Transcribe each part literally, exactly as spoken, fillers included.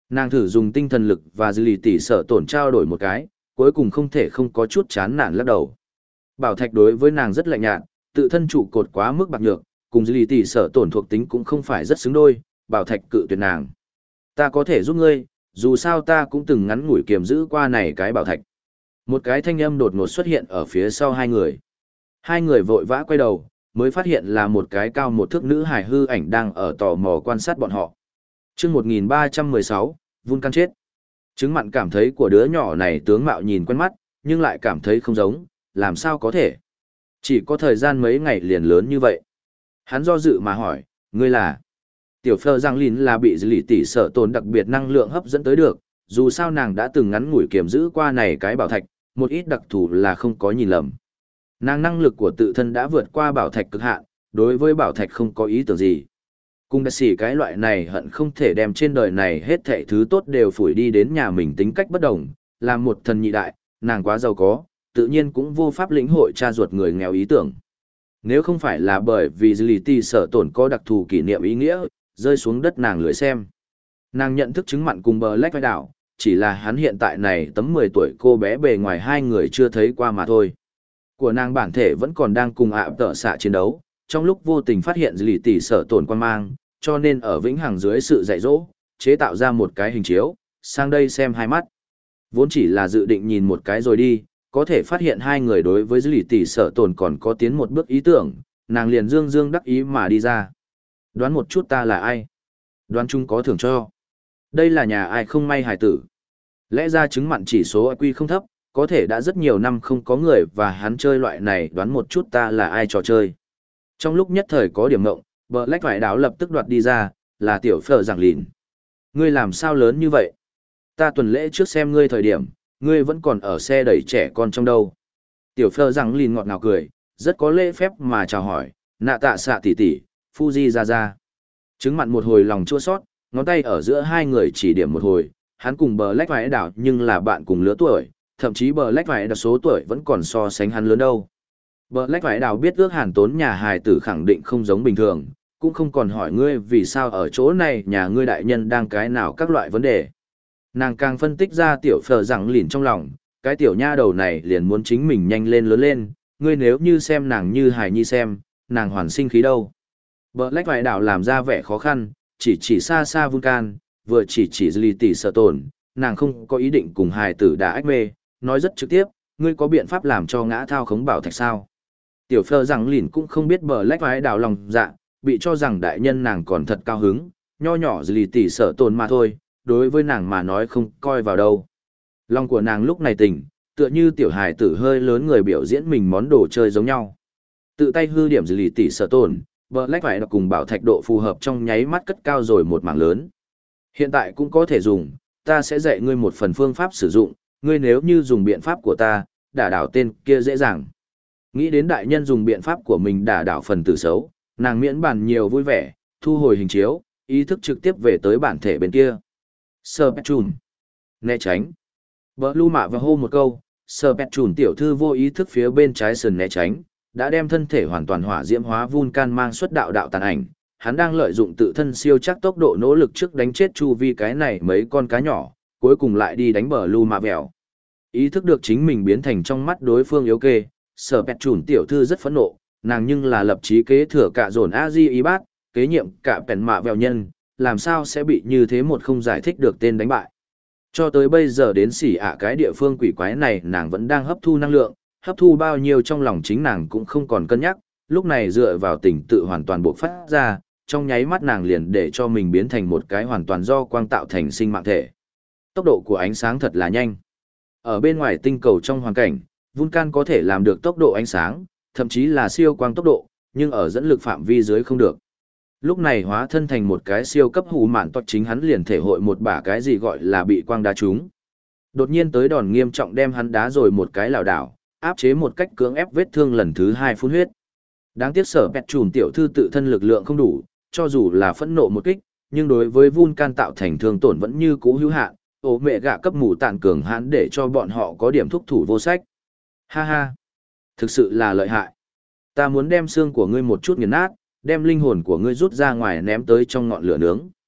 Nàng thử dùng tinh thần lực và dư lì tỷ sợ tổn trao đổi một cái, cuối cùng không thể không có chút chán nản lắc đầu. Bảo thạch đối với nàng rất lạnh nhạt, tự thân trụ cột quá mức bạc nhược, cùng dư lì tỷ sợ tổn thuộc tính cũng không phải rất xứng đôi, bảo thạch cự tuyệt nàng. Ta có thể giúp ngươi, dù sao ta cũng từng ngắn ngủi kiềm giữ qua này cái bảo thạch. Một cái thanh âm đột ngột xuất hiện ở phía sau hai người. Hai người vội vã quay đầu, mới phát hiện là một cái cao một thước nữ hài hư ảnh đang ở tò mò quan sát bọn họ. Chương một nghìn ba trăm mười sáu, Vulcan chết. Chứng mặn cảm thấy của đứa nhỏ này tướng mạo nhìn quen mắt, nhưng lại cảm thấy không giống, làm sao có thể. Chỉ có thời gian mấy ngày liền lớn như vậy. Hắn do dự mà hỏi, ngươi là... Tiểu Phơ Giang Lin là bị dư lì tỷ sợ tồn đặc biệt năng lượng hấp dẫn tới được, dù sao nàng đã từng ngắn ngủi kiểm giữ qua này cái bảo thạch, một ít đặc thù là không có nhìn lầm. Nàng năng lực của tự thân đã vượt qua bảo thạch cực hạn, đối với bảo thạch không có ý tưởng gì. Cùng đã xỉ cái loại này hận không thể đem trên đời này hết thảy thứ tốt đều phủi đi đến nhà mình tính cách bất đồng, làm một thần nhị đại, nàng quá giàu có, tự nhiên cũng vô pháp lĩnh hội cha ruột người nghèo ý tưởng. Nếu không phải là bởi vì dư lì tỷ sợ tổn có đặc thù kỷ niệm ý nghĩa, rơi xuống đất nàng lưỡi xem. Nàng nhận thức chứng mặn cùng bờ lách vai đảo, chỉ là hắn hiện tại này tấm mười tuổi cô bé bề ngoài hai người chưa thấy qua mà thôi. Của nàng bản thể vẫn còn đang cùng ạ tợ xạ chiến đấu, trong lúc vô tình phát hiện dư lì tỷ sợ tổn quan mang, cho nên ở vĩnh hằng dưới sự dạy dỗ, chế tạo ra một cái hình chiếu, sang đây xem hai mắt. Vốn chỉ là dự định nhìn một cái rồi đi, có thể phát hiện hai người đối với dư lì tỷ sợ tổn còn có tiến một bước ý tưởng, nàng liền dương dương đắc ý mà đi ra. Đoán một chút ta là ai? Đoán chung có thưởng cho. Đây là nhà ai không may hài tử. Lẽ ra chứng mặn chỉ số i kiu không thấp, có thể đã rất nhiều năm không có người và hắn chơi loại này đoán một chút ta là ai trò chơi. Trong lúc nhất thời có điểm ngộng, bờ lách vải đáo lập tức đoạt đi ra, là tiểu Phở Giảng Lìn. Ngươi làm sao lớn như vậy? Ta tuần lễ trước xem ngươi thời điểm, ngươi vẫn còn ở xe đẩy trẻ con trong đâu. Tiểu Phở Giảng Lìn ngọt ngào cười, rất có lễ phép mà chào hỏi, nạ tạ xạ tỷ tỷ, Fuji ra ra. Chứng mặn một hồi lòng chua sót, ngón tay ở giữa hai người chỉ điểm một hồi, hắn cùng bờ lách vải đảo nhưng là bạn cùng lứa tuổi, thậm chí bờ lách vải đảo số tuổi vẫn còn so sánh hắn lớn đâu. Bờ lách vải đảo biết ước hàn tốn nhà hài tử khẳng định không giống bình thường, cũng không còn hỏi ngươi vì sao ở chỗ này nhà ngươi đại nhân đang cái nào các loại vấn đề. Nàng càng phân tích ra tiểu Phở Giảng Lìn trong lòng, cái tiểu nha đầu này liền muốn chính mình nhanh lên lớn lên, ngươi nếu như xem nàng như hài nhi xem, nàng hoàn sinh khí đâu. Bờ lách vải đảo làm ra vẻ khó khăn, chỉ chỉ xa xa Vulcan, vừa chỉ chỉ dư lì tỷ sợ tổn, nàng không có ý định cùng hài tử đã ách mê, nói rất trực tiếp, ngươi có biện pháp làm cho ngã thao khống bảo thạch sao. Tiểu Phở Giảng Lìn cũng không biết bờ lách vải đảo lòng dạ, bị cho rằng đại nhân nàng còn thật cao hứng, nho nhỏ dư lì tỷ sợ tổn mà thôi, đối với nàng mà nói không coi vào đâu. Lòng của nàng lúc này tỉnh, tựa như tiểu hài tử hơi lớn người biểu diễn mình món đồ chơi giống nhau. Tự tay hư điểm dư lì tỷ sợ tổn, bờ lách vải đọc cùng bảo thạch độ phù hợp trong nháy mắt cất cao rồi một mảng lớn. Hiện tại cũng có thể dùng, ta sẽ dạy ngươi một phần phương pháp sử dụng, ngươi nếu như dùng biện pháp của ta, đả đảo tên kia dễ dàng. Nghĩ đến đại nhân dùng biện pháp của mình đả đảo phần tử xấu, nàng miễn bàn nhiều vui vẻ, thu hồi hình chiếu, ý thức trực tiếp về tới bản thể bên kia. Spectrum. Né tránh. Bờ lưu mạ và hô một câu, Spectrum tiểu thư vô ý thức phía bên trái sườn né tránh, đã đem thân thể hoàn toàn hỏa diễm hóa Vulcan mang xuất đạo đạo tàn ảnh. Hắn đang lợi dụng tự thân siêu chắc tốc độ nỗ lực trước đánh chết chu vi cái này mấy con cá nhỏ, cuối cùng lại đi đánh bờ lưu mạ vẹo. Ý thức được chính mình biến thành trong mắt đối phương yếu kê, sở pẹt chủn tiểu thư rất phẫn nộ, nàng nhưng là lập chí kế thừa cả dồn a di y bát, kế nhiệm cả pèn mạ vẹo nhân, làm sao sẽ bị như thế một không giải thích được tên đánh bại. Cho tới bây giờ đến xỉ ạ cái địa phương quỷ quái này nàng vẫn đang hấp thu năng lượng, hấp thu bao nhiêu trong lòng chính nàng cũng không còn cân nhắc, lúc này dựa vào tình tự hoàn toàn bộc phát ra, trong nháy mắt nàng liền để cho mình biến thành một cái hoàn toàn do quang tạo thành sinh mạng thể. Tốc độ của ánh sáng thật là nhanh. Ở bên ngoài tinh cầu trong hoàn cảnh, Vulcan có thể làm được tốc độ ánh sáng, thậm chí là siêu quang tốc độ, nhưng ở dẫn lực phạm vi dưới không được. Lúc này hóa thân thành một cái siêu cấp hù mạn toát chính hắn liền thể hội một bả cái gì gọi là bị quang đá trúng. Đột nhiên tới đòn nghiêm trọng đem hắn đá rồi một cái lảo đảo, áp chế một cách cưỡng ép vết thương lần thứ hai phun huyết. Đáng tiếc sở pẹt trùn tiểu thư tự thân lực lượng không đủ, cho dù là phẫn nộ một kích, nhưng đối với Vulcan tạo thành thương tổn vẫn như cũ hữu hạn, ổ mẹ gạ cấp mù tạn cường hãn để cho bọn họ có điểm thúc thủ vô sách. Ha ha, thực sự là lợi hại. Ta muốn đem xương của ngươi một chút nghiền nát, đem linh hồn của ngươi rút ra ngoài ném tới trong ngọn lửa nướng.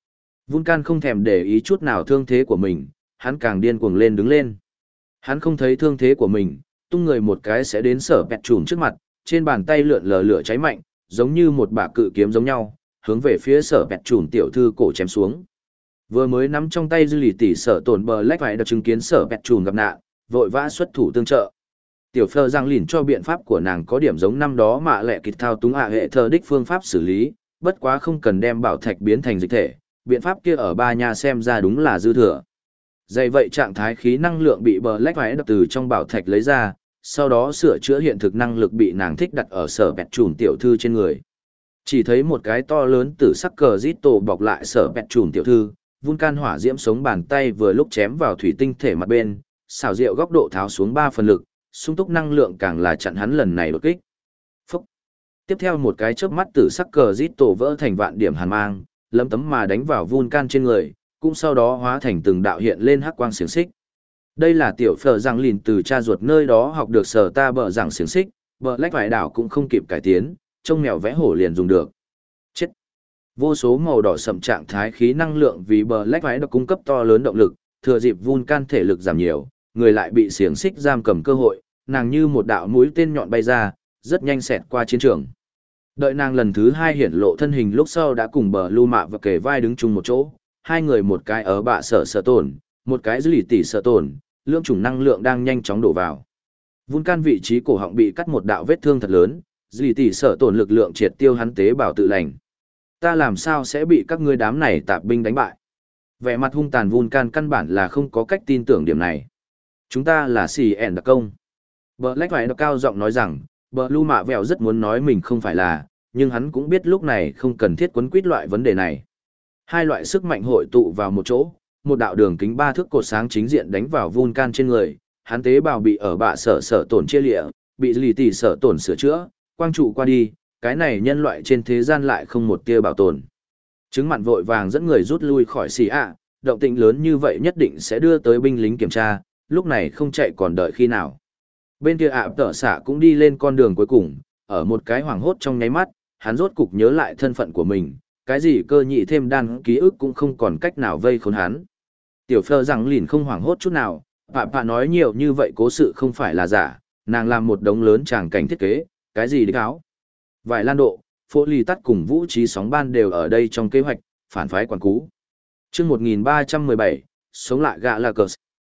Vulcan không thèm để ý chút nào thương thế của mình, hắn càng điên cuồng lên đứng lên. Hắn không thấy thương thế của mình, tung người một cái sẽ đến sở bẹt trùm trước mặt, trên bàn tay lượn lờ lửa cháy mạnh, giống như một bả cự kiếm giống nhau, hướng về phía sở bẹt trùm tiểu thư cổ chém xuống. Vừa mới nắm trong tay dư lì tỷ sở tổn bờ lách phải được chứng kiến sở bẹt trùm gặp nạn, vội vã xuất thủ tương trợ. Tiểu phơ giang lìn cho biện pháp của nàng có điểm giống năm đó mà lẹ kịch thao túng ạ hệ thờ đích phương pháp xử lý, bất quá không cần đem bảo thạch biến thành dịch thể, biện pháp kia ở ba nhà xem ra đúng là dư thừa. Dày vậy trạng thái khí năng lượng bị bờ lách phải đập từ trong bảo thạch lấy ra, sau đó sửa chữa hiện thực năng lực bị nàng thích đặt ở sở bẹt trùm tiểu thư trên người. Chỉ thấy một cái to lớn từ sắc cờ rít tổ bọc lại sở bẹt trùm tiểu thư, Vulcan hỏa diễm sống bàn tay vừa lúc chém vào thủy tinh thể mặt bên, xảo diệu góc độ tháo xuống ba phần lực, sung túc năng lượng càng là chặn hắn lần này đột kích. Phúc! Tiếp theo một cái chớp mắt từ sắc cờ rít tổ vỡ thành vạn điểm hàn mang, lấm tấm mà đánh vào Vulcan trên người, cũng sau đó hóa thành từng đạo hiện lên hắc quang xiềng xích. Đây là tiểu phở rằng lìn từ cha ruột nơi đó học được sở ta bờ rằng xiềng xích, bờ lách vải đảo cũng không kịp cải tiến, trông mèo vẽ hổ liền dùng được. Chết! Vô số màu đỏ sậm trạng thái khí năng lượng vì bờ lách vải được cung cấp to lớn động lực, thừa dịp Vulcan thể lực giảm nhiều, người lại bị xiềng xích giam cầm cơ hội, nàng như một đạo mũi tên nhọn bay ra, rất nhanh xẹt qua chiến trường. Đợi nàng lần thứ hai hiển lộ thân hình lúc sau đã cùng bờ lưu mạ và kề vai đứng chung một chỗ, hai người một cái ở bạ sở sở tổn, một cái dư lì tỷ sở tổn, lượng chủng năng lượng đang nhanh chóng đổ vào. Vulcan vị trí cổ họng bị cắt một đạo vết thương thật lớn, dư lì tỷ sở tổn lực lượng triệt tiêu hắn tế bào tự lành. Ta làm sao sẽ bị các ngươi đám này tạp binh đánh bại? Vẻ mặt hung tàn Vulcan căn bản là không có cách tin tưởng điểm này. Chúng ta là xì ẻn đặc công. Bờ lách phải cao giọng nói rằng, bờ lưu mạ vẹo rất muốn nói mình không phải là, nhưng hắn cũng biết lúc này không cần thiết quấn quýt loại vấn đề này. Hai loại sức mạnh hội tụ vào một chỗ, một đạo đường kính ba thước cột sáng chính diện đánh vào Vulcan trên người, hắn tế bào bị ở bạ sở sở tổn chia lịa, bị lì tỷ sở tổn sửa chữa, quang trụ qua đi, cái này nhân loại trên thế gian lại không một tia bảo tồn. Chứng mặn vội vàng dẫn người rút lui khỏi xì ạ, động tĩnh lớn như vậy nhất định sẽ đưa tới binh lính kiểm tra, lúc này không chạy còn đợi khi nào. Bên kia ạ tở xạ cũng đi lên con đường cuối cùng, ở một cái hoảng hốt trong nháy mắt, hắn rốt cục nhớ lại thân phận của mình, cái gì cơ nhị thêm đan ký ức cũng không còn cách nào vây khốn hắn. Tiểu phơ rằng lìn không hoảng hốt chút nào, bà bà nói nhiều như vậy cố sự không phải là giả, nàng làm một đống lớn tràng cảnh thiết kế, cái gì đích áo. Vài lan độ, phô ly tắt cùng vũ trí sóng ban đều ở đây trong kế hoạch, phản phái quản cú. chương một nghìn ba trăm mười bảy, sống lại gạ là cờ.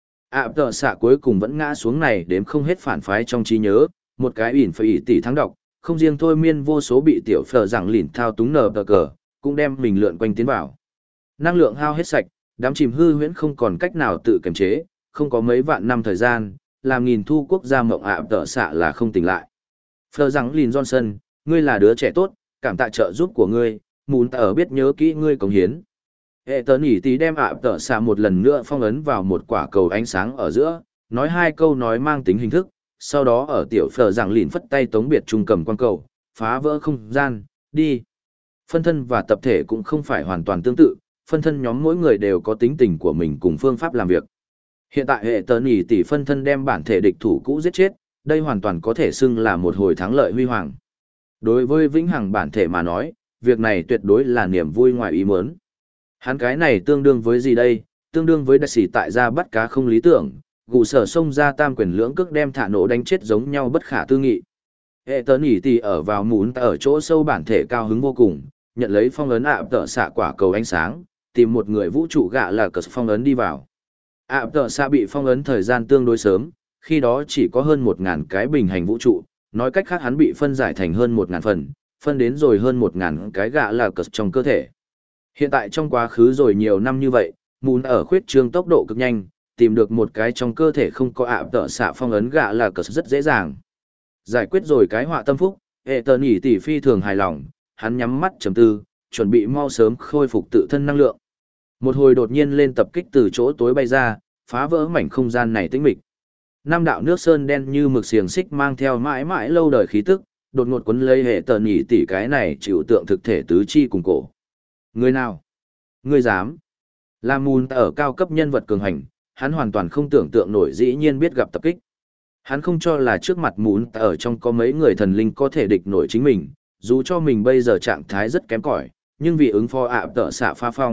ạ tờ xạ cuối cùng vẫn ngã xuống này đếm không hết phản phái trong trí nhớ, một cái ỉn phải ỉ tỷ thắng độc, không riêng thôi miên vô số bị tiểu phở rằng lìn thao túng nờ tờ cờ, cũng đem mình lượn quanh tiến vào. Năng lượng hao hết sạch, đám chìm hư huyễn không còn cách nào tự kiềm chế, không có mấy vạn năm thời gian, làm nghìn thu quốc gia mộng ạ tờ xạ là không tỉnh lại. Phở rằng lìn Johnson, ngươi là đứa trẻ tốt, cảm tạ trợ giúp của ngươi, muốn tờ biết nhớ kỹ ngươi cống hiến. Hệ tờ nỉ tí đem ạ tờ xạ một lần nữa phong ấn vào một quả cầu ánh sáng ở giữa, nói hai câu nói mang tính hình thức, sau đó ở tiểu phở rằng lìn phất tay tống biệt trung cầm quan cầu, phá vỡ không gian, đi. Phân thân và tập thể cũng không phải hoàn toàn tương tự, phân thân nhóm mỗi người đều có tính tình của mình cùng phương pháp làm việc. Hiện tại hệ tờ nỉ tỷ phân thân đem bản thể địch thủ cũ giết chết, đây hoàn toàn có thể xưng là một hồi thắng lợi huy hoàng. Đối với vĩnh hằng bản thể mà nói, việc này tuyệt đối là niềm vui ngoài ý muốn. Hắn cái này tương đương với gì đây? Tương đương với đại sĩ tại gia bắt cá không lý tưởng, gù sở xông ra tam quyền lưỡng cước đem thả nổ đánh chết giống nhau bất khả tư nghị. Hệ tờ nỉ tỷ ở vào mún ở chỗ sâu bản thể cao hứng vô cùng, nhận lấy phong ấn ạ tờ xạ quả cầu ánh sáng, tìm một người vũ trụ gạ là cờ phong ấn đi vào. ạ tờ xạ bị phong ấn thời gian tương đối sớm, khi đó chỉ có hơn một ngàn cái bình hành vũ trụ, nói cách khác hắn bị phân giải thành hơn một ngàn phần, phân đến rồi hơn một ngàn cái gạ là cờ trong cơ thể. Hiện tại trong quá khứ rồi nhiều năm như vậy, mún ở khuyết trương tốc độ cực nhanh, tìm được một cái trong cơ thể không có ạ tờ xạ phong ấn gạ là cờ rất dễ dàng. Giải quyết rồi cái họa tâm phúc, hệ tờ nỉ tỷ phi thường hài lòng, hắn nhắm mắt trầm tư, chuẩn bị mau sớm khôi phục tự thân năng lượng. Một hồi đột nhiên lên tập kích từ chỗ tối bay ra, phá vỡ mảnh không gian này tĩnh mịch. Năm đạo nước sơn đen như mực xiềng xích mang theo mãi mãi lâu đời khí tức, đột ngột quấn lấy hệ tờ nỉ tỷ cái này chịu tượng thực thể tứ chi cùng cổ. Người nào? Người dám? Là mùn ở cao cấp nhân vật cường hành, hắn hoàn toàn không tưởng tượng nổi dĩ nhiên biết gặp tập kích. Hắn không cho là trước mặt mún ở trong có mấy người thần linh có thể địch nổi chính mình, dù cho mình bây giờ trạng thái rất kém cỏi, nhưng vì ứng phó ạ tợ xạ pha phong,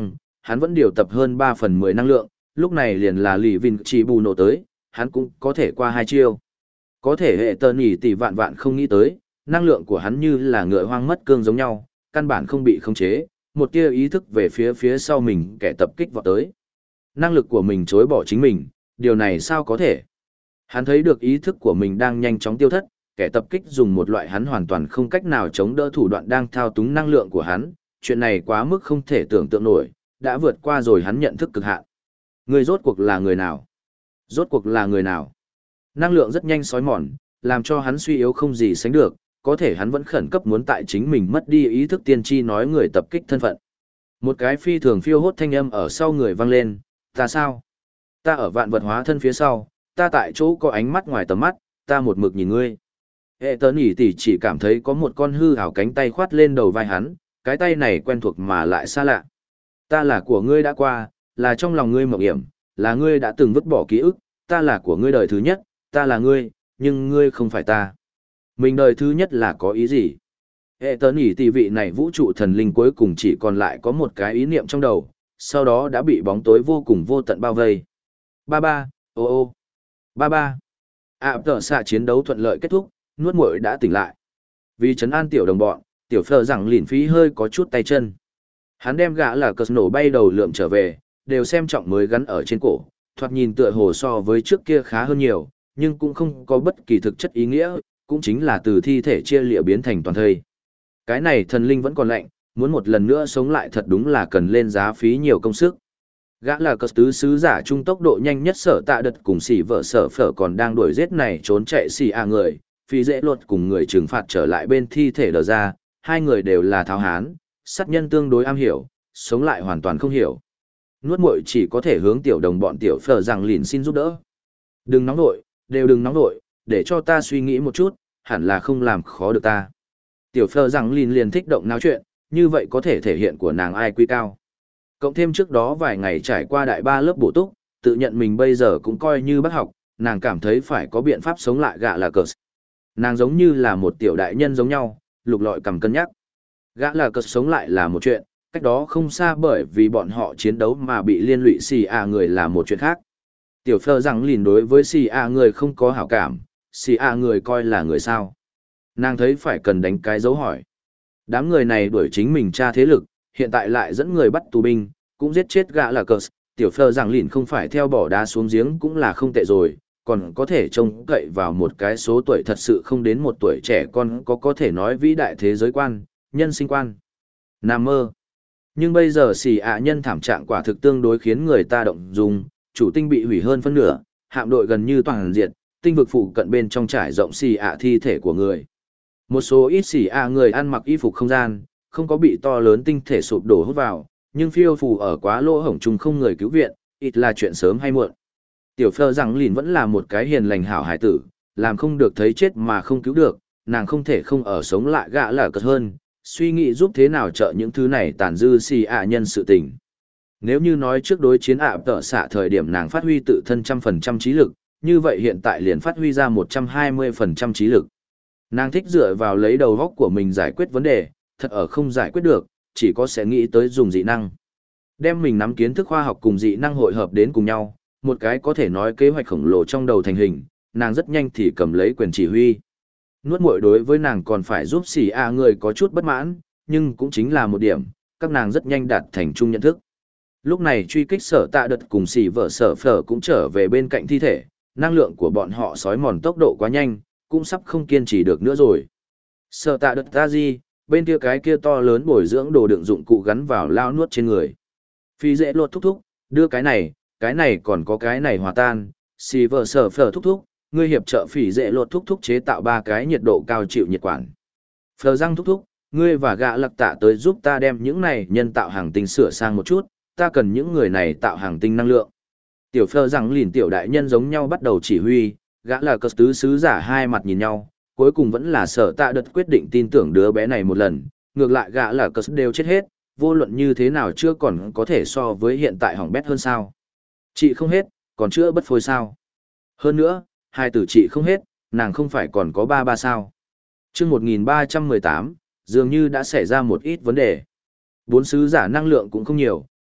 hắn vẫn điều tập hơn ba phần mười năng lượng, lúc này liền là lì vin chỉ bù nổ tới, hắn cũng có thể qua hai chiêu. Có thể hệ tờ nhỉ tỷ vạn vạn không nghĩ tới, năng lượng của hắn như là ngựa hoang mất cương giống nhau, căn bản không bị khống chế, một tia ý thức về phía phía sau mình kẻ tập kích vọt tới. Năng lực của mình chối bỏ chính mình, điều này sao có thể? Hắn thấy được ý thức của mình đang nhanh chóng tiêu thất, kẻ tập kích dùng một loại hắn hoàn toàn không cách nào chống đỡ thủ đoạn đang thao túng năng lượng của hắn, chuyện này quá mức không thể tưởng tượng nổi, đã vượt qua rồi hắn nhận thức cực hạn. Người rốt cuộc là người nào? Rốt cuộc là người nào? Năng lượng rất nhanh sói mòn, làm cho hắn suy yếu không gì sánh được, có thể hắn vẫn khẩn cấp muốn tại chính mình mất đi ý thức tiên tri nói người tập kích thân phận. Một cái phi thường phiêu hốt thanh âm ở sau người vang lên, ta sao? Ta ở vạn vật hóa thân phía sau, ta tại chỗ có ánh mắt ngoài tầm mắt, ta một mực nhìn ngươi. Hệ tớ nhỉ tỷ chỉ cảm thấy có một con hư hào cánh tay khoát lên đầu vai hắn, cái tay này quen thuộc mà lại xa lạ. Ta là của ngươi đã qua, là trong lòng ngươi mộng hiểm, là ngươi đã từng vứt bỏ ký ức, ta là của ngươi đời thứ nhất, ta là ngươi, nhưng ngươi không phải ta. Mình đời thứ nhất là có ý gì? Hệ tớ nhỉ tỷ vị này vũ trụ thần linh cuối cùng chỉ còn lại có một cái ý niệm trong đầu, sau đó đã bị bóng tối vô cùng vô tận bao vây. Ba ba, ô ô, ba ba. ạ tờ xạ chiến đấu thuận lợi kết thúc, nuốt muội đã tỉnh lại. Vì trấn an tiểu đồng bọn, tiểu phờ rằng lìn phí hơi có chút tay chân. Hắn đem gã là cờ nổ bay đầu lượm trở về, đều xem trọng mới gắn ở trên cổ, thoạt nhìn tựa hồ so với trước kia khá hơn nhiều, nhưng cũng không có bất kỳ thực chất ý nghĩa, cũng chính là từ thi thể chia lịa biến thành toàn thây. Cái này thần linh vẫn còn lạnh, muốn một lần nữa sống lại thật đúng là cần lên giá phí nhiều công sức. Gã là cờ tứ sứ giả trung tốc độ nhanh nhất sở tạ đật cùng xỉ vợ sở phở còn đang đuổi giết này trốn chạy xỉ à người, phi dễ luật cùng người trừng phạt trở lại bên thi thể đờ ra, hai người đều là tháo hán, sát nhân tương đối am hiểu, sống lại hoàn toàn không hiểu. Nuốt muội chỉ có thể hướng tiểu đồng bọn tiểu phở rằng lìn xin giúp đỡ. Đừng nóng nội, đều đừng nóng nội, để cho ta suy nghĩ một chút, hẳn là không làm khó được ta. Tiểu phở rằng lìn liền thích động náo chuyện, như vậy có thể thể hiện của nàng ai quy cao. Cộng thêm trước đó vài ngày trải qua đại ba lớp bổ túc, tự nhận mình bây giờ cũng coi như bác học, nàng cảm thấy phải có biện pháp sống lại gã là cờ. Nàng giống như là một tiểu đại nhân giống nhau, lục lọi cầm cân nhắc. Gã là cờ sống lại là một chuyện, cách đó không xa bởi vì bọn họ chiến đấu mà bị liên lụy xì à người là một chuyện khác. Tiểu phơ rằng lìn đối với xì à người không có hảo cảm, xì à người coi là người sao. Nàng thấy phải cần đánh cái dấu hỏi. Đám người này đuổi chính mình tra thế lực, hiện tại lại dẫn người bắt tù binh, cũng giết chết gã là cờ. Tiểu phơ rằng lìn không phải theo bỏ đá xuống giếng cũng là không tệ rồi, còn có thể trông cậy vào một cái số tuổi thật sự không đến một tuổi trẻ con có có thể nói vĩ đại thế giới quan, nhân sinh quan. Nam mơ. Nhưng bây giờ xì ạ nhân thảm trạng quả thực tương đối khiến người ta động dung, chủ tinh bị hủy hơn phân nửa, hạm đội gần như toàn diệt, tinh vực phụ cận bên trong trải rộng xì ạ thi thể của người. Một số ít xì ạ người ăn mặc y phục không gian, không có bị to lớn tinh thể sụp đổ hút vào, nhưng phiêu phù ở quá lỗ hổng chung không người cứu viện, ít là chuyện sớm hay muộn. Tiểu phơ rằng lìn vẫn là một cái hiền lành hảo hải tử, làm không được thấy chết mà không cứu được, nàng không thể không ở sống lại gã là cật hơn, suy nghĩ giúp thế nào trợ những thứ này tàn dư xì ạ nhân sự tình. Nếu như nói trước đối chiến ạ tợ xạ thời điểm nàng phát huy tự thân trăm phần trăm trí lực, như vậy hiện tại liền phát huy ra một trăm hai mươi phần trăm trí lực. Nàng thích dựa vào lấy đầu góc của mình giải quyết vấn đề, thật ở không giải quyết được, chỉ có sẽ nghĩ tới dùng dị năng. Đem mình nắm kiến thức khoa học cùng dị năng hội hợp đến cùng nhau, một cái có thể nói kế hoạch khổng lồ trong đầu thành hình, nàng rất nhanh thì cầm lấy quyền chỉ huy. Nuốt muội đối với nàng còn phải giúp xì a người có chút bất mãn, nhưng cũng chính là một điểm, các nàng rất nhanh đạt thành chung nhận thức. Lúc này truy kích sở tạ đợt cùng xì vợ sở phở cũng trở về bên cạnh thi thể, năng lượng của bọn họ sói mòn tốc độ quá nhanh, cũng sắp không kiên trì được nữa rồi. Sở tạ đợt ta gì, bên kia cái kia to lớn bồi dưỡng đồ đựng dụng cụ gắn vào lao nuốt trên người. Phi dễ lột thúc thúc, đưa cái này, cái này còn có cái này hòa tan, xì vợ sở phở thúc thúc, ngươi hiệp trợ phỉ dễ lột thúc thúc chế tạo ba cái nhiệt độ cao chịu nhiệt quản. Phờ răng thúc thúc, ngươi và gã lặc tạ tới giúp ta đem những này nhân tạo hàng tinh sửa sang một chút, ta cần những người này tạo hàng tinh năng lượng. Tiểu phờ răng lìn tiểu đại nhân giống nhau bắt đầu chỉ huy, gã là cờ tứ sứ giả hai mặt nhìn nhau, cuối cùng vẫn là sở tạ đợt quyết định tin tưởng đứa bé này một lần, ngược lại gã là cờ đều chết hết, vô luận như thế nào chưa còn có thể so với hiện tại hỏng bét hơn sao. Chị không hết, còn chữa bất phôi sao. Hơn nữa, hai tử chị không hết, nàng không phải còn có ba ba sao. chương một nghìn ba trăm mười tám, dường như đã xảy ra một ít vấn đề. Bốn sứ giả năng lượng cũng không nhiều,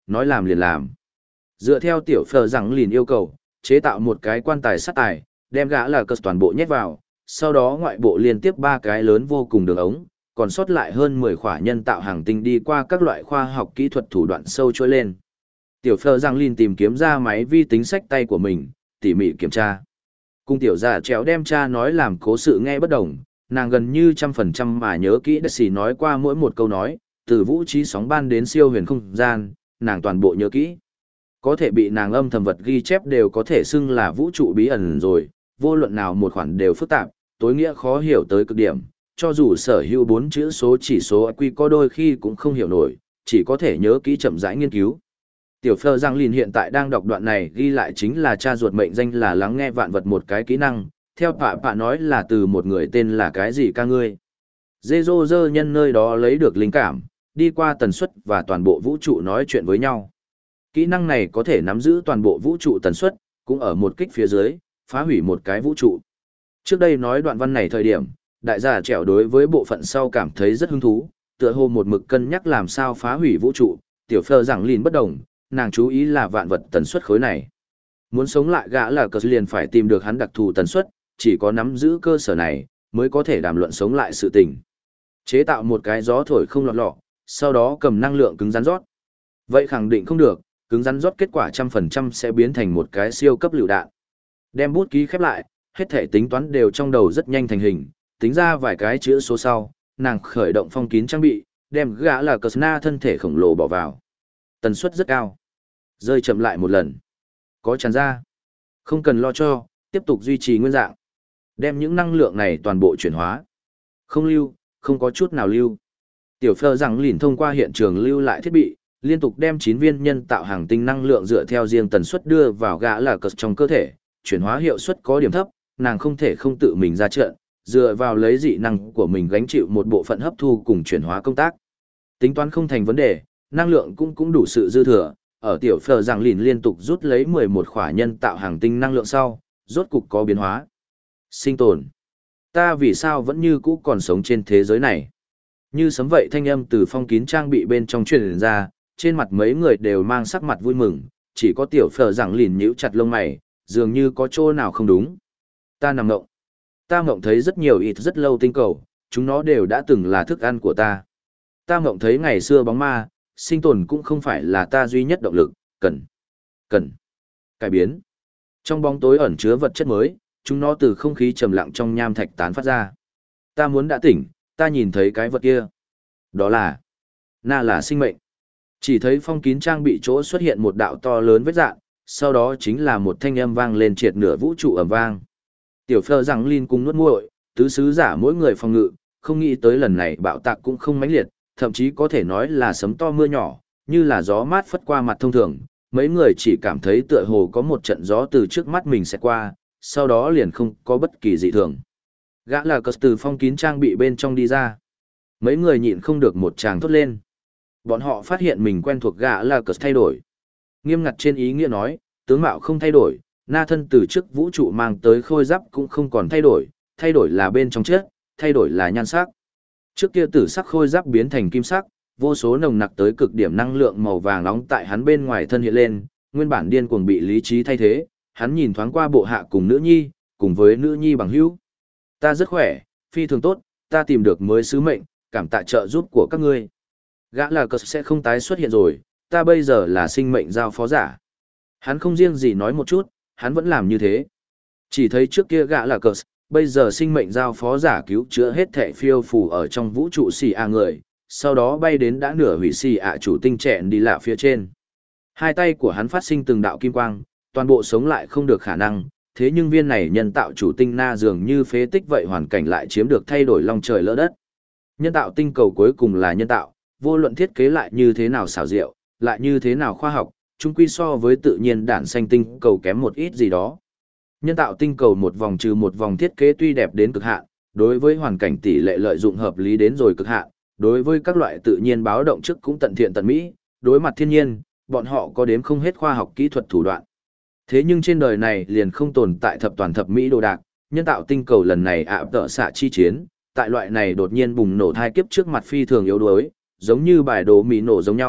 nói làm liền làm. Dựa theo tiểu phờ rằng liền yêu cầu, chế tạo một cái quan tài sắt tài, đem gã là cờ toàn bộ nhét vào, sau đó ngoại bộ liên tiếp ba cái lớn vô cùng đường ống, còn sót lại hơn mười khỏa nhân tạo hàng tinh đi qua các loại khoa học kỹ thuật thủ đoạn sâu trôi lên. Tiểu phờ rằng liền tìm kiếm ra máy vi tính sách tay của mình, tỉ mỉ kiểm tra. Cung tiểu già chéo đem cha nói làm cố sự nghe bất đồng, nàng gần như trăm phần trăm mà nhớ kỹ đất xì nói qua mỗi một câu nói, từ vũ trí sóng ban đến siêu huyền không gian, nàng toàn bộ nhớ kỹ. Có thể bị nàng âm thầm vật ghi chép đều có thể xưng là vũ trụ bí ẩn rồi, vô luận nào một khoản đều phức tạp, tối nghĩa khó hiểu tới cực điểm, cho dù sở hữu bốn chữ số chỉ số i kiu có đôi khi cũng không hiểu nổi, chỉ có thể nhớ kỹ chậm rãi nghiên cứu. Tiểu Phơ Giang Lìn hiện tại đang đọc đoạn này ghi lại chính là cha ruột mệnh danh là lắng nghe vạn vật một cái kỹ năng, theo Pạ Pạ nói là từ một người tên là cái gì ca ngươi. Dê dô dơ nhân nơi đó lấy được linh cảm, đi qua tần suất và toàn bộ vũ trụ nói chuyện với nhau. Kỹ năng này có thể nắm giữ toàn bộ vũ trụ tần suất, cũng ở một kích phía dưới, phá hủy một cái vũ trụ. Trước đây nói đoạn văn này thời điểm, đại gia trẻo đối với bộ phận sau cảm thấy rất hứng thú, tựa hồ một mực cân nhắc làm sao phá hủy vũ trụ, tiểu Phơ Giang Lìn bất đồng, nàng chú ý là vạn vật tần suất khối này. Muốn sống lại gã là cờ liền phải tìm được hắn đặc thù tần suất, chỉ có nắm giữ cơ sở này, mới có thể đàm luận sống lại sự tình. Chế tạo một cái gió thổi không lọt lọ, sau đó cầm năng lượng cứng rắn rót. Vậy khẳng định không được, cứng rắn rót kết quả trăm phần trăm sẽ biến thành một cái siêu cấp lựu đạn. Đem bút ký khép lại, hết thể tính toán đều trong đầu rất nhanh thành hình, tính ra vài cái chữ số sau, nàng khởi động phong kín trang bị, đem gã là cờ na thân thể khổng lồ bỏ vào. Tần suất rất cao. Rơi chậm lại một lần. Có tràn ra. Không cần lo cho, tiếp tục duy trì nguyên dạng. Đem những năng lượng này toàn bộ chuyển hóa. Không lưu, không có chút nào lưu. Tiểu Phơ rằng lìn thông qua hiện trường lưu lại thiết bị, liên tục đem chín viên nhân tạo hàng tinh năng lượng dựa theo riêng tần suất đưa vào gã là cờ trong cơ thể. Chuyển hóa hiệu suất có điểm thấp, nàng không thể không tự mình ra trận, dựa vào lấy dị năng của mình gánh chịu một bộ phận hấp thu cùng chuyển hóa công tác. Tính toán không thành vấn đề, năng lượng cũng cũng đủ sự dư thừa. Ở tiểu Phơ rằng lìn liên tục rút lấy mười một khỏa nhân tạo hàng tinh năng lượng sau, rốt cục có biến hóa. Sinh tồn. Ta vì sao vẫn như cũ còn sống trên thế giới này? Như sấm vậy thanh âm từ phong kín trang bị bên trong truyền ra, trên mặt mấy người đều mang sắc mặt vui mừng, chỉ có tiểu Phơ rằng lìn nhíu chặt lông mày, dường như có chỗ nào không đúng. Ta nằm mộng. Ta mộng thấy rất nhiều ít rất lâu tinh cầu, chúng nó đều đã từng là thức ăn của ta. Ta mộng thấy ngày xưa bóng ma, sinh tồn cũng không phải là ta duy nhất động lực, cần, cần, cải biến. Trong bóng tối ẩn chứa vật chất mới, chúng nó từ không khí trầm lặng trong nham thạch tán phát ra. Ta muốn đã tỉnh, ta nhìn thấy cái vật kia. Đó là, na là sinh mệnh. Chỉ thấy phong kín trang bị chỗ xuất hiện một đạo to lớn vết dạn, sau đó chính là một thanh âm vang lên triệt nửa vũ trụ ầm vang. Tiểu Phơ rằng Lin cùng nuốt muội, tứ sứ giả mỗi người phòng ngự, không nghĩ tới lần này bạo tạc cũng không mãnh liệt, thậm chí có thể nói là sấm to mưa nhỏ, như là gió mát phất qua mặt thông thường, mấy người chỉ cảm thấy tựa hồ có một trận gió từ trước mắt mình sẽ qua, sau đó liền không có bất kỳ dị thường. Gã là cờ từ phong kín trang bị bên trong đi ra. Mấy người nhịn không được một tràng thốt lên. Bọn họ phát hiện mình quen thuộc gã là cờ thay đổi. Nghiêm ngặt trên ý nghĩa nói, tướng mạo không thay đổi, na thân từ trước vũ trụ mang tới khôi giáp cũng không còn thay đổi, thay đổi là bên trong chết, thay đổi là nhan sắc. Trước kia tử sắc khôi giáp biến thành kim sắc, vô số nồng nặc tới cực điểm năng lượng màu vàng nóng tại hắn bên ngoài thân hiện lên, nguyên bản điên cuồng bị lý trí thay thế, hắn nhìn thoáng qua bộ hạ cùng nữ nhi, cùng với nữ nhi bằng hữu. Ta rất khỏe, phi thường tốt, ta tìm được mới sứ mệnh, cảm tạ trợ giúp của các ngươi. Gã là cờ sẽ không tái xuất hiện rồi, ta bây giờ là sinh mệnh giao phó giả. Hắn không riêng gì nói một chút, hắn vẫn làm như thế. Chỉ thấy trước kia gã là cờ, bây giờ sinh mệnh giao phó giả cứu chữa hết thệ phiêu phù ở trong vũ trụ xì a người, sau đó bay đến đã nửa hủy xì ạ chủ tinh trẹn đi lạ phía trên. Hai tay của hắn phát sinh từng đạo kim quang, toàn bộ sống lại không được khả năng, thế nhưng viên này nhân tạo chủ tinh na dường như phế tích vậy hoàn cảnh lại chiếm được thay đổi long trời lỡ đất. Nhân tạo tinh cầu cuối cùng là nhân tạo, vô luận thiết kế lại như thế nào xảo diệu, lại như thế nào khoa học, chung quy so với tự nhiên đản xanh tinh cầu kém một ít gì đó. Nhân tạo tinh cầu một vòng trừ một vòng thiết kế tuy đẹp đến cực hạn, đối với hoàn cảnh tỷ lệ lợi dụng hợp lý đến rồi cực hạn, đối với các loại tự nhiên báo động trước cũng tận thiện tận mỹ, đối mặt thiên nhiên, bọn họ có đếm không hết khoa học kỹ thuật thủ đoạn. Thế nhưng trên đời này liền không tồn tại thập toàn thập mỹ đồ đạc, nhân tạo tinh cầu lần này ạ tợ xạ chi chiến, tại loại này đột nhiên bùng nổ thai kiếp trước mặt phi thường yếu đuối, giống như bài đồ mỹ nổ giống nhau,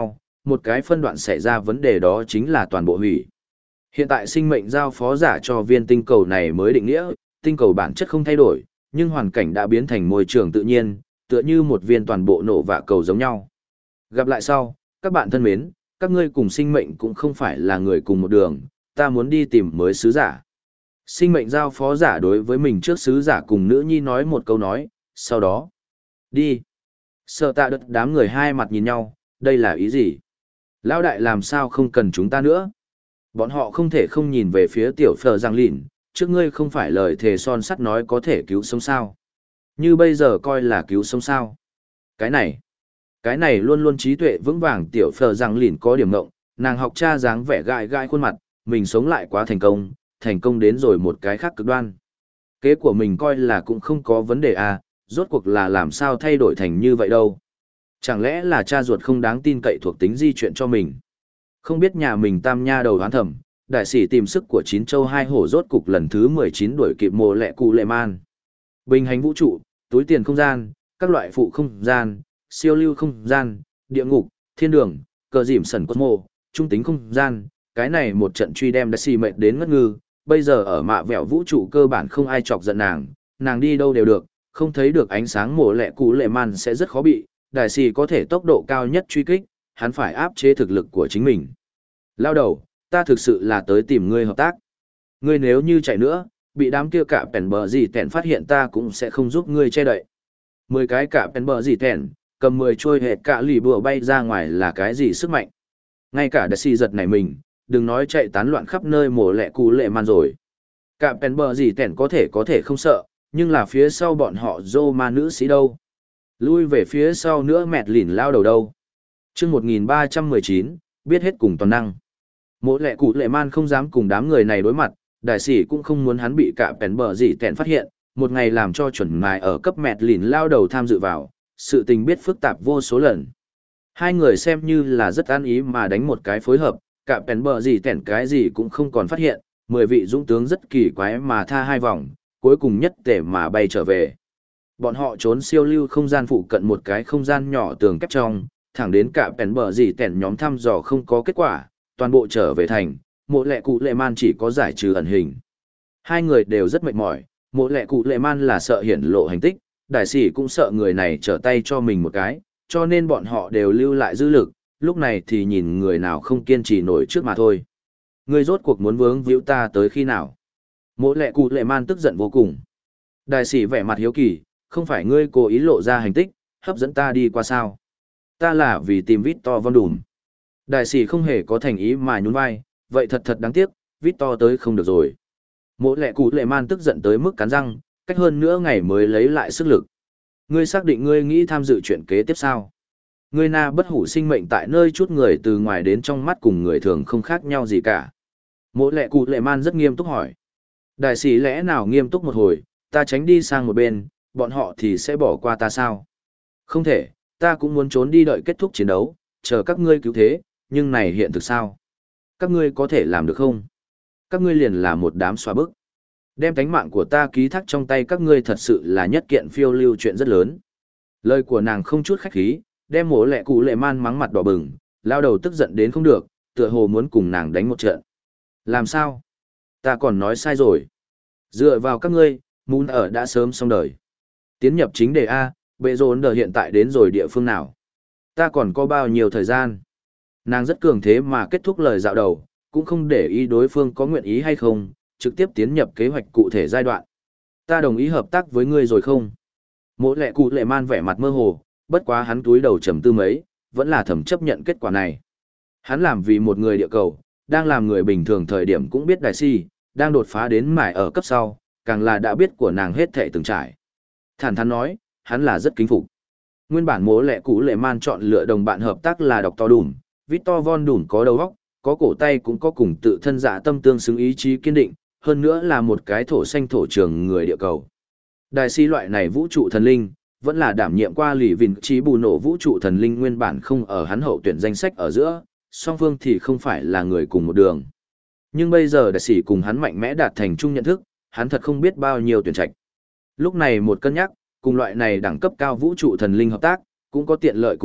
một cái phân đoạn xảy ra vấn đề đó chính là toàn bộ hủy. Hiện tại sinh mệnh giao phó giả cho viên tinh cầu này mới định nghĩa, tinh cầu bản chất không thay đổi, nhưng hoàn cảnh đã biến thành môi trường tự nhiên, tựa như một viên toàn bộ nổ vạ cầu giống nhau. Gặp lại sau, các bạn thân mến, các ngươi cùng sinh mệnh cũng không phải là người cùng một đường, ta muốn đi tìm mới sứ giả. Sinh mệnh giao phó giả đối với mình trước sứ giả cùng nữ nhi nói một câu nói, sau đó, đi. Sợ tạ đất đám người hai mặt nhìn nhau, đây là ý gì? Lão đại làm sao không cần chúng ta nữa? Bọn họ không thể không nhìn về phía tiểu phờ giang lìn, trước ngươi không phải lời thề son sắt nói có thể cứu sống sao. Như bây giờ coi là cứu sống sao. Cái này, cái này luôn luôn trí tuệ vững vàng tiểu phờ giang lìn có điểm ngộng, nàng học cha dáng vẻ gai gai khuôn mặt, mình sống lại quá thành công, thành công đến rồi một cái khác cực đoan. Kế của mình coi là cũng không có vấn đề à, rốt cuộc là làm sao thay đổi thành như vậy đâu. Chẳng lẽ là cha ruột không đáng tin cậy thuộc tính di chuyển cho mình. Không biết nhà mình tam nha đầu đoán thầm, đại sĩ tìm sức của chín châu hai hổ rốt cục lần thứ mười chín đuổi kịp mồ lẹ cụ lệ man. Bình hành vũ trụ, túi tiền không gian, các loại phụ không gian, siêu lưu không gian, địa ngục, thiên đường, cờ dìm sẩn cốt mô, trung tính không gian, cái này một trận truy đem đại sĩ mệt đến ngất ngư, bây giờ ở mạ vẹo vũ trụ cơ bản không ai chọc giận nàng, nàng đi đâu đều được, không thấy được ánh sáng mồ lẹ cụ lệ man sẽ rất khó bị, đại sĩ có thể tốc độ cao nhất truy kích, hắn phải áp chế thực lực của chính mình. Lao đầu, ta thực sự là tới tìm ngươi hợp tác. Ngươi nếu như chạy nữa, bị đám kia cả pèn bờ gì tèn phát hiện ta cũng sẽ không giúp ngươi che đậy. Mười cái cả pèn bờ gì tèn, cầm mười trôi hệt cả lì bùa bay ra ngoài là cái gì sức mạnh. Ngay cả đại sĩ giật này mình, đừng nói chạy tán loạn khắp nơi mổ lẹ cụ lệ man rồi. Cả pèn bờ gì tèn có thể có thể không sợ, nhưng là phía sau bọn họ dô ma nữ sĩ đâu. Lui về phía sau nữa mẹt lỉn lao đầu đâu. Trước một nghìn ba trăm mười chín, biết hết cùng toàn năng. Mộ lệ cụ lệ man không dám cùng đám người này đối mặt, đại sĩ cũng không muốn hắn bị cả pèn bờ gì tèn phát hiện, một ngày làm cho chuẩn mài ở cấp mẹt lìn lao đầu tham dự vào, sự tình biết phức tạp vô số lần. Hai người xem như là rất an ý mà đánh một cái phối hợp, cả pèn bờ gì tèn cái gì cũng không còn phát hiện, mười vị dũng tướng rất kỳ quái mà tha hai vòng, cuối cùng nhất tể mà bay trở về. Bọn họ trốn siêu lưu không gian phụ cận một cái không gian nhỏ tường kép trong, thẳng đến cả pèn bờ gì tèn nhóm thăm dò không có kết quả, toàn bộ trở về thành, mộ lệ cụ lệ man chỉ có giải trừ ẩn hình. Hai người đều rất mệt mỏi, mộ lệ cụ lệ man là sợ hiển lộ hành tích, đại sĩ cũng sợ người này trở tay cho mình một cái, cho nên bọn họ đều lưu lại dư lực, lúc này thì nhìn người nào không kiên trì nổi trước mà thôi. Ngươi rốt cuộc muốn vướng víu ta tới khi nào? Mộ lệ cụ lệ man tức giận vô cùng. Đại sĩ vẻ mặt hiếu kỳ, không phải ngươi cố ý lộ ra hành tích, hấp dẫn ta đi qua sao? Ta là vì tìm Victor Von Doom. Đại sĩ không hề có thành ý mà nhún vai, vậy thật thật đáng tiếc, Victor tới không được rồi. Mộ lệ cụ lệ man tức giận tới mức cắn răng, cách hơn nữa ngày mới lấy lại sức lực. Ngươi xác định ngươi nghĩ tham dự chuyện kế tiếp sao? Ngươi na bất hủ sinh mệnh tại nơi chút người từ ngoài đến trong mắt cùng người thường không khác nhau gì cả. Mộ lệ cụ lệ man rất nghiêm túc hỏi. Đại sĩ lẽ nào nghiêm túc một hồi, ta tránh đi sang một bên, bọn họ thì sẽ bỏ qua ta sao? Không thể, ta cũng muốn trốn đi đợi kết thúc chiến đấu, chờ các ngươi cứu thế, nhưng này hiện thực sao? Các ngươi có thể làm được không? Các ngươi liền là một đám xóa bức. Đem tánh mạng của ta ký thác trong tay các ngươi thật sự là nhất kiện phiêu lưu chuyện rất lớn. Lời của nàng không chút khách khí, đem mổ lẹ cụ lệ man mắng mặt đỏ bừng, lao đầu tức giận đến không được, tựa hồ muốn cùng nàng đánh một trận. Làm sao? Ta còn nói sai rồi. Dựa vào các ngươi, Moon ở đã sớm xong đời. Tiến nhập chính đề A, bệ rốn đờ hiện tại đến rồi địa phương nào? Ta còn có bao nhiêu thời gian? Nàng rất cường thế mà kết thúc lời dạo đầu, cũng không để ý đối phương có nguyện ý hay không, trực tiếp tiến nhập kế hoạch cụ thể giai đoạn. Ta đồng ý hợp tác với ngươi rồi không? Mộ lệ cụ lệ man vẻ mặt mơ hồ, bất quá hắn túi đầu trầm tư mấy, vẫn là thầm chấp nhận kết quả này. Hắn làm vì một người địa cầu, đang làm người bình thường thời điểm cũng biết đại si, đang đột phá đến mải ở cấp sau, càng là đã biết của nàng hết thệ từng trải. Thẳng thắn nói, hắn là rất kính phục. Nguyên bản mộ lệ cụ lệ man chọn lựa đồng bạn hợp tác là Doctor Doom, Victor Von Doom có đầu óc, có cổ tay cũng có cùng tự thân dạ tâm tương xứng ý chí kiên định, hơn nữa là một cái thổ xanh thổ trường người địa cầu. Đại si loại này vũ trụ thần linh, vẫn là đảm nhiệm qua lì vìn trí bù nổ vũ trụ thần linh nguyên bản không ở hắn hậu tuyển danh sách ở giữa, song phương thì không phải là người cùng một đường. Nhưng bây giờ đại sĩ cùng hắn mạnh mẽ đạt thành chung nhận thức, hắn thật không biết bao nhiêu tuyển trạch. Lúc này một cân nhắc, cùng loại này đẳng cấp cao vũ trụ thần linh hợp tác, cũng có tiện lợi cùng lúc,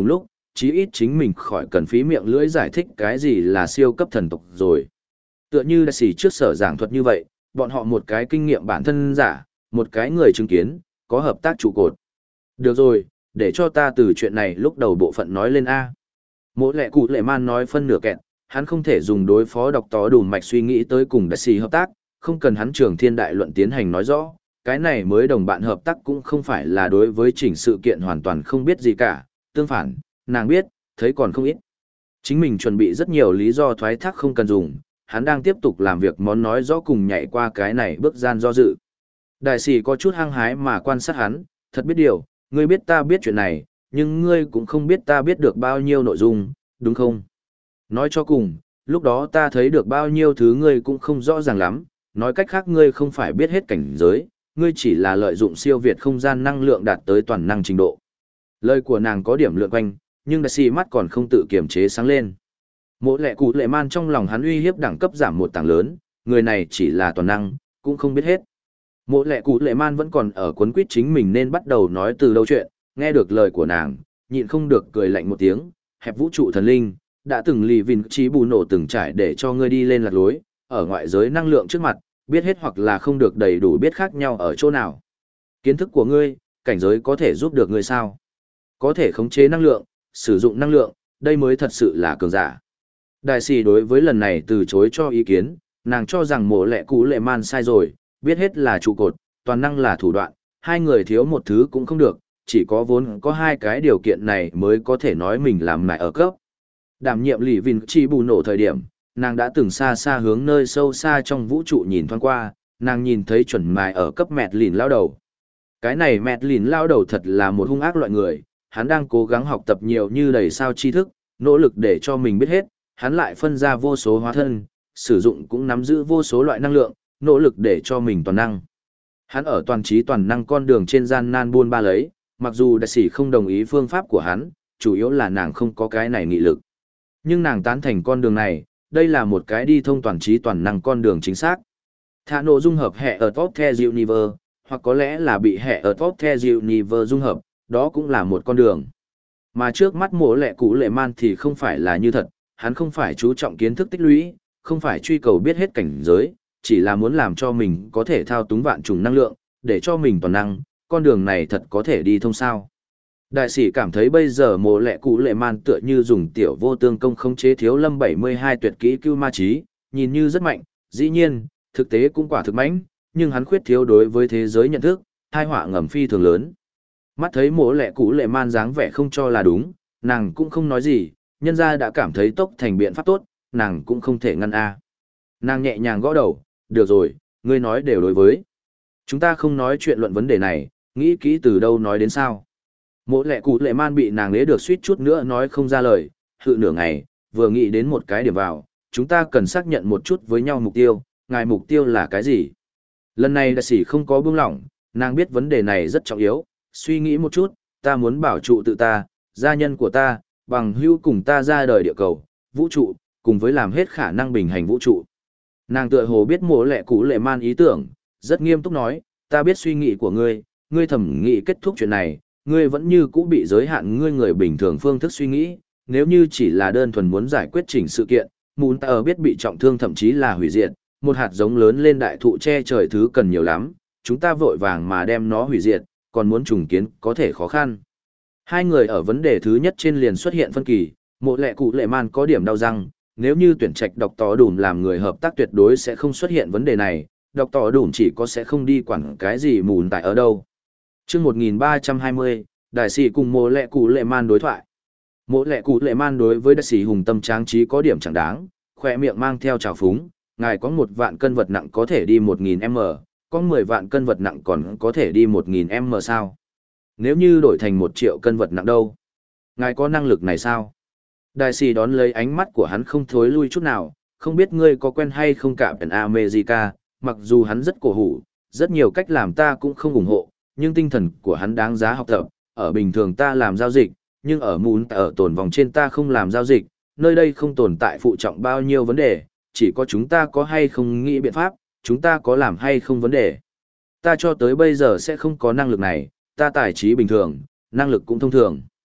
chí ít chính mình khỏi cần phí miệng lưỡi giải thích cái gì là siêu cấp thần tộc rồi. Tựa như đại sĩ trước sở giảng thuật như vậy, bọn họ một cái kinh nghiệm bản thân giả, một cái người chứng kiến, có hợp tác trụ cột. Được rồi, để cho ta từ chuyện này lúc đầu bộ phận nói lên A. Mỗ lẹ cụ lệ man nói phân nửa kẹt, hắn không thể dùng đối phó độc tó đùm mạch suy nghĩ tới cùng đại sĩ hợp tác, không cần hắn trường thiên đại luận tiến hành nói rõ, cái này mới đồng bạn hợp tác cũng không phải là đối với chỉnh sự kiện hoàn toàn không biết gì cả, tương phản, nàng biết, thấy còn không ít. Chính mình chuẩn bị rất nhiều lý do thoái thác không cần dùng, hắn đang tiếp tục làm việc món nói rõ cùng nhảy qua cái này bước gian do dự. Đại sĩ có chút hăng hái mà quan sát hắn, thật biết điều, ngươi biết ta biết chuyện này, nhưng ngươi cũng không biết ta biết được bao nhiêu nội dung, đúng không? Nói cho cùng, lúc đó ta thấy được bao nhiêu thứ ngươi cũng không rõ ràng lắm, nói cách khác ngươi không phải biết hết cảnh giới, ngươi chỉ là lợi dụng siêu việt không gian năng lượng đạt tới toàn năng trình độ. Lời của nàng có điểm lượn quanh, nhưng đại sĩ mắt còn không tự kiềm chế sáng lên. Mỗi lệ cụ lệ man trong lòng hắn uy hiếp đẳng cấp giảm một tầng lớn, người này chỉ là toàn năng, cũng không biết hết. Mỗi lệ cụ lệ man vẫn còn ở cuốn quýt chính mình nên bắt đầu nói từ đâu chuyện, nghe được lời của nàng, nhịn không được cười lạnh một tiếng, hẹp vũ trụ thần linh, đã từng lì vìn trí bù nổ từng trải để cho ngươi đi lên lạc lối, ở ngoại giới năng lượng trước mặt, biết hết hoặc là không được đầy đủ biết khác nhau ở chỗ nào. Kiến thức của ngươi, cảnh giới có thể giúp được ngươi sao? Có thể khống chế năng lượng, sử dụng năng lượng, đây mới thật sự là cường giả. Đại sĩ đối với lần này từ chối cho ý kiến, nàng cho rằng mộ lệ cũ lệ man sai rồi, biết hết là trụ cột, toàn năng là thủ đoạn, hai người thiếu một thứ cũng không được, chỉ có vốn có hai cái điều kiện này mới có thể nói mình làm lại ở cấp. Đảm nhiệm lì vìn chi bù nổ thời điểm, nàng đã từng xa xa hướng nơi sâu xa trong vũ trụ nhìn thoáng qua, nàng nhìn thấy chuẩn mài ở cấp mẹt lìn lao đầu. Cái này mẹt lìn lao đầu thật là một hung ác loại người, hắn đang cố gắng học tập nhiều như đầy sao tri thức, nỗ lực để cho mình biết hết, hắn lại phân ra vô số hóa thân, sử dụng cũng nắm giữ vô số loại năng lượng, nỗ lực để cho mình toàn năng. Hắn ở toàn trí toàn năng con đường trên gian nan buôn ba lấy, mặc dù đại sĩ không đồng ý phương pháp của hắn, chủ yếu là nàng không có cái này nghị lực. Nhưng nàng tán thành con đường này, đây là một cái đi thông toàn trí toàn năng con đường chính xác. Thả nổ dung hợp hệ ở Top The Universe, hoặc có lẽ là bị hệ ở Top The Universe dung hợp, đó cũng là một con đường. Mà trước mắt mổ lệ cũ lệ man thì không phải là như thật, hắn không phải chú trọng kiến thức tích lũy, không phải truy cầu biết hết cảnh giới, chỉ là muốn làm cho mình có thể thao túng vạn trùng năng lượng, để cho mình toàn năng, con đường này thật có thể đi thông sao. Đại sĩ cảm thấy bây giờ mộ lệ cụ lệ man tựa như dùng tiểu vô tương công khống chế thiếu lâm bảy mươi hai tuyệt kỹ cưu ma trí, nhìn như rất mạnh, dĩ nhiên, thực tế cũng quả thực mãnh, nhưng hắn khuyết thiếu đối với thế giới nhận thức, tai họa ngầm phi thường lớn. Mắt thấy mộ lệ cụ lệ man dáng vẻ không cho là đúng, nàng cũng không nói gì, nhân ra đã cảm thấy tốc thành biện pháp tốt, nàng cũng không thể ngăn a. Nàng nhẹ nhàng gõ đầu, được rồi, ngươi nói đều đối với. Chúng ta không nói chuyện luận vấn đề này, nghĩ kỹ từ đâu nói đến sao. Mộ lệ cụ lệ man bị nàng ế được suýt chút nữa nói không ra lời, hự nửa ngày, vừa nghĩ đến một cái điểm vào, chúng ta cần xác nhận một chút với nhau mục tiêu, ngài mục tiêu là cái gì. Lần này đại sĩ không có buông lỏng, nàng biết vấn đề này rất trọng yếu, suy nghĩ một chút, ta muốn bảo trụ tự ta, gia nhân của ta, bằng hữu cùng ta ra đời địa cầu, vũ trụ, cùng với làm hết khả năng bình hành vũ trụ. Nàng tựa hồ biết mộ lệ cụ lệ man ý tưởng, rất nghiêm túc nói, ta biết suy nghĩ của ngươi, ngươi thẩm nghĩ kết thúc chuyện này, ngươi vẫn như cũ bị giới hạn ngươi người bình thường phương thức suy nghĩ, nếu như chỉ là đơn thuần muốn giải quyết chỉnh sự kiện, muốn ta ở biết bị trọng thương thậm chí là hủy diệt, một hạt giống lớn lên đại thụ che trời thứ cần nhiều lắm, chúng ta vội vàng mà đem nó hủy diệt, còn muốn trùng kiến có thể khó khăn. Hai người ở vấn đề thứ nhất trên liền xuất hiện phân kỳ, mộ lệ cụ lệ man có điểm đau răng, nếu như tuyển trạch đọc tỏ đùm làm người hợp tác tuyệt đối sẽ không xuất hiện vấn đề này, đọc tỏ đùm chỉ có sẽ không đi quản cái gì mùn tại ở đâu. Chương một nghìn ba trăm hai mươi, đại sĩ cùng mộ lệ cụ lệ man đối thoại. Mộ lệ cụ lệ man đối với đại sĩ hùng tâm tráng trí có điểm chẳng đáng, khỏe miệng mang theo trào phúng, ngài có một vạn cân vật nặng có thể đi một nghìn m, có mười vạn cân vật nặng còn có thể đi một nghìn m sao? Nếu như đổi thành một triệu cân vật nặng đâu? Ngài có năng lực này sao? Đại sĩ đón lấy ánh mắt của hắn không thối lui chút nào, không biết ngươi có quen hay không cả Pen America, mặc dù hắn rất cổ hủ, rất nhiều cách làm ta cũng không ủng hộ, nhưng tinh thần của hắn đáng giá học tập, ở bình thường ta làm giao dịch, nhưng ở muốn ở tồn vòng trên ta không làm giao dịch, nơi đây không tồn tại phụ trọng bao nhiêu vấn đề, chỉ có chúng ta có hay không nghĩ biện pháp, chúng ta có làm hay không vấn đề. Ta cho tới bây giờ sẽ không có năng lực này, ta tài trí bình thường, năng lực cũng thông thường.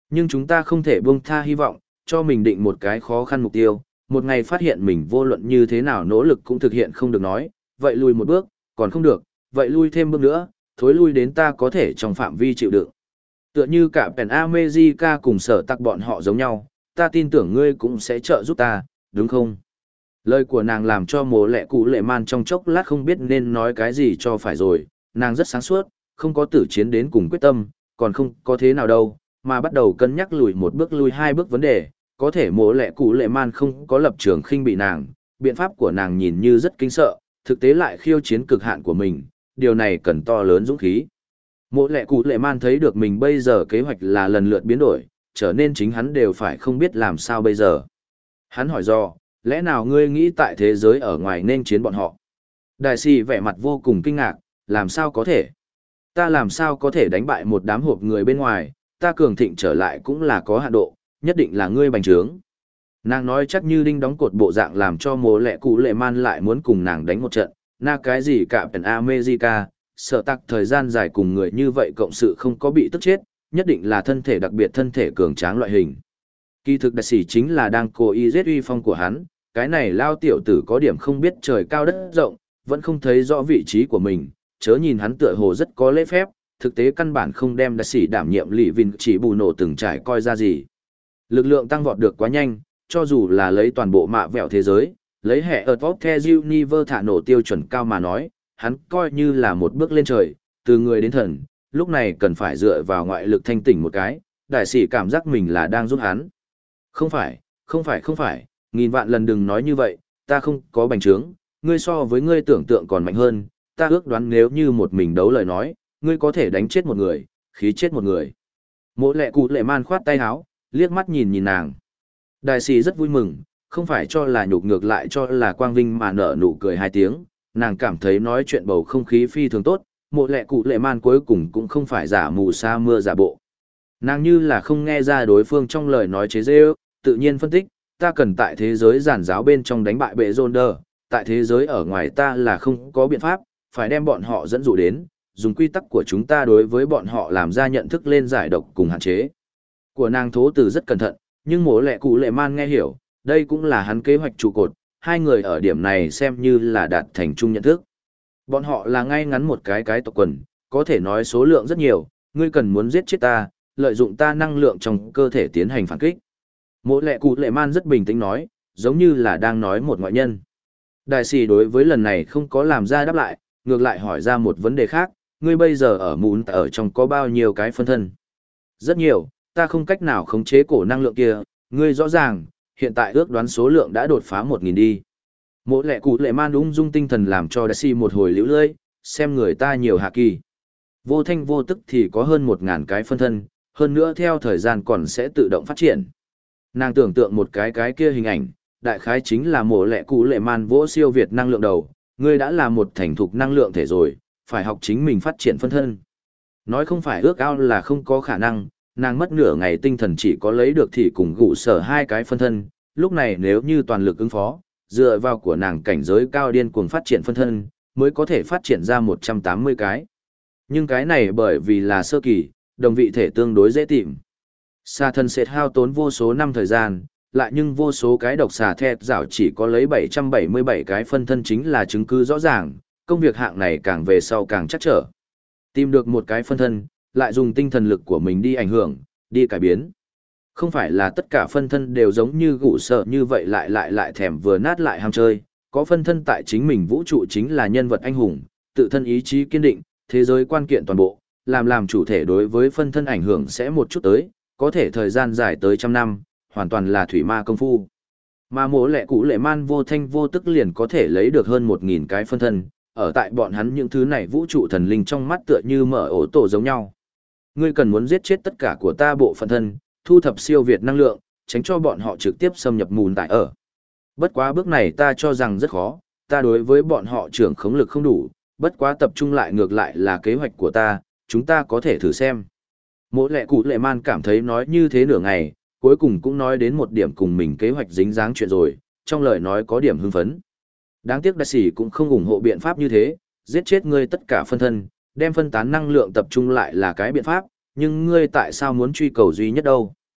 Nhưng chúng ta không thể buông tha hy vọng, cho mình định một cái khó khăn mục tiêu, một ngày phát hiện mình vô luận như thế nào nỗ lực cũng thực hiện không được nói, vậy lùi một bước, còn không được, vậy lui thêm bước nữa, thối lui đến ta có thể trong phạm vi chịu đựng. Tựa như cả Pen America cùng sở tắc bọn họ giống nhau, ta tin tưởng ngươi cũng sẽ trợ giúp ta, đúng không? Lời của nàng làm cho mồ lẹ cụ lệ man trong chốc lát không biết nên nói cái gì cho phải rồi, nàng rất sáng suốt, không có tử chiến đến cùng quyết tâm, còn không có thế nào đâu, mà bắt đầu cân nhắc lùi một bước lui hai bước vấn đề, có thể mồ lẹ cụ lệ man không có lập trường khinh bị nàng, biện pháp của nàng nhìn như rất kinh sợ, thực tế lại khiêu chiến cực hạn của mình, điều này cần to lớn dũng khí. Mộ lẹ cụ lệ man thấy được mình bây giờ kế hoạch là lần lượt biến đổi, trở nên chính hắn đều phải không biết làm sao bây giờ. Hắn hỏi do, lẽ nào ngươi nghĩ tại thế giới ở ngoài nên chiến bọn họ? Đại sĩ vẻ mặt vô cùng kinh ngạc, làm sao có thể? Ta làm sao có thể đánh bại một đám hộp người bên ngoài, ta cường thịnh trở lại cũng là có hạn độ, nhất định là ngươi bành trướng. Nàng nói chắc như đinh đóng cột bộ dạng làm cho mồ lẹ cụ lệ man lại muốn cùng nàng đánh một trận, na cái gì cả Pen America, sợ tặc thời gian dài cùng người như vậy cộng sự không có bị tức chết, nhất định là thân thể đặc biệt thân thể cường tráng loại hình. Kỳ thực đại sĩ chính là đang cố ý giết uy phong của hắn, cái này lao tiểu tử có điểm không biết trời cao đất rộng, vẫn không thấy rõ vị trí của mình, chớ nhìn hắn tựa hồ rất có lễ phép, thực tế căn bản không đem đại sĩ đảm nhiệm lì vinh chỉ bù nổ từng trải coi ra gì. Lực lượng tăng vọt được quá nhanh, cho dù là lấy toàn bộ mạ vẹo thế giới, lấy hệ ở top the universe thả nổ tiêu chuẩn cao mà nói, hắn coi như là một bước lên trời, từ người đến thần, lúc này cần phải dựa vào ngoại lực thanh tỉnh một cái, đại sĩ cảm giác mình là đang giúp hắn. Không phải, không phải không phải, nghìn vạn lần đừng nói như vậy, ta không có bành trướng, ngươi so với ngươi tưởng tượng còn mạnh hơn, ta ước đoán nếu như một mình đấu lời nói, ngươi có thể đánh chết một người, khí chết một người. Mộ lẹ cụ lệ man khoát tay áo, liếc mắt nhìn nhìn nàng. Đại sĩ rất vui mừng, không phải cho là nhục ngược lại cho là quang vinh mà nở nụ cười hai tiếng, nàng cảm thấy nói chuyện bầu không khí phi thường tốt, mộ lẹ cụ lệ man cuối cùng cũng không phải giả mù sa mưa giả bộ. Nàng như là không nghe ra đối phương trong lời nói chế dê ước, tự nhiên phân tích, ta cần tại thế giới giản giáo bên trong đánh bại bệ rôn đờ, tại thế giới ở ngoài ta là không có biện pháp, phải đem bọn họ dẫn dụ đến, dùng quy tắc của chúng ta đối với bọn họ làm ra nhận thức lên giải độc cùng hạn chế. Của nàng thố từ rất cẩn thận, nhưng mộ lẹ cụ lệ man nghe hiểu, đây cũng là hắn kế hoạch trụ cột, hai người ở điểm này xem như là đạt thành chung nhận thức. Bọn họ là ngay ngắn một cái cái tộc quần, có thể nói số lượng rất nhiều, ngươi cần muốn giết chết ta, lợi dụng ta năng lượng trong cơ thể tiến hành phản kích. Mộ lẹ cụ lệ man rất bình tĩnh nói, giống như là đang nói một ngoại nhân. Đại sĩ đối với lần này không có làm ra đáp lại, ngược lại hỏi ra một vấn đề khác, ngươi bây giờ ở mún ở trong có bao nhiêu cái phân thân? Rất nhiều, ta không cách nào khống chế cổ năng lượng kia, ngươi rõ ràng, hiện tại ước đoán số lượng đã đột phá một nghìn đi. Mộ lẹ cụ lệ man ung dung tinh thần làm cho đại sĩ một hồi liễu lơi, xem người ta nhiều hạ kỳ. Vô thanh vô tức thì có hơn một ngàn cái phân thân, hơn nữa theo thời gian còn sẽ tự động phát triển. Nàng tưởng tượng một cái cái kia hình ảnh, đại khái chính là mộ lẹ cụ lệ man vỗ siêu việt năng lượng đầu, ngươi đã là một thành thục năng lượng thể rồi, phải học chính mình phát triển phân thân. Nói không phải ước ao là không có khả năng, nàng mất nửa ngày tinh thần chỉ có lấy được thì cùng gụ sở hai cái phân thân, lúc này nếu như toàn lực ứng phó, dựa vào của nàng cảnh giới cao điên cuồng phát triển phân thân, mới có thể phát triển ra một trăm tám mươi cái. Nhưng cái này bởi vì là sơ kỳ, đồng vị thể tương đối dễ tìm. Xà thân sẽ hao tốn vô số năm thời gian, lại nhưng vô số cái độc xà thẹt rảo chỉ có lấy bảy trăm bảy mươi bảy cái phân thân chính là chứng cứ rõ ràng, công việc hạng này càng về sau càng chắc trở. Tìm được một cái phân thân, lại dùng tinh thần lực của mình đi ảnh hưởng, đi cải biến. Không phải là tất cả phân thân đều giống như gụ sợ như vậy lại lại lại thèm vừa nát lại ham chơi, có phân thân tại chính mình vũ trụ chính là nhân vật anh hùng, tự thân ý chí kiên định, thế giới quan kiện toàn bộ, làm làm chủ thể đối với phân thân ảnh hưởng sẽ một chút tới, có thể thời gian dài tới trăm năm, hoàn toàn là thủy ma công phu. Mà mỗ lẹ cụ lệ man vô thanh vô tức liền có thể lấy được hơn một nghìn cái phân thân, ở tại bọn hắn những thứ này vũ trụ thần linh trong mắt tựa như mở ổ tổ giống nhau. Ngươi cần muốn giết chết tất cả của ta bộ phận thân, thu thập siêu việt năng lượng, tránh cho bọn họ trực tiếp xâm nhập mùn tại ở. Bất quá bước này ta cho rằng rất khó, ta đối với bọn họ trưởng khống lực không đủ, bất quá tập trung lại ngược lại là kế hoạch của ta, chúng ta có thể thử xem. Mỗi lệ cụ lệ man cảm thấy nói như thế nửa ngày, cuối cùng cũng nói đến một điểm cùng mình kế hoạch dính dáng chuyện rồi, trong lời nói có điểm hưng phấn. Đáng tiếc đại sĩ cũng không ủng hộ biện pháp như thế, giết chết ngươi tất cả phân thân, đem phân tán năng lượng tập trung lại là cái biện pháp, nhưng ngươi tại sao muốn truy cầu duy nhất đâu?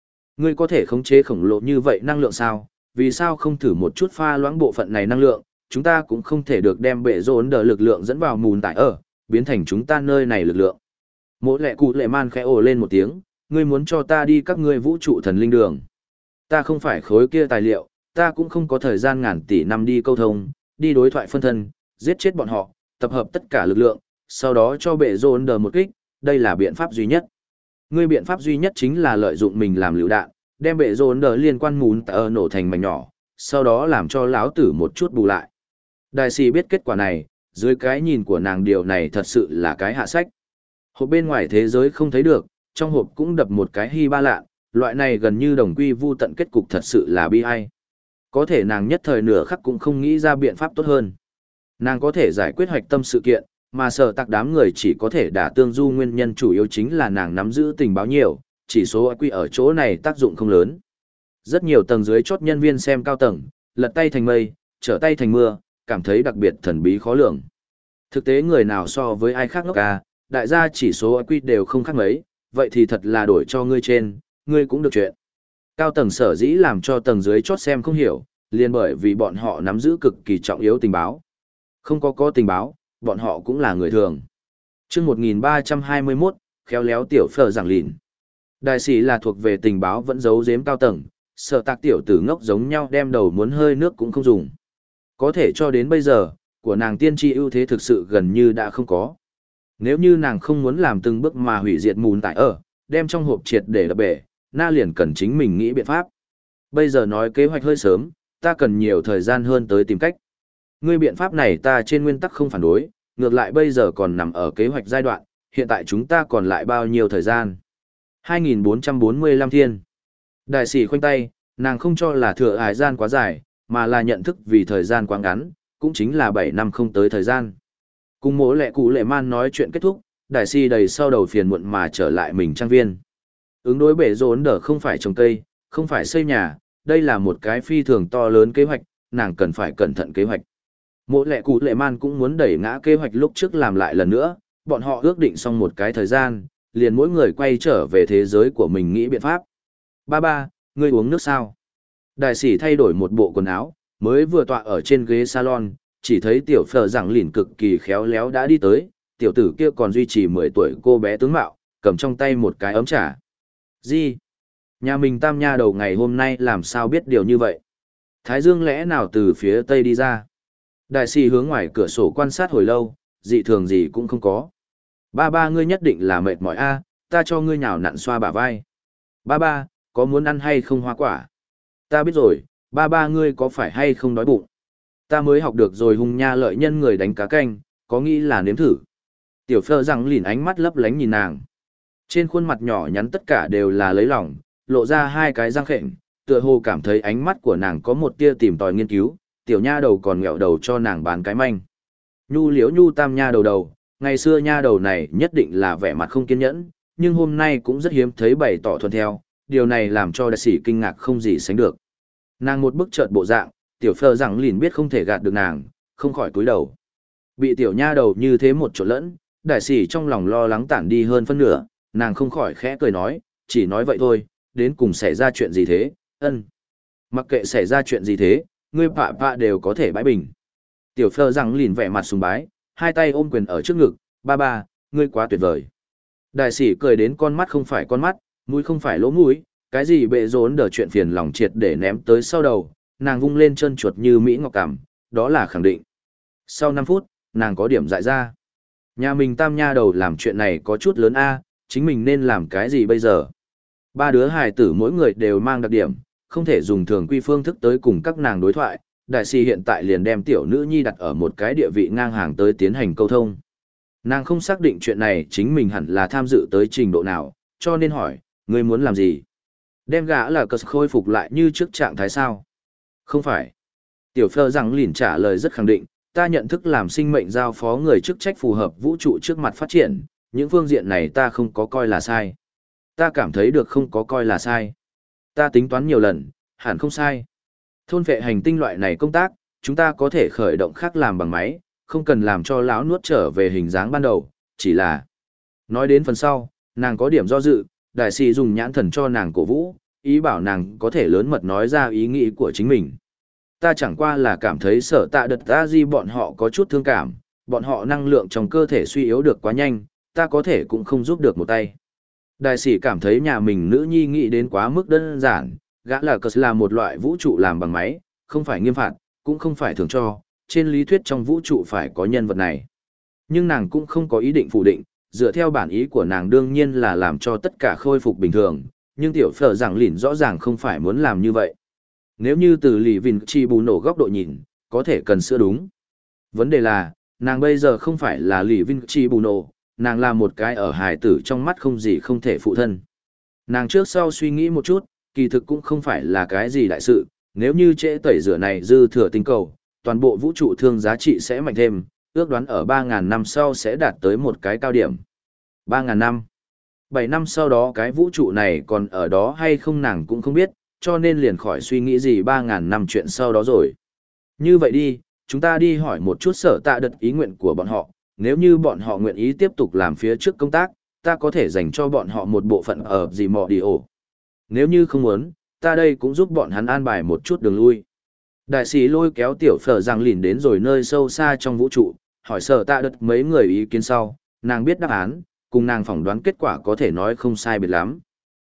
Ngươi có thể khống chế khổng lồ như vậy năng lượng sao? Vì sao không thử một chút pha loãng bộ phận này năng lượng? Chúng ta cũng không thể được đem bệ rốn đờ lực lượng dẫn vào mùn tại ở, biến thành chúng ta nơi này lực lượng. Mỗi lệ cụ lệ man khẽ ồ lên một tiếng, ngươi muốn cho ta đi các ngươi vũ trụ thần linh đường. Ta không phải khối kia tài liệu, ta cũng không có thời gian ngàn tỷ năm đi câu thông, đi đối thoại phân thân, giết chết bọn họ, tập hợp tất cả lực lượng, sau đó cho bệ rốn đờ một kích, đây là biện pháp duy nhất. Ngươi biện pháp duy nhất chính là lợi dụng mình làm lựu đạn, đem bệ rốn đờ liên quan mùn tại ở nổ thành mảnh nhỏ, sau đó làm cho lão tử một chút bù lại. Đại sĩ biết kết quả này, dưới cái nhìn của nàng điều này thật sự là cái hạ sách. Hộp bên ngoài thế giới không thấy được, trong hộp cũng đập một cái hy ba lạ, loại này gần như đồng quy vu tận kết cục thật sự là bi ai. Có thể nàng nhất thời nửa khắc cũng không nghĩ ra biện pháp tốt hơn. Nàng có thể giải quyết hoạch tâm sự kiện, mà sở tạc đám người chỉ có thể đả tương du nguyên nhân chủ yếu chính là nàng nắm giữ tình báo nhiều, chỉ số i kiu ở chỗ này tác dụng không lớn. Rất nhiều tầng dưới chốt nhân viên xem cao tầng, lật tay thành mây, trở tay thành mưa, cảm thấy đặc biệt thần bí khó lường. Thực tế người nào so với ai khác ngốc ca, đại gia chỉ số i kiu đều không khác mấy, vậy thì thật là đổi cho ngươi trên, ngươi cũng được chuyện. Cao tầng sở dĩ làm cho tầng dưới chốt xem không hiểu, liền bởi vì bọn họ nắm giữ cực kỳ trọng yếu tình báo. Không có có tình báo, bọn họ cũng là người thường. Chương một nghìn ba trăm hai mươi mốt, khéo léo tiểu phở giảng lìn. Đại sĩ là thuộc về tình báo vẫn giấu giếm cao tầng, sợ tạc tiểu tử ngốc giống nhau đem đầu muốn hơi nước cũng không dùng. Có thể cho đến bây giờ, của nàng tiên tri ưu thế thực sự gần như đã không có. Nếu như nàng không muốn làm từng bước mà hủy diệt mùn tại ở, đem trong hộp triệt để đập bể, na liền cần chính mình nghĩ biện pháp. Bây giờ nói kế hoạch hơi sớm, ta cần nhiều thời gian hơn tới tìm cách. Ngươi biện pháp này ta trên nguyên tắc không phản đối, ngược lại bây giờ còn nằm ở kế hoạch giai đoạn, hiện tại chúng ta còn lại bao nhiêu thời gian? hai nghìn bốn trăm bốn mươi lăm thiên. Đại sĩ khoanh tay, nàng không cho là thừa hải gian quá dài, mà là nhận thức vì thời gian quá ngắn, cũng chính là bảy năm không tới thời gian. Cùng mỗ lệ cụ lệ man nói chuyện kết thúc, đại sĩ đầy sau đầu phiền muộn mà trở lại mình trang viên. Ứng đối bể rốn đỡ không phải trồng cây, không phải xây nhà, đây là một cái phi thường to lớn kế hoạch, nàng cần phải cẩn thận kế hoạch. Mỗ lệ cụ lệ man cũng muốn đẩy ngã kế hoạch lúc trước làm lại lần nữa, bọn họ ước định xong một cái thời gian, liền mỗi người quay trở về thế giới của mình nghĩ biện pháp. Ba ba, ngươi uống nước sao? Đại sĩ thay đổi một bộ quần áo, mới vừa tọa ở trên ghế salon, chỉ thấy tiểu phở giảng lìn cực kỳ khéo léo đã đi tới, tiểu tử kia còn duy trì mười tuổi cô bé tướng mạo, cầm trong tay một cái ấm trà. Gì? Nhà mình tam nha đầu ngày hôm nay làm sao biết điều như vậy? Thái dương lẽ nào từ phía tây đi ra? Đại sĩ hướng ngoài cửa sổ quan sát hồi lâu, dị thường gì cũng không có. Ba ba ngươi nhất định là mệt mỏi a, ta cho ngươi nhào nặn xoa bả vai. Ba ba, có muốn ăn hay không hoa quả? Ta biết rồi, ba ba ngươi có phải hay không đói bụng? Ta mới học được rồi hung nha lợi nhân người đánh cá canh, có nghĩ là nếm thử. Tiểu phơ rằng lìn ánh mắt lấp lánh nhìn nàng. Trên khuôn mặt nhỏ nhắn tất cả đều là lấy lòng, lộ ra hai cái răng khệnh, tựa hồ cảm thấy ánh mắt của nàng có một tia tìm tòi nghiên cứu, tiểu nha đầu còn nghẹo đầu cho nàng bán cái manh. Nhu liễu nhu tam nha đầu đầu, ngày xưa nha đầu này nhất định là vẻ mặt không kiên nhẫn, nhưng hôm nay cũng rất hiếm thấy bày tỏ thuận theo, điều này làm cho đại sĩ kinh ngạc không gì sánh được. Nàng một bức chợt bộ dạng, tiểu phơ rằng lìn biết không thể gạt được nàng, không khỏi cúi đầu. Bị tiểu nha đầu như thế một chỗ lẫn, đại sĩ trong lòng lo lắng tản đi hơn phân nửa, nàng không khỏi khẽ cười nói, chỉ nói vậy thôi, đến cùng xảy ra chuyện gì thế, ân. Mặc kệ xảy ra chuyện gì thế, ngươi pạ pạ đều có thể bãi bình. Tiểu phơ rằng lìn vẻ mặt sùng bái, hai tay ôm quyền ở trước ngực, ba ba, ngươi quá tuyệt vời. Đại sĩ cười đến con mắt không phải con mắt, mũi không phải lỗ mũi, cái gì bệ rốn đỡ chuyện phiền lòng triệt để ném tới sau đầu, nàng vung lên chân chuột như Mỹ Ngọc Cằm, đó là khẳng định. Sau năm phút, nàng có điểm dại ra. Nhà mình tam nha đầu làm chuyện này có chút lớn a, chính mình nên làm cái gì bây giờ? Ba đứa hài tử mỗi người đều mang đặc điểm, không thể dùng thường quy phương thức tới cùng các nàng đối thoại. Đại sĩ hiện tại liền đem tiểu nữ nhi đặt ở một cái địa vị ngang hàng tới tiến hành câu thông. Nàng không xác định chuyện này chính mình hẳn là tham dự tới trình độ nào, cho nên hỏi, ngươi muốn làm gì? Đem gã là cờ khôi phục lại như trước trạng thái sao? Không phải. Tiểu phơ rằng lìn trả lời rất khẳng định, ta nhận thức làm sinh mệnh giao phó người chức trách phù hợp vũ trụ trước mặt phát triển, những phương diện này ta không có coi là sai. Ta cảm thấy được không có coi là sai. Ta tính toán nhiều lần, hẳn không sai. Thôn vệ hành tinh loại này công tác, chúng ta có thể khởi động khác làm bằng máy, không cần làm cho lão nuốt trở về hình dáng ban đầu, chỉ là... Nói đến phần sau, nàng có điểm do dự, đại sĩ dùng nhãn thần cho nàng cổ vũ, ý bảo nàng có thể lớn mật nói ra ý nghĩ của chính mình. Ta chẳng qua là cảm thấy sở tạ đật ta di bọn họ có chút thương cảm, bọn họ năng lượng trong cơ thể suy yếu được quá nhanh, ta có thể cũng không giúp được một tay. Đại sĩ cảm thấy nhà mình nữ nhi nghĩ đến quá mức đơn giản, gã là cờ là một loại vũ trụ làm bằng máy, không phải nghiêm phạt, cũng không phải thường cho, trên lý thuyết trong vũ trụ phải có nhân vật này. Nhưng nàng cũng không có ý định phủ định, dựa theo bản ý của nàng đương nhiên là làm cho tất cả khôi phục bình thường, nhưng tiểu phở giảng lìn rõ ràng không phải muốn làm như vậy. Nếu như từ lì vìn chi bù nổ góc độ nhìn, có thể cần sửa đúng. Vấn đề là, nàng bây giờ không phải là lì vìn chi bù nổ, nàng là một cái ở hài tử trong mắt không gì không thể phụ thân. Nàng trước sau suy nghĩ một chút, kỳ thực cũng không phải là cái gì đại sự, nếu như trễ tẩy rửa này dư thừa tinh cầu, toàn bộ vũ trụ thương giá trị sẽ mạnh thêm, ước đoán ở ba nghìn năm sau sẽ đạt tới một cái cao điểm. ba nghìn năm. bảy năm sau đó cái vũ trụ này còn ở đó hay không nàng cũng không biết, cho nên liền khỏi suy nghĩ gì ba nghìn năm chuyện sau đó rồi. Như vậy đi, chúng ta đi hỏi một chút sở tạ đật ý nguyện của bọn họ, nếu như bọn họ nguyện ý tiếp tục làm phía trước công tác, ta có thể dành cho bọn họ một bộ phận ở gì mò đi ổ. Nếu như không muốn, ta đây cũng giúp bọn hắn an bài một chút đường lui. Đại sĩ lôi kéo tiểu phở rằng lìn đến rồi nơi sâu xa trong vũ trụ, hỏi sở tạ đật mấy người ý kiến sau, nàng biết đáp án, cùng nàng phỏng đoán kết quả có thể nói không sai biệt lắm.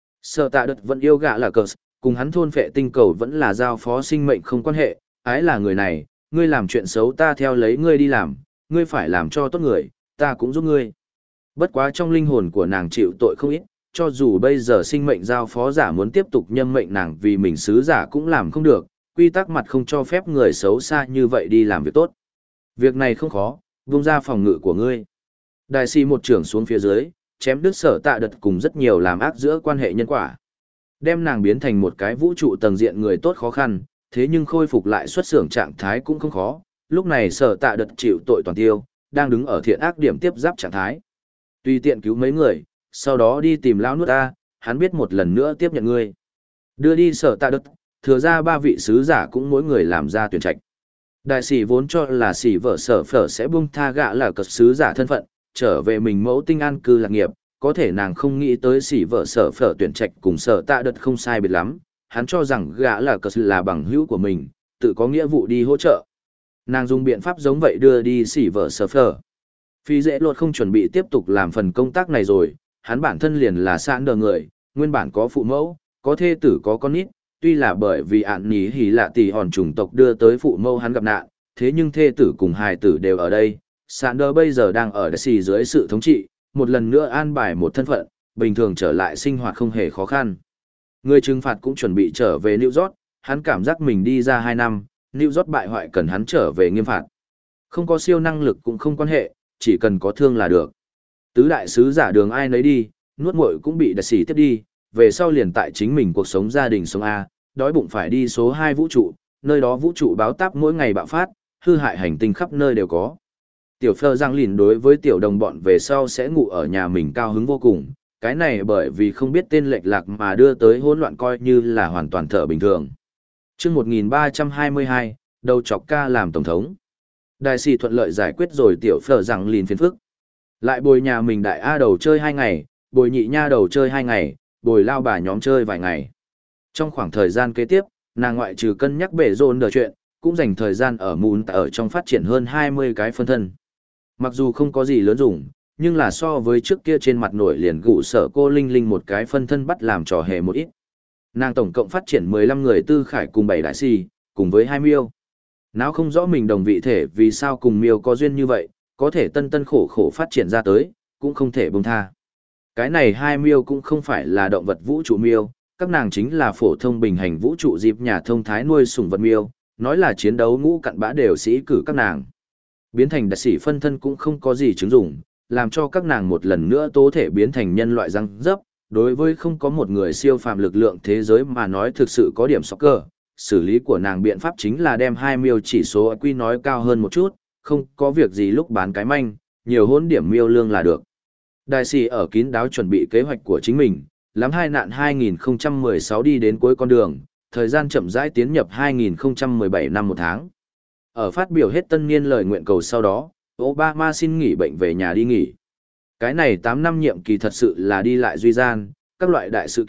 Sở tạ đật vẫn yêu gã là cờ, cùng hắn thôn phệ tinh cầu vẫn là giao phó sinh mệnh không quan hệ, ái là người này, ngươi làm chuyện xấu ta theo lấy ngươi đi làm, ngươi phải làm cho tốt người, ta cũng giúp ngươi. Bất quá trong linh hồn của nàng chịu tội không ít, cho dù bây giờ sinh mệnh giao phó giả muốn tiếp tục nhâm mệnh nàng vì mình sứ giả cũng làm không được, quy tắc mặt không cho phép người xấu xa như vậy đi làm việc tốt. Việc này không khó, vung ra phòng ngự của ngươi. Đại sĩ một trưởng xuống phía dưới, chém đứt sở tạ đật cùng rất nhiều làm ác giữa quan hệ nhân quả. Đem nàng biến thành một cái vũ trụ tầng diện người tốt khó khăn, thế nhưng khôi phục lại xuất xưởng trạng thái cũng không khó. Lúc này sở tạ đật chịu tội toàn tiêu, đang đứng ở thiện ác điểm tiếp giáp trạng thái. Tùy tiện cứu mấy người, sau đó đi tìm lão nuốt ta, hắn biết một lần nữa tiếp nhận ngươi. Đưa đi sở tạ đật, thừa ra ba vị sứ giả cũng mỗi người làm ra tuyển trạch. Đại sĩ vốn cho là sĩ vợ sở phở sẽ buông tha gã là cật sứ giả thân phận, trở về mình mẫu tinh an cư lạc nghiệp, có thể nàng không nghĩ tới sĩ vợ sở phở tuyển trạch cùng sở tạ đật không sai biệt lắm, hắn cho rằng gã là cật là bằng hữu của mình, tự có nghĩa vụ đi hỗ trợ. Nàng dùng biện pháp giống vậy đưa đi sĩ vợ sở phở. Phi dễ luật không chuẩn bị tiếp tục làm phần công tác này rồi, hắn bản thân liền là sẵn đờ người, nguyên bản có phụ mẫu, có thê tử có con nít, tuy là bởi vì ạn ní hỉ lạ tỷ hòn chủng tộc đưa tới phụ mẫu hắn gặp nạn, thế nhưng thê tử cùng hài tử đều ở đây. Sẵn đờ bây giờ đang ở Daisy dưới sự thống trị, một lần nữa an bài một thân phận, bình thường trở lại sinh hoạt không hề khó khăn. Người trừng phạt cũng chuẩn bị trở về New York, hắn cảm giác mình đi ra hai năm, New York bại hoại cần hắn trở về nghiêm phạt. Không có siêu năng lực cũng không quan hệ, chỉ cần có thương là được. Tứ đại sứ giả đường ai nấy đi, nuốt muội cũng bị đặc sĩ tiếp đi, về sau liền tại chính mình cuộc sống gia đình sống A, đói bụng phải đi số hai vũ trụ, nơi đó vũ trụ báo táp mỗi ngày bạo phát, hư hại hành tinh khắp nơi đều có. Tiểu Fleur Giang Lìn đối với tiểu đồng bọn về sau sẽ ngủ ở nhà mình cao hứng vô cùng, cái này bởi vì không biết tên lệch lạc mà đưa tới hỗn loạn coi như là hoàn toàn thở bình thường. Trước một nghìn ba trăm hai mươi hai, đầu chọc ca làm tổng thống. Đại sĩ thuận lợi giải quyết rồi tiểu Fleur Giang Lìn phiền phức. Lại bồi nhà mình đại A đầu chơi hai ngày, bồi nhị nha đầu chơi hai ngày, bồi lao bà nhóm chơi vài ngày. Trong khoảng thời gian kế tiếp, nàng ngoại trừ cân nhắc bể rôn đờ chuyện, cũng dành thời gian ở mùn ở trong phát triển hơn hai mươi cái phân thân. Mặc dù không có gì lớn dùng, nhưng là so với trước kia trên mặt nổi liền gụ sở cô Linh Linh một cái phân thân bắt làm trò hề một ít. Nàng tổng cộng phát triển mười lăm người tư khải cùng bảy đại si, cùng với hai miêu. Nào không rõ mình đồng vị thể vì sao cùng miêu có duyên như vậy, có thể tân tân khổ khổ phát triển ra tới, cũng không thể buông tha. Cái này hai miêu cũng không phải là động vật vũ trụ miêu, các nàng chính là phổ thông bình hành vũ trụ dịp nhà thông thái nuôi sủng vật miêu, nói là chiến đấu ngũ cặn bã đều sĩ cử các nàng. Biến thành đặc sĩ phân thân cũng không có gì chứng dụng, làm cho các nàng một lần nữa tố thể biến thành nhân loại răng dấp, đối với không có một người siêu phàm lực lượng thế giới mà nói thực sự có điểm sóc cơ. Xử lý của nàng biện pháp chính là đem hai miêu chỉ số i kiu nói cao hơn một chút, không có việc gì lúc bán cái manh, nhiều hôn điểm miêu lương là được. Đại sĩ ở kín đáo chuẩn bị kế hoạch của chính mình, lắm hai nạn hai nghìn không trăm mười sáu đi đến cuối con đường, thời gian chậm rãi tiến nhập hai nghìn không trăm mười bảy năm một tháng. Ở phát biểu hết tân niên lời nguyện cầu sau đó, Obama xin nghỉ bệnh về nhà đi nghỉ. Cái này tám năm nhiệm kỳ thật sự là đi lại duy gian, các loại đại sự kiện,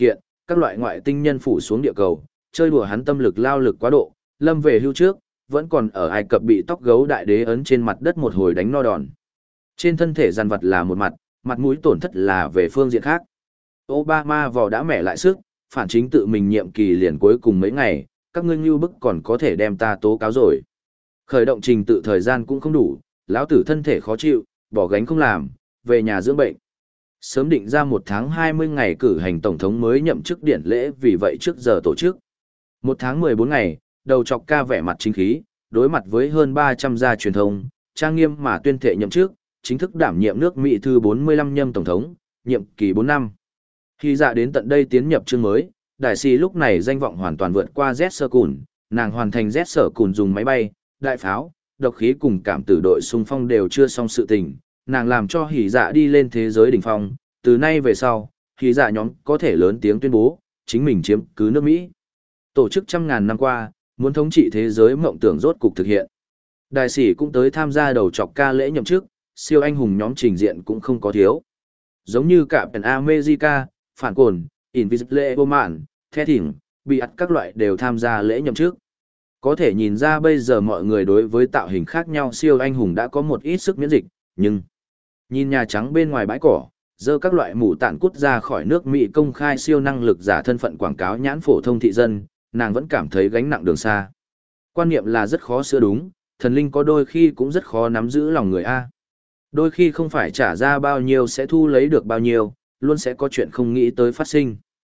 các loại ngoại tinh nhân phủ xuống địa cầu, chơi đùa hắn tâm lực lao lực quá độ, lâm về hưu trước, vẫn còn ở Ai Cập bị tóc gấu đại đế ấn trên mặt đất một hồi đánh no đòn. Trên thân thể giàn vật là một mặt, mặt mũi tổn thất là về phương diện khác. Obama vò đã mẻ lại sức, phản chính tự mình nhiệm kỳ liền cuối cùng mấy ngày, các ngươi như bức còn có thể đem ta tố cáo rồi. Khởi động trình tự thời gian cũng không đủ, lão tử thân thể khó chịu, bỏ gánh không làm, về nhà dưỡng bệnh. Sớm định ra một tháng hai mươi ngày cử hành tổng thống mới nhậm chức điển lễ, vì vậy trước giờ tổ chức. Một tháng mười bốn ngày, đầu chọc ca vẻ mặt chính khí, đối mặt với hơn ba trăm gia truyền thông, trang nghiêm mà tuyên thệ nhậm chức, chính thức đảm nhiệm nước Mỹ thứ bốn mươi lăm nhâm tổng thống, nhiệm kỳ bốn năm. Khi dạ đến tận đây tiến nhập chương mới, đại sĩ lúc này danh vọng hoàn toàn vượt qua Z Sở Cùn, nàng hoàn thành Z Sở Cùn dùng máy bay, đại pháo, độc khí cùng cảm tử đội xung phong đều chưa xong sự tình, nàng làm cho hỉ dạ đi lên thế giới đỉnh phong, từ nay về sau, hỉ dạ nhóm có thể lớn tiếng tuyên bố, chính mình chiếm cứ nước Mỹ. Tổ chức trăm ngàn năm qua, muốn thống trị thế giới mộng tưởng rốt cục thực hiện. Đại sĩ cũng tới tham gia đầu chọc ca lễ nhậm chức, siêu anh hùng nhóm trình diện cũng không có thiếu. Giống như Captain America, Phản Cồn, Invisible Woman, The Thing, bị ắt các loại đều tham gia lễ nhậm chức. Có thể nhìn ra bây giờ mọi người đối với tạo hình khác nhau siêu anh hùng đã có một ít sức miễn dịch, nhưng nhìn Nhà Trắng bên ngoài bãi cỏ, dơ các loại mũ tản cút ra khỏi nước Mỹ công khai siêu năng lực giả thân phận quảng cáo nhãn phổ thông thị dân, nàng vẫn cảm thấy gánh nặng đường xa. Quan niệm là rất khó sửa đúng, thần linh có đôi khi cũng rất khó nắm giữ lòng người A. Đôi khi không phải trả ra bao nhiêu sẽ thu lấy được bao nhiêu, luôn sẽ có chuyện không nghĩ tới phát sinh.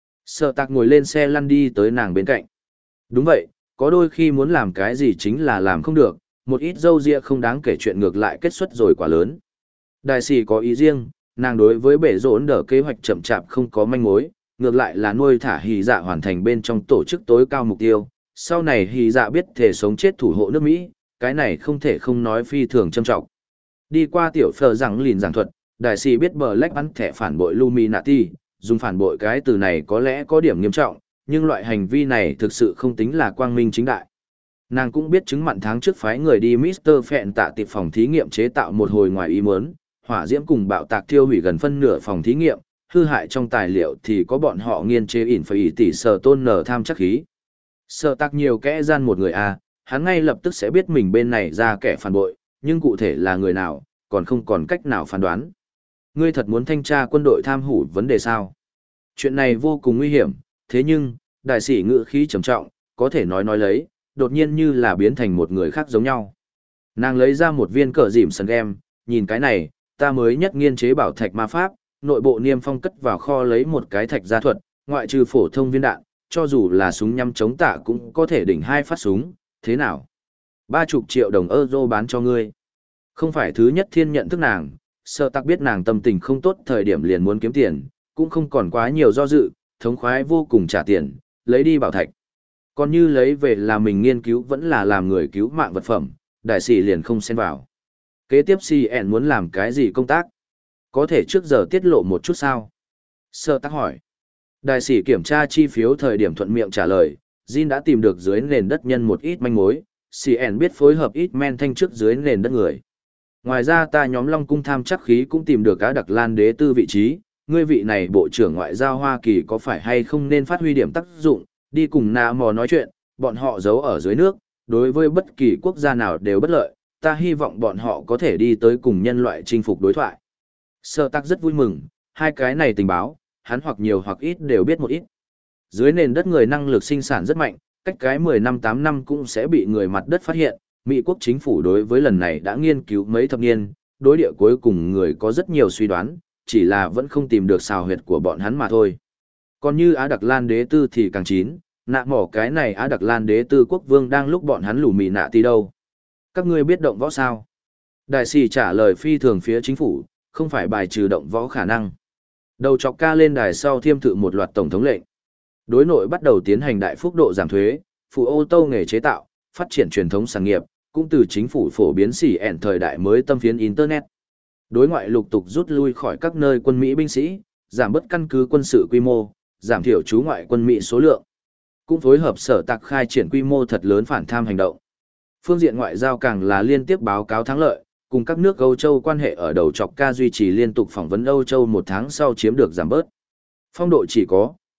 Sở Tạc ngồi lên xe lăn đi tới nàng bên cạnh. Đúng vậy, có đôi khi muốn làm cái gì chính là làm không được, một ít dâu ria không đáng kể chuyện ngược lại kết xuất rồi quả lớn. Đại sĩ có ý riêng, nàng đối với bể rốn đỡ kế hoạch chậm chạp không có manh mối, ngược lại là nuôi thả hì dạ hoàn thành bên trong tổ chức tối cao mục tiêu. Sau này hì dạ biết thể sống chết thủ hộ nước Mỹ, cái này không thể không nói phi thường châm trọng. Đi qua tiểu phờ rằng lìn giảng thuật, đại sĩ biết Black bắn thẻ phản bội Illuminati, dùng phản bội cái từ này có lẽ có điểm nghiêm trọng, nhưng loại hành vi này thực sự không tính là quang minh chính đại. Nàng cũng biết chứng mặn tháng trước phái người đi Mister Phẹn tạ tiệp phòng thí nghiệm chế tạo một hồi ngoài ý muốn, hỏa diễm cùng bạo tạc thiêu hủy gần phân nửa phòng thí nghiệm, hư hại trong tài liệu thì có bọn họ nghiên chế ỉn phải ý tỷ sở tôn nở tham chắc khí. Sở tạc nhiều kẽ gian một người a, hắn ngay lập tức sẽ biết mình bên này ra kẻ phản bội, nhưng cụ thể là người nào, còn không còn cách nào phán đoán. Ngươi thật muốn thanh tra quân đội tham hủ vấn đề sao? Chuyện này vô cùng nguy hiểm, thế nhưng, đại sĩ ngữ khí trầm trọng, có thể nói nói lấy, đột nhiên như là biến thành một người khác giống nhau. Nàng lấy ra một viên cờ dìm sần game, nhìn cái này, ta mới nhất nghiên chế bảo thạch ma pháp, nội bộ niêm phong cất vào kho lấy một cái thạch gia thuật, ngoại trừ phổ thông viên đạn, cho dù là súng nhắm chống tạ cũng có thể đỉnh hai phát súng, thế nào? Ba chục triệu đồng euro bán cho ngươi. Không phải thứ nhất thiên nhận thức nàng, sợ tắc biết nàng tâm tình không tốt thời điểm liền muốn kiếm tiền, cũng không còn quá nhiều do dự, thống khoái vô cùng trả tiền, lấy đi bảo thạch. Còn như lấy về là mình nghiên cứu vẫn là làm người cứu mạng vật phẩm, đại sĩ liền không xen vào. Kế tiếp xê en muốn làm cái gì công tác? Có thể trước giờ tiết lộ một chút sao? Sơ tắc hỏi. Đại sĩ kiểm tra chi phiếu thời điểm thuận miệng trả lời, Jin đã tìm được dưới nền đất nhân một ít manh mối, xê en biết phối hợp ít men thanh trước dưới nền đất người. Ngoài ra ta nhóm Long Cung tham chắc khí cũng tìm được Á Đặc Lan đế tư vị trí, ngươi vị này Bộ trưởng Ngoại giao Hoa Kỳ có phải hay không nên phát huy điểm tác dụng, đi cùng Na Mò nói chuyện, bọn họ giấu ở dưới nước, đối với bất kỳ quốc gia nào đều bất lợi, ta hy vọng bọn họ có thể đi tới cùng nhân loại chinh phục đối thoại. Sơ Tắc rất vui mừng, hai cái này tình báo, hắn hoặc nhiều hoặc ít đều biết một ít. Dưới nền đất người năng lực sinh sản rất mạnh, cách cái mười năm tám năm cũng sẽ bị người mặt đất phát hiện, Mỹ quốc chính phủ đối với lần này đã nghiên cứu mấy thập niên, đối địa cuối cùng người có rất nhiều suy đoán, chỉ là vẫn không tìm được xào huyệt của bọn hắn mà thôi. Còn như Á Đặc Lan đế tư thì càng chín, nạ mỏ cái này Á Đặc Lan đế tư quốc vương đang lúc bọn hắn lù mì nạ tí đâu. Các ngươi biết động võ sao? Đại sĩ trả lời phi thường phía chính phủ, không phải bài trừ động võ khả năng. Đầu chọc ca lên đài sau thiêm thự một loạt tổng thống lệnh. Đối nội bắt đầu tiến hành đại phúc độ giảm thuế, phụ ô tô nghề chế tạo, phát triển truyền thống sản nghiệp, cũng từ chính phủ phổ biến xỉ ẻn thời đại mới tâm phiến Internet. Đối ngoại lục tục rút lui khỏi các nơi quân Mỹ binh sĩ, giảm bớt căn cứ quân sự quy mô, giảm thiểu trú ngoại quân Mỹ số lượng. Cũng phối hợp sở tạc khai triển quy mô thật lớn phản tham hành động. Phương diện ngoại giao càng là liên tiếp báo cáo thắng lợi, cùng các nước Âu Châu quan hệ ở đầu chọc ca duy trì liên tục phỏng vấn Âu Châu một tháng sau chiếm được giảm bớt. Phong độ chỉ có,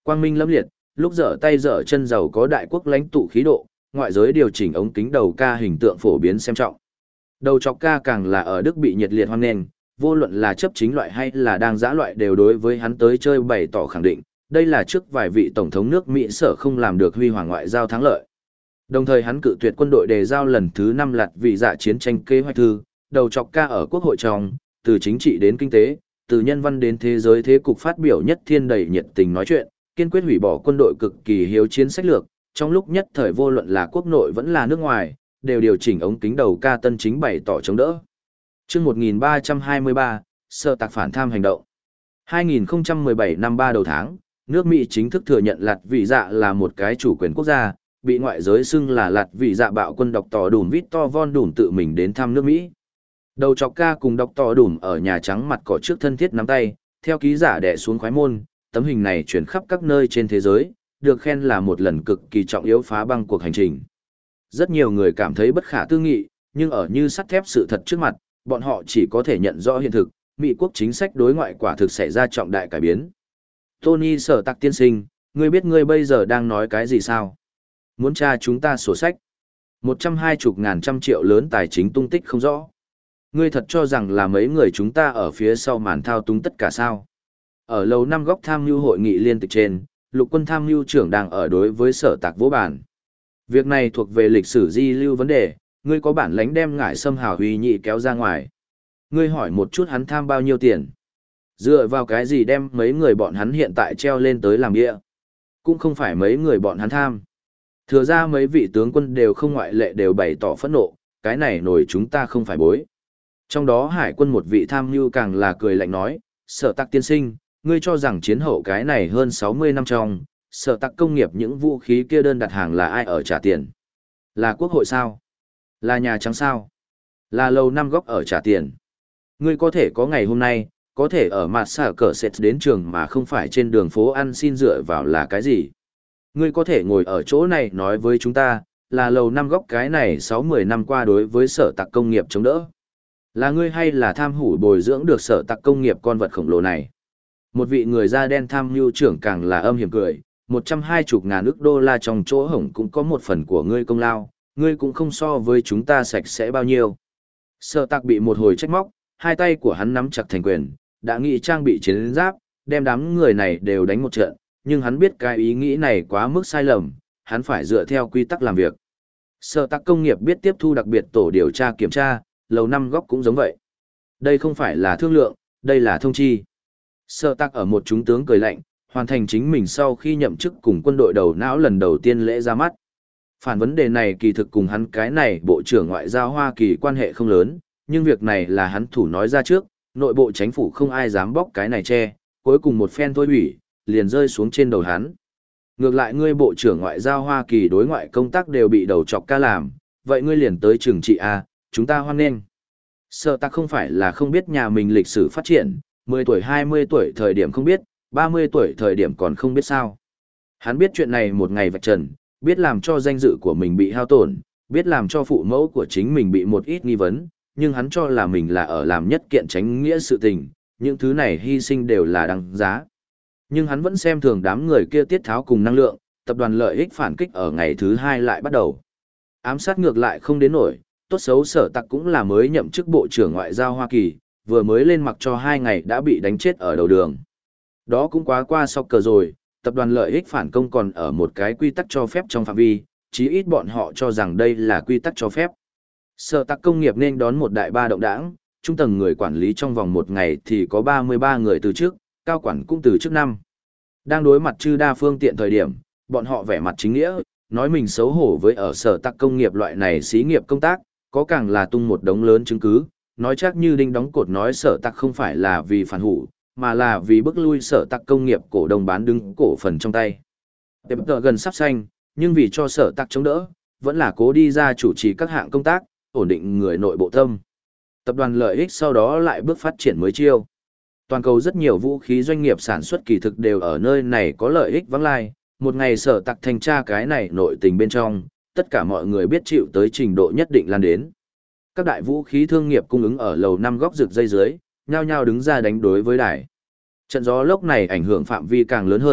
Quang minh lẫm liệt, lúc dở tay dở chân giàu có đại quốc lãnh tụ khí độ, ngoại giới điều chỉnh ống kính đầu ca hình tượng phổ biến xem trọng. Đầu chọc ca càng là ở Đức bị nhiệt liệt hoan nghênh, vô luận là chấp chính loại hay là đang giã loại đều đối với hắn tới chơi bày tỏ khẳng định, đây là trước vài vị tổng thống nước Mỹ sở không làm được huy hoàng ngoại giao thắng lợi. Đồng thời hắn cự tuyệt quân đội đề giao lần thứ năm lạt vì dạ chiến tranh kế hoạch thư, đầu chọc ca ở quốc hội trong, từ chính trị đến kinh tế, từ nhân văn đến thế giới thế cục phát biểu nhất thiên đầy nhiệt tình nói chuyện, kiên quyết hủy bỏ quân đội cực kỳ hiếu chiến sách lược, trong lúc nhất thời vô luận là quốc nội vẫn là nước ngoài, đều điều chỉnh ống kính đầu ca tân chính bày tỏ chống đỡ. Chương một nghìn ba trăm hai mươi ba, Sở Tạc phản tham hành động. hai nghìn không trăm mười bảy năm ba đầu tháng, nước Mỹ chính thức thừa nhận Lạt Vị Dạ là một cái chủ quyền quốc gia, bị ngoại giới xưng là Lạt Vị Dạ bạo quân độc tỏ đùm Victor Von Đùm tự mình đến thăm nước Mỹ. Đầu chọc ca cùng độc tỏ đùm ở Nhà Trắng mặt cỏ trước thân thiết nắm tay, theo ký giả đẻ xuống khoái môn, tấm hình này chuyển khắp các nơi trên thế giới, được khen là một lần cực kỳ trọng yếu phá băng cuộc hành trình. Rất nhiều người cảm thấy bất khả tư nghị, nhưng ở như sắt thép sự thật trước mặt, bọn họ chỉ có thể nhận rõ hiện thực, Mỹ quốc chính sách đối ngoại quả thực xảy ra trọng đại cải biến. Tony Sở Tạc tiên sinh, ngươi biết ngươi bây giờ đang nói cái gì sao? Muốn tra chúng ta sổ sách. Một trăm hai mươi ngàn trăm triệu lớn tài chính tung tích không rõ. Ngươi thật cho rằng là mấy người chúng ta ở phía sau màn thao túng tất cả sao? Ở lầu năm góc tham mưu hội nghị liên tịch trên, lục quân tham mưu trưởng đang ở đối với Sở Tạc vỗ bản. Việc này thuộc về lịch sử di lưu vấn đề, ngươi có bản lãnh đem ngải xâm hào huy nhị kéo ra ngoài. Ngươi hỏi một chút hắn tham bao nhiêu tiền. Dựa vào cái gì đem mấy người bọn hắn hiện tại treo lên tới làm địa. Cũng không phải mấy người bọn hắn tham. Thừa ra mấy vị tướng quân đều không ngoại lệ đều bày tỏ phẫn nộ, cái này nổi chúng ta không phải bối. Trong đó hải quân một vị tham mưu càng là cười lạnh nói, Sở Tạc tiên sinh, ngươi cho rằng chiến hậu cái này hơn sáu mươi năm trong, Sở Tạc công nghiệp những vũ khí kia đơn đặt hàng là ai ở trả tiền? Là quốc hội sao? Là Nhà Trắng sao? Là lầu năm góc ở trả tiền? Ngươi có thể có ngày hôm nay, có thể ở mặt xả cờ sệt đến trường mà không phải trên đường phố ăn xin dựa vào là cái gì? Ngươi có thể ngồi ở chỗ này nói với chúng ta, là lầu năm góc cái này sáu mươi năm qua đối với Sở Tạc công nghiệp chống đỡ. Là ngươi hay là tham hủ bồi dưỡng được Sở Tạc công nghiệp con vật khổng lồ này? Một vị người da đen tham mưu trưởng càng là âm hiểm cười, một trăm hai mươi ngàn ức đô la trong chỗ hổng cũng có một phần của ngươi công lao, ngươi cũng không so với chúng ta sạch sẽ bao nhiêu. Sở Tạc bị một hồi trách móc, hai tay của hắn nắm chặt thành quyền, đã nghĩ trang bị chiến giáp, đem đám người này đều đánh một trận, nhưng hắn biết cái ý nghĩ này quá mức sai lầm, hắn phải dựa theo quy tắc làm việc. Sở Tạc công nghiệp biết tiếp thu đặc biệt tổ điều tra kiểm tra, lầu năm góc cũng giống vậy. Đây không phải là thương lượng, đây là thông chi. Sở Tạc ở một chúng tướng cười lạnh, hoàn thành chính mình sau khi nhậm chức cùng quân đội đầu não lần đầu tiên lễ ra mắt. Phản vấn đề này kỳ thực cùng hắn cái này Bộ trưởng Ngoại giao Hoa Kỳ quan hệ không lớn, nhưng việc này là hắn thủ nói ra trước, nội bộ chính phủ không ai dám bóc cái này che, cuối cùng một phen thôi hủy, liền rơi xuống trên đầu hắn. Ngược lại ngươi Bộ trưởng Ngoại giao Hoa Kỳ đối ngoại công tác đều bị đầu chọc ca làm, vậy ngươi liền tới trừng trị A, chúng ta hoan nghênh. Sở Tạc không phải là không biết nhà mình lịch sử phát triển, mười tuổi hai mươi tuổi thời điểm không biết, ba mươi tuổi thời điểm còn không biết sao. Hắn biết chuyện này một ngày vạch trần, biết làm cho danh dự của mình bị hao tổn, biết làm cho phụ mẫu của chính mình bị một ít nghi vấn, nhưng hắn cho là mình là ở làm nhất kiện tránh nghĩa sự tình, những thứ này hy sinh đều là đáng giá. Nhưng hắn vẫn xem thường đám người kia tiết tháo cùng năng lượng, tập đoàn lợi ích phản kích ở ngày thứ hai lại bắt đầu. Ám sát ngược lại không đến nổi, tốt xấu Sở Tạc cũng là mới nhậm chức Bộ trưởng Ngoại giao Hoa Kỳ, vừa mới lên mặc cho hai ngày đã bị đánh chết ở đầu đường. Đó cũng quá qua sóc cờ rồi, tập đoàn lợi ích phản công còn ở một cái quy tắc cho phép trong phạm vi, chí ít bọn họ cho rằng đây là quy tắc cho phép. Sở Tạc công nghiệp nên đón một đại ba động đảng, trung tầng người quản lý trong vòng một ngày thì có ba mươi ba người từ trước, cao quản cũng từ trước năm. Đang đối mặt chư đa phương tiện thời điểm, bọn họ vẻ mặt chính nghĩa, nói mình xấu hổ với ở Sở Tạc công nghiệp loại này xí nghiệp công tác, có càng là tung một đống lớn chứng cứ, nói chắc như đinh đóng cột nói Sở Tạc không phải là vì phản hủ, mà là vì bức lui Sở Tạc công nghiệp cổ đông bán đứng cổ phần trong tay. Tệp tờ gần sắp xanh, nhưng vì cho Sở Tạc chống đỡ, vẫn là cố đi ra chủ trì các hạng công tác, ổn định người nội bộ tâm. Tập đoàn lợi ích sau đó lại bước phát triển mới chiêu. Toàn cầu rất nhiều vũ khí doanh nghiệp sản xuất kỳ thực đều ở nơi này có lợi ích vắng lai, một ngày Sở Tạc thanh tra cái này nội tình bên trong, tất cả mọi người biết chịu tới trình độ nhất định lan đến. Các đại vũ khí thương nghiệp cung ứng ở lầu năm góc rực dây dưới, nhao nhao đứng ra đánh đối với đài. Trận gió lốc này ảnh hưởng phạm vi càng lớn hơn,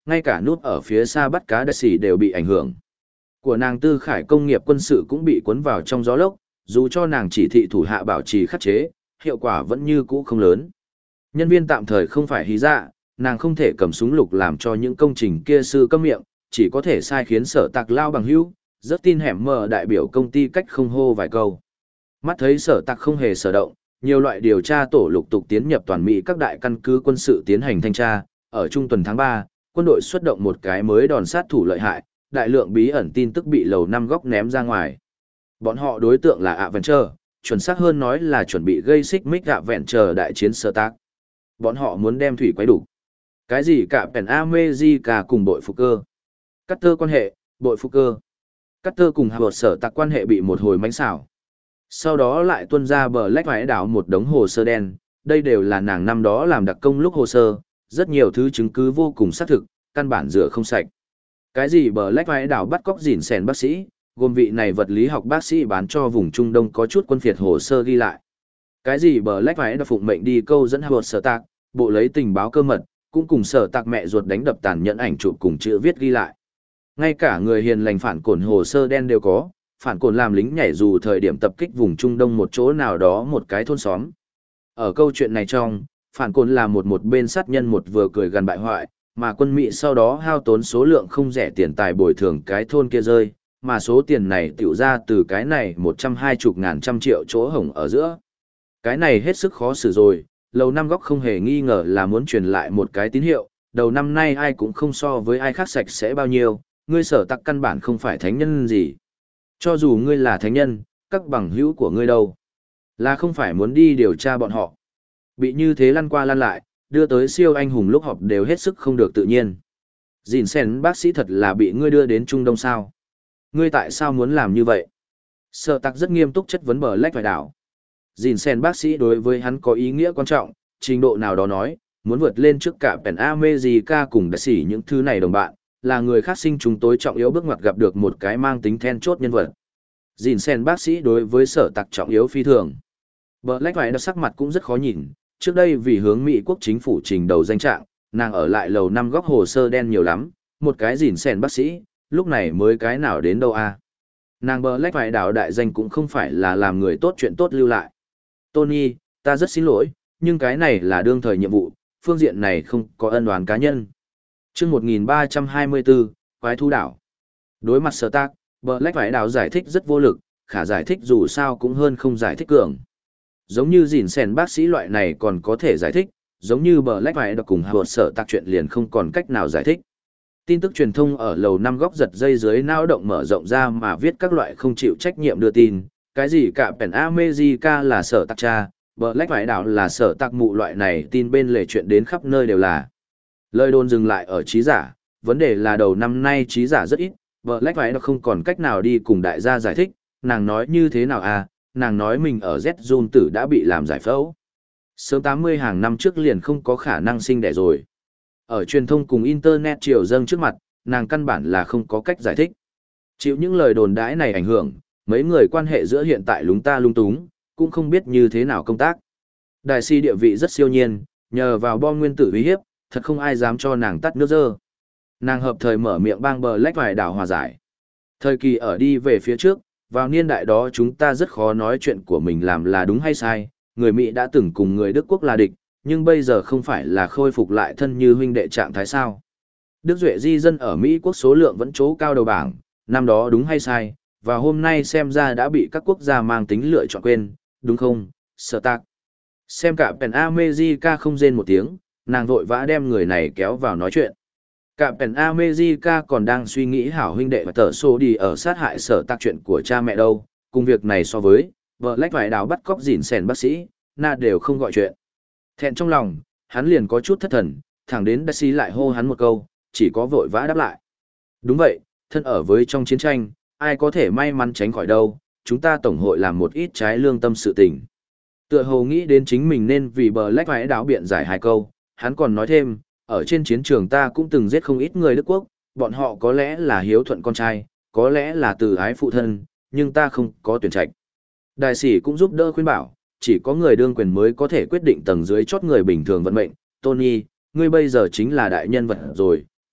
ngay cả nút ở phía xa bắt cá đại sĩ đều bị ảnh hưởng. Của nàng Tư Khải công nghiệp quân sự cũng bị cuốn vào trong gió lốc, dù cho nàng chỉ thị thủ hạ bảo trì khắc chế, hiệu quả vẫn như cũ không lớn. Nhân viên tạm thời không phải hí dạ, nàng không thể cầm súng lục làm cho những công trình kia sư câm miệng, chỉ có thể sai khiến Sở Tạc lao bằng hữu, rất tin hẻm mờ đại biểu công ty cách không hô vài câu. Mắt thấy Sở Tạc không hề sở động, nhiều loại điều tra tổ lục tục tiến nhập toàn Mỹ các đại căn cứ quân sự tiến hành thanh tra, ở trung tuần tháng ba, quân đội xuất động một cái mới đòn sát thủ lợi hại, đại lượng bí ẩn tin tức bị lầu năm góc ném ra ngoài. Bọn họ đối tượng là Avenger, chuẩn xác hơn nói là chuẩn bị gây xích mích Avenger đại chiến Sở Tạc. Bọn họ muốn đem thủy quấy đủ. Cái gì cả Pen America cùng bội phục cơ. Cutter quan hệ, bội phục cơ. Cutter cùng Howard Sở Tạc quan hệ bị một hồi mánh xảo. Sau đó lại tuân ra bờ lách vải đảo một đống hồ sơ đen, đây đều là nàng năm đó làm đặc công lúc hồ sơ, rất nhiều thứ chứng cứ vô cùng xác thực, căn bản rửa không sạch. Cái gì bờ lách vải đảo bắt cóc dỉn sèn bác sĩ, gồm vị này vật lý học bác sĩ bán cho vùng Trung Đông có chút quân phiệt hồ sơ ghi lại. Cái gì bờ lách vải đã phụng mệnh đi câu dẫn Howard Sở Tạc, bộ lấy tình báo cơ mật, cũng cùng Sở Tạc mẹ ruột đánh đập tàn nhẫn ảnh chụp cùng chữ viết ghi lại. Ngay cả người hiền lành phản cổn hồ sơ đen đều có, phản cổn làm lính nhảy dù thời điểm tập kích vùng Trung Đông một chỗ nào đó một cái thôn xóm. Ở câu chuyện này trong, phản cổn là một một bên sát nhân một vừa cười gần bại hoại, mà quân Mỹ sau đó hao tốn số lượng không rẻ tiền tài bồi thường cái thôn kia rơi, mà số tiền này tiểu ra từ cái này một trăm hai mươi ngàn trăm triệu chỗ hổng ở giữa. Cái này hết sức khó xử rồi, lầu năm góc không hề nghi ngờ là muốn truyền lại một cái tín hiệu, đầu năm nay ai cũng không so với ai khác sạch sẽ bao nhiêu, ngươi Sở Tạc căn bản không phải thánh nhân gì. Cho dù ngươi là thánh nhân, các bằng hữu của ngươi đâu? Là không phải muốn đi điều tra bọn họ. Bị như thế lăn qua lăn lại, đưa tới siêu anh hùng lúc họp đều hết sức không được tự nhiên. Dìn sen bác sĩ thật là bị ngươi đưa đến Trung Đông sao? Ngươi tại sao muốn làm như vậy? Sở Tạc rất nghiêm túc chất vấn bờ lách vải đảo. Dìn sen bác sĩ đối với hắn có ý nghĩa quan trọng, trình độ nào đó nói, muốn vượt lên trước cả Pen America cùng đại sĩ những thứ này đồng bạn, là người khác sinh chúng tối trọng yếu bước ngoặt gặp được một cái mang tính then chốt nhân vật. Dìn sen bác sĩ đối với Sở Tạc trọng yếu phi thường. Black vải sắc mặt cũng rất khó nhìn, trước đây vì hướng Mỹ quốc chính phủ trình đầu danh trạng, nàng ở lại lầu năm góc hồ sơ đen nhiều lắm, một cái dìn sen bác sĩ, lúc này mới cái nào đến đâu a? À? Nàng Black vải đảo đại danh cũng không phải là làm người tốt chuyện tốt lưu lại. Tony, ta rất xin lỗi, nhưng cái này là đương thời nhiệm vụ, phương diện này không có ân oán cá nhân. Chương một nghìn ba trăm hai mươi bốn, Quái thú đảo. Đối mặt Sở Tạc, Black vải đảo giải thích rất vô lực, khả giải thích dù sao cũng hơn không giải thích cường. Giống như dìn sen bác sĩ loại này còn có thể giải thích, giống như Black vải đảo cùng Howard Sở Tạc chuyện liền không còn cách nào giải thích. Tin tức truyền thông ở lầu năm góc giật dây dưới não động mở rộng ra mà viết các loại không chịu trách nhiệm đưa tin, cái gì cả Pen America là Sở Tạc cha, Black vải đảo là Sở Tạc mụ loại này tin bên lề chuyện đến khắp nơi đều là. Lời đồn dừng lại ở trí giả, vấn đề là đầu năm nay trí giả rất ít, Black vải đảo không còn cách nào đi cùng đại gia giải thích, nàng nói như thế nào à, nàng nói mình ở Z-Zone tử đã bị làm giải phẫu. Sớm tám mươi hàng năm trước liền không có khả năng sinh đẻ rồi. Ở truyền thông cùng Internet triều dâng trước mặt, nàng căn bản là không có cách giải thích. Chịu những lời đồn đãi này ảnh hưởng, mấy người quan hệ giữa hiện tại lúng ta lung túng, cũng không biết như thế nào công tác. Đại si địa vị rất siêu nhiên, nhờ vào bom nguyên tử uy hiếp, thật không ai dám cho nàng tắt nước dơ. Nàng hợp thời mở miệng bang bờ lách vài đảo hòa giải. Thời kỳ ở đi về phía trước, vào niên đại đó chúng ta rất khó nói chuyện của mình làm là đúng hay sai, người Mỹ đã từng cùng người Đức quốc là địch, nhưng bây giờ không phải là khôi phục lại thân như huynh đệ trạng thái sao. Đức Duệ di dân ở Mỹ quốc số lượng vẫn chỗ cao đầu bảng, năm đó đúng hay sai, và hôm nay xem ra đã bị các quốc gia mang tính lựa chọn quên, đúng không, Sở Tạc. Xem cả Pen America không rên một tiếng, nàng vội vã đem người này kéo vào nói chuyện. Cả Pen America còn đang suy nghĩ hảo huynh đệ và tờ xô đi ở sát hại Sở Tạc chuyện của cha mẹ đâu, cùng việc này so với, vợ lách vải đào bắt cóc dỉn sèn bác sĩ, na đều không gọi chuyện. Thẹn trong lòng, hắn liền có chút thất thần, thẳng đến Đại sĩ lại hô hắn một câu, chỉ có vội vã đáp lại. Đúng vậy, thân ở với trong chiến tranh, ai có thể may mắn tránh khỏi đâu, chúng ta tổng hội làm một ít trái lương tâm sự tình. Tựa hồ nghĩ đến chính mình nên vì bờ lách vải đáo biện giải hai câu, hắn còn nói thêm, ở trên chiến trường ta cũng từng giết không ít người Đức Quốc, bọn họ có lẽ là hiếu thuận con trai, có lẽ là từ ái phụ thân, nhưng ta không có tuyển trạch. Đại sĩ cũng giúp đỡ khuyên bảo, chỉ có người đương quyền mới có thể quyết định tầng dưới chót người bình thường vận mệnh. Tony, ngươi bây giờ chính là đại nhân vật rồi,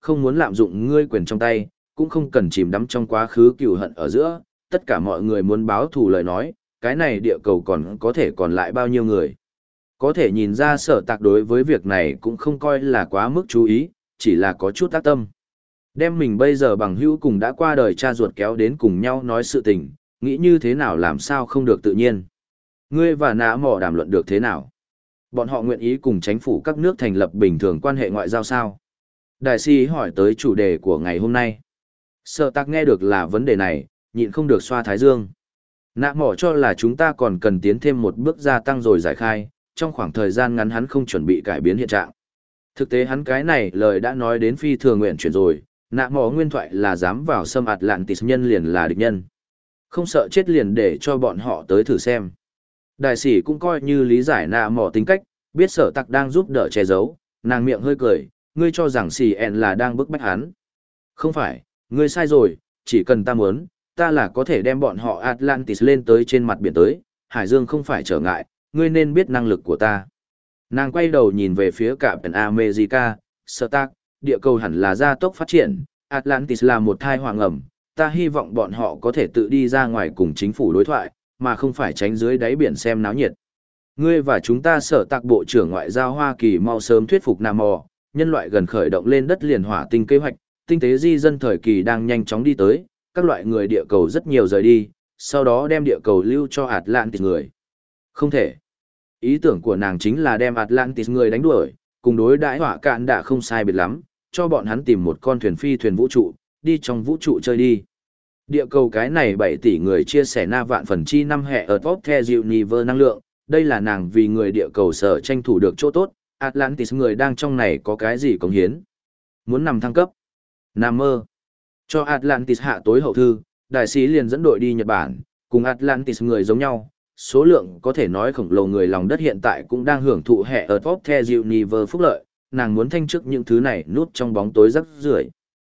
không muốn lạm dụng ngươi quyền trong tay, cũng không cần chìm đắm trong quá khứ cừu hận ở giữa, tất cả mọi người muốn báo thù lời nói, cái này địa cầu còn có thể còn lại bao nhiêu người. Có thể nhìn ra sở tạc đối với việc này cũng không coi là quá mức chú ý, chỉ là có chút tác tâm. Đem mình bây giờ bằng hữu cùng đã qua đời cha ruột kéo đến cùng nhau nói sự tình, nghĩ như thế nào làm sao không được tự nhiên. Ngươi và nã mỏ đàm luận được thế nào? Bọn họ nguyện ý cùng chính phủ các nước thành lập bình thường quan hệ ngoại giao sao? Đại sĩ hỏi tới chủ đề của ngày hôm nay. Sở tạc nghe được là vấn đề này, nhịn không được xoa thái dương. Nã mỏ cho là chúng ta còn cần tiến thêm một bước gia tăng rồi giải khai, trong khoảng thời gian ngắn hắn không chuẩn bị cải biến hiện trạng. Thực tế hắn cái này lời đã nói đến phi thường nguyện chuyển rồi, nã mỏ nguyên thoại là dám vào xâm Atlantis nhân liền là địch nhân. Không sợ chết liền để cho bọn họ tới thử xem. Đại sĩ cũng coi như lý giải nã mỏ tính cách, biết sở tặc đang giúp đỡ che giấu, nàng miệng hơi cười, ngươi cho rằng xì ẹn là đang bức bách hắn. Không phải, ngươi sai rồi, chỉ cần ta muốn, ta là có thể đem bọn họ Atlantis lên tới trên mặt biển tới, Hải Dương không phải trở ngại, ngươi nên biết năng lực của ta. Nàng quay đầu nhìn về phía Captain America, Stark, địa cầu hẳn là gia tốc phát triển, Atlantis là một thai hoàng ẩm, ta hy vọng bọn họ có thể tự đi ra ngoài cùng chính phủ đối thoại, mà không phải tránh dưới đáy biển xem náo nhiệt. Ngươi và chúng ta sở tạc bộ trưởng ngoại giao Hoa Kỳ mau sớm thuyết phục Nam Mò, nhân loại gần khởi động lên đất liền hỏa tinh kế hoạch, tinh tế di dân thời kỳ đang nhanh chóng đi tới, các loại người địa cầu rất nhiều rời đi, sau đó đem địa cầu lưu cho Atlantis người. Không thể. Ý tưởng của nàng chính là đem Atlantis người đánh đuổi, cùng đối đãi hỏa cạn đã không sai biệt lắm, cho bọn hắn tìm một con thuyền phi thuyền vũ trụ, đi trong vũ trụ chơi đi. Địa cầu cái này bảy tỷ người chia sẻ na vạn phần chi năm hệ ở top the universe năng lượng, đây là nàng vì người địa cầu sở tranh thủ được chỗ tốt, Atlantis người đang trong này có cái gì cống hiến. Muốn nằm thăng cấp. Nam mơ. Cho Atlantis hạ tối hậu thư, đại sĩ liền dẫn đội đi Nhật Bản, cùng Atlantis người giống nhau, số lượng có thể nói khổng lồ người lòng đất hiện tại cũng đang hưởng thụ hệ ở top the universe phúc lợi, nàng muốn thanh chức những thứ này nút trong bóng tối rắc rưởi.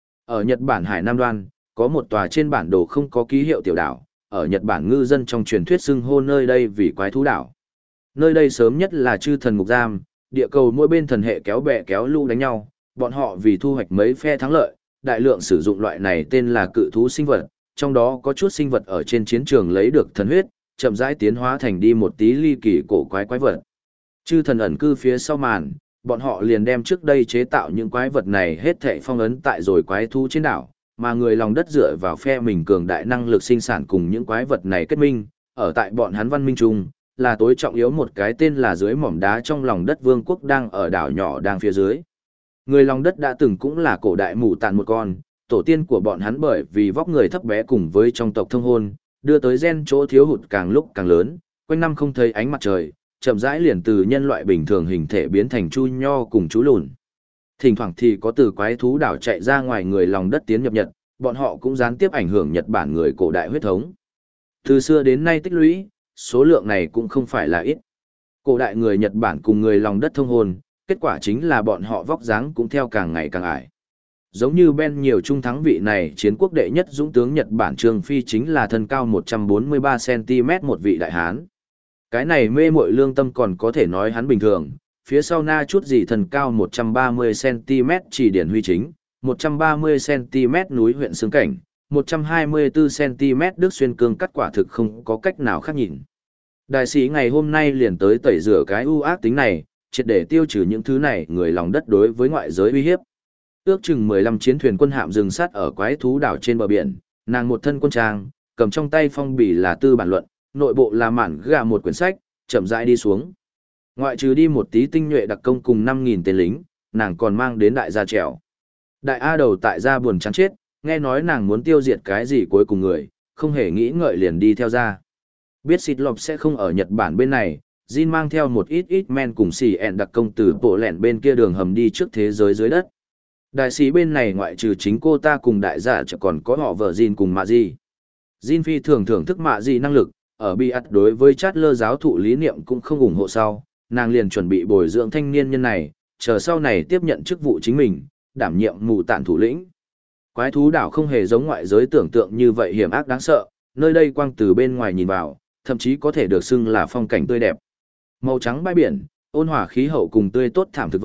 Ở Nhật Bản Hải Nam Đoan, có một tòa trên bản đồ không có ký hiệu tiểu đảo, ở Nhật Bản ngư dân trong truyền thuyết xưng hô nơi đây vì quái thú đảo. Nơi đây sớm nhất là chư thần ngục giam, địa cầu mỗi bên thần hệ kéo bè kéo lũ đánh nhau, bọn họ vì thu hoạch mấy phe thắng lợi, đại lượng sử dụng loại này tên là cự thú sinh vật, trong đó có chút sinh vật ở trên chiến trường lấy được thần huyết, chậm rãi tiến hóa thành đi một tí ly kỳ cổ quái quái vật. Chư thần ẩn cư phía sau màn, bọn họ liền đem trước đây chế tạo những quái vật này hết thảy phong ấn tại rồi quái thú trên đảo, mà người lòng đất dựa vào phe mình cường đại năng lực sinh sản cùng những quái vật này kết minh, ở tại bọn hắn văn minh chung, là tối trọng yếu một cái tên là dưới mỏm đá trong lòng đất vương quốc đang ở đảo nhỏ đang phía dưới. Người lòng đất đã từng cũng là cổ đại mù tàn một con, tổ tiên của bọn hắn bởi vì vóc người thấp bé cùng với trong tộc thông hôn, đưa tới gen chỗ thiếu hụt càng lúc càng lớn, quanh năm không thấy ánh mặt trời, chậm rãi liền từ nhân loại bình thường hình thể biến thành chu nho cùng chú lùn. Thỉnh thoảng thì có từ quái thú đảo chạy ra ngoài người lòng đất tiến nhập Nhật, bọn họ cũng gián tiếp ảnh hưởng Nhật Bản người cổ đại huyết thống. Từ xưa đến nay tích lũy, số lượng này cũng không phải là ít. Cổ đại người Nhật Bản cùng người lòng đất thông hôn, kết quả chính là bọn họ vóc dáng cũng theo càng ngày càng ải. Giống như Ben nhiều trung thắng vị này chiến quốc đệ nhất dũng tướng Nhật Bản Trương Phi chính là thân cao một trăm bốn mươi ba xăng ti mét một vị đại hán. Cái này mê muội lương tâm còn có thể nói hắn bình thường, phía sau na chút gì thân cao một trăm ba mươi xăng ti mét chỉ điển huy chính, một trăm ba mươi xăng ti mét núi huyện xương cảnh, một trăm hai mươi tư xăng ti mét đức xuyên cương cắt quả thực không có cách nào khác nhìn. Đại sĩ ngày hôm nay liền tới tẩy rửa cái ưu ác tính này, triệt để tiêu trừ những thứ này người lòng đất đối với ngoại giới uy hiếp. Ước chừng mười lăm chiến thuyền quân hạm dừng sát ở quái thú đảo trên bờ biển, nàng một thân quân trang, cầm trong tay phong bì là tư bản luận, nội bộ là mản gà một quyển sách, chậm rãi đi xuống. Ngoại trừ đi một tí tinh nhuệ đặc công cùng năm nghìn tên lính, nàng còn mang đến đại gia trèo. Đại A đầu tại gia buồn chán chết, nghe nói nàng muốn tiêu diệt cái gì cuối cùng người, không hề nghĩ ngợi liền đi theo ra. Biết xịt lọc sẽ không ở Nhật Bản bên này, Jin mang theo một ít ít men cùng xì ẹn đặc công từ bộ lẹn bên kia đường hầm đi trước thế giới dưới đất. Đại sĩ bên này ngoại trừ chính cô ta cùng đại giả chỉ còn có họ vợ Jin cùng Mạ Di. Jin phi thường thưởng thức Mạ Di năng lực, ở bi ắt đối với chát lơ giáo thụ lý niệm cũng không ủng hộ sau, nàng liền chuẩn bị bồi dưỡng thanh niên nhân này, chờ sau này tiếp nhận chức vụ chính mình, đảm nhiệm mù tản thủ lĩnh. Quái thú đảo không hề giống ngoại giới tưởng tượng như vậy hiểm ác đáng sợ, nơi đây quang từ bên ngoài nhìn vào, thậm chí có thể được xưng là phong cảnh tươi đẹp. Màu trắng bãi biển, ôn hòa khí hậu cùng tươi tốt thảm thực vật,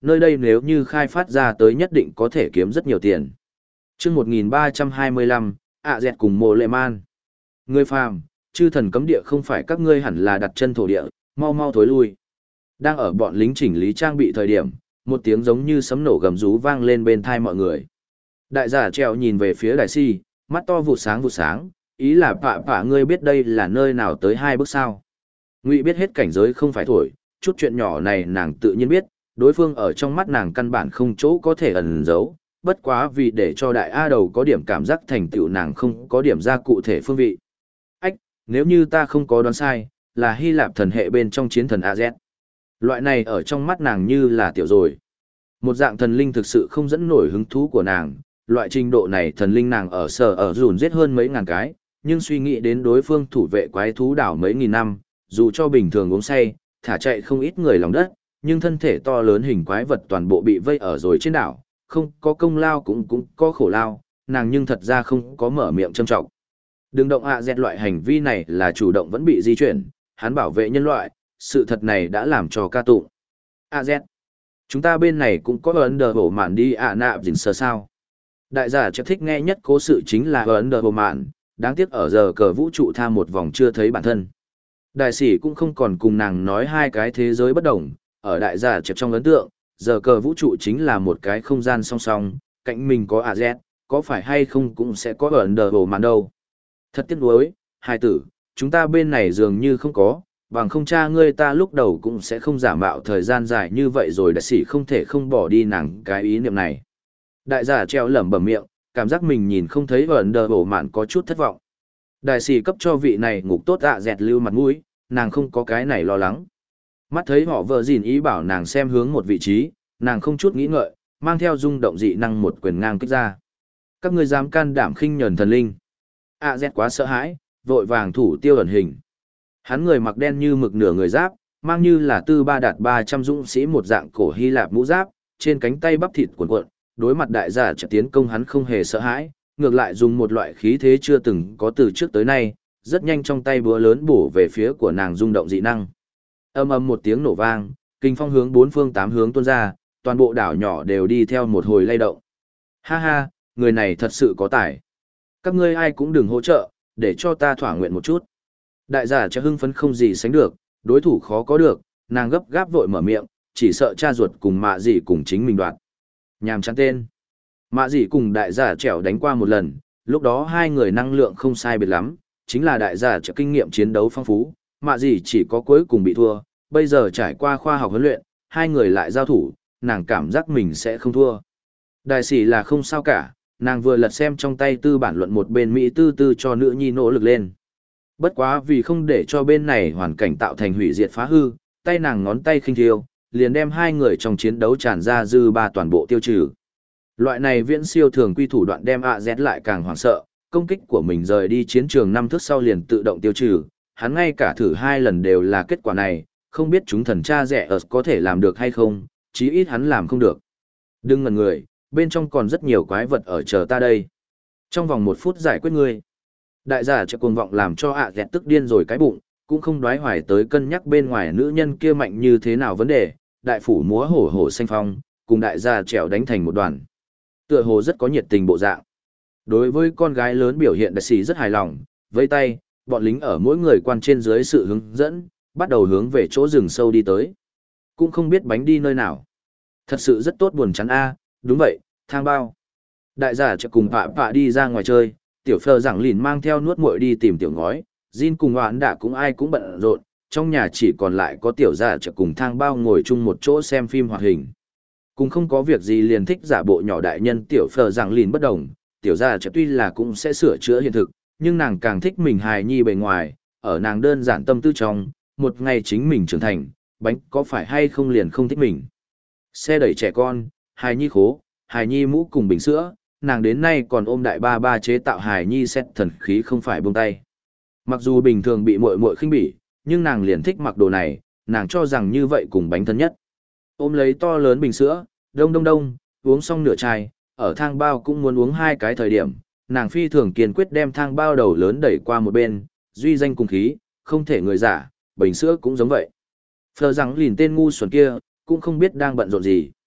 nơi đây nếu như khai phát ra tới nhất định có thể kiếm rất nhiều tiền. chương một nghìn ba trăm hai mươi lăm, ạ dẹt cùng mộ lệ man. Người phàm, chư thần cấm địa không phải các ngươi hẳn là đặt chân thổ địa, mau mau thối lui. Đang ở bọn lính chỉnh lý trang bị thời điểm, một tiếng giống như sấm nổ gầm rú vang lên bên thai mọi người. Đại giả treo nhìn về phía đại si, mắt to vụ sáng vụ sáng, ý là pạ pạ ngươi biết đây là nơi nào tới hai bước sao. Ngụy biết hết cảnh giới không phải thổi, chút chuyện nhỏ này nàng tự nhiên biết, đối phương ở trong mắt nàng căn bản không chỗ có thể ẩn giấu, bất quá vì để cho đại A đầu có điểm cảm giác thành tựu nàng không có điểm ra cụ thể phương vị. Ách, nếu như ta không có đoán sai, là Hy Lạp thần hệ bên trong chiến thần a dét. Loại này ở trong mắt nàng như là tiểu rồi. Một dạng thần linh thực sự không dẫn nổi hứng thú của nàng, loại trình độ này thần linh nàng ở sở ở dùn giết hơn mấy ngàn cái, nhưng suy nghĩ đến đối phương thủ vệ quái thú đảo mấy nghìn năm, dù cho bình thường uống say, thả chạy không ít người lòng đất, nhưng thân thể to lớn hình quái vật toàn bộ bị vây ở rồi trên đảo, không có công lao cũng cũng có khổ lao, nàng nhưng thật ra không có mở miệng châm trọng. Đừng động ạ dẹt loại hành vi này là chủ động vẫn bị di chuyển, hắn bảo vệ nhân loại, sự thật này đã làm cho ca tụng. a dét, chúng ta bên này cũng có ấn đờ bổ mạn đi ạ nạp dình sơ sao. Đại giả chắc thích nghe nhất cố sự chính là ấn đờ bổ mạn, đáng tiếc ở giờ cờ vũ trụ tha một vòng chưa thấy bản thân. Đại sĩ cũng không còn cùng nàng nói hai cái thế giới bất đồng, ở đại giả chẹp trong ấn tượng, giờ cờ vũ trụ chính là một cái không gian song song, cạnh mình có a dét, có phải hay không cũng sẽ có ấn đờ bổ mạn đâu. Thật tiếc nuối, hai tử, chúng ta bên này dường như không có, bằng không cha ngươi ta lúc đầu cũng sẽ không giả mạo thời gian dài như vậy rồi đại sĩ không thể không bỏ đi nàng cái ý niệm này. Đại giả treo lẩm bẩm miệng, cảm giác mình nhìn không thấy ấn đờ bổ mạn có chút thất vọng. Đại sĩ cấp cho vị này ngục tốt ạ dẹt lưu mặt mũi, nàng không có cái này lo lắng. Mắt thấy họ vợ gìn ý bảo nàng xem hướng một vị trí, nàng không chút nghĩ ngợi, mang theo rung động dị năng một quyền ngang kích ra. Các ngươi dám can đảm khinh nhẫn thần linh. ạ dẹt quá sợ hãi, vội vàng thủ tiêu ẩn hình. Hắn người mặc đen như mực nửa người giáp, mang như là tư ba đạt ba trăm dũng sĩ một dạng cổ Hy Lạp mũ giáp, trên cánh tay bắp thịt cuộn cuộn, đối mặt đại giả trợ tiến công hắn không hề sợ hãi, ngược lại dùng một loại khí thế chưa từng có từ trước tới nay, rất nhanh trong tay búa lớn bổ về phía của nàng rung động dị năng. Âm ầm một tiếng nổ vang, kinh phong hướng bốn phương tám hướng tuôn ra, toàn bộ đảo nhỏ đều đi theo một hồi lay động. Ha ha, người này thật sự có tài. Các ngươi ai cũng đừng hỗ trợ, để cho ta thỏa nguyện một chút. Đại giả trợ hưng phấn không gì sánh được, đối thủ khó có được, nàng gấp gáp vội mở miệng, chỉ sợ cha ruột cùng mạ dị cùng chính mình đoạt. Nhàm chán tên. Mạ dị cùng đại giả trẻo đánh qua một lần, lúc đó hai người năng lượng không sai biệt lắm, chính là đại giả trợ kinh nghiệm chiến đấu phong phú, mạ dị chỉ có cuối cùng bị thua, bây giờ trải qua khoa học huấn luyện, hai người lại giao thủ, nàng cảm giác mình sẽ không thua. Đại sĩ là không sao cả, nàng vừa lật xem trong tay tư bản luận một bên Mỹ tư tư cho nữ nhi nỗ lực lên. Bất quá vì không để cho bên này hoàn cảnh tạo thành hủy diệt phá hư, tay nàng ngón tay khinh thiêu, liền đem hai người trong chiến đấu tràn ra dư ba toàn bộ tiêu trừ. Loại này viễn siêu thường quy thủ đoạn đem ạ dét lại càng hoảng sợ, công kích của mình rời đi chiến trường năm thước sau liền tự động tiêu trừ, hắn ngay cả thử hai lần đều là kết quả này, không biết chúng thần cha rẻ ở có thể làm được hay không, chí ít hắn làm không được. Đừng ngần người, bên trong còn rất nhiều quái vật ở chờ ta đây. Trong vòng một phút giải quyết ngươi. Đại giả trợ cuồng vọng làm cho ạ dẹt tức điên rồi cái bụng, cũng không đoái hoài tới cân nhắc bên ngoài nữ nhân kia mạnh như thế nào vấn đề, đại phủ múa hổ hổ xanh phong, cùng đại gia trèo đánh thành một đoàn. Tựa hồ rất có nhiệt tình bộ dạng. Đối với con gái lớn biểu hiện đại sĩ rất hài lòng, vây tay, bọn lính ở mỗi người quan trên dưới sự hướng dẫn, bắt đầu hướng về chỗ rừng sâu đi tới. Cũng không biết bánh đi nơi nào. Thật sự rất tốt buồn chán a, đúng vậy, thang bao. Đại giả trợ cùng pạ pạ đi ra ngoài chơi, tiểu phờ giảng lìn mang theo nuốt muội đi tìm tiểu ngói, Jin cùng hoãn đã cũng ai cũng bận rộn, trong nhà chỉ còn lại có tiểu giả trợ cùng thang bao ngồi chung một chỗ xem phim hoạt hình. Cùng không có việc gì liền thích giả bộ nhỏ đại nhân tiểu phờ giảng lìn bất đồng, tiểu giả trợ tuy là cũng sẽ sửa chữa hiện thực, nhưng nàng càng thích mình hài nhi bề ngoài, ở nàng đơn giản tâm tư trong, một ngày chính mình trưởng thành, bánh có phải hay không liền không thích mình. Xe đẩy trẻ con, hài nhi khố, hài nhi mũ cùng bình sữa, nàng đến nay còn ôm đại ba ba chế tạo hài nhi xét thần khí không phải buông tay. Mặc dù bình thường bị muội muội khinh bỉ, nhưng nàng liền thích mặc đồ này, nàng cho rằng như vậy cùng bánh thân nhất. Ôm lấy to lớn bình sữa, đông đông đông, uống xong nửa chai, ở thang bao cũng muốn uống hai cái thời điểm, nàng phi thường kiên quyết đem thang bao đầu lớn đẩy qua một bên, duy danh cùng khí, không thể người giả, bình sữa cũng giống vậy. Phờ rằng lìn tên ngu xuẩn kia, cũng không biết đang bận rộn gì.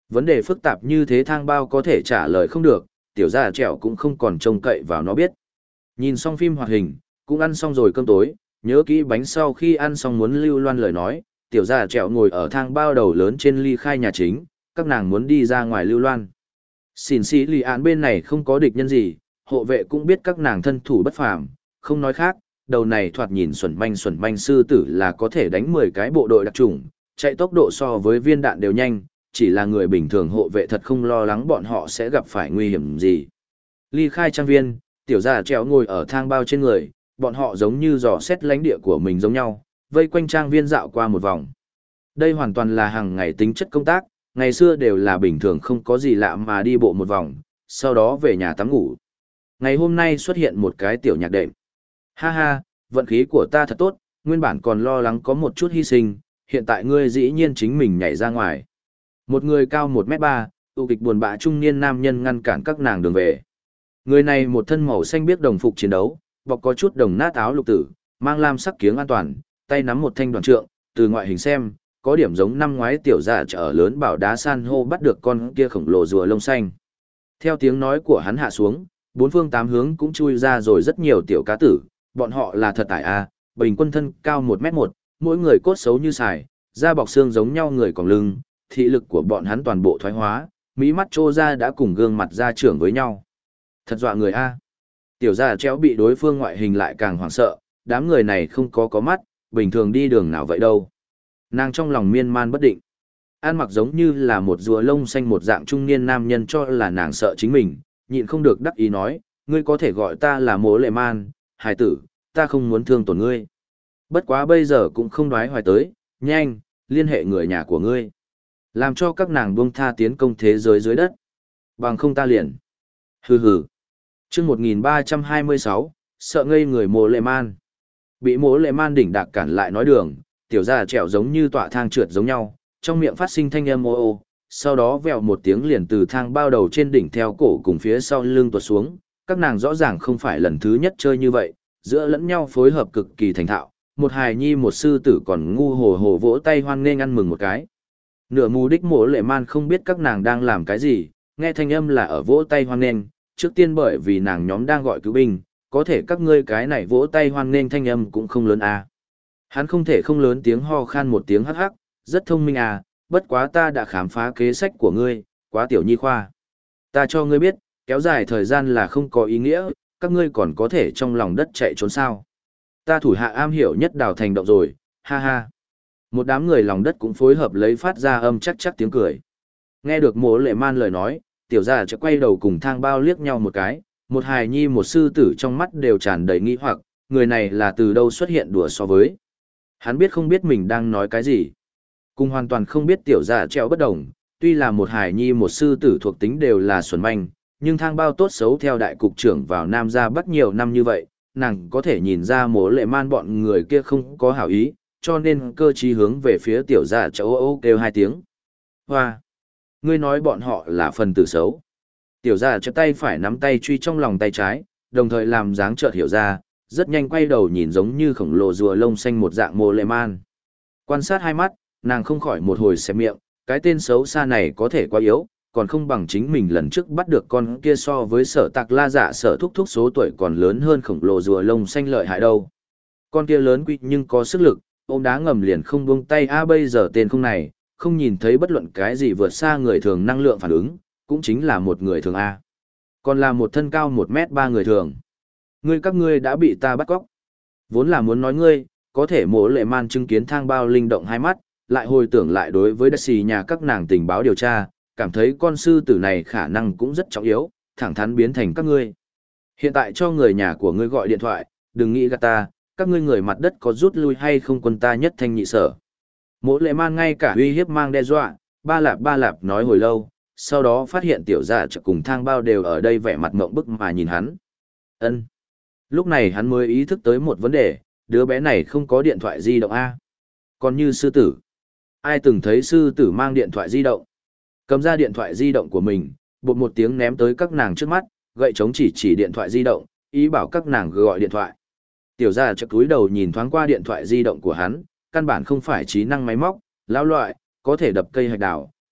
Vấn đề phức tạp như thế thang bao có thể trả lời không được, tiểu gia trẻo cũng không còn trông cậy vào nó biết. Nhìn xong phim hoạt hình, cũng ăn xong rồi cơm tối, nhớ kỹ bánh sau khi ăn xong muốn lưu loan lời nói, tiểu gia trẻo ngồi ở thang bao đầu lớn trên ly khai nhà chính, các nàng muốn đi ra ngoài lưu loan. Xỉn xỉ lì án bên này không có địch nhân gì, hộ vệ cũng biết các nàng thân thủ bất phàm, không nói khác, đầu này thoạt nhìn xuẩn manh xuẩn manh sư tử là có thể đánh mười cái bộ đội đặc chủng, chạy tốc độ so với viên đạn đều nhanh, chỉ là người bình thường hộ vệ thật không lo lắng bọn họ sẽ gặp phải nguy hiểm gì. Ly khai trang viên, tiểu gia trèo ngồi ở thang bao trên người, bọn họ giống như dò xét lãnh địa của mình giống nhau, vây quanh trang viên dạo qua một vòng. Đây hoàn toàn là hàng ngày tính chất công tác, ngày xưa đều là bình thường không có gì lạ mà đi bộ một vòng, sau đó về nhà tắm ngủ. Ngày hôm nay xuất hiện một cái tiểu nhạc đệm. Ha ha, vận khí của ta thật tốt, nguyên bản còn lo lắng có một chút hy sinh, hiện tại ngươi dĩ nhiên chính mình nhảy ra ngoài. Một người cao một mét ba, tụ kịch buồn bã trung niên nam nhân ngăn cản các nàng đường về. Người này một thân màu xanh biếc đồng phục chiến đấu, bọc có chút đồng nát áo lục tử, mang lam sắc kiếng an toàn, tay nắm một thanh đoàn trượng, từ ngoại hình xem, có điểm giống năm ngoái tiểu dạ trở lớn bảo đá san hô bắt được con kia khổng lồ rùa lông xanh. Theo tiếng nói của hắn hạ xuống, bốn phương tám hướng cũng chui ra rồi rất nhiều tiểu cá tử, bọn họ là thật tải a, bình quân thân cao một mét một, mỗi người cốt xấu như sài, da bọc xương giống nhau người còn lưng, thị lực của bọn hắn toàn bộ thoái hóa, mỹ mắt trô ra đã cùng gương mặt ra trưởng với nhau. Thật dọa người a. Tiểu gia treo bị đối phương ngoại hình lại càng hoảng sợ, đám người này không có có mắt, bình thường đi đường nào vậy đâu. Nàng trong lòng miên man bất định. An mặc giống như là một rùa lông xanh một dạng trung niên nam nhân cho là nàng sợ chính mình, nhịn không được đắc ý nói, ngươi có thể gọi ta là Mỗ Lệ Man, hài tử, ta không muốn thương tổn ngươi. Bất quá bây giờ cũng không đoái hoài tới, nhanh, liên hệ người nhà của ngươi. Làm cho các nàng buông tha tiến công thế giới dưới đất. Bằng không ta liền. Hừ hừ. Chương một nghìn ba trăm hai mươi sáu, sợ ngây người Mỗ Lệ Man. Bị Mỗ Lệ Man đỉnh đạc cản lại nói đường, tiểu gia trèo giống như tọa thang trượt giống nhau, trong miệng phát sinh thanh âm ô ô, sau đó vèo một tiếng liền từ thang bao đầu trên đỉnh theo cổ cùng phía sau lưng tuột xuống, các nàng rõ ràng không phải lần thứ nhất chơi như vậy, giữa lẫn nhau phối hợp cực kỳ thành thạo, một hài nhi một sư tử còn ngu hồ hồ vỗ tay hoan nghênh ăn mừng một cái. Nửa mù đích Mỗ Lệ Man không biết các nàng đang làm cái gì, nghe thanh âm là ở vỗ tay hoan nghênh, trước tiên bởi vì nàng nhóm đang gọi cứu binh, có thể các ngươi cái này vỗ tay hoan nghênh thanh âm cũng không lớn à. Hắn không thể không lớn tiếng ho khan một tiếng hắc hắc, rất thông minh à, bất quá ta đã khám phá kế sách của ngươi, quá tiểu nhi khoa. Ta cho ngươi biết, kéo dài thời gian là không có ý nghĩa, các ngươi còn có thể trong lòng đất chạy trốn sao. Ta thủ hạ am hiểu nhất đào thành động rồi, ha ha. Một đám người lòng đất cũng phối hợp lấy phát ra âm chắc chắc tiếng cười. Nghe được Mỗ Lệ Man lời nói, tiểu giaจะquay đầu cùng thang bao liếc nhau một cái, một hài nhi một sư tử trong mắt đều tràn đầy nghi hoặc, người này là từ đâu xuất hiện đùa so với. Hắn biết không biết mình đang nói cái gì. Cùng hoàn toàn không biết tiểu gia treo bất đồng, tuy là một hài nhi một sư tử thuộc tính đều là xuẩn manh, nhưng thang bao tốt xấu theo đại cục trưởng vào Nam gia Bắc nhiều năm như vậy, nàng có thể nhìn ra Mỗ Lệ Man bọn người kia không có hảo ý, cho nên cơ trí hướng về phía tiểu gia treo ô ô kêu hai tiếng. Hoa! Ngươi nói bọn họ là phần tử xấu. Tiểu gia chợt tay phải nắm tay truy trong lòng tay trái, đồng thời làm dáng chợt hiểu ra, rất nhanh quay đầu nhìn giống như khổng lồ rùa lông xanh một dạng Mỗ Lệ Man. Quan sát hai mắt, nàng không khỏi một hồi xé miệng, cái tên xấu xa này có thể quá yếu, còn không bằng chính mình lần trước bắt được con kia so với sở tạc la dạ sở thúc thúc số tuổi còn lớn hơn khổng lồ rùa lông xanh lợi hại đâu. Con kia lớn quy nhưng có sức lực, ôm đá ngầm liền không buông tay a bây giờ tên không này, không nhìn thấy bất luận cái gì vượt xa người thường năng lượng phản ứng, cũng chính là một người thường A. Còn là một thân cao một mét ba người thường. Ngươi các ngươi đã bị ta bắt cóc. Vốn là muốn nói ngươi, có thể Mỗ Lệ Man chứng kiến thang bao linh động hai mắt, lại hồi tưởng lại đối với đất xì nhà các nàng tình báo điều tra, cảm thấy con sư tử này khả năng cũng rất trọng yếu, thẳng thắn biến thành các ngươi. Hiện tại cho người nhà của ngươi gọi điện thoại, đừng nghĩ gạt ta, các ngươi người mặt đất có rút lui hay không quân ta nhất thanh nhị sở. Mỗ Lệ Man ngay cả uy hiếp mang đe dọa, ba lạp ba lạp nói hồi lâu, sau đó phát hiện tiểu gia chợt cùng thang bao đều ở đây vẻ mặt ngộng bức mà nhìn hắn. Ân. Lúc này hắn mới ý thức tới một vấn đề, đứa bé này không có điện thoại di động A. Còn như sư tử. Ai từng thấy sư tử mang điện thoại di động? Cầm ra điện thoại di động của mình, bột một tiếng ném tới các nàng trước mắt, gậy chống chỉ chỉ điện thoại di động, ý bảo các nàng gọi điện thoại. Tiểu gia chợt cúi đầu nhìn thoáng qua điện thoại di động của hắn, căn bản không phải trí năng máy móc, lão loại, có thể đập cây hạch đào,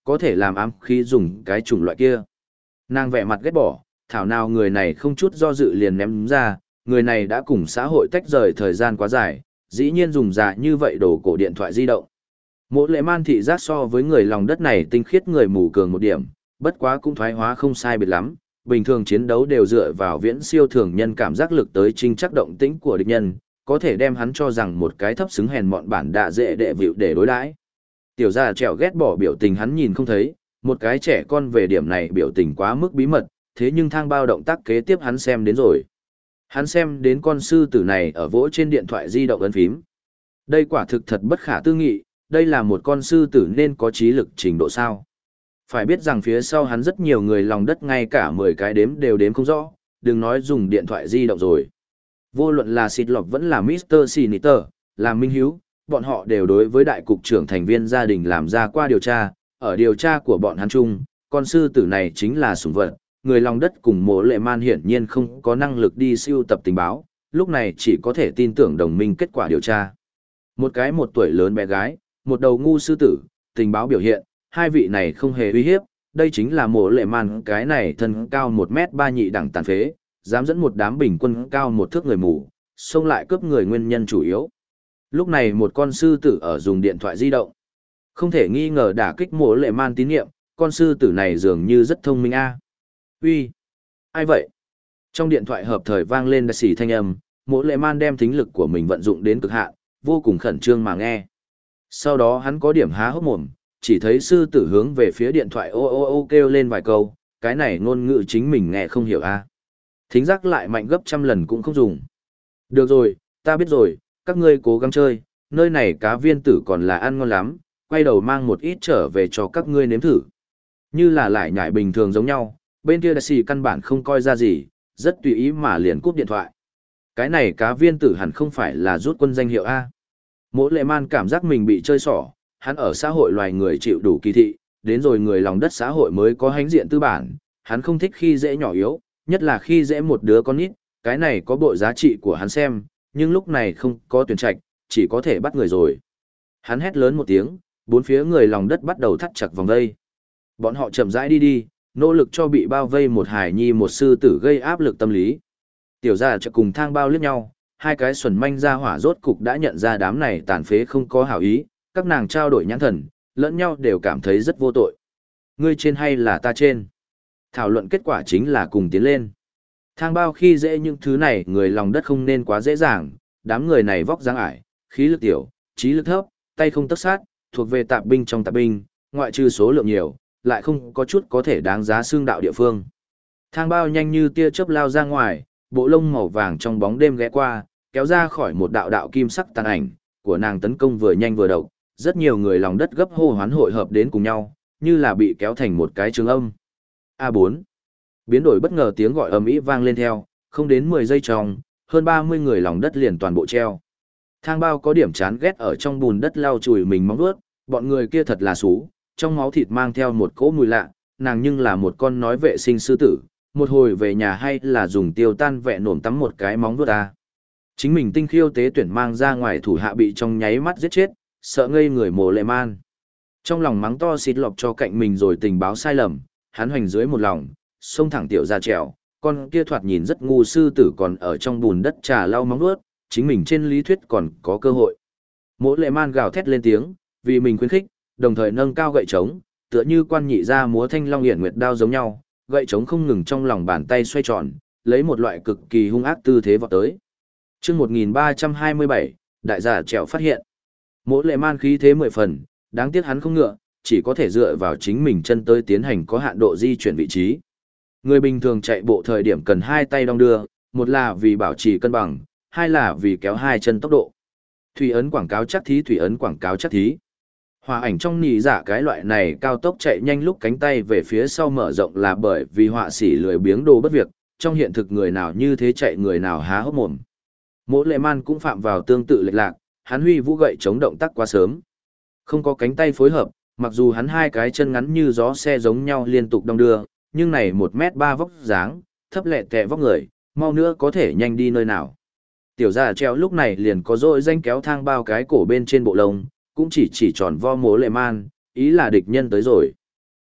có thể làm ám khí dùng cái chủng loại kia. Nàng vẻ mặt ghét bỏ, thảo nào người này không chút do dự liền ném ra, người này đã cùng xã hội tách rời thời gian quá dài, dĩ nhiên dùng giả như vậy đổ cổ điện thoại di động. Mộ Lệ Man thị giác so với người lòng đất này tinh khiết người mù cường một điểm, bất quá cũng thoái hóa không sai biệt lắm, bình thường chiến đấu đều dựa vào viễn siêu thường nhân cảm giác lực tới trinh chắc động tĩnh của địch nhân, có thể đem hắn cho rằng một cái thấp xứng hèn mọn bản đạ dễ đệ vịu để đối đãi. Tiểu gia trèo ghét bỏ biểu tình hắn nhìn không thấy, một cái trẻ con về điểm này biểu tình quá mức bí mật, thế nhưng thang bao động tác kế tiếp hắn xem đến rồi. Hắn xem đến con sư tử này ở vỗ trên điện thoại di động ấn phím. Đây quả thực thật bất khả tư nghị, đây là một con sư tử nên có trí lực trình độ sao. Phải biết rằng phía sau hắn rất nhiều người lòng đất ngay cả mười cái đếm đều đếm không rõ, đừng nói dùng điện thoại di động rồi. Vô luận là Xịt Lọc vẫn là mít tơ Siniter, là Minh Hiếu, bọn họ đều đối với đại cục trưởng thành viên gia đình làm ra qua điều tra, ở điều tra của bọn hắn chung, con sư tử này chính là sủng vật, người lòng đất cùng Mộ Lệ Man hiển nhiên không có năng lực đi siêu tập tình báo, lúc này chỉ có thể tin tưởng đồng minh kết quả điều tra. Một cái một tuổi lớn bé gái, một đầu ngu sư tử, tình báo biểu hiện, hai vị này không hề uy hiếp, đây chính là Mộ Lệ Man cái này thân cao một mét ba nhị đẳng tàn phế, dám dẫn một đám bình quân cao một thước người mù, xông lại cướp người nguyên nhân chủ yếu. Lúc này một con sư tử ở dùng điện thoại di động. Không thể nghi ngờ đả kích Mộ Lệ Man tín nhiệm, con sư tử này dường như rất thông minh a. Uy, ai vậy? Trong điện thoại hợp thời vang lên đại sĩ thanh âm, Mộ Lệ Man đem thính lực của mình vận dụng đến cực hạn, vô cùng khẩn trương mà nghe. Sau đó hắn có điểm há hốc mồm, chỉ thấy sư tử hướng về phía điện thoại ô ô ô kêu lên vài câu, cái này ngôn ngữ chính mình nghe không hiểu a. Thính giác lại mạnh gấp trăm lần cũng không dùng. Được rồi, ta biết rồi, các ngươi cố gắng chơi, nơi này cá viên tử còn là ăn ngon lắm, quay đầu mang một ít trở về cho các ngươi nếm thử. Như là lại nhảy bình thường giống nhau, bên kia đại sĩ căn bản không coi ra gì, rất tùy ý mà liền cúp điện thoại. Cái này cá viên tử hẳn không phải là rút quân danh hiệu A. Mộ Lệ Man cảm giác mình bị chơi xỏ, hắn ở xã hội loài người chịu đủ kỳ thị, đến rồi người lòng đất xã hội mới có hãnh diện tư bản, hắn không thích khi dễ nhỏ yếu, nhất là khi dễ một đứa con nít, cái này có bộ giá trị của hắn xem, nhưng lúc này không có tuyển trạch, chỉ có thể bắt người rồi. Hắn hét lớn một tiếng, bốn phía người lòng đất bắt đầu thắt chặt vòng vây. Bọn họ chậm rãi đi đi, nỗ lực cho bị bao vây một hải nhi một sư tử gây áp lực tâm lý. Tiểu gia chợt cùng thang bao liếc nhau, hai cái xuẩn manh ra hỏa rốt cục đã nhận ra đám này tàn phế không có hảo ý, các nàng trao đổi nhãn thần, lẫn nhau đều cảm thấy rất vô tội. Ngươi trên hay là ta trên? Thảo luận kết quả chính là cùng tiến lên. Thang bao khi dễ những thứ này người lòng đất không nên quá dễ dàng, đám người này vóc dáng ải, khí lực tiểu, trí lực thấp, tay không tấc sát, thuộc về tạp binh trong tạp binh, ngoại trừ số lượng nhiều, lại không có chút có thể đáng giá xương đạo địa phương. Thang bao nhanh như tia chớp lao ra ngoài, bộ lông màu vàng trong bóng đêm ghé qua, kéo ra khỏi một đạo đạo kim sắc tàn ảnh, của nàng tấn công vừa nhanh vừa độc, rất nhiều người lòng đất gấp hô hoán hội hợp đến cùng nhau, như là bị kéo thành một cái trường âm. a bốn. Biến đổi bất ngờ tiếng gọi ầm ĩ vang lên theo, không đến mười giây trong, hơn ba mươi người lòng đất liền toàn bộ treo. Thang bao có điểm chán ghét ở trong bùn đất lau chùi mình móng vuốt, bọn người kia thật là xú, trong máu thịt mang theo một cỗ mùi lạ, nàng nhưng là một con nói vệ sinh sư tử, một hồi về nhà hay là dùng tiêu tan vẹ nổm tắm một cái móng vuốt ta. Chính mình tinh khiêu tế tuyển mang ra ngoài thủ hạ bị trong nháy mắt giết chết, sợ ngây người Mộ Lệ Man. Trong lòng mắng to xịt lọc cho cạnh mình rồi tình báo sai lầm, hắn hoành dưới một lòng, xông thẳng tiểu ra trèo, con kia thoạt nhìn rất ngu sư tử còn ở trong bùn đất trà lau móng vuốt, chính mình trên lý thuyết còn có cơ hội. Mộ Lệ Man gào thét lên tiếng, vì mình khuyến khích, đồng thời nâng cao gậy trống, tựa như quan nhị ra múa thanh long hiển nguyệt đao giống nhau, gậy trống không ngừng trong lòng bàn tay xoay tròn, lấy một loại cực kỳ hung ác tư thế vọt tới. Chương một nghìn ba trăm hai mươi bảy, đại giả trèo phát hiện. Mộ Lệ Man khí thế mười phần, đáng tiếc hắn không ngựa, chỉ có thể dựa vào chính mình chân tới tiến hành có hạn độ di chuyển vị trí. Người bình thường chạy bộ thời điểm cần hai tay đong đưa, một là vì bảo trì cân bằng, hai là vì kéo hai chân tốc độ. Thủy ấn quảng cáo chắc thí thủy ấn quảng cáo chắc thí. Hòa ảnh trong nỉ giả cái loại này cao tốc chạy nhanh lúc cánh tay về phía sau mở rộng là bởi vì họa sĩ lười biếng đồ bất việc, trong hiện thực người nào như thế chạy người nào há hốc mồm. Mộ Lệ Man cũng phạm vào tương tự lệch lạc, hắn huy vũ gậy chống động tác quá sớm. Không có cánh tay phối hợp, mặc dù hắn hai cái chân ngắn như gió xe giống nhau liên tục đong đưa, nhưng này một mét ba vóc dáng, thấp lẹ tẹ vóc người, mau nữa có thể nhanh đi nơi nào. Tiểu gia treo lúc này liền có dội danh kéo thang bao cái cổ bên trên bộ lông, cũng chỉ chỉ tròn vo Mộ Lệ Man, ý là địch nhân tới rồi.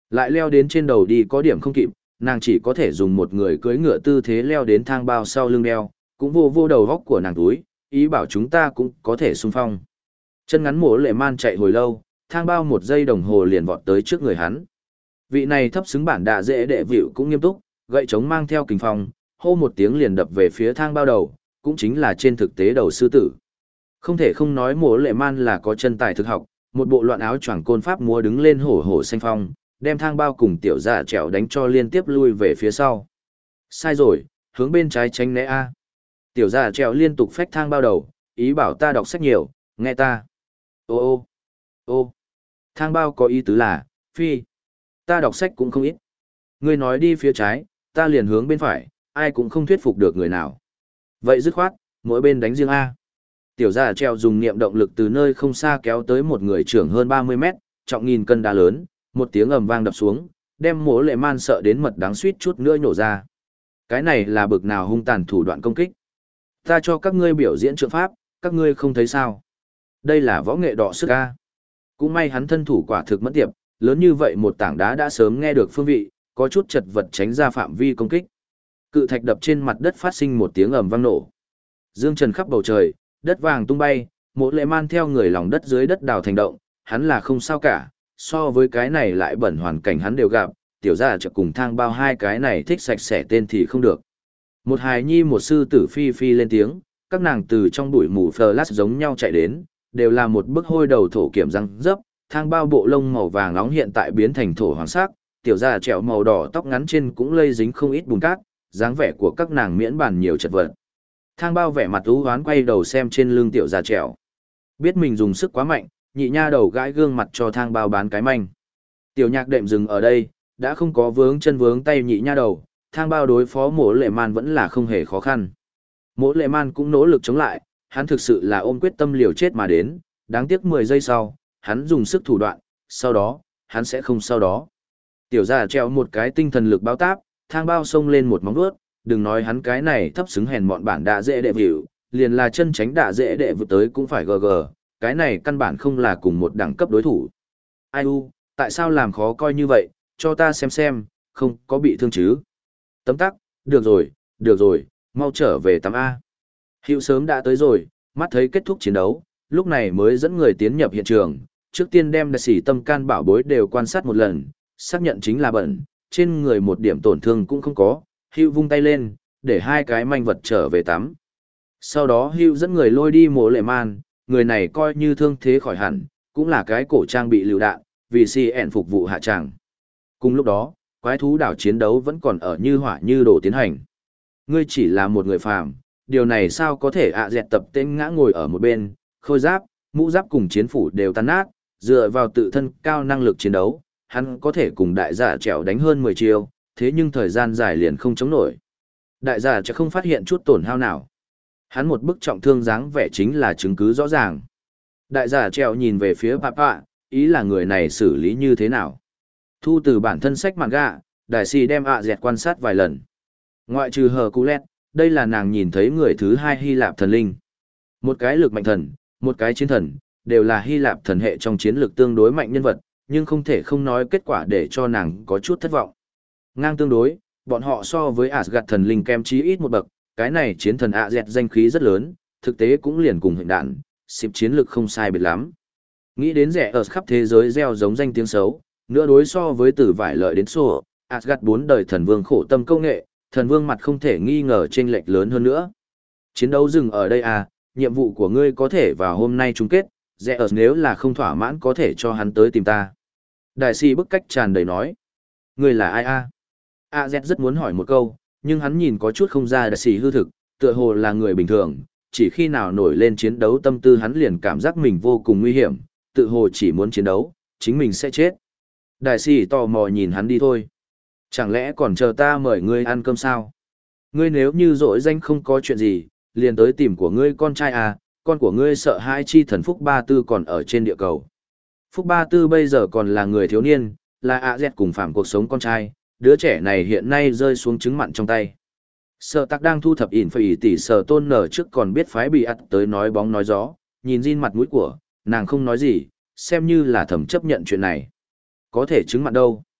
Lại leo đến trên đầu đi có điểm không kịp, nàng chỉ có thể dùng một người cưỡi ngựa tư thế leo đến thang bao sau lưng đeo, cũng vô vô đầu góc của nàng túi, ý bảo chúng ta cũng có thể xung phong. Chân ngắn mổ lệ man chạy hồi lâu, thang bao một giây đồng hồ liền vọt tới trước người hắn. Vị này thấp xứng bản đạ dễ đệ vịu cũng nghiêm túc, gậy chống mang theo kình phong, hô một tiếng liền đập về phía thang bao đầu, cũng chính là trên thực tế đầu sư tử. Không thể không nói mổ lệ man là có chân tài thực học, một bộ loạn áo choàng côn pháp múa đứng lên hổ hổ xanh phong, đem thang bao cùng tiểu dạ trèo đánh cho liên tiếp lui về phía sau. Sai rồi, hướng bên trái tránh né A. Tiểu dạ trèo liên tục phách thang bao đầu, ý bảo ta đọc sách nhiều, nghe ta. Ô ô, ô, thang bao có ý tứ là, phi. Ta đọc sách cũng không ít. Ngươi nói đi phía trái, ta liền hướng bên phải, ai cũng không thuyết phục được người nào. Vậy dứt khoát, mỗi bên đánh riêng A. Tiểu gia treo dùng niệm động lực từ nơi không xa kéo tới một người trưởng hơn ba mươi mét, trọng nghìn cân đá lớn, một tiếng ầm vang đập xuống, đem mỗ lệ man sợ đến mật đáng suýt chút nữa nhổ ra. Cái này là bực nào hung tàn thủ đoạn công kích. Ta cho các ngươi biểu diễn trượng pháp, các ngươi không thấy sao. Đây là võ nghệ đọ sức A. Cũng may hắn thân thủ quả thực mẫn tiệp, lớn như vậy một tảng đá đã sớm nghe được phương vị, có chút chật vật tránh ra phạm vi công kích. Cự thạch đập trên mặt đất phát sinh một tiếng ầm vang nổ. Dương trần khắp bầu trời, đất vàng tung bay, mỗ lệ man theo người lòng đất dưới đất đào thành động, hắn là không sao cả, so với cái này lại bẩn hoàn cảnh hắn đều gặp, tiểu gia chợt cùng thang bao hai cái này thích sạch sẽ tên thì không được. Một hài nhi một sư tử phi phi lên tiếng, các nàng từ trong bụi mù flash giống nhau chạy đến, đều là một bức hôi đầu thổ kiểm răng dấp, thang bao bộ lông màu vàng nóng hiện tại biến thành thổ hoàng sắc, tiểu gia trẹo màu đỏ tóc ngắn trên cũng lây dính không ít bùn cát, dáng vẻ của các nàng miễn bàn nhiều chật vật. Thang bao vẻ mặt ú hoán quay đầu xem trên lưng tiểu gia trẹo. Biết mình dùng sức quá mạnh, nhị nha đầu gãi gương mặt cho thang bao bán cái manh. Tiểu nhạc đệm dừng ở đây, đã không có vướng chân vướng tay nhị nha đầu, thang bao đối phó mỗ lệ man vẫn là không hề khó khăn. Mỗ lệ man cũng nỗ lực chống lại, hắn thực sự là ôm quyết tâm liều chết mà đến, đáng tiếc mười giây sau, hắn dùng sức thủ đoạn, sau đó, hắn sẽ không sau đó. Tiểu gia treo một cái tinh thần lực báo táp, thang bao xông lên một móng vuốt, đừng nói hắn cái này thấp xứng hèn mọn bản đã dễ đệ vịu, liền là chân tránh đã dễ đệ vượt tới cũng phải gờ gờ, cái này căn bản không là cùng một đẳng cấp đối thủ. Ai u, tại sao làm khó coi như vậy, cho ta xem xem, không có bị thương chứ. Tấm tắc, được rồi, được rồi, mau trở về tắm A. Hiệu sớm đã tới rồi, mắt thấy kết thúc chiến đấu, lúc này mới dẫn người tiến nhập hiện trường, trước tiên đem đại sĩ tâm can bảo bối đều quan sát một lần, xác nhận chính là bẩn, trên người một điểm tổn thương cũng không có, Hưu vung tay lên, để hai cái manh vật trở về tắm. Sau đó Hưu dẫn người lôi đi mộ lệ man, người này coi như thương thế khỏi hẳn, cũng là cái cổ trang bị lựu đạn, vì xê en phục vụ hạ tràng. Cùng lúc đó, quái thú đảo chiến đấu vẫn còn ở như hỏa như đổ tiến hành. Ngươi chỉ là một người phàm, điều này sao có thể ạ dẹt tập tên ngã ngồi ở một bên, khôi giáp, mũ giáp cùng chiến phủ đều tan nát, dựa vào tự thân cao năng lực chiến đấu, hắn có thể cùng đại giả trèo đánh hơn mười chiêu, thế nhưng thời gian dài liền không chống nổi. Đại giả sẽ không phát hiện chút tổn hao nào. Hắn một bức trọng thương dáng vẻ chính là chứng cứ rõ ràng. Đại giả trèo nhìn về phía Papa, ý là người này xử lý như thế nào. Thu từ bản thân sách manga, đại sĩ đem ạ dẹt quan sát vài lần. Ngoại trừ Hercules, đây là nàng nhìn thấy người thứ hai Hy Lạp thần linh. Một cái lực mạnh thần, một cái chiến thần, đều là Hy Lạp thần hệ trong chiến lược tương đối mạnh nhân vật, nhưng không thể không nói kết quả để cho nàng có chút thất vọng. Ngang tương đối, bọn họ so với Asgard thần linh kém chí ít một bậc, cái này chiến thần ạ dẹt danh khí rất lớn, thực tế cũng liền cùng hình đạn, xịp chiến lược không sai biệt lắm. Nghĩ đến rẻ ở khắp thế giới gieo giống danh tiếng xấu, nữa đối so với tử vải lợi đến sổ, Asgard bốn đời thần vương khổ tâm công nghệ, thần vương mặt không thể nghi ngờ chênh lệch lớn hơn nữa. Chiến đấu dừng ở đây à, nhiệm vụ của ngươi có thể vào hôm nay chung kết, rẻ ở nếu là không thỏa mãn có thể cho hắn tới tìm ta. Đại sĩ bức cách tràn đầy nói. Ngươi là ai a? A Z rất muốn hỏi một câu, nhưng hắn nhìn có chút không ra đại sĩ hư thực, tựa hồ là người bình thường, chỉ khi nào nổi lên chiến đấu tâm tư hắn liền cảm giác mình vô cùng nguy hiểm, tự hồ chỉ muốn chiến đấu, chính mình sẽ chết. Đại sĩ tò mò nhìn hắn đi thôi. Chẳng lẽ còn chờ ta mời ngươi ăn cơm sao? Ngươi nếu như dỗi danh không có chuyện gì, liền tới tìm của ngươi con trai à, con của ngươi sợ hai chi thần Phúc Ba Tư còn ở trên địa cầu. Phúc Ba Tư bây giờ còn là người thiếu niên, là ạ dẹt cùng phạm cuộc sống con trai, đứa trẻ này hiện nay rơi xuống trứng mặn trong tay. Sở tắc đang thu thập ỉn phải tỷ sở tôn nở trước còn biết phái bị ắt tới nói bóng nói gió, nhìn Jin mặt mũi của, nàng không nói gì, xem như là thầm chấp nhận chuyện này. Có thể trứng mặn đâu.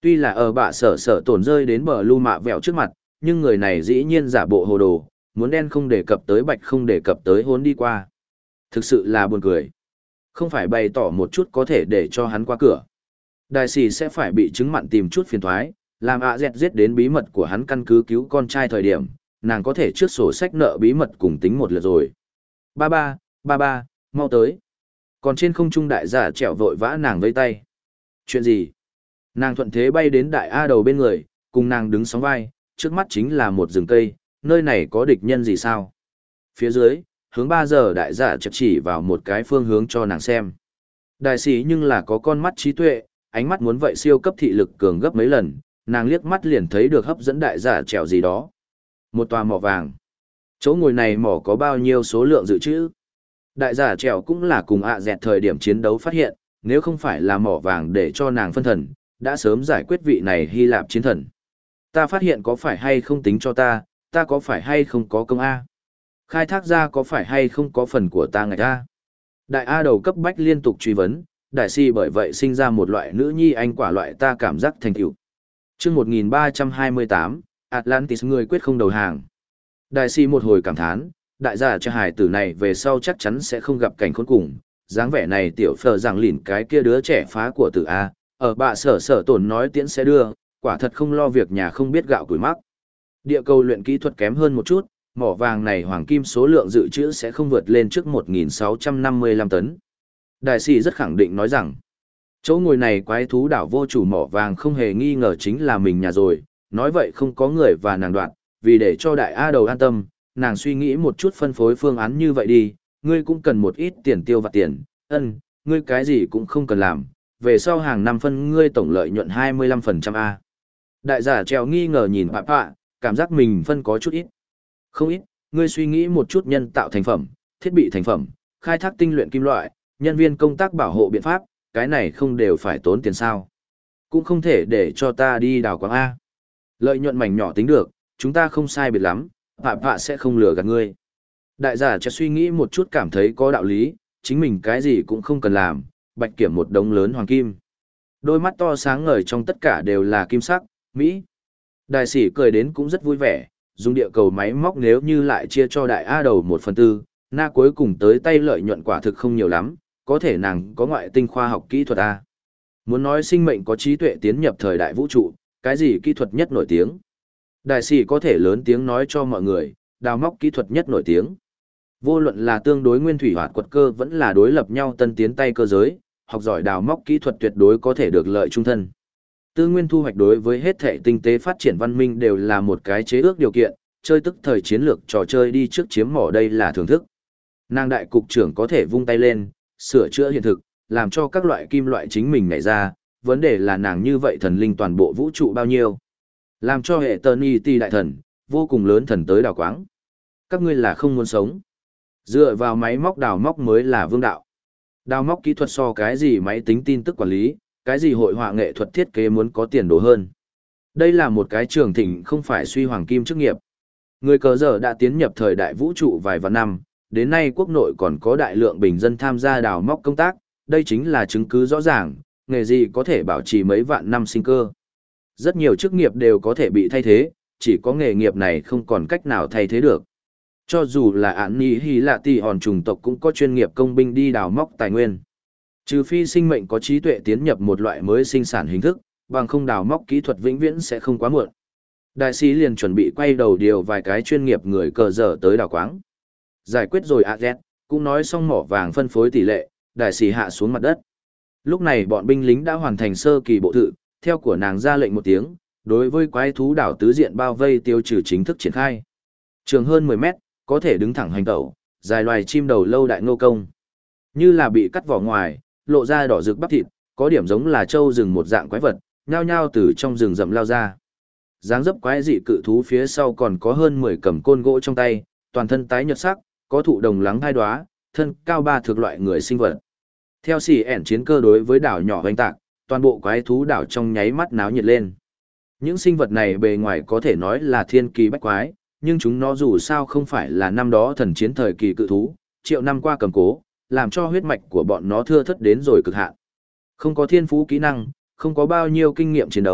Tuy là ở bạ sở sở tổn rơi đến bờ lưu mạ vẹo trước mặt, nhưng người này dĩ nhiên giả bộ hồ đồ, muốn đen không đề cập tới bạch không đề cập tới hốn đi qua. Thực sự là buồn cười. Không phải bày tỏ một chút có thể để cho hắn qua cửa. Đại sĩ sẽ phải bị chứng mặn tìm chút phiền thoái, làm ạ dẹt giết đến bí mật của hắn căn cứ cứu con trai thời điểm, nàng có thể trước sổ sách nợ bí mật cùng tính một lượt rồi. Ba ba, ba ba, mau tới. Còn trên không trung đại giả trẹo vội vã nàng vây tay. Chuyện gì? Nàng thuận thế bay đến đại A đầu bên người, cùng nàng đứng sóng vai, trước mắt chính là một rừng cây, nơi này có địch nhân gì sao? Phía dưới, hướng ba giờ đại giả chật chỉ vào một cái phương hướng cho nàng xem. Đại sĩ nhưng là có con mắt trí tuệ, ánh mắt muốn vậy siêu cấp thị lực cường gấp mấy lần, nàng liếc mắt liền thấy được hấp dẫn đại giả trèo gì đó. Một tòa mỏ vàng. Chỗ ngồi này mỏ có bao nhiêu số lượng dự trữ? Đại giả trèo cũng là cùng ạ dẹt thời điểm chiến đấu phát hiện, nếu không phải là mỏ vàng để cho nàng phân thần, đã sớm giải quyết vị này Hy Lạp chiến thần. Ta phát hiện có phải hay không tính cho ta, ta có phải hay không có công A? Khai thác ra có phải hay không có phần của ta ngạch A? Đại A đầu cấp bách liên tục truy vấn, đại si bởi vậy sinh ra một loại nữ nhi anh quả loại ta cảm giác thành tựu. Chương một nghìn ba trăm hai mươi tám, Atlantis người quyết không đầu hàng. Đại si một hồi cảm thán, đại gia cho hải tử này về sau chắc chắn sẽ không gặp cảnh khốn cùng, dáng vẻ này tiểu phờ rằng lỉn cái kia đứa trẻ phá của tử A, ở bạ sở sở tổn nói tiễn sẽ đưa, quả thật không lo việc nhà không biết gạo củi mắc. Địa cầu luyện kỹ thuật kém hơn một chút, mỏ vàng này hoàng kim số lượng dự trữ sẽ không vượt lên trước một nghìn sáu trăm năm mươi lăm tấn. Đại sĩ rất khẳng định nói rằng, chỗ ngồi này quái thú đảo vô chủ mỏ vàng không hề nghi ngờ chính là mình nhà rồi, nói vậy không có người và nàng đoạn, vì để cho đại A đầu an tâm, nàng suy nghĩ một chút phân phối phương án như vậy đi, ngươi cũng cần một ít tiền tiêu vặt tiền, ân, ngươi cái gì cũng không cần làm, về sau hàng năm phân ngươi tổng lợi nhuận hai mươi lăm phần trăm A. Đại giả treo nghi ngờ nhìn bạ bạ, cảm giác mình phân có chút ít. Không ít, ngươi suy nghĩ một chút nhân tạo thành phẩm, thiết bị thành phẩm, khai thác tinh luyện kim loại, nhân viên công tác bảo hộ biện pháp, cái này không đều phải tốn tiền sao. Cũng không thể để cho ta đi đào quáng A. Lợi nhuận mảnh nhỏ tính được, chúng ta không sai biệt lắm, bạ bạ sẽ không lừa gạt ngươi. Đại giả treo suy nghĩ một chút cảm thấy có đạo lý, chính mình cái gì cũng không cần làm, bạch kiểm một đống lớn hoàng kim. Đôi mắt to sáng ngời trong tất cả đều là kim sắc, Mỹ. Đại sĩ cười đến cũng rất vui vẻ, dùng địa cầu máy móc nếu như lại chia cho đại A đầu một phần tư, na cuối cùng tới tay lợi nhuận quả thực không nhiều lắm, có thể nàng có ngoại tinh khoa học kỹ thuật A. Muốn nói sinh mệnh có trí tuệ tiến nhập thời đại vũ trụ, cái gì kỹ thuật nhất nổi tiếng? Đại sĩ có thể lớn tiếng nói cho mọi người, đào móc kỹ thuật nhất nổi tiếng. Vô luận là tương đối nguyên thủy hoạt quật cơ vẫn là đối lập nhau tân tiến tay cơ giới, học giỏi đào móc kỹ thuật tuyệt đối có thể được lợi trung thân. Tư nguyên thu hoạch đối với hết thể tinh tế phát triển văn minh đều là một cái chế ước điều kiện, chơi tức thời chiến lược trò chơi đi trước chiếm mỏ đây là thưởng thức. Nàng đại cục trưởng có thể vung tay lên, sửa chữa hiện thực, làm cho các loại kim loại chính mình nảy ra, vấn đề là nàng như vậy thần linh toàn bộ vũ trụ bao nhiêu. Làm cho hệ tơn y ti đại thần, vô cùng lớn thần tới đào quáng. Các ngươi là không muốn sống. Dựa vào máy móc đào móc mới là vương đạo. Đào móc kỹ thuật so cái gì máy tính tin tức quản lý, cái gì hội họa nghệ thuật thiết kế muốn có tiền đồ hơn. Đây là một cái trường thịnh không phải suy hoàng kim chức nghiệp. Người cờ giờ đã tiến nhập thời đại vũ trụ vài vạn năm, đến nay quốc nội còn có đại lượng bình dân tham gia đào móc công tác, đây chính là chứng cứ rõ ràng, nghề gì có thể bảo trì mấy vạn năm sinh cơ. Rất nhiều chức nghiệp đều có thể bị thay thế, chỉ có nghề nghiệp này không còn cách nào thay thế được. Cho dù là án ni hy lạ tỷ hòn trùng tộc cũng có chuyên nghiệp công binh đi đào móc tài nguyên. Trừ phi sinh mệnh có trí tuệ tiến nhập một loại mới sinh sản hình thức, bằng không đào móc kỹ thuật vĩnh viễn sẽ không quá muộn. Đại sĩ liền chuẩn bị quay đầu điều vài cái chuyên nghiệp người cờ dở tới đào quáng. Giải quyết rồi a dét, cũng nói xong mỏ vàng phân phối tỷ lệ, đại sĩ hạ xuống mặt đất. Lúc này bọn binh lính đã hoàn thành sơ kỳ bộ thự, theo của nàng ra lệnh một tiếng, đối với quái thú đảo tứ diện bao vây tiêu trừ chính thức triển khai. Trường hơn mười mét, có thể đứng thẳng hành tẩu, dài loài chim đầu lâu đại ngô công. Như là bị cắt vỏ ngoài, lộ ra đỏ rực bắp thịt, có điểm giống là trâu rừng một dạng quái vật, nhao nhao từ trong rừng rậm lao ra. Dáng dấp quái dị cự thú phía sau còn có hơn mười cầm côn gỗ trong tay, toàn thân tái nhợt sắc, có thụ đồng lắng hai đóa, thân cao ba thực loại người sinh vật. Theo xì ẻn chiến cơ đối với đảo nhỏ hoành tạc, toàn bộ quái thú đảo trong nháy mắt náo nhiệt lên. Những sinh vật này bề ngoài có thể nói là thiên kỳ bách quái, nhưng chúng nó dù sao không phải là năm đó thần chiến thời kỳ cự thú, triệu năm qua cầm cố, làm cho huyết mạch của bọn nó thưa thớt đến rồi cực hạn. Không có thiên phú kỹ năng, không có bao nhiêu kinh nghiệm chiến đấu,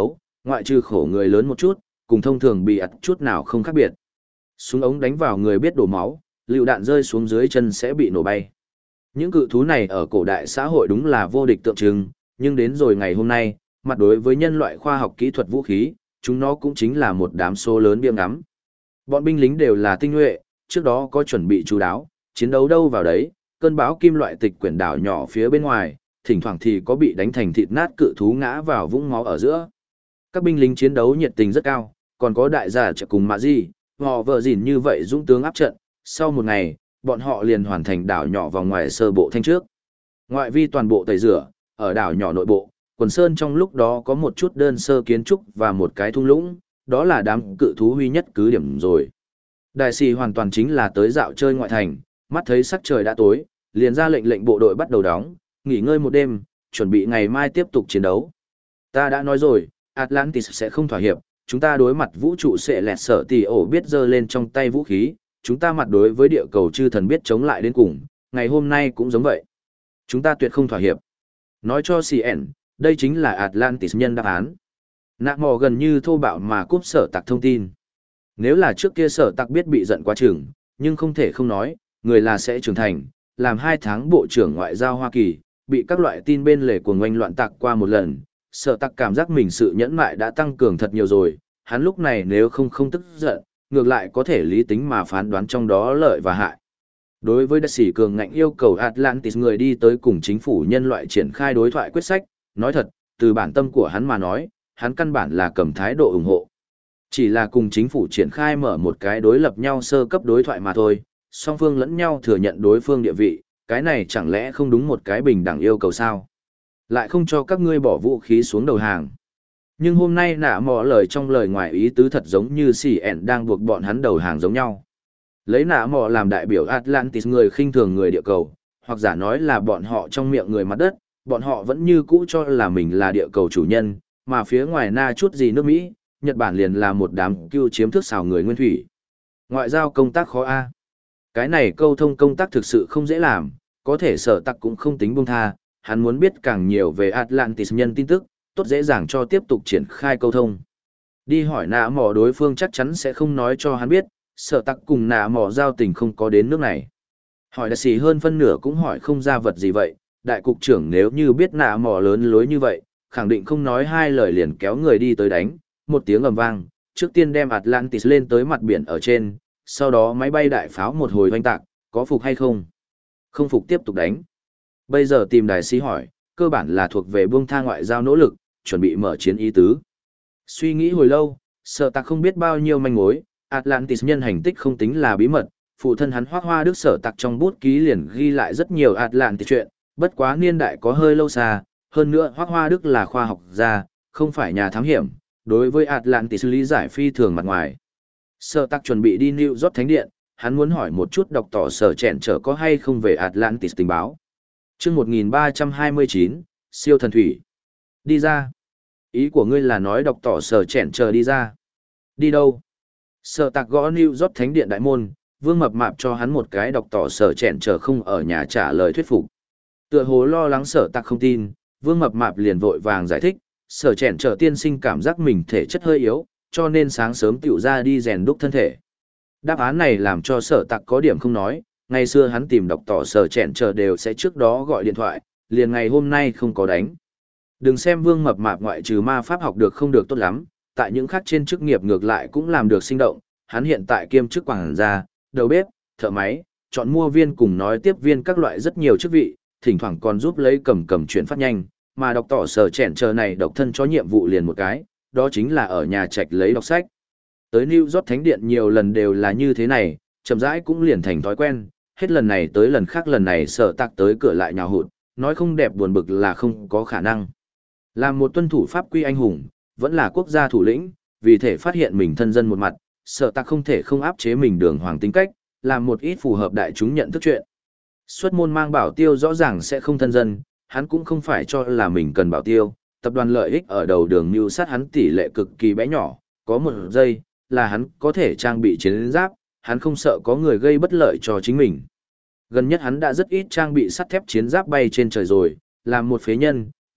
ngoại trừ khổ người lớn một chút, cùng thông thường bị ặt chút nào không khác biệt. Súng ống đánh vào người biết đổ máu, lựu đạn rơi xuống dưới chân sẽ bị nổ bay. Những cự thú này ở cổ đại xã hội đúng là vô địch tượng trưng, nhưng đến rồi ngày hôm nay, mặt đối với nhân loại khoa học kỹ thuật vũ khí, chúng nó cũng chính là một đám số lớn biếng ngắm. Bọn binh lính đều là tinh nhuệ, trước đó có chuẩn bị chú đáo, chiến đấu đâu vào đấy, cơn bão kim loại tịch quyển đảo nhỏ phía bên ngoài, thỉnh thoảng thì có bị đánh thành thịt nát cự thú ngã vào vũng máu ở giữa. Các binh lính chiến đấu nhiệt tình rất cao, còn có đại giả trợ cùng Mạ Di, họ vợ dỉn như vậy dũng tướng áp trận, sau một ngày, bọn họ liền hoàn thành đảo nhỏ vòng ngoài sơ bộ thanh trước. Ngoại vi toàn bộ tẩy rửa, ở đảo nhỏ nội bộ, quần sơn trong lúc đó có một chút đơn sơ kiến trúc và một cái thung lũng, đó là đám cự thú huy nhất cứ điểm rồi. Đại sĩ hoàn toàn chính là tới dạo chơi ngoại thành, mắt thấy sắc trời đã tối, liền ra lệnh lệnh bộ đội bắt đầu đóng, nghỉ ngơi một đêm, chuẩn bị ngày mai tiếp tục chiến đấu. Ta đã nói rồi, Atlantis sẽ không thỏa hiệp, chúng ta đối mặt vũ trụ sẽ lẹt sở tỷ ổ biết giơ lên trong tay vũ khí, chúng ta mặt đối với địa cầu chư thần biết chống lại đến cùng, ngày hôm nay cũng giống vậy. Chúng ta tuyệt không thỏa hiệp. Nói cho xê en, đây chính là Atlantis nhân đáp án. Nạ mò gần như thô bạo mà cúp sở tạc thông tin. Nếu là trước kia sở tạc biết bị giận quá chừng, nhưng không thể không nói, người là sẽ trưởng thành, làm hai tháng bộ trưởng ngoại giao Hoa Kỳ, bị các loại tin bên lề cuồng oanh loạn tạc qua một lần, sở tạc cảm giác mình sự nhẫn mại đã tăng cường thật nhiều rồi, hắn lúc này nếu không không tức giận, ngược lại có thể lý tính mà phán đoán trong đó lợi và hại. Đối với đại sĩ cường ngạnh yêu cầu Atlantis người đi tới cùng chính phủ nhân loại triển khai đối thoại quyết sách, nói thật, từ bản tâm của hắn mà nói, hắn căn bản là cầm thái độ ủng hộ. Chỉ là cùng chính phủ triển khai mở một cái đối lập nhau sơ cấp đối thoại mà thôi, song phương lẫn nhau thừa nhận đối phương địa vị, cái này chẳng lẽ không đúng một cái bình đẳng yêu cầu sao? Lại không cho các ngươi bỏ vũ khí xuống đầu hàng. Nhưng hôm nay nạ mò lời trong lời ngoài ý tứ thật giống như xì ẻn đang buộc bọn hắn đầu hàng giống nhau. Lấy nạ mò làm đại biểu Atlantis người khinh thường người địa cầu, hoặc giả nói là bọn họ trong miệng người mặt đất, bọn họ vẫn như cũ cho là mình là địa cầu chủ nhân, mà phía ngoài na chút gì nước Mỹ, Nhật Bản liền là một đám cưu chiếm thước xào người nguyên thủy. Ngoại giao công tác khó a. Cái này câu thông công tác thực sự không dễ làm, có thể sở tặc cũng không tính buông tha, hắn muốn biết càng nhiều về Atlantis nhân tin tức, tốt dễ dàng cho tiếp tục triển khai câu thông. Đi hỏi nạ mỏ đối phương chắc chắn sẽ không nói cho hắn biết, sở tặc cùng nạ mỏ giao tình không có đến nước này. Hỏi đại sĩ hơn phân nửa cũng hỏi không ra vật gì vậy, đại cục trưởng nếu như biết nạ mỏ lớn lối như vậy, khẳng định không nói hai lời liền kéo người đi tới đánh, một tiếng ầm vang, trước tiên đem Atlantis lên tới mặt biển ở trên, sau đó máy bay đại pháo một hồi hoành tạc, có phục hay không? Không phục tiếp tục đánh. Bây giờ tìm đại sĩ hỏi, cơ bản là thuộc về buông tha ngoại giao nỗ lực, chuẩn bị mở chiến ý tứ. Suy nghĩ hồi lâu, sở tạc không biết bao nhiêu manh mối, Atlantis nhân hành tích không tính là bí mật, phụ thân hắn Hoác Hoa Đức sở tạc trong bút ký liền ghi lại rất nhiều Atlantis chuyện, bất quá niên đại có hơi lâu xa, hơn nữa Hoác Hoa Đức là khoa học gia, không phải nhà thám hiểm, đối với Atlantis lý giải phi thường mặt ngoài. Sở tạc chuẩn bị đi New York Thánh Điện, hắn muốn hỏi một chút đọc tỏ sở chẹn trở có hay không về Atlantis tình báo. Chương một nghìn ba trăm hai mươi chín, siêu thần thủy. Đi ra. Ý của ngươi là nói đọc tỏ sở chẹn chờ đi ra. Đi đâu? Sở tạc gõ New York Thánh Điện đại môn, Vương Mập Mạp cho hắn một cái đọc tỏ sở chẹn chờ không ở nhà trả lời thuyết phục. Tựa hồ lo lắng sở tạc không tin, Vương Mập Mạp liền vội vàng giải thích, sở chẹn chờ tiên sinh cảm giác mình thể chất hơi yếu, cho nên sáng sớm tiểu ra đi rèn đúc thân thể. Đáp án này làm cho sở tạc có điểm không nói, ngày xưa hắn tìm đọc tỏ sở chẹn chờ đều sẽ trước đó gọi điện thoại, liền ngày hôm nay không có đánh. Đừng xem Vương Mập Mạp ngoại trừ ma pháp học được không được tốt lắm, tại những khác trên chức nghiệp ngược lại cũng làm được sinh động, hắn hiện tại kiêm chức quảng gia, đầu bếp, thợ máy, chọn mua viên cùng nói tiếp viên các loại rất nhiều chức vị, thỉnh thoảng còn giúp lấy cầm cầm chuyển phát nhanh, mà đọc tỏ sở chẹn chờ này độc thân cho nhiệm vụ liền một cái, đó chính là ở nhà trạch lấy đọc sách. Tới New York Thánh Điện nhiều lần đều là như thế này, chậm rãi cũng liền thành thói quen, hết lần này tới lần khác lần này sở tạc tới cửa lại nhào hụt, nói không đẹp buồn bực là không có khả năng. Làm một tuân thủ pháp quy anh hùng, vẫn là quốc gia thủ lĩnh, vì thể phát hiện mình thân dân một mặt, sở tạc không thể không áp chế mình đường hoàng tính cách, làm một ít phù hợp đại chúng nhận thức chuyện. Xuất môn mang bảo tiêu rõ ràng sẽ không thân dân, hắn cũng không phải cho là mình cần bảo tiêu, tập đoàn lợi ích ở đầu đường mưu sát hắn tỷ lệ cực kỳ bé nhỏ, có một giây, là hắn có thể trang bị chiến giáp, hắn không sợ có người gây bất lợi cho chính mình. Gần nhất hắn đã rất ít trang bị sắt thép chiến giáp bay trên trời rồi, làm một phế nhân,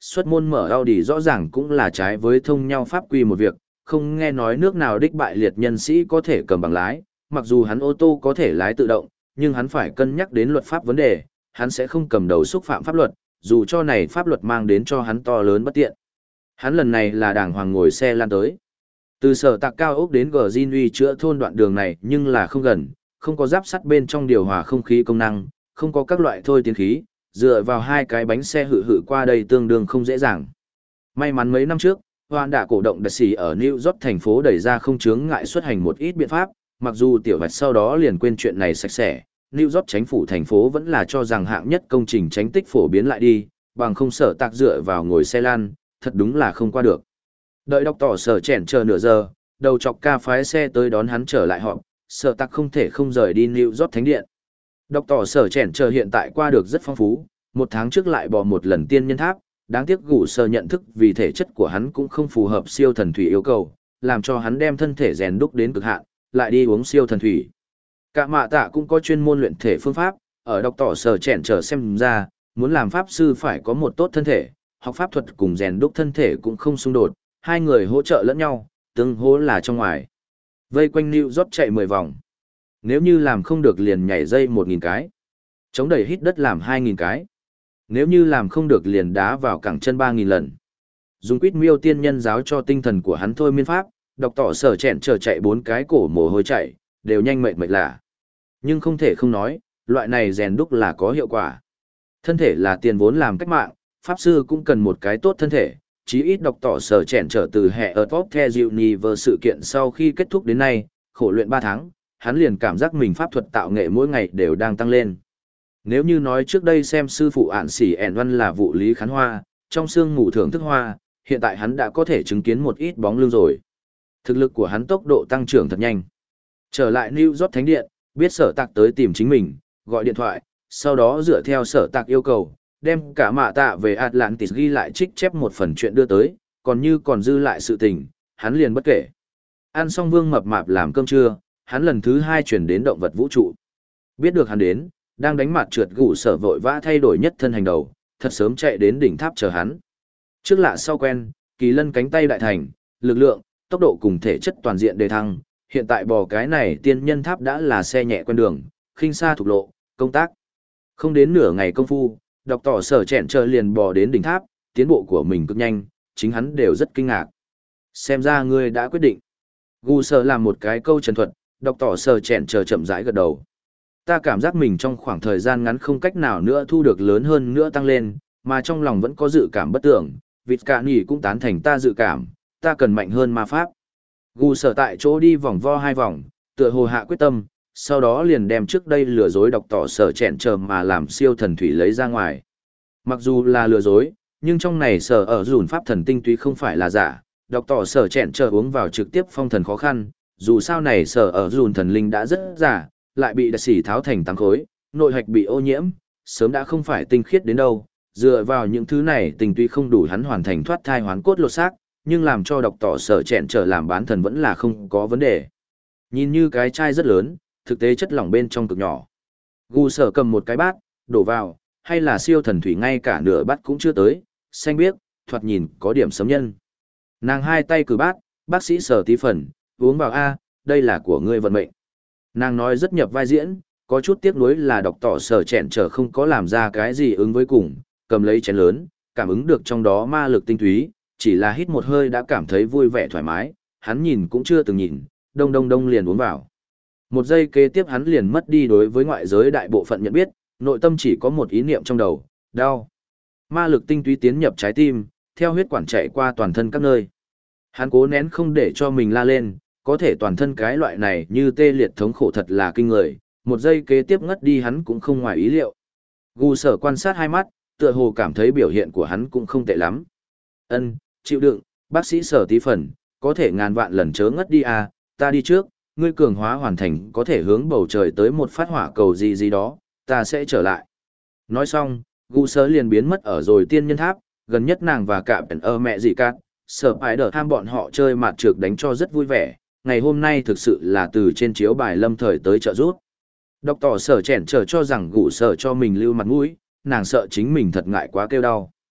xuất môn mở Audi rõ ràng cũng là trái với thông nhau pháp quy một việc, không nghe nói nước nào đích bại liệt nhân sĩ có thể cầm bằng lái, mặc dù hắn ô tô có thể lái tự động, nhưng hắn phải cân nhắc đến luật pháp vấn đề, hắn sẽ không cầm đầu xúc phạm pháp luật, dù cho này pháp luật mang đến cho hắn to lớn bất tiện. Hắn lần này là đàng hoàng ngồi xe lan tới. Từ sở tạc cao ốc đến Greenwich chữa thôn đoạn đường này nhưng là không gần, không có giáp sắt bên trong điều hòa không khí công năng, không có các loại thôi tiến khí, dựa vào hai cái bánh xe hự hự qua đây tương đương không dễ dàng. May mắn mấy năm trước, Hoan đã cổ động đặc sĩ ở New York thành phố đẩy ra không chướng ngại xuất hành một ít biện pháp, mặc dù tiểu vạch sau đó liền quên chuyện này sạch sẽ, New York chính phủ thành phố vẫn là cho rằng hạng nhất công trình tránh tích phổ biến lại đi, bằng không sở tạc dựa vào ngồi xe lan, thật đúng là không qua được. Đợi đọc tỏ sở chèn chờ nửa giờ, đầu chọc ca phái xe tới đón hắn trở lại họp, sở tạc không thể không rời đi New York thánh điện. Đọc tỏ sở chèn chờ hiện tại qua được rất phong phú, một tháng trước lại bỏ một lần tiên nhân tháp, đáng tiếc gủ sở nhận thức vì thể chất của hắn cũng không phù hợp siêu thần thủy yêu cầu, làm cho hắn đem thân thể rèn đúc đến cực hạn, lại đi uống siêu thần thủy. Cả mạ tạ cũng có chuyên môn luyện thể phương pháp, ở đọc tỏ sở chèn chờ xem ra, muốn làm pháp sư phải có một tốt thân thể, học pháp thuật cùng rèn đúc thân thể cũng không xung đột, hai người hỗ trợ lẫn nhau, tương hỗ là trong ngoài. Vây quanh New York chạy mười vòng. Nếu như làm không được liền nhảy dây một nghìn cái. Chống đẩy hít đất làm hai nghìn cái. Nếu như làm không được liền đá vào cẳng chân ba nghìn lần. Dùng quýt miêu tiên nhân giáo cho tinh thần của hắn thôi miên pháp, đọc tỏ sở chẹn chờ chạy bốn cái cổ mồ hôi chạy, đều nhanh mệt mệt lạ. Nhưng không thể không nói, loại này rèn đúc là có hiệu quả. Thân thể là tiền vốn làm cách mạng, pháp sư cũng cần một cái tốt thân thể, chí ít đọc tỏ sở chèn trở từ hệ ở Top The Universe sự kiện sau khi kết thúc đến nay, khổ luyện ba tháng, hắn liền cảm giác mình pháp thuật tạo nghệ mỗi ngày đều đang tăng lên. Nếu như nói trước đây xem sư phụ ản xỉ ẻn văn là vụ lý khán hoa, trong xương ngủ thưởng thức hoa, hiện tại hắn đã có thể chứng kiến một ít bóng lưng rồi. Thực lực của hắn tốc độ tăng trưởng thật nhanh. Trở lại New York Thánh Điện, biết sở tạc tới tìm chính mình, gọi điện thoại, sau đó dựa theo sở tạc yêu cầu, đem cả mạ tạ về Atlantis ghi lại trích chép một phần chuyện đưa tới, còn như còn dư lại sự tình, hắn liền bất kể. Ăn xong vương mập mạp làm cơm trưa, hắn lần thứ hai chuyển đến động vật vũ trụ. Biết được hắn đến, đang đánh mặt trượt gủ sở vội vã thay đổi nhất thân hành đầu, thật sớm chạy đến đỉnh tháp chờ hắn. Trước lạ sau quen, kỳ lân cánh tay đại thành, lực lượng, tốc độ cùng thể chất toàn diện đề thăng, hiện tại bò cái này tiên nhân tháp đã là xe nhẹ quen đường, khinh xa thuộc lộ, công tác. Không đến nửa ngày công phu, đọc tỏ sở chẹn chờ liền bò đến đỉnh tháp, tiến bộ của mình cực nhanh, chính hắn đều rất kinh ngạc. Xem ra ngươi đã quyết định. Gu sở làm một cái câu trần thuật, đọc tỏ sở chẹn chờ chậm rãi gật đầu. Ta cảm giác mình trong khoảng thời gian ngắn không cách nào nữa thu được lớn hơn nữa tăng lên, mà trong lòng vẫn có dự cảm bất tưởng, vịt cả nỉ cũng tán thành ta dự cảm, ta cần mạnh hơn ma pháp. Gu sở tại chỗ đi vòng vo hai vòng, tựa hồ hạ quyết tâm, sau đó liền đem trước đây lừa dối đọc tỏ sở chẹn chờ mà làm siêu thần thủy lấy ra ngoài. Mặc dù là lừa dối, nhưng trong này sở ở dùn pháp thần tinh túy không phải là giả, đọc tỏ sở chẹn chờ uống vào trực tiếp phong thần khó khăn, dù sao này sở ở dùn thần linh đã rất giả, lại bị đặc sĩ tháo thành tăng khối, nội hạch bị ô nhiễm, sớm đã không phải tinh khiết đến đâu, dựa vào những thứ này tinh túy không đủ hắn hoàn thành thoát thai hoán cốt lột xác, nhưng làm cho đọc tỏ sở chẹn trở làm bán thần vẫn là không có vấn đề. Nhìn như cái chai rất lớn, thực tế chất lỏng bên trong cực nhỏ. Gu sở cầm một cái bát, đổ vào, hay là siêu thần thủy ngay cả nửa bát cũng chưa tới, xanh biếc, thoạt nhìn có điểm sấm nhân. Nàng hai tay cử bát, bác sĩ sở tí phần, uống vào A, đây là của ngươi vận mệnh. Nàng nói rất nhập vai diễn, có chút tiếc nuối là đọc tỏ sở chẹn trở không có làm ra cái gì ứng với cùng, cầm lấy chén lớn, cảm ứng được trong đó ma lực tinh túy, chỉ là hít một hơi đã cảm thấy vui vẻ thoải mái, hắn nhìn cũng chưa từng nhìn, đông đông đông liền uống vào. Một giây kế tiếp hắn liền mất đi đối với ngoại giới đại bộ phận nhận biết, nội tâm chỉ có một ý niệm trong đầu, đau. Ma lực tinh túy tiến nhập trái tim, theo huyết quản chạy qua toàn thân các nơi. Hắn cố nén không để cho mình la lên, có thể toàn thân cái loại này như tê liệt thống khổ thật là kinh người, một giây kế tiếp ngất đi hắn cũng không ngoài ý liệu. Gu sở quan sát hai mắt, tựa hồ cảm thấy biểu hiện của hắn cũng không tệ lắm. Ân, chịu đựng, bác sĩ sở tí phần, có thể ngàn vạn lần chớ ngất đi à, ta đi trước, ngươi cường hóa hoàn thành có thể hướng bầu trời tới một phát hỏa cầu gì gì đó, ta sẽ trở lại. Nói xong, Gu sở liền biến mất ở rồi tiên nhân tháp, gần nhất nàng và cả bèn ơ mẹ gì cát, sở bài đợt ham bọn họ chơi mặt trược đánh cho rất vui vẻ, ngày hôm nay thực sự là từ trên chiếu bài lâm thời tới trợ rút. Đọc tỏ sở chèn chờ cho rằng Gu sở cho mình lưu mặt mũi, nàng sợ chính mình thật ngại quá kêu đau.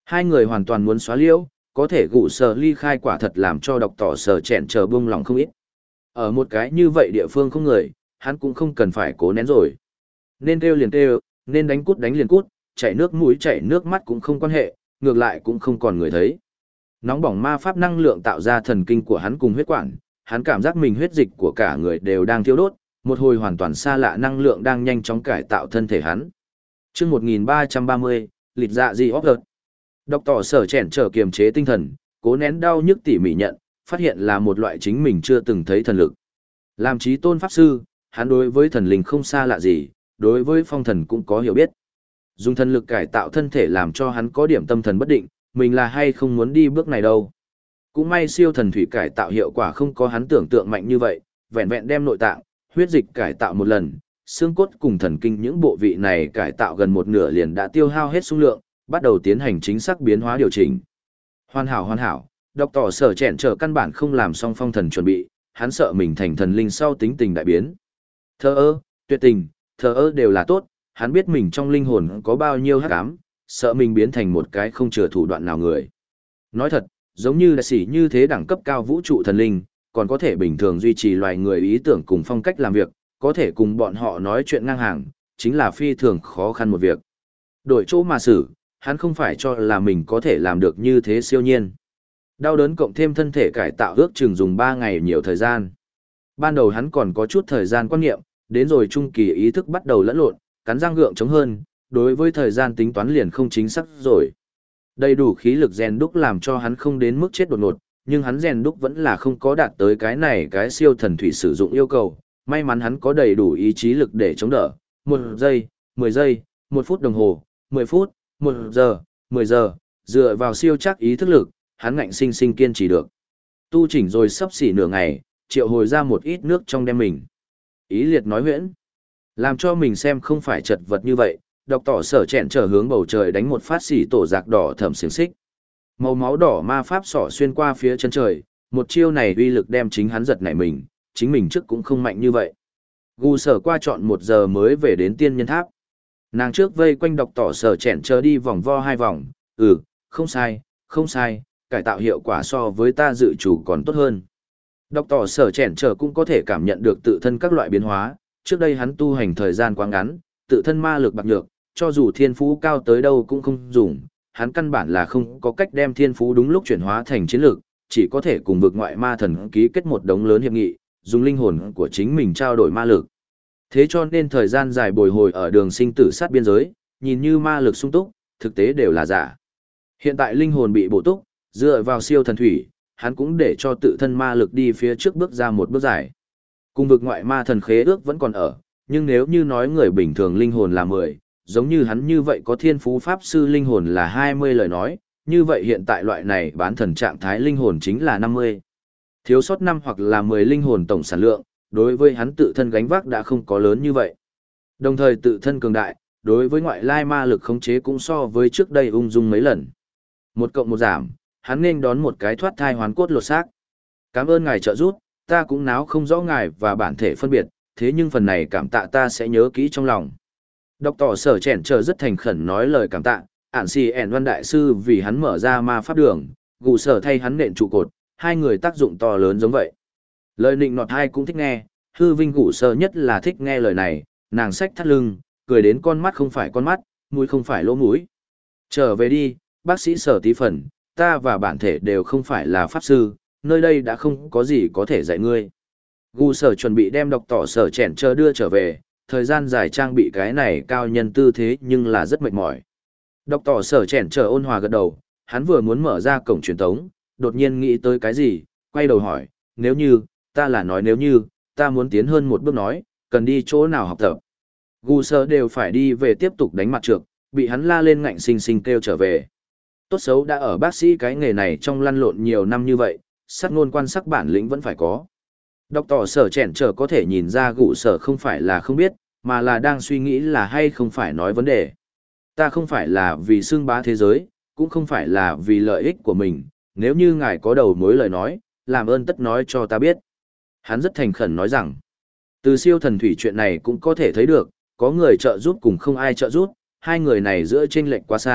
Hai người hoàn toàn muốn xóa liễu, có thể gụ sở ly khai quả thật làm cho đọc tỏ sở chẹn chờ buông lòng không ít. Ở một cái như vậy địa phương không người, hắn cũng không cần phải cố nén rồi. Nên kêu liền kêu, nên đánh cút đánh liền cút, chảy nước mũi chảy nước mắt cũng không quan hệ, ngược lại cũng không còn người thấy. Nóng bỏng ma pháp năng lượng tạo ra thần kinh của hắn cùng huyết quản, hắn cảm giác mình huyết dịch của cả người đều đang thiêu đốt, một hồi hoàn toàn xa lạ năng lượng đang nhanh chóng cải tạo thân thể hắn. Chương một nghìn ba trăm ba mươi, lịch dạ gì óc đợt. Đọc tỏ sở chèn trở kiềm chế tinh thần, cố nén đau nhức tỉ mỉ nhận, phát hiện là một loại chính mình chưa từng thấy thần lực. Làm chí tôn pháp sư, hắn đối với thần linh không xa lạ gì, đối với phong thần cũng có hiểu biết. Dùng thần lực cải tạo thân thể làm cho hắn có điểm tâm thần bất định, mình là hay không muốn đi bước này đâu. Cũng may siêu thần thủy cải tạo hiệu quả không có hắn tưởng tượng mạnh như vậy, vẹn vẹn đem nội tạng, huyết dịch cải tạo một lần, xương cốt cùng thần kinh những bộ vị này cải tạo gần một nửa liền đã tiêu hao hết xung lượng, bắt đầu tiến hành chính xác biến hóa điều chỉnh. Hoàn hảo hoàn hảo, đọc tỏ sở chẹn trở căn bản không làm xong phong thần chuẩn bị, hắn sợ mình thành thần linh sau tính tình đại biến. Thờ ơ, tuyệt tình, thờ ơ đều là tốt, hắn biết mình trong linh hồn có bao nhiêu hắc ám, sợ mình biến thành một cái không chừa thủ đoạn nào người. Nói thật, giống như đại sĩ như thế đẳng cấp cao vũ trụ thần linh, còn có thể bình thường duy trì loài người ý tưởng cùng phong cách làm việc, có thể cùng bọn họ nói chuyện ngang hàng, chính là phi thường khó khăn một việc. Đổi chỗ mà xử, hắn không phải cho là mình có thể làm được như thế siêu nhiên. Đau đớn cộng thêm thân thể cải tạo ước chừng dùng ba ngày nhiều thời gian. Ban đầu hắn còn có chút thời gian quan niệm, đến rồi trung kỳ ý thức bắt đầu lẫn lộn, cắn răng gượng chống hơn, đối với thời gian tính toán liền không chính xác rồi. Đầy đủ khí lực rèn đúc làm cho hắn không đến mức chết đột ngột, nhưng hắn rèn đúc vẫn là không có đạt tới cái này cái siêu thần thủy sử dụng yêu cầu. May mắn hắn có đầy đủ ý chí lực để chống đỡ. Một giây, mười giây, một phút đồng hồ, mười phút, một giờ, mười giờ, dựa vào siêu chắc ý thức lực, hắn ngạnh sinh sinh kiên trì được. Tu chỉnh rồi sắp xỉ nửa ngày, triệu hồi ra một ít nước trong đem mình. Ý liệt nói huyễn. Làm cho mình xem không phải chật vật như vậy, đọc tỏ sở chẹn trở hướng bầu trời đánh một phát xỉ tổ giặc đỏ thẩm xiềng xích. Màu máu đỏ ma pháp sỏ xuyên qua phía chân trời, một chiêu này uy lực đem chính hắn giật nảy mình, chính mình trước cũng không mạnh như vậy. Gu sở qua chọn một giờ mới về đến tiên nhân tháp. Nàng trước vây quanh đọc tỏ sở chẹn chờ đi vòng vo hai vòng, ừ, không sai, không sai, cải tạo hiệu quả so với ta dự chủ còn tốt hơn. Đọc tỏ sở chẹn chờ cũng có thể cảm nhận được tự thân các loại biến hóa, trước đây hắn tu hành thời gian quá ngắn, tự thân ma lực bạc nhược, cho dù thiên phú cao tới đâu cũng không dùng, hắn căn bản là không có cách đem thiên phú đúng lúc chuyển hóa thành chiến lược, chỉ có thể cùng vực ngoại ma thần ký kết một đống lớn hiệp nghị, dùng linh hồn của chính mình trao đổi ma lực. Thế cho nên thời gian dài bồi hồi ở đường sinh tử sát biên giới, nhìn như ma lực sung túc, thực tế đều là giả. Hiện tại linh hồn bị bổ túc, dựa vào siêu thần thủy, hắn cũng để cho tự thân ma lực đi phía trước bước ra một bước dài. Cùng vực ngoại ma thần khế ước vẫn còn ở, nhưng nếu như nói người bình thường linh hồn là mười, giống như hắn như vậy có thiên phú pháp sư linh hồn là hai mươi lời nói, như vậy hiện tại loại này bán thần trạng thái linh hồn chính là năm mươi. Thiếu sót năm hoặc là mười linh hồn tổng sản lượng, đối với hắn tự thân gánh vác đã không có lớn như vậy. Đồng thời tự thân cường đại, đối với ngoại lai ma lực khống chế cũng so với trước đây ung dung mấy lần. Một cộng một giảm, hắn nên đón một cái thoát thai hoán cốt lột xác. Cảm ơn ngài trợ giúp, ta cũng náo không rõ ngài và bản thể phân biệt, thế nhưng phần này cảm tạ ta sẽ nhớ kỹ trong lòng. Đọc tỏ sở chèn chờ rất thành khẩn nói lời cảm tạ, ản xì ẻn văn đại sư vì hắn mở ra ma pháp đường, gù sở thay hắn nện trụ cột, hai người tác dụng to lớn giống vậy. Lời nịnh nọt hai cũng thích nghe, hư vinh gù sở nhất là thích nghe lời này, nàng xách thắt lưng, cười đến con mắt không phải con mắt, mũi không phải lỗ mũi. Trở về đi, bác sĩ sở tí phần, ta và bản thể đều không phải là pháp sư, nơi đây đã không có gì có thể dạy ngươi. Gu sở chuẩn bị đem đọc tỏ sở chèn chờ đưa trở về, thời gian dài trang bị cái này cao nhân tư thế nhưng là rất mệt mỏi. Đọc tỏ sở chèn chờ ôn hòa gật đầu, hắn vừa muốn mở ra cổng truyền tống, đột nhiên nghĩ tới cái gì, quay đầu hỏi, nếu như, ta là nói nếu như, ta muốn tiến hơn một bước nói, cần đi chỗ nào học tập. Gu sở đều phải đi về tiếp tục đánh mặt trược, bị hắn la lên ngạnh sinh sinh kêu trở về. Tốt xấu đã ở bác sĩ cái nghề này trong lăn lộn nhiều năm như vậy, sắc ngôn quan sắc bản lĩnh vẫn phải có. Đọc tỏ sở chèn trở có thể nhìn ra gụ sở không phải là không biết, mà là đang suy nghĩ là hay không phải nói vấn đề. Ta không phải là vì xương bá thế giới, cũng không phải là vì lợi ích của mình, nếu như ngài có đầu mối lời nói, làm ơn tất nói cho ta biết. Hắn rất thành khẩn nói rằng, từ siêu thần thủy chuyện này cũng có thể thấy được, có người trợ giúp cùng không ai trợ giúp, hai người này giữa chênh lệch quá xa,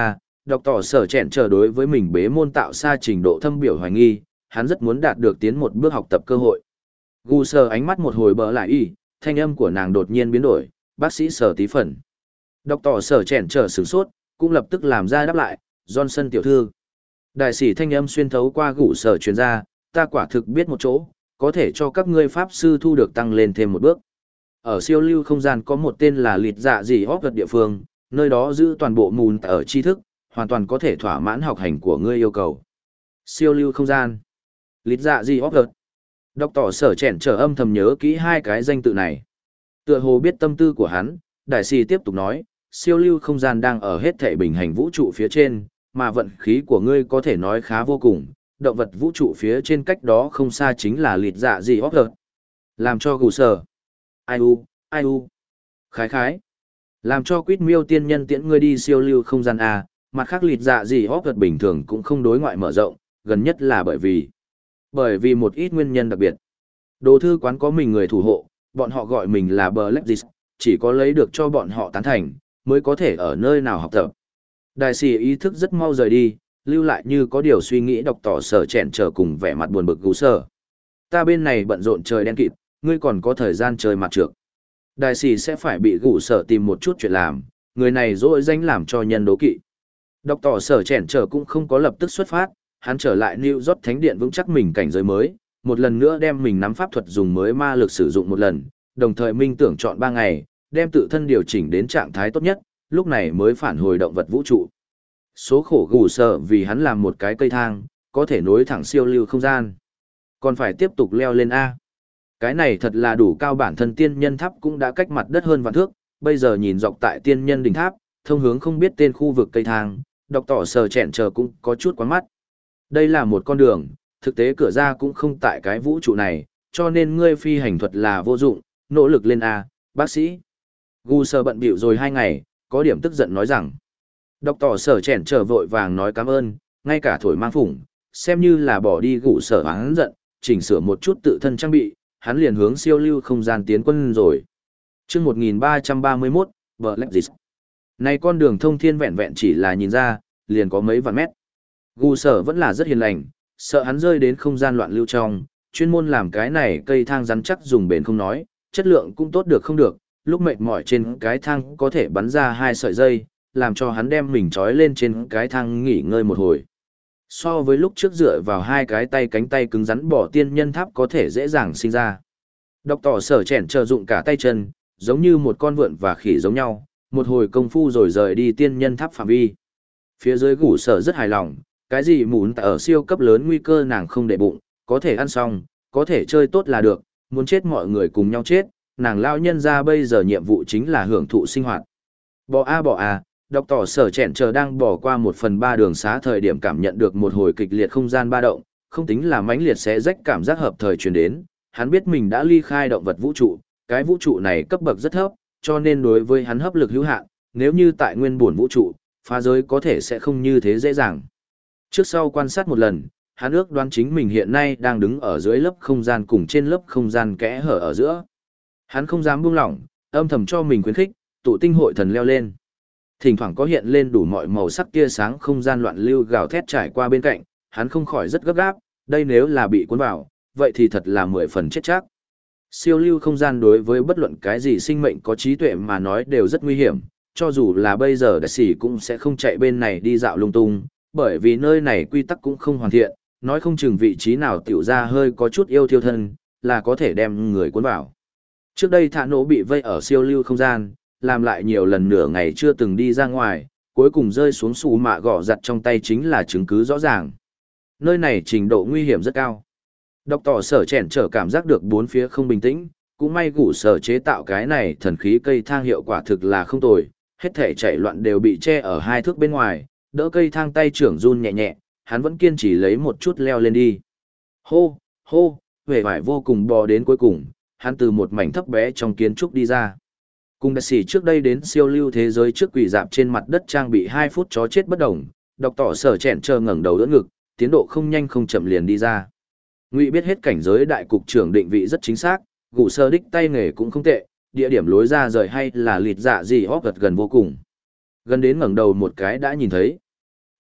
đọc tỏ sở chẹn trở đối với mình bế môn tạo xa trình độ thâm biểu hoài nghi, hắn rất muốn đạt được tiến một bước học tập cơ hội. Gu sờ ánh mắt một hồi bỡ lại y, thanh âm của nàng đột nhiên biến đổi, bác sĩ sở tí phần. Đọc tỏ sở chẹn trở sửng sốt, cũng lập tức làm ra đáp lại, Johnson tiểu thư. Đại sĩ thanh âm xuyên thấu qua gũ sở truyền ra, ta quả thực biết một chỗ, có thể cho các ngươi pháp sư thu được tăng lên thêm một bước. Ở siêu lưu không gian có một tên là lịt dạ gì hóc vật địa phương, nơi đó giữ toàn bộ mùn ở tri thức, hoàn toàn có thể thỏa mãn học hành của ngươi yêu cầu. Siêu lưu không gian. Lịt dạ gì hóc vật. Đọc tỏ sở chèn trở âm thầm nhớ kỹ hai cái danh tự này. Tựa hồ biết tâm tư của hắn, đại sĩ tiếp tục nói, siêu lưu không gian đang ở hết thể bình hành vũ trụ phía trên, mà vận khí của ngươi có thể nói khá vô cùng, động vật vũ trụ phía trên cách đó không xa chính là lịt dạ gì hóc vật. Làm cho gù sở. Ai u, ai u. Khái khái. Làm cho quýt miêu tiên nhân tiễn ngươi đi siêu lưu không gian A, mặt khác lịt dạ gì hóc vật bình thường cũng không đối ngoại mở rộng, gần nhất là bởi vì bởi vì một ít nguyên nhân đặc biệt. Đồ thư quán có mình người thủ hộ, bọn họ gọi mình là Blackgist, chỉ có lấy được cho bọn họ tán thành, mới có thể ở nơi nào học tập. Đại sĩ ý thức rất mau rời đi, lưu lại như có điều suy nghĩ đọc tỏ sở chèn trở cùng vẻ mặt buồn bực gú sở. Ta bên này bận rộn trời đen kịt, ngươi còn có thời gian chơi mặt trược. Đại sĩ sẽ phải bị gũ sở tìm một chút chuyện làm, người này dỗi danh làm cho nhân đố kỵ. Đọc tỏ sở chèn trở cũng không có lập tức xuất phát, hắn trở lại New York Thánh Điện vững chắc mình cảnh giới mới, một lần nữa đem mình nắm pháp thuật dùng mới ma lực sử dụng một lần, đồng thời minh tưởng chọn ba ngày, đem tự thân điều chỉnh đến trạng thái tốt nhất, lúc này mới phản hồi động vật vũ trụ. Số khổ gù sợ vì hắn làm một cái cây thang, có thể nối thẳng siêu lưu không gian. Còn phải tiếp tục leo lên A. Cái này thật là đủ cao, bản thân tiên nhân tháp cũng đã cách mặt đất hơn vạn thước, bây giờ nhìn dọc tại tiên nhân đỉnh tháp, thông hướng không biết tên khu vực cây thang, đọc tỏ sờ chẹn chờ cũng có chút quán mắt. Đây là một con đường, thực tế cửa ra cũng không tại cái vũ trụ này, cho nên ngươi phi hành thuật là vô dụng, nỗ lực lên A, bác sĩ. Gu sờ bận bịu rồi hai ngày, có điểm tức giận nói rằng. Đọc tỏ sở chèn trở vội vàng nói cảm ơn, ngay cả thổi mang phủng, xem như là bỏ đi gũ sở hắn giận, chỉnh sửa một chút tự thân trang bị, hắn liền hướng siêu lưu không gian tiến quân rồi. chương một nghìn ba trăm ba mươi mốt, Blackgist. Này con đường thông thiên vẹn vẹn chỉ là nhìn ra, liền có mấy vạn mét. Gù sở vẫn là rất hiền lành, sợ hắn rơi đến không gian loạn lưu trong, chuyên môn làm cái này cây thang rắn chắc dùng bền không nói, chất lượng cũng tốt được không được, lúc mệt mỏi trên cái thang có thể bắn ra hai sợi dây, làm cho hắn đem mình trói lên trên cái thang nghỉ ngơi một hồi. So với lúc trước dựa vào hai cái tay cánh tay cứng rắn bỏ tiên nhân tháp có thể dễ dàng sinh ra. Đọc tỏ sở chèn trợ dụng cả tay chân, giống như một con vượn và khỉ giống nhau, một hồi công phu rồi rời đi tiên nhân tháp phạm vi. Phía dưới gủ sở rất hài lòng, cái gì muốn ở siêu cấp lớn nguy cơ nàng không để bụng, có thể ăn xong, có thể chơi tốt là được, muốn chết mọi người cùng nhau chết, nàng lao nhân ra bây giờ nhiệm vụ chính là hưởng thụ sinh hoạt. Bỏ a bỏ a, đọc tỏ sở chèn chờ đang bỏ qua một phần ba đường xá thời điểm cảm nhận được một hồi kịch liệt không gian ba động, không tính là mãnh liệt sẽ rách cảm giác hợp thời truyền đến, hắn biết mình đã ly khai động vật vũ trụ, cái vũ trụ này cấp bậc rất thấp, cho nên đối với hắn hấp lực hữu hạn, nếu như tại nguyên buồn vũ trụ, phá giới có thể sẽ không như thế dễ dàng. Trước sau quan sát một lần, hắn ước đoán chính mình hiện nay đang đứng ở dưới lớp không gian cùng trên lớp không gian kẽ hở ở giữa. Hắn không dám buông lỏng, âm thầm cho mình khuyến khích, tụ tinh hội thần leo lên. Thỉnh thoảng có hiện lên đủ mọi màu sắc tia sáng không gian loạn lưu gào thét trải qua bên cạnh, hắn không khỏi rất gấp gáp, đây nếu là bị cuốn vào, vậy thì thật là mười phần chết chắc. Siêu lưu không gian đối với bất luận cái gì sinh mệnh có trí tuệ mà nói đều rất nguy hiểm, cho dù là bây giờ đại sĩ cũng sẽ không chạy bên này đi dạo lung tung, bởi vì nơi này quy tắc cũng không hoàn thiện, nói không chừng vị trí nào tiểu ra hơi có chút yêu thiêu thân, là có thể đem người cuốn vào. Trước đây Thạ Nỗ bị vây ở siêu lưu không gian, làm lại nhiều lần nửa ngày chưa từng đi ra ngoài, cuối cùng rơi xuống xù mạ gõ giặt trong tay chính là chứng cứ rõ ràng. Nơi này trình độ nguy hiểm rất cao. Đọc tỏ sở chèn trở cảm giác được bốn phía không bình tĩnh, cũng may gủ sở chế tạo cái này thần khí cây thang hiệu quả thực là không tồi, hết thể chạy loạn đều bị che ở hai thước bên ngoài, đỡ cây thang tay trưởng run nhẹ nhẹ, hắn vẫn kiên trì lấy một chút leo lên đi. Hô, hô, vẻ vải vô cùng bò đến cuối cùng, hắn từ một mảnh thấp bé trong kiến trúc đi ra. Cùng đại sĩ trước đây đến siêu lưu thế giới trước quỷ dạp trên mặt đất trang bị hai phút chó chết bất động, đọc tỏ sở chèn chờ ngẩng đầu đỡ ngực, tiến độ không nhanh không chậm liền đi ra. Ngụy biết hết cảnh giới đại cục trưởng định vị rất chính xác, gủ sơ đích tay nghề cũng không tệ, địa điểm lối ra rời hay là lịt dạ gì hóp gật gần vô cùng. Gần đến ngẩng đầu một cái đã nhìn thấy.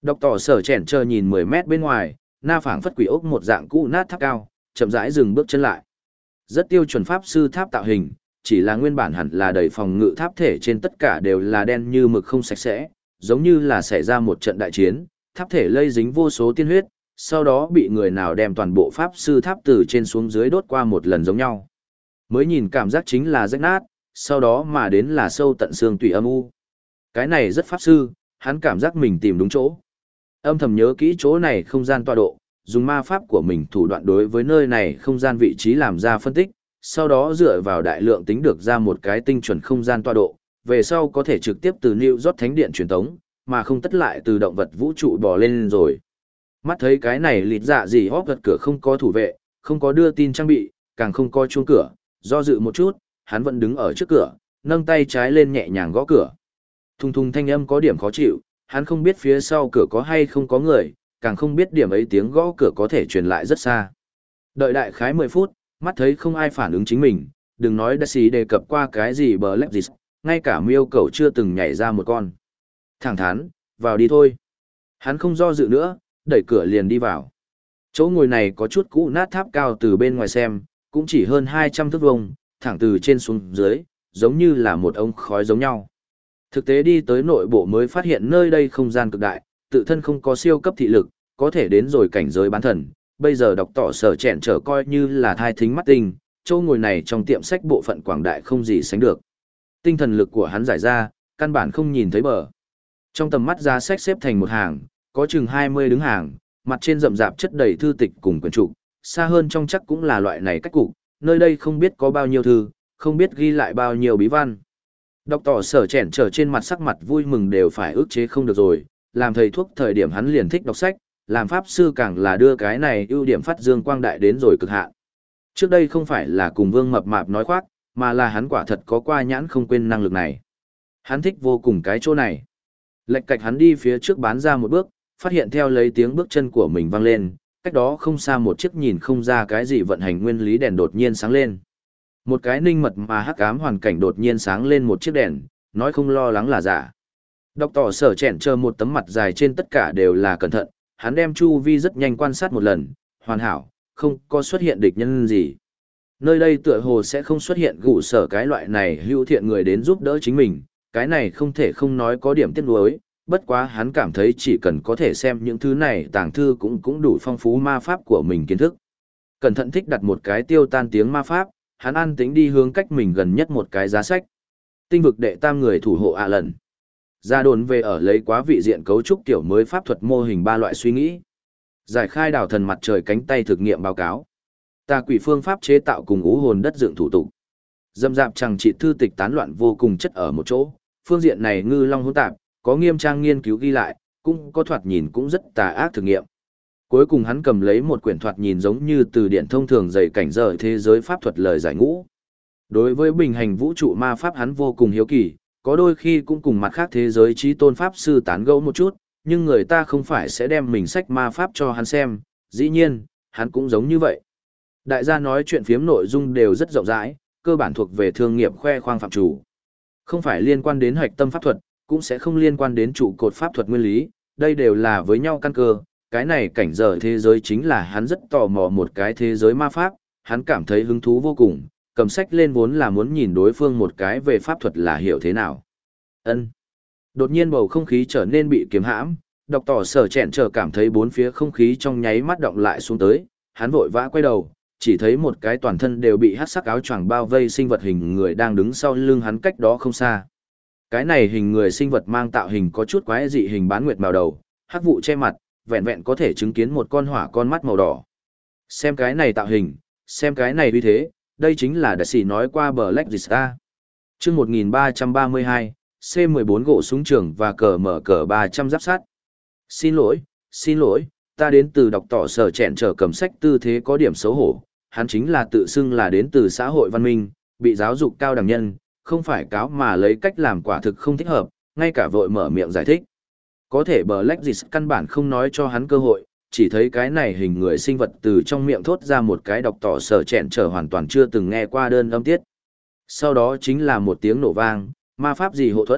Đọc tỏ sở chèn chờ nhìn mười mét bên ngoài, na phảng phất quỷ ốc một dạng cũ nát tháp cao, chậm rãi dừng bước chân lại. Rất tiêu chuẩn pháp sư tháp tạo hình, chỉ là nguyên bản hẳn là đầy phòng ngự tháp thể trên tất cả đều là đen như mực không sạch sẽ, giống như là xảy ra một trận đại chiến, tháp thể lây dính vô số tiên huyết, sau đó bị người nào đem toàn bộ pháp sư tháp từ trên xuống dưới đốt qua một lần giống nhau. Mới nhìn cảm giác chính là rách nát, sau đó mà đến là sâu tận xương tủy âm u. Cái này rất pháp sư, hắn cảm giác mình tìm đúng chỗ. Âm thầm nhớ kỹ chỗ này không gian tọa độ, dùng ma pháp của mình thủ đoạn đối với nơi này không gian vị trí làm ra phân tích, sau đó dựa vào đại lượng tính được ra một cái tinh chuẩn không gian tọa độ, về sau có thể trực tiếp từ New York Thánh Điện truyền tống, mà không tất lại từ động vật vũ trụ bò lên rồi. Mắt thấy cái này lịt dạ gì hóp gật cửa không có thủ vệ, không có đưa tin trang bị, càng không có chuông cửa, do dự một chút, hắn vẫn đứng ở trước cửa, nâng tay trái lên nhẹ nhàng gõ cửa. Thùng thùng thanh âm có điểm khó chịu, hắn không biết phía sau cửa có hay không có người, càng không biết điểm ấy tiếng gõ cửa có thể truyền lại rất xa. Đợi đại khái mười phút, mắt thấy không ai phản ứng chính mình, đừng nói Daisy đề cập qua cái gì Black Disc, ngay cả miêu cầu chưa từng nhảy ra một con. Thẳng thắn, vào đi thôi. Hắn không do dự nữa, đẩy cửa liền đi vào. Chỗ ngồi này có chút cũ nát tháp cao từ bên ngoài xem, cũng chỉ hơn hai trăm thước vuông, thẳng từ trên xuống dưới, giống như là một ống khói giống nhau. Thực tế đi tới nội bộ mới phát hiện nơi đây không gian cực đại, tự thân không có siêu cấp thị lực, có thể đến rồi cảnh giới bán thần. Bây giờ đọc tỏ sở chẹn trở coi như là thai thính mắt tinh, chỗ ngồi này trong tiệm sách bộ phận quảng đại không gì sánh được. Tinh thần lực của hắn giải ra, căn bản không nhìn thấy bờ. Trong tầm mắt giá sách xếp thành một hàng, có chừng hai mươi đứng hàng, mặt trên rậm rạp chất đầy thư tịch cùng quyển trục, xa hơn trong chắc cũng là loại này cách cục, nơi đây không biết có bao nhiêu thư, không biết ghi lại bao nhiêu bí văn. Đọc tỏ sở chèn trở trên mặt sắc mặt vui mừng đều phải ức chế không được rồi, làm thầy thuốc thời điểm hắn liền thích đọc sách, làm pháp sư càng là đưa cái này ưu điểm phát dương quang đại đến rồi cực hạn. Trước đây không phải là cùng Vương Mập Mạp nói khoác, mà là hắn quả thật có qua nhãn không quên năng lực này. Hắn thích vô cùng cái chỗ này. Lệch cạch hắn đi phía trước bán ra một bước, phát hiện theo lấy tiếng bước chân của mình vang lên, cách đó không xa một chiếc nhìn không ra cái gì vận hành nguyên lý đèn đột nhiên sáng lên. Một cái ninh mật mà hắc ám hoàn cảnh đột nhiên sáng lên một chiếc đèn, nói không lo lắng là giả. Đọc tỏ sở chèn chờ một tấm mặt dài trên tất cả đều là cẩn thận, hắn đem chu vi rất nhanh quan sát một lần, hoàn hảo, không có xuất hiện địch nhân gì. Nơi đây tựa hồ sẽ không xuất hiện gụ sở cái loại này hữu thiện người đến giúp đỡ chính mình, cái này không thể không nói có điểm tiếc nuối, bất quá hắn cảm thấy chỉ cần có thể xem những thứ này tàng thư cũng cũng đủ phong phú ma pháp của mình kiến thức. Cẩn thận thích đặt một cái tiêu tan tiếng ma pháp, hắn an tĩnh đi hướng cách mình gần nhất một cái giá sách. Tinh vực đệ tam người thủ hộ ạ lần. Ra đồn về ở lấy quá vị diện cấu trúc kiểu mới pháp thuật mô hình ba loại suy nghĩ. Giải khai đào thần mặt trời cánh tay thực nghiệm báo cáo. Tà quỷ phương pháp chế tạo cùng ú hồn đất dựng thủ tục. Dâm dạp chẳng trị thư tịch tán loạn vô cùng chất ở một chỗ, phương diện này ngư long hỗn tạp, có nghiêm trang nghiên cứu ghi lại, cũng có thoạt nhìn cũng rất tà ác thực nghiệm. Cuối cùng hắn cầm lấy một quyển thoạt nhìn giống như từ điển thông thường dày cảnh giờ thế giới pháp thuật lời giải ngũ. Đối với bình hành vũ trụ ma pháp hắn vô cùng hiếu kỳ, có đôi khi cũng cùng mặt khác thế giới trí tôn pháp sư tán gẫu một chút, nhưng người ta không phải sẽ đem mình sách ma pháp cho hắn xem, dĩ nhiên, hắn cũng giống như vậy. Đại gia nói chuyện phiếm nội dung đều rất rộng rãi, cơ bản thuộc về thương nghiệp khoe khoang phạm chủ. Không phải liên quan đến hạch tâm pháp thuật, cũng sẽ không liên quan đến trụ cột pháp thuật nguyên lý, đây đều là với nhau căn cơ. Cái này cảnh giờ thế giới chính là hắn rất tò mò một cái thế giới ma pháp, hắn cảm thấy hứng thú vô cùng, cầm sách lên vốn là muốn nhìn đối phương một cái về pháp thuật là hiểu thế nào. Ân. Đột nhiên bầu không khí trở nên bị kiềm hãm, đọc tỏ sở chẹn trở cảm thấy bốn phía không khí trong nháy mắt động lại xuống tới, hắn vội vã quay đầu, chỉ thấy một cái toàn thân đều bị hắc sắc áo choàng bao vây sinh vật hình người đang đứng sau lưng hắn cách đó không xa. Cái này hình người sinh vật mang tạo hình có chút quái dị hình bán nguyệt màu đầu, hắc vụ che mặt, vẹn vẹn có thể chứng kiến một con hỏa con mắt màu đỏ. Xem cái này tạo hình, xem cái này uy thế, đây chính là đại sĩ nói qua Black Vista. Chương một nghìn ba trăm ba mươi hai, C mười bốn gỗ súng trường và cờ mở cờ ba trăm giáp sắt. Xin lỗi, xin lỗi, ta đến từ đọc tỏ sở chẹn trở cầm sách tư thế có điểm xấu hổ, hắn chính là tự xưng là đến từ xã hội văn minh, bị giáo dục cao đẳng nhân, không phải cáo mà lấy cách làm quả thực không thích hợp, ngay cả vội mở miệng giải thích. Có thể Black Dịch căn bản không nói cho hắn cơ hội, chỉ thấy cái này hình người sinh vật từ trong miệng thốt ra một cái đọc tỏ sở chẹn trở hoàn toàn chưa từng nghe qua đơn âm tiết. Sau đó chính là một tiếng nổ vang, ma pháp gì hộ thuẫn,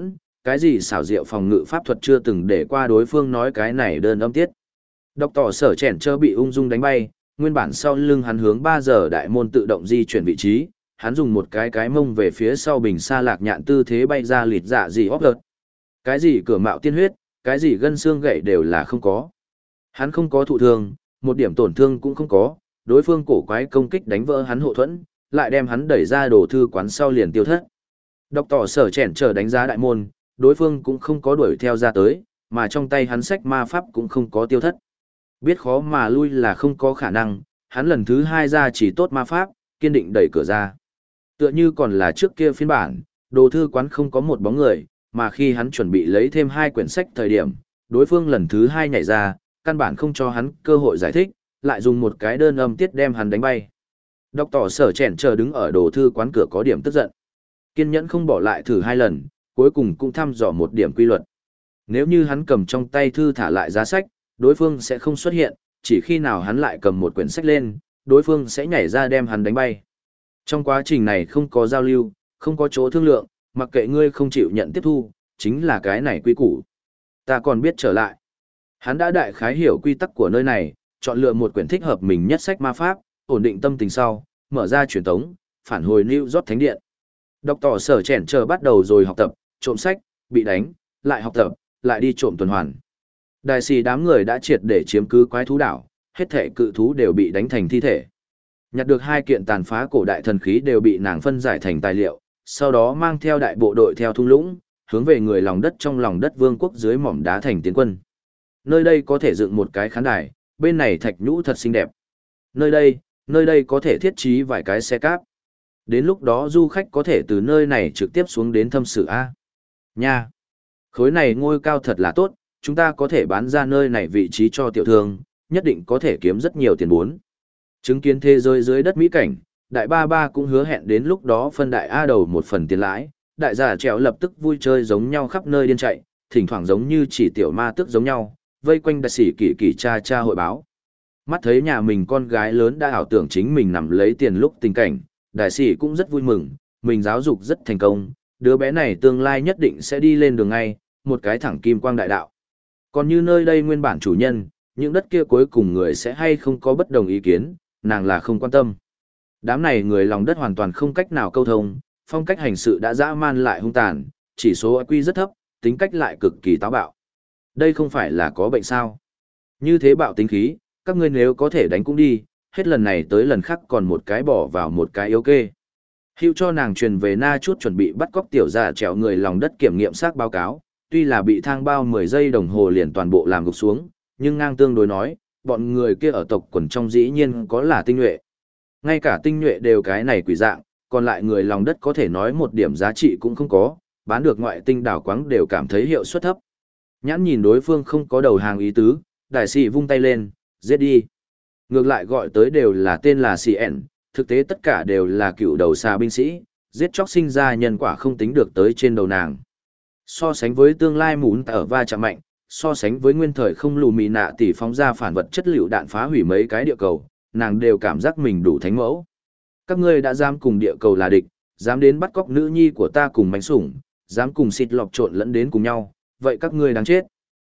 cái gì xảo diệu phòng ngự pháp thuật chưa từng để qua đối phương nói cái này đơn âm tiết. Độc tỏ sở chèn chơ bị ung dung đánh bay, nguyên bản sau lưng hắn hướng ba giờ đại môn tự động di chuyển vị trí, hắn dùng một cái cái mông về phía sau bình xa lạc nhạn tư thế bay ra lịt dạ gì hóp lợt. Cái gì cửa mạo tiên huyết, cái gì gân xương gãy đều là không có. Hắn không có thụ thương, một điểm tổn thương cũng không có, đối phương cổ quái công kích đánh vỡ hắn hộ thuẫn, lại đem hắn đẩy ra đồ thư quán sau liền tiêu thất. Độc tỏ sở chèn chờ đánh giá đại môn, đối phương cũng không có đuổi theo ra tới, mà trong tay hắn sách ma pháp cũng không có tiêu thất. Biết khó mà lui là không có khả năng, hắn lần thứ hai ra chỉ tốt ma pháp, kiên định đẩy cửa ra. Tựa như còn là trước kia phiên bản, đồ thư quán không có một bóng người, mà khi hắn chuẩn bị lấy thêm hai quyển sách thời điểm, đối phương lần thứ hai nhảy ra, căn bản không cho hắn cơ hội giải thích, lại dùng một cái đơn âm tiết đem hắn đánh bay. Độc tỏ sở chèn chờ đứng ở đồ thư quán cửa có điểm tức giận. Kiên nhẫn không bỏ lại thử hai lần, cuối cùng cũng thăm dò một điểm quy luật. Nếu như hắn cầm trong tay thư thả lại giá sách, đối phương sẽ không xuất hiện, chỉ khi nào hắn lại cầm một quyển sách lên, đối phương sẽ nhảy ra đem hắn đánh bay. Trong quá trình này không có giao lưu, không có chỗ thương lượng, mặc kệ ngươi không chịu nhận tiếp thu, chính là cái này quy củ. Ta còn biết trở lại. Hắn đã đại khái hiểu quy tắc của nơi này, chọn lựa một quyển thích hợp mình nhất sách ma pháp, ổn định tâm tình sau, mở ra truyền tống, phản hồi New York Thánh Điện. Độc tỏ sở chèn chờ bắt đầu rồi học tập, trộm sách, bị đánh, lại học tập, lại đi trộm tuần hoàn. Đại sĩ đám người đã triệt để chiếm cứ quái thú đảo, hết thể cự thú đều bị đánh thành thi thể. Nhặt được hai kiện tàn phá cổ đại thần khí đều bị nàng phân giải thành tài liệu, sau đó mang theo đại bộ đội theo thung lũng, hướng về người lòng đất trong lòng đất vương quốc dưới mỏm đá thành tiến quân. Nơi đây có thể dựng một cái khán đài, bên này thạch nhũ thật xinh đẹp. Nơi đây, nơi đây có thể thiết trí vài cái xe cáp. Đến lúc đó du khách có thể từ nơi này trực tiếp xuống đến thâm sự A. Nha! Khối này ngôi cao thật là tốt, chúng ta có thể bán ra nơi này vị trí cho tiểu thương, nhất định có thể kiếm rất nhiều tiền bốn. Chứng kiến thế giới dưới đất mỹ cảnh, đại ba ba cũng hứa hẹn đến lúc đó phân đại A đầu một phần tiền lãi, đại giả trèo lập tức vui chơi giống nhau khắp nơi điên chạy, thỉnh thoảng giống như chỉ tiểu ma tức giống nhau, vây quanh đại sĩ kỳ kỳ cha cha hội báo. Mắt thấy nhà mình con gái lớn đã ảo tưởng chính mình nằm lấy tiền lúc tình cảnh, đại sĩ cũng rất vui mừng, mình giáo dục rất thành công, đứa bé này tương lai nhất định sẽ đi lên đường ngay, một cái thẳng kim quang đại đạo. Còn như nơi đây nguyên bản chủ nhân, những đất kia cuối cùng người sẽ hay không có bất đồng ý kiến, nàng là không quan tâm. Đám này người lòng đất hoàn toàn không cách nào câu thông, phong cách hành sự đã dã man lại hung tàn, chỉ số i kiu rất thấp, tính cách lại cực kỳ táo bạo. Đây không phải là có bệnh sao? Như thế bạo tính khí, các ngươi nếu có thể đánh cũng đi, hết lần này tới lần khác còn một cái bỏ vào một cái yếu kê. Hữu cho nàng truyền về na chút chuẩn bị bắt cóc tiểu giả trèo người lòng đất kiểm nghiệm xác báo cáo, tuy là bị thang bao mười giây đồng hồ liền toàn bộ làm gục xuống, nhưng ngang tương đối nói, bọn người kia ở tộc quần trong dĩ nhiên có là tinh nhuệ. Ngay cả tinh nhuệ đều cái này quỷ dạng, còn lại người lòng đất có thể nói một điểm giá trị cũng không có, bán được ngoại tinh đảo quáng đều cảm thấy hiệu suất thấp. Nhãn nhìn đối phương không có đầu hàng ý tứ, đại sĩ vung tay lên, giết đi. Ngược lại gọi tới đều là tên là xê en, thực tế tất cả đều là cựu đầu xà binh sĩ, giết chóc sinh ra nhân quả không tính được tới trên đầu nàng. So sánh với tương lai muốn ở va chạm mạnh, so sánh với nguyên thời không lù mì nạ tỷ phóng ra phản vật chất liệu đạn phá hủy mấy cái địa cầu, nàng đều cảm giác mình đủ thánh mẫu. Các ngươi đã dám cùng địa cầu là địch, dám đến bắt cóc nữ nhi của ta cùng mánh sủng, dám cùng xịt lọc trộn lẫn đến cùng nhau, vậy các ngươi đáng chết.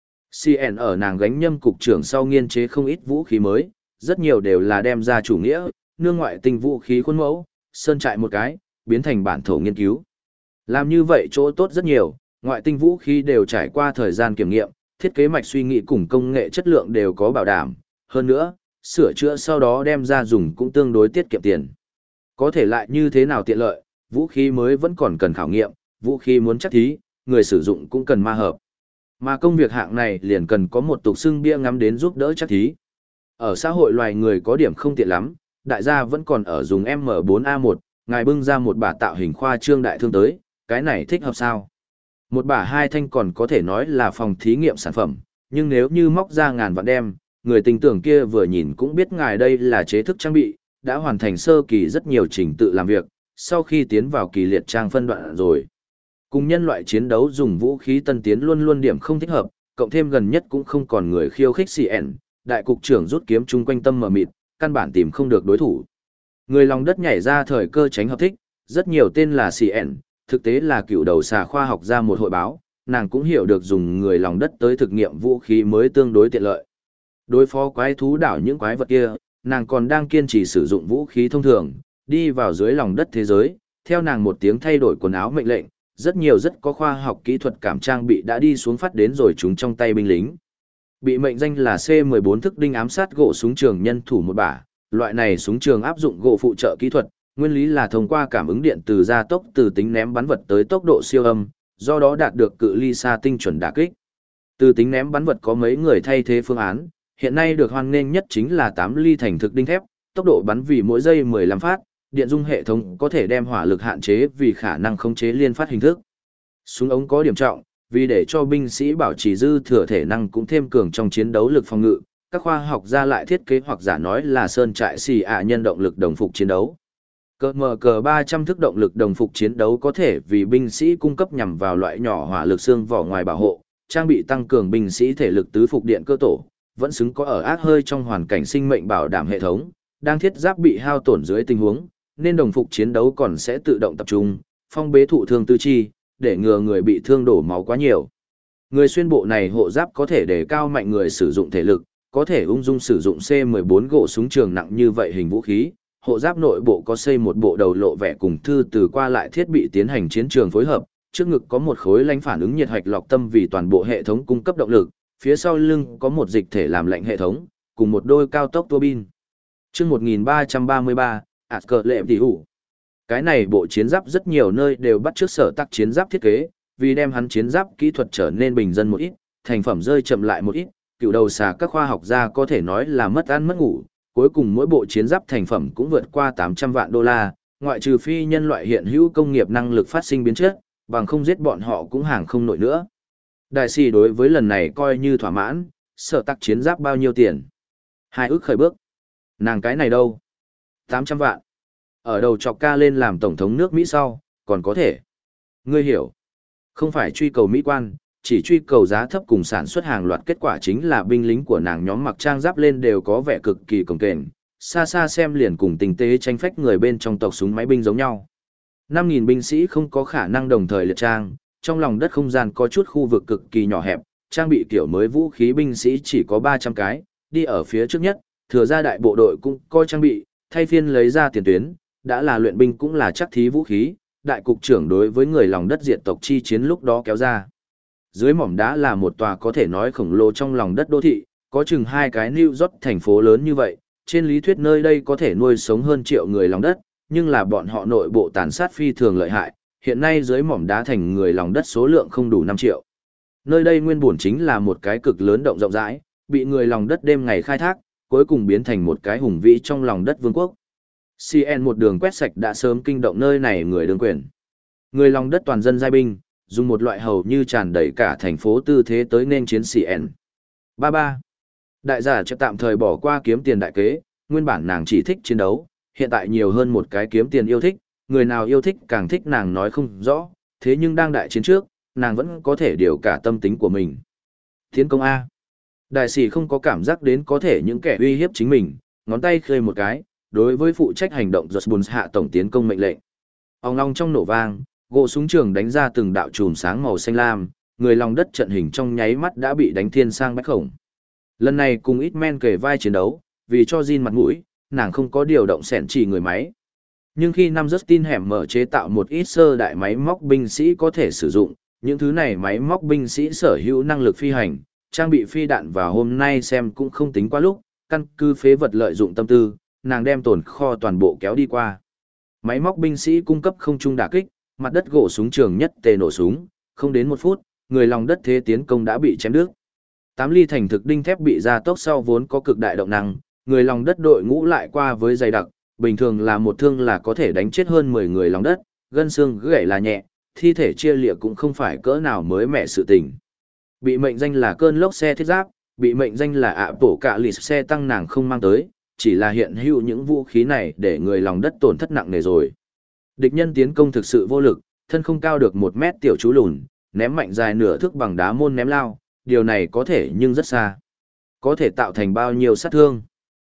xê en ở nàng gánh nhâm cục trưởng sau nghiên chế không ít vũ khí mới, rất nhiều đều là đem ra chủ nghĩa, nương ngoại tinh vũ khí khuôn mẫu, sơn trại một cái, biến thành bản thổ nghiên cứu. Làm như vậy chỗ tốt rất nhiều, ngoại tinh vũ khí đều trải qua thời gian kiểm nghiệm, thiết kế mạch suy nghĩ cùng công nghệ chất lượng đều có bảo đảm, hơn nữa, sửa chữa sau đó đem ra dùng cũng tương đối tiết kiệm tiền. Có thể lại như thế nào tiện lợi, vũ khí mới vẫn còn cần khảo nghiệm, vũ khí muốn chắc thí, người sử dụng cũng cần ma hợp. Mà công việc hạng này liền cần có một tục xưng bia ngắm đến giúp đỡ chắc thí. Ở xã hội loài người có điểm không tiện lắm, đại gia vẫn còn ở dùng M bốn A một, ngài bưng ra một bả tạo hình khoa trương đại thương tới, cái này thích hợp sao? Một bả hai thanh còn có thể nói là phòng thí nghiệm sản phẩm, nhưng nếu như móc ra ngàn vạn đem, người tình tưởng kia vừa nhìn cũng biết ngài đây là chế thức trang bị, đã hoàn thành sơ kỳ rất nhiều trình tự làm việc, sau khi tiến vào kỳ liệt trang phân đoạn rồi. Cùng nhân loại chiến đấu dùng vũ khí tân tiến luôn luôn điểm không thích hợp, cộng thêm gần nhất cũng không còn người khiêu khích xê en, đại cục trưởng rút kiếm chung quanh tâm mờ mịt, căn bản tìm không được đối thủ. Người lòng đất nhảy ra thời cơ tránh hợp thích, rất nhiều tên là xê en, thực tế là cựu đầu xà khoa học ra một hội báo, nàng cũng hiểu được dùng người lòng đất tới thực nghiệm vũ khí mới tương đối tiện lợi. Đối phó quái thú đảo những quái vật kia, nàng còn đang kiên trì sử dụng vũ khí thông thường, đi vào dưới lòng đất thế giới, theo nàng một tiếng thay đổi quần áo mệnh lệnh, rất nhiều rất có khoa học kỹ thuật cảm trang bị đã đi xuống phát đến rồi chúng trong tay binh lính. Bị mệnh danh là C mười bốn thức đinh ám sát gỗ súng trường nhân thủ một bả, loại này súng trường áp dụng gỗ phụ trợ kỹ thuật, nguyên lý là thông qua cảm ứng điện từ gia tốc từ tính ném bắn vật tới tốc độ siêu âm, do đó đạt được cự ly xa tinh chuẩn đả kích. Từ tính ném bắn vật có mấy người thay thế phương án, hiện nay được hoan nghênh nhất chính là tám ly thành thực đinh thép, tốc độ bắn vì mỗi giây mười lăm phát, điện dung hệ thống có thể đem hỏa lực hạn chế vì khả năng khống chế liên phát hình thức. Súng ống có điểm trọng, vì để cho binh sĩ bảo trì dư thừa thể năng cũng thêm cường trong chiến đấu lực phòng ngự, các khoa học gia lại thiết kế hoặc giả nói là sơn trại xì ạ nhân động lực đồng phục chiến đấu. Cờ mờ cờ ba trăm thức động lực đồng phục chiến đấu có thể vì binh sĩ cung cấp nhằm vào loại nhỏ hỏa lực xương vỏ ngoài bảo hộ, trang bị tăng cường binh sĩ thể lực tứ phục điện cơ tổ, vẫn xứng có ở ác hơi trong hoàn cảnh sinh mệnh bảo đảm hệ thống, đang thiết giáp bị hao tổn dưới tình huống, nên đồng phục chiến đấu còn sẽ tự động tập trung, phong bế thụ thương tư chi, để ngừa người bị thương đổ máu quá nhiều. Người xuyên bộ này hộ giáp có thể đề cao mạnh người sử dụng thể lực, có thể ung dung sử dụng C mười bốn gỗ súng trường nặng như vậy hình vũ khí. Hộ giáp nội bộ có xây một bộ đầu lộ vẻ cùng thư từ qua lại thiết bị tiến hành chiến trường phối hợp, trước ngực có một khối lánh phản ứng nhiệt hạch lọc tâm vì toàn bộ hệ thống cung cấp động lực, phía sau lưng có một dịch thể làm lạnh hệ thống, cùng một đôi cao tốc tua bin. Chương một nghìn ba trăm ba mươi ba, ạt cờ lệ tỷ hủ. Cái này bộ chiến giáp rất nhiều nơi đều bắt chước sở tác chiến giáp thiết kế, vì đem hắn chiến giáp kỹ thuật trở nên bình dân một ít, thành phẩm rơi chậm lại một ít, cựu đầu xà các khoa học gia có thể nói là mất ăn mất ngủ, cuối cùng mỗi bộ chiến giáp thành phẩm cũng vượt qua tám trăm vạn đô la, ngoại trừ phi nhân loại hiện hữu công nghiệp năng lực phát sinh biến chất, bằng không giết bọn họ cũng hàng không nổi nữa. Đại sĩ đối với lần này coi như thỏa mãn, sở tác chiến giáp bao nhiêu tiền? Hai ước khởi bước. Nàng cái này đâu? tám trăm vạn. Ở đầu chọc ca lên làm tổng thống nước Mỹ sau, còn có thể. Ngươi hiểu. Không phải truy cầu mỹ quan, chỉ truy cầu giá thấp cùng sản xuất hàng loạt, kết quả chính là binh lính của nàng nhóm mặc trang giáp lên đều có vẻ cực kỳ cồng kềnh, xa xa xem liền cùng tinh tế tranh phách người bên trong tộc súng máy binh giống nhau. năm nghìn binh sĩ không có khả năng đồng thời liệt trang, trong lòng đất không gian có chút khu vực cực kỳ nhỏ hẹp, trang bị kiểu mới vũ khí binh sĩ chỉ có ba trăm cái, đi ở phía trước nhất, thừa ra đại bộ đội cũng coi trang bị, thay phiên lấy ra tiền tuyến, đã là luyện binh cũng là chắc thí vũ khí, đại cục trưởng đối với người lòng đất diệt tộc chi chiến lúc đó kéo ra. Dưới mỏm đá là một tòa có thể nói khổng lồ trong lòng đất đô thị, có chừng hai cái New York thành phố lớn như vậy, trên lý thuyết nơi đây có thể nuôi sống hơn triệu người lòng đất, nhưng là bọn họ nội bộ tàn sát phi thường lợi hại, hiện nay dưới mỏm đá thành người lòng đất số lượng không đủ năm triệu. Nơi đây nguyên bổn chính là một cái cực lớn động rộng rãi, bị người lòng đất đêm ngày khai thác, cuối cùng biến thành một cái hùng vĩ trong lòng đất vương quốc. xê en một đường quét sạch đã sớm kinh động nơi này người đương quyền. Người lòng đất toàn dân giai binh, dùng một loại hầu như tràn đầy cả thành phố tư thế tới nên chiến xê en. ba ba. Đại giả cho tạm thời bỏ qua kiếm tiền đại kế, nguyên bản nàng chỉ thích chiến đấu, hiện tại nhiều hơn một cái kiếm tiền yêu thích, người nào yêu thích càng thích nàng nói không rõ, thế nhưng đang đại chiến trước, nàng vẫn có thể điều cả tâm tính của mình. Tiến công A. Đại sĩ không có cảm giác đến có thể những kẻ uy hiếp chính mình, ngón tay khơi một cái, đối với phụ trách hành động Josbun hạ tổng tiến công mệnh lệnh. Ong long trong nổ vang, gỗ súng trường đánh ra từng đạo chùm sáng màu xanh lam, người lòng đất trận hình trong nháy mắt đã bị đánh thiên sang bách khổng. Lần này cùng ít men kề vai chiến đấu, vì cho Jin mặt mũi, nàng không có điều động sẻn chỉ người máy. Nhưng khi năm Justin hẻm mở chế tạo một ít sơ đại máy móc binh sĩ có thể sử dụng, những thứ này máy móc binh sĩ sở hữu năng lực phi hành, trang bị phi đạn và hôm nay xem cũng không tính quá lúc, căn cứ phế vật lợi dụng tâm tư, nàng đem tồn kho toàn bộ kéo đi qua. Máy móc binh sĩ cung cấp không trung đả kích, mặt đất gỗ súng trường nhất tề nổ súng, không đến một phút, người lòng đất thế tiến công đã bị chém đứt. Tám ly thành thực đinh thép bị gia tốc sau vốn có cực đại động năng, người lòng đất đội ngũ lại qua với dày đặc, bình thường là một thương là có thể đánh chết hơn mười người lòng đất, gân xương gãy là nhẹ, thi thể chia lìa cũng không phải cỡ nào mới mẻ sự tình. Bị mệnh danh là cơn lốc xe thiết giáp, bị mệnh danh là ạ bổ cạ lì xe tăng nàng không mang tới, chỉ là hiện hữu những vũ khí này để người lòng đất tổn thất nặng nề rồi. Địch nhân tiến công thực sự vô lực, thân không cao được một mét tiểu chú lùn, ném mạnh dài nửa thước bằng đá môn ném lao, điều này có thể nhưng rất xa. Có thể tạo thành bao nhiêu sát thương.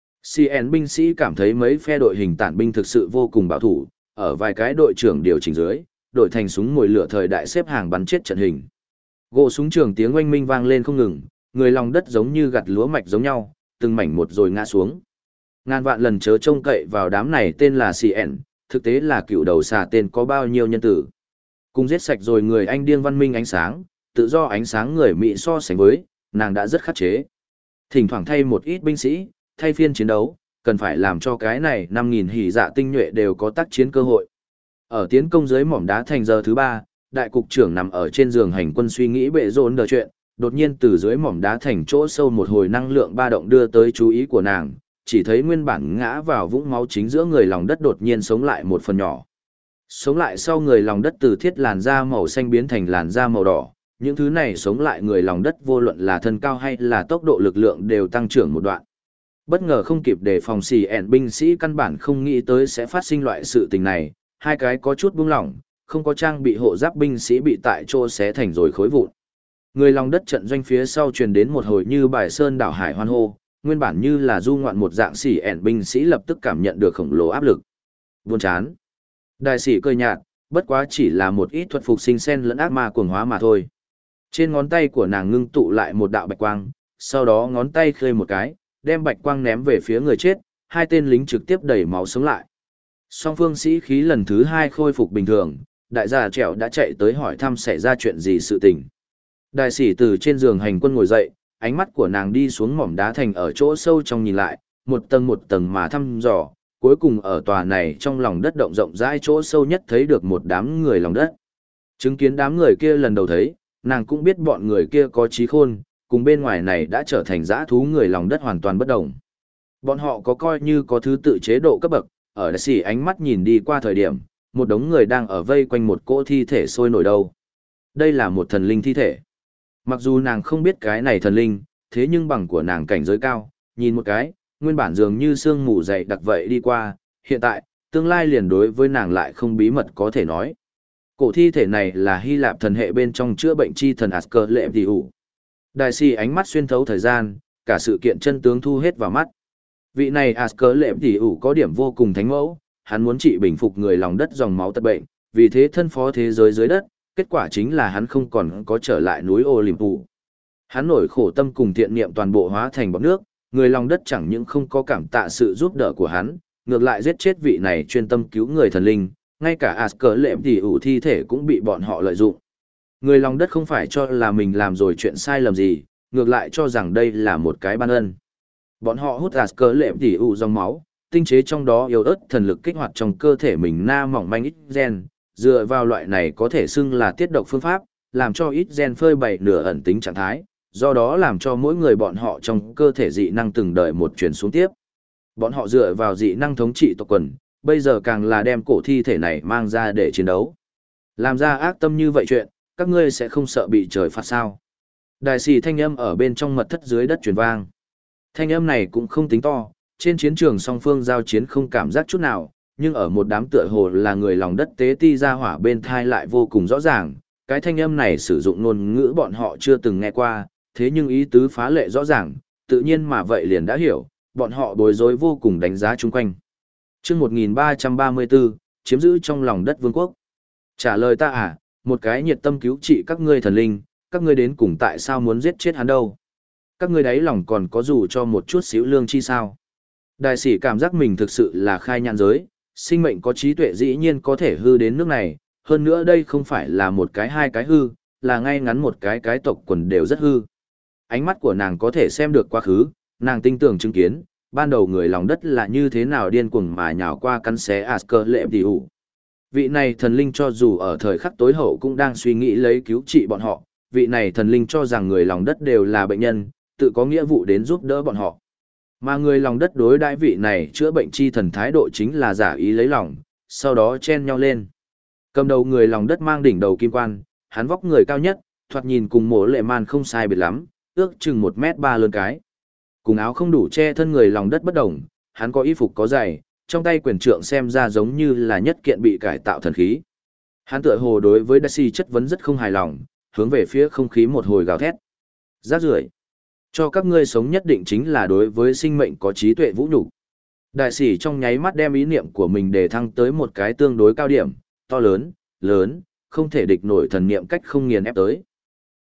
xê en binh sĩ cảm thấy mấy phe đội hình tản binh thực sự vô cùng bảo thủ, ở vài cái đội trưởng điều chỉnh dưới, đội thành súng mồi lửa thời đại xếp hàng bắn chết trận hình. Gỗ súng trường tiếng oanh minh vang lên không ngừng, người lòng đất giống như gặt lúa mạch giống nhau, từng mảnh một rồi ngã xuống. Ngàn vạn lần chớ trông cậy vào đám này tên là xê en, thực tế là cựu đầu xà tên có bao nhiêu nhân tử. Cùng giết sạch rồi người Anh điên văn minh ánh sáng, tự do ánh sáng người Mỹ so sánh với, nàng đã rất khắc chế. Thỉnh thoảng thay một ít binh sĩ, thay phiên chiến đấu, cần phải làm cho cái này năm nghìn hỉ dạ tinh nhuệ đều có tác chiến cơ hội. Ở tiến công dưới mỏm đá thành giờ thứ ba, đại cục trưởng nằm ở trên giường hành quân suy nghĩ bệ rộn đờ chuyện, đột nhiên từ dưới mỏm đá thành chỗ sâu một hồi năng lượng ba động đưa tới chú ý của nàng, chỉ thấy nguyên bản ngã vào vũng máu chính giữa người lòng đất đột nhiên sống lại một phần nhỏ. Sống lại sau người lòng đất từ thiết làn da màu xanh biến thành làn da màu đỏ, những thứ này sống lại người lòng đất vô luận là thân cao hay là tốc độ lực lượng đều tăng trưởng một đoạn. Bất ngờ không kịp đề phòng xì ẹn binh sĩ căn bản không nghĩ tới sẽ phát sinh loại sự tình này, hai cái có chút buông lỏng, không có trang bị hộ giáp binh sĩ bị tại chỗ xé thành rồi khối vụn. Người lòng đất trận doanh phía sau truyền đến một hồi như bài sơn đảo hải hoan hô, nguyên bản như là du ngoạn một dạng xỉ ẹn binh sĩ lập tức cảm nhận được khổng lồ áp lực. Buồn chán. Đại sĩ cười nhạt, bất quá chỉ là một ít thuật phục sinh sen lẫn ác ma cuồng hóa mà thôi. Trên ngón tay của nàng ngưng tụ lại một đạo bạch quang, sau đó ngón tay khơi một cái, đem bạch quang ném về phía người chết, hai tên lính trực tiếp đẩy máu sống lại. Song phương sĩ khí lần thứ hai khôi phục bình thường, đại gia trẻo đã chạy tới hỏi thăm xảy ra chuyện gì sự tình. Đại sĩ từ trên giường hành quân ngồi dậy, ánh mắt của nàng đi xuống mỏm đá thành ở chỗ sâu trong nhìn lại, một tầng một tầng mà thăm dò, cuối cùng ở tòa này trong lòng đất động rộng rãi chỗ sâu nhất thấy được một đám người lòng đất. Chứng kiến đám người kia lần đầu thấy, nàng cũng biết bọn người kia có trí khôn, cùng bên ngoài này đã trở thành dã thú người lòng đất hoàn toàn bất đồng. Bọn họ có coi như có thứ tự chế độ cấp bậc, ở đại sĩ ánh mắt nhìn đi qua thời điểm, một đống người đang ở vây quanh một cỗ thi thể sôi nổi đâu. Đây là một thần linh thi thể. Mặc dù nàng không biết cái này thần linh, thế nhưng bằng của nàng cảnh giới cao, nhìn một cái, nguyên bản dường như sương mù dày đặc vậy đi qua, hiện tại, tương lai liền đối với nàng lại không bí mật có thể nói. Cổ thi thể này là Hy Lạp thần hệ bên trong chữa bệnh chi thần Asker Lệ Tỷ Hủ. Đại sĩ ánh mắt xuyên thấu thời gian, cả sự kiện chân tướng thu hết vào mắt. Vị này Asker Lệ Tỷ Hủ có điểm vô cùng thánh mẫu, hắn muốn trị bình phục người lòng đất dòng máu tật bệnh, vì thế thân phó thế giới dưới đất, kết quả chính là hắn không còn có trở lại núi Olympu. Hắn nổi khổ tâm cùng thiện niệm toàn bộ hóa thành bọt nước, người lòng đất chẳng những không có cảm tạ sự giúp đỡ của hắn, ngược lại giết chết vị này chuyên tâm cứu người thần linh, ngay cả Asker Lệ Tỷ Hủ thi thể cũng bị bọn họ lợi dụng. Người lòng đất không phải cho là mình làm rồi chuyện sai lầm gì, ngược lại cho rằng đây là một cái ban ân. Bọn họ hút Asker Lệ Tỷ Hủ dòng máu, tinh chế trong đó yếu ớt thần lực kích hoạt trong cơ thể mình na mỏng manh ít gen, dựa vào loại này có thể xưng là tiết độc phương pháp, làm cho ít gen phơi bày nửa ẩn tính trạng thái, do đó làm cho mỗi người bọn họ trong cơ thể dị năng từng đời một chuyển xuống tiếp. Bọn họ dựa vào dị năng thống trị tộc quần, bây giờ càng là đem cổ thi thể này mang ra để chiến đấu. Làm ra ác tâm như vậy chuyện, các ngươi sẽ không sợ bị trời phạt sao? Đại sĩ thanh âm ở bên trong mật thất dưới đất truyền vang. Thanh âm này cũng không tính to, trên chiến trường song phương giao chiến không cảm giác chút nào, nhưng ở một đám tựa hồ là người lòng đất tế ti ra hỏa bên thai lại vô cùng rõ ràng. Cái thanh âm này sử dụng ngôn ngữ bọn họ chưa từng nghe qua, thế nhưng ý tứ phá lệ rõ ràng, tự nhiên mà vậy liền đã hiểu, bọn họ bối rối vô cùng đánh giá chung quanh. Chương một nghìn ba trăm ba mươi tư, chiếm giữ trong lòng đất vương quốc. Trả lời ta à, một cái nhiệt tâm cứu trị các ngươi thần linh, các ngươi đến cùng tại sao muốn giết chết hắn đâu? Các ngươi đáy lòng còn có dù cho một chút xíu lương chi sao? Đại sĩ cảm giác mình thực sự là khai nhãn giới, sinh mệnh có trí tuệ dĩ nhiên có thể hư đến nước này, hơn nữa đây không phải là một cái hai cái hư, là ngay ngắn một cái cái tộc quần đều rất hư. Ánh mắt của nàng có thể xem được quá khứ, nàng tinh tường chứng kiến, ban đầu người lòng đất là như thế nào điên cuồng mà nhào qua cắn xé Asker Lệ Tỷ Hủ. Vị này thần linh cho dù ở thời khắc tối hậu cũng đang suy nghĩ lấy cứu trị bọn họ, vị này thần linh cho rằng người lòng đất đều là bệnh nhân, tự có nghĩa vụ đến giúp đỡ bọn họ. Mà người lòng đất đối đãi vị này chữa bệnh chi thần thái độ chính là giả ý lấy lòng, sau đó chen nhau lên. Cầm đầu người lòng đất mang đỉnh đầu kim quan, hắn vóc người cao nhất, thoạt nhìn cùng Mộ Lệ Man không sai biệt lắm, ước chừng một mét ba lớn cái. Cùng áo không đủ che thân người lòng đất bất đồng, hắn có y phục có giày, trong tay quyền trượng xem ra giống như là nhất kiện bị cải tạo thần khí. Hắn tựa hồ đối với Daisy chất vấn rất không hài lòng, hướng về phía không khí một hồi gào thét. Rác rưởi. Cho các ngươi sống nhất định chính là đối với sinh mệnh có trí tuệ vũ nhục. Đại sĩ trong nháy mắt đem ý niệm của mình đề thăng tới một cái tương đối cao điểm, to lớn, lớn, không thể địch nổi thần niệm cách không nghiền ép tới.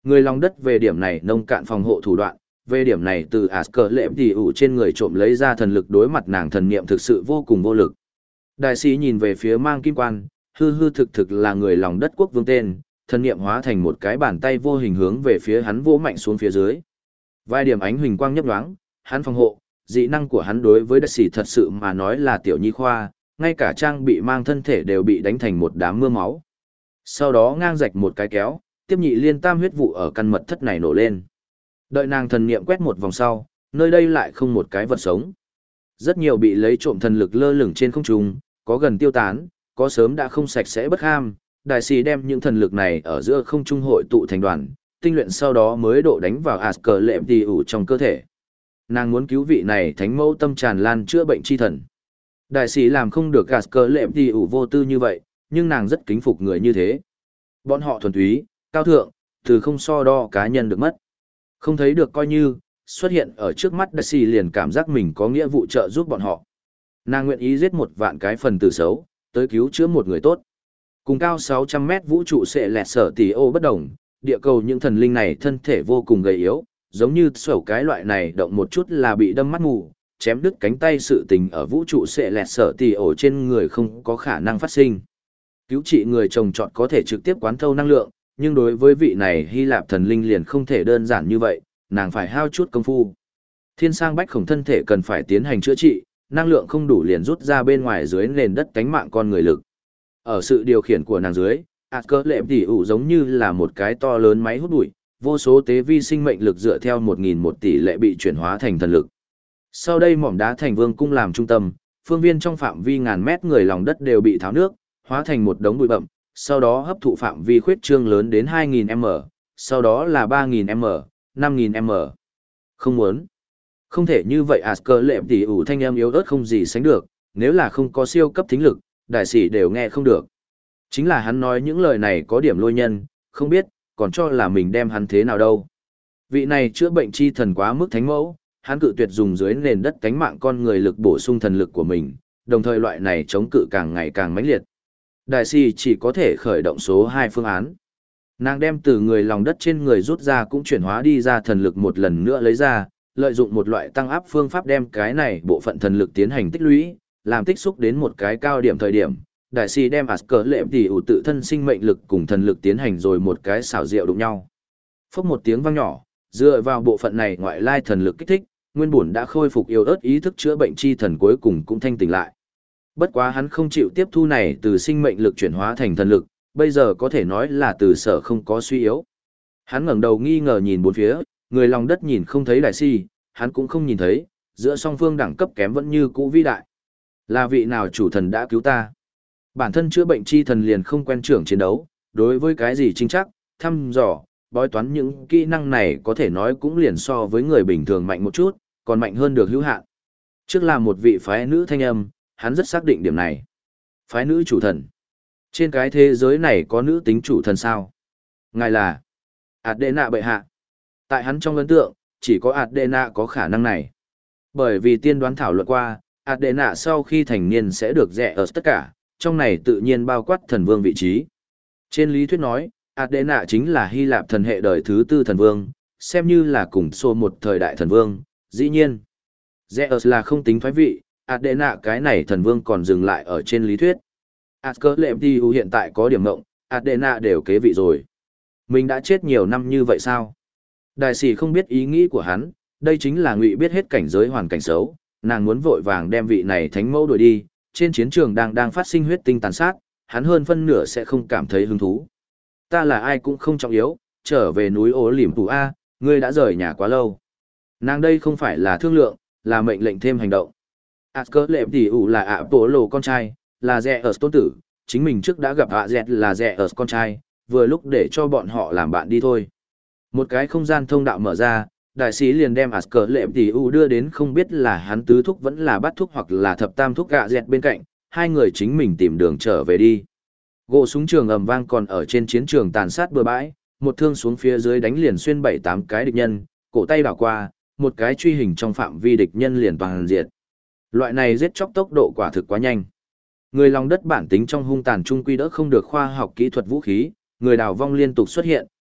Người lòng đất về điểm này nông cạn phòng hộ thủ đoạn, về điểm này từ Asker lệm tỷ ủ trên người trộm lấy ra thần lực đối mặt nàng thần niệm thực sự vô cùng vô lực. Đại sĩ nhìn về phía mang kim quan, hư hư thực thực là người lòng đất quốc vương tên, thần niệm hóa thành một cái bàn tay vô hình hướng về phía hắn vỗ mạnh xuống phía dưới. Vài điểm ánh huỳnh quang nhấp nhoáng, hắn phòng hộ, dị năng của hắn đối với đại sĩ thật sự mà nói là tiểu nhi khoa, ngay cả trang bị mang thân thể đều bị đánh thành một đám mưa máu. Sau đó ngang rạch một cái kéo, tiếp nhị liên tam huyết vụ ở căn mật thất này nổ lên. Đợi nàng thần niệm quét một vòng sau, nơi đây lại không một cái vật sống. Rất nhiều bị lấy trộm thần lực lơ lửng trên không trung, có gần tiêu tán, có sớm đã không sạch sẽ bất ham. Đại sĩ đem những thần lực này ở giữa không trung hội tụ thành đoàn, tinh luyện sau đó mới độ đánh vào Asker lệm tỷ ủ trong cơ thể. Nàng muốn cứu vị này thánh mẫu tâm tràn lan chữa bệnh chi thần. Đại sĩ làm không được Asker lệm tỷ ủ vô tư như vậy, nhưng nàng rất kính phục người như thế. Bọn họ thuần túy, cao thượng, từ không so đo cá nhân được mất. Không thấy được coi như, xuất hiện ở trước mắt đại sĩ liền cảm giác mình có nghĩa vụ trợ giúp bọn họ. Nàng nguyện ý giết một vạn cái phần tử xấu, tới cứu chữa một người tốt. Cùng cao sáu trăm mét vũ trụ sẽ lẹt sở tỷ ô bất đồng, địa cầu những thần linh này thân thể vô cùng gầy yếu, giống như sẩu cái loại này động một chút là bị đâm mắt mù, chém đứt cánh tay sự tình ở vũ trụ sẽ lẹt sở tỷ ổ trên người không có khả năng phát sinh. Cứu trị người trồng trọt có thể trực tiếp quán thâu năng lượng, nhưng đối với vị này Hy Lạp thần linh liền không thể đơn giản như vậy, nàng phải hao chút công phu. Thiên sang bách khổng thân thể cần phải tiến hành chữa trị, năng lượng không đủ liền rút ra bên ngoài dưới nền đất cánh mạng con người lực. Ở sự điều khiển của nàng dưới, Asker lệm tỷ ủ giống như là một cái to lớn máy hút bụi, vô số tế vi sinh mệnh lực dựa theo một nghìn một tỷ lệ bị chuyển hóa thành thần lực. Sau đây mỏm đá thành vương cung làm trung tâm, phương viên trong phạm vi ngàn mét người lòng đất đều bị tháo nước, hóa thành một đống bụi bậm, sau đó hấp thụ phạm vi khuyết trương lớn đến hai nghìn mét, sau đó là ba nghìn mét, năm nghìn mét. Không muốn. Không thể như vậy Asker lệm tỷ ủ thanh âm yếu ớt không gì sánh được, nếu là không có siêu cấp thính lực, đại sĩ đều nghe không được. Chính là hắn nói những lời này có điểm lôi nhân, không biết, còn cho là mình đem hắn thế nào đâu. Vị này chữa bệnh chi thần quá mức thánh mẫu, hắn cự tuyệt dùng dưới nền đất cánh mạng con người lực bổ sung thần lực của mình, đồng thời loại này chống cự càng ngày càng mãnh liệt. Đại sĩ chỉ có thể khởi động số hai phương án. Nàng đem từ người lòng đất trên người rút ra cũng chuyển hóa đi ra thần lực một lần nữa lấy ra, lợi dụng một loại tăng áp phương pháp đem cái này bộ phận thần lực tiến hành tích lũy, làm tích xúc đến một cái cao điểm thời điểm. Đại sĩ đem Asker lệm tỷ ủ tự thân sinh mệnh lực cùng thần lực tiến hành rồi một cái xảo diệu đụng nhau. Phốc một tiếng vang nhỏ, dựa vào bộ phận này ngoại lai thần lực kích thích, nguyên bổn đã khôi phục yếu ớt ý thức chữa bệnh chi thần cuối cùng cũng thanh tỉnh lại. Bất quá hắn không chịu tiếp thu này từ sinh mệnh lực chuyển hóa thành thần lực, bây giờ có thể nói là từ sở không có suy yếu. Hắn ngẩng đầu nghi ngờ nhìn bốn phía, người lòng đất nhìn không thấy đại sĩ, hắn cũng không nhìn thấy, giữa song phương đẳng cấp kém vẫn như cũ vĩ đại. Là vị nào chủ thần đã cứu ta? Bản thân chữa bệnh chi thần liền không quen trưởng chiến đấu, đối với cái gì chính chắc, thăm dò, bói toán những kỹ năng này có thể nói cũng liền so với người bình thường mạnh một chút, còn mạnh hơn được hữu hạn. Trước là một vị phái nữ thanh âm, hắn rất xác định điểm này. Phái nữ chủ thần. Trên cái thế giới này có nữ tính chủ thần sao? Ngài là Adena bệ hạ. Tại hắn trong ấn tượng, chỉ có Adena có khả năng này. Bởi vì tiên đoán thảo luận qua, Adena sau khi thành niên sẽ được rẽ ở tất cả, trong này tự nhiên bao quát thần vương vị trí. Trên lý thuyết nói, Adena chính là Hy Lạp thần hệ đời thứ tư thần vương, xem như là cùng xô một thời đại thần vương, dĩ nhiên. Zeus là không tính thoái vị, Adena cái này thần vương còn dừng lại ở trên lý thuyết. Asker lệm tỷ ủ hiện tại có điểm mộng, Adena đều kế vị rồi. Mình đã chết nhiều năm như vậy sao? Đại sĩ không biết ý nghĩ của hắn, đây chính là ngụy biết hết cảnh giới hoàn cảnh xấu, nàng muốn vội vàng đem vị này thánh mẫu đuổi đi, trên chiến trường đang đang phát sinh huyết tinh tàn sát, hắn hơn phân nửa sẽ không cảm thấy hứng thú. Ta là ai cũng không trọng yếu, trở về núi ố liềm tù A, ngươi đã rời nhà quá lâu. Nàng đây không phải là thương lượng, là mệnh lệnh thêm hành động. Asker lệm tỷ ủ là ạ bộ lộ con trai, là rẻ ở tôn tử, chính mình trước đã gặp ạ dẹt là rẻ ở con trai, vừa lúc để cho bọn họ làm bạn đi thôi. Một cái không gian thông đạo mở ra, đại sĩ liền đem Asker lệm tỷ ủ đưa đến không biết là hắn tứ thúc vẫn là bắt thúc hoặc là thập tam thúc ạ dẹt bên cạnh, hai người chính mình tìm đường trở về đi. Gỗ súng trường ầm vang còn ở trên chiến trường tàn sát bừa bãi, một thương xuống phía dưới đánh liền xuyên bảy tám cái địch nhân, cổ tay đảo qua, một cái truy hình trong phạm vi địch nhân liền toàn diệt. Loại này giết chóc tốc độ quả thực quá nhanh. Người lòng đất bản tính trong hung tàn trung quy đỡ không được khoa học kỹ thuật vũ khí, người đào vong liên tục xuất hiện,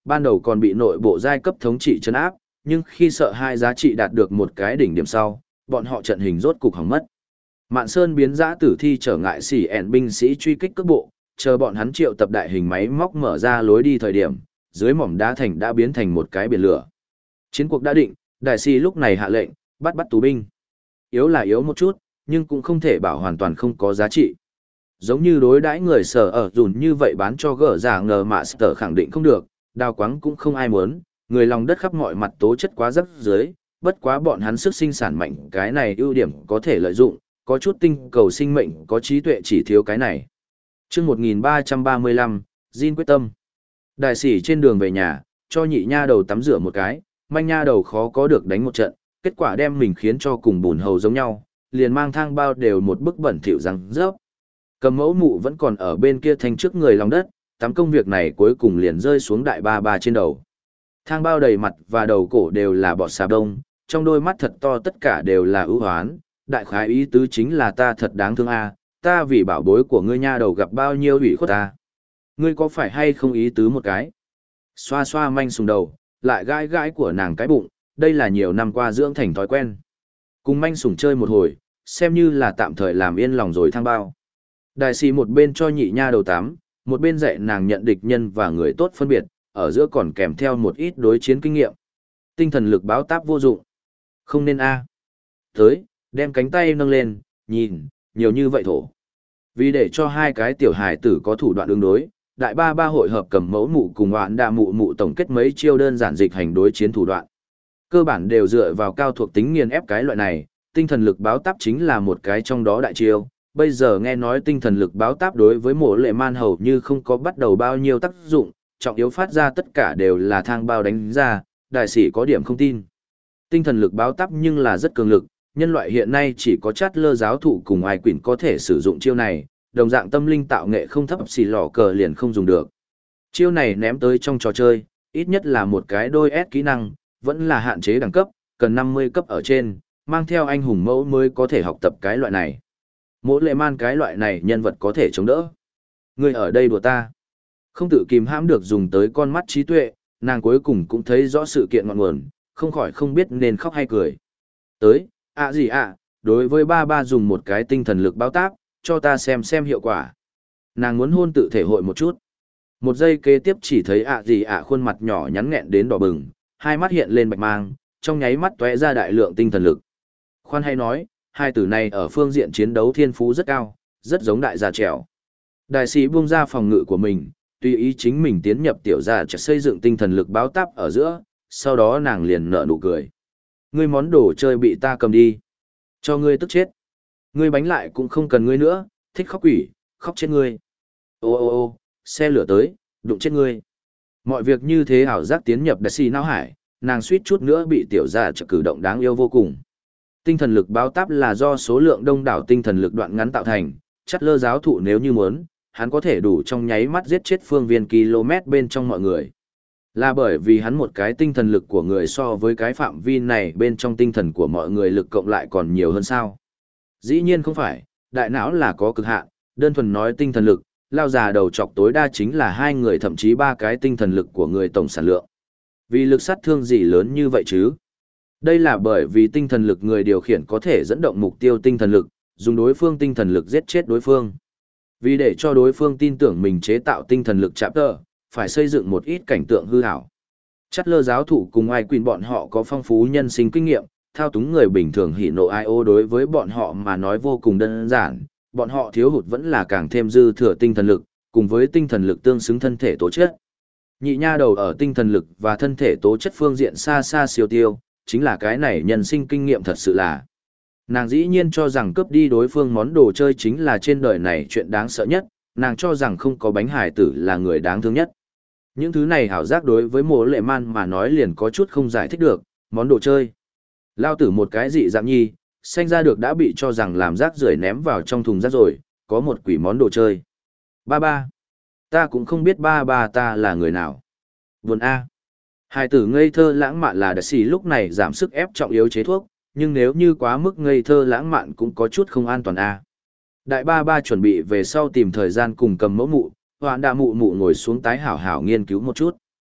Ban đầu còn bị nội bộ giai cấp thống trị trấn áp, nhưng khi sợ hai giá trị đạt được một cái đỉnh điểm sau, bọn họ trận hình rốt cục hỏng mất. Mạn Sơn biến giã tử thi trở ngại xỉ ẹn binh sĩ truy kích cước bộ, chờ bọn hắn triệu tập đại hình máy móc mở ra lối đi thời điểm, dưới mỏm đá thành đã biến thành một cái biển lửa. Chiến cuộc đã định, đại sĩ lúc này hạ lệnh, bắt bắt tù binh. Yếu là yếu một chút, nhưng cũng không thể bảo hoàn toàn không có giá trị. Giống như đối đãi người sở ở dùn như vậy bán cho gỡ giả ngờ mà sở khẳng định không được, đào quáng cũng không ai muốn, người lòng đất khắp mọi mặt tố chất quá rắc dưới, bất quá bọn hắn sức sinh sản mạnh cái này ưu điểm có thể lợi dụng, có chút tinh cầu sinh mệnh có trí tuệ chỉ thiếu cái này. Chương một nghìn ba trăm ba mươi lăm, Jin quyết tâm. Đại sĩ trên đường về nhà, cho nhị nha đầu tắm rửa một cái, manh nha đầu khó có được đánh một trận, kết quả đem mình khiến cho cùng bùn hầu giống nhau, liền mang thang bao đều một bức bẩn thỉu răng rớp. Cầm mẫu mụ vẫn còn ở bên kia thanh trước người lòng đất, tắm công việc này cuối cùng liền rơi xuống đại ba ba trên đầu. Thang bao đầy mặt và đầu cổ đều là bọt xà đông, trong đôi mắt thật to tất cả đều là ưu hoán, đại khái ý tứ chính là ta thật đáng thương a, ta vì bảo bối của ngươi nha đầu gặp bao nhiêu ủy khuất ta. Ngươi có phải hay không ý tứ một cái? Xoa xoa manh sùng đầu, lại gãi gãi của nàng cái bụng, đây là nhiều năm qua dưỡng thành thói quen. Cùng manh sùng chơi một hồi, xem như là tạm thời làm yên lòng rồi thang bao. Đại sĩ một bên cho nhị nha đầu tắm, một bên dạy nàng nhận địch nhân và người tốt phân biệt, ở giữa còn kèm theo một ít đối chiến kinh nghiệm. Tinh thần lực báo táp vô dụng. Không nên a. Tới, đem cánh tay nâng lên, nhìn, nhiều như vậy thổ. Vì để cho hai cái tiểu hài tử có thủ đoạn ứng đối, đại ba ba hội hợp cầm mẫu mụ cùng hoạn đạ mụ mụ tổng kết mấy chiêu đơn giản dịch hành đối chiến thủ đoạn. Cơ bản đều dựa vào cao thuộc tính nghiền ép cái loại này, tinh thần lực báo táp chính là một cái trong đó đại chiêu. Bây giờ nghe nói tinh thần lực báo táp đối với mộ lệ man hầu như không có bắt đầu bao nhiêu tác dụng, trọng yếu phát ra tất cả đều là thang bao đánh ra, đại sĩ có điểm không tin. Tinh thần lực báo táp nhưng là rất cường lực, nhân loại hiện nay chỉ có chát lơ giáo thụ cùng ai quỷ có thể sử dụng chiêu này, đồng dạng tâm linh tạo nghệ không thấp xì lò cờ liền không dùng được. Chiêu này ném tới trong trò chơi, ít nhất là một cái đôi S kỹ năng, vẫn là hạn chế đẳng cấp, cần năm mươi cấp ở trên, mang theo anh hùng mẫu mới có thể học tập cái loại này. Mỗi lệ man cái loại này nhân vật có thể chống đỡ. Người ở đây đùa ta. Không tự kìm hãm được dùng tới con mắt trí tuệ, nàng cuối cùng cũng thấy rõ sự kiện ngọn nguồn, không khỏi không biết nên khóc hay cười. Tới, ạ gì ạ, đối với ba ba dùng một cái tinh thần lực báo táp, cho ta xem xem hiệu quả. Nàng muốn hôn tự thể hội một chút. Một giây kế tiếp chỉ thấy ạ gì ạ khuôn mặt nhỏ nhắn nghẹn đến đỏ bừng, hai mắt hiện lên bạch mang, trong nháy mắt tóe ra đại lượng tinh thần lực. Khoan hay nói, hai tử này ở phương diện chiến đấu thiên phú rất cao, rất giống đại gia trèo. Đại sĩ buông ra phòng ngự của mình, tùy ý chính mình tiến nhập tiểu gia trẻ xây dựng tinh thần lực báo táp ở giữa, sau đó nàng liền nở nụ cười. Ngươi món đồ chơi bị ta cầm đi. Cho ngươi tức chết. Ngươi bánh lại cũng không cần ngươi nữa, thích khóc quỷ, khóc chết ngươi. Ô ô ô, xe lửa tới, đụng chết ngươi. Mọi việc như thế ảo giác tiến nhập đại sĩ não hải, nàng suýt chút nữa bị tiểu gia trẻ cử động đáng yêu vô cùng. Tinh thần lực báo táp là do số lượng đông đảo tinh thần lực đoạn ngắn tạo thành, chắt lơ giáo thụ nếu như muốn, hắn có thể đủ trong nháy mắt giết chết phương viên km bên trong mọi người. Là bởi vì hắn một cái tinh thần lực của người so với cái phạm vi này bên trong tinh thần của mọi người lực cộng lại còn nhiều hơn sao? Dĩ nhiên không phải, đại não là có cực hạn, đơn thuần nói tinh thần lực, lao già đầu chọc tối đa chính là hai người thậm chí ba cái tinh thần lực của người tổng sản lượng. Vì lực sát thương gì lớn như vậy chứ? Đây là bởi vì tinh thần lực người điều khiển có thể dẫn động mục tiêu tinh thần lực, dùng đối phương tinh thần lực giết chết đối phương. Vì để cho đối phương tin tưởng mình chế tạo tinh thần lực chạm tờ, phải xây dựng một ít cảnh tượng hư ảo. Chắt lơ giáo thủ cùng ai quyền bọn họ có phong phú nhân sinh kinh nghiệm, thao túng người bình thường hỉ nộ ai ô đối với bọn họ mà nói vô cùng đơn giản, bọn họ thiếu hụt vẫn là càng thêm dư thừa tinh thần lực, cùng với tinh thần lực tương xứng thân thể tố chất. Nhị nha đầu ở tinh thần lực và thân thể tố chất phương diện xa xa siêu tiêu, chính là cái này nhân sinh kinh nghiệm thật sự là. Nàng dĩ nhiên cho rằng cướp đi đối phương món đồ chơi chính là trên đời này chuyện đáng sợ nhất, nàng cho rằng không có bánh hải tử là người đáng thương nhất. Những thứ này hảo giác đối với mộ lệ man mà nói liền có chút không giải thích được, món đồ chơi. Lao tử một cái dị dạng nhi, sinh ra được đã bị cho rằng làm rác rưởi ném vào trong thùng rác rồi, có một quỷ món đồ chơi. Ba ba. Ta cũng không biết ba ba ta là người nào. Buồn A. Hải tử ngây thơ lãng mạn là đại sĩ lúc này giảm sức ép trọng yếu chế thuốc, nhưng nếu như quá mức ngây thơ lãng mạn cũng có chút không an toàn A. Đại ba ba chuẩn bị về sau tìm thời gian cùng cầm mẫu mụ, hoạn đạ mụ mụ ngồi xuống tái hảo hảo nghiên cứu một chút.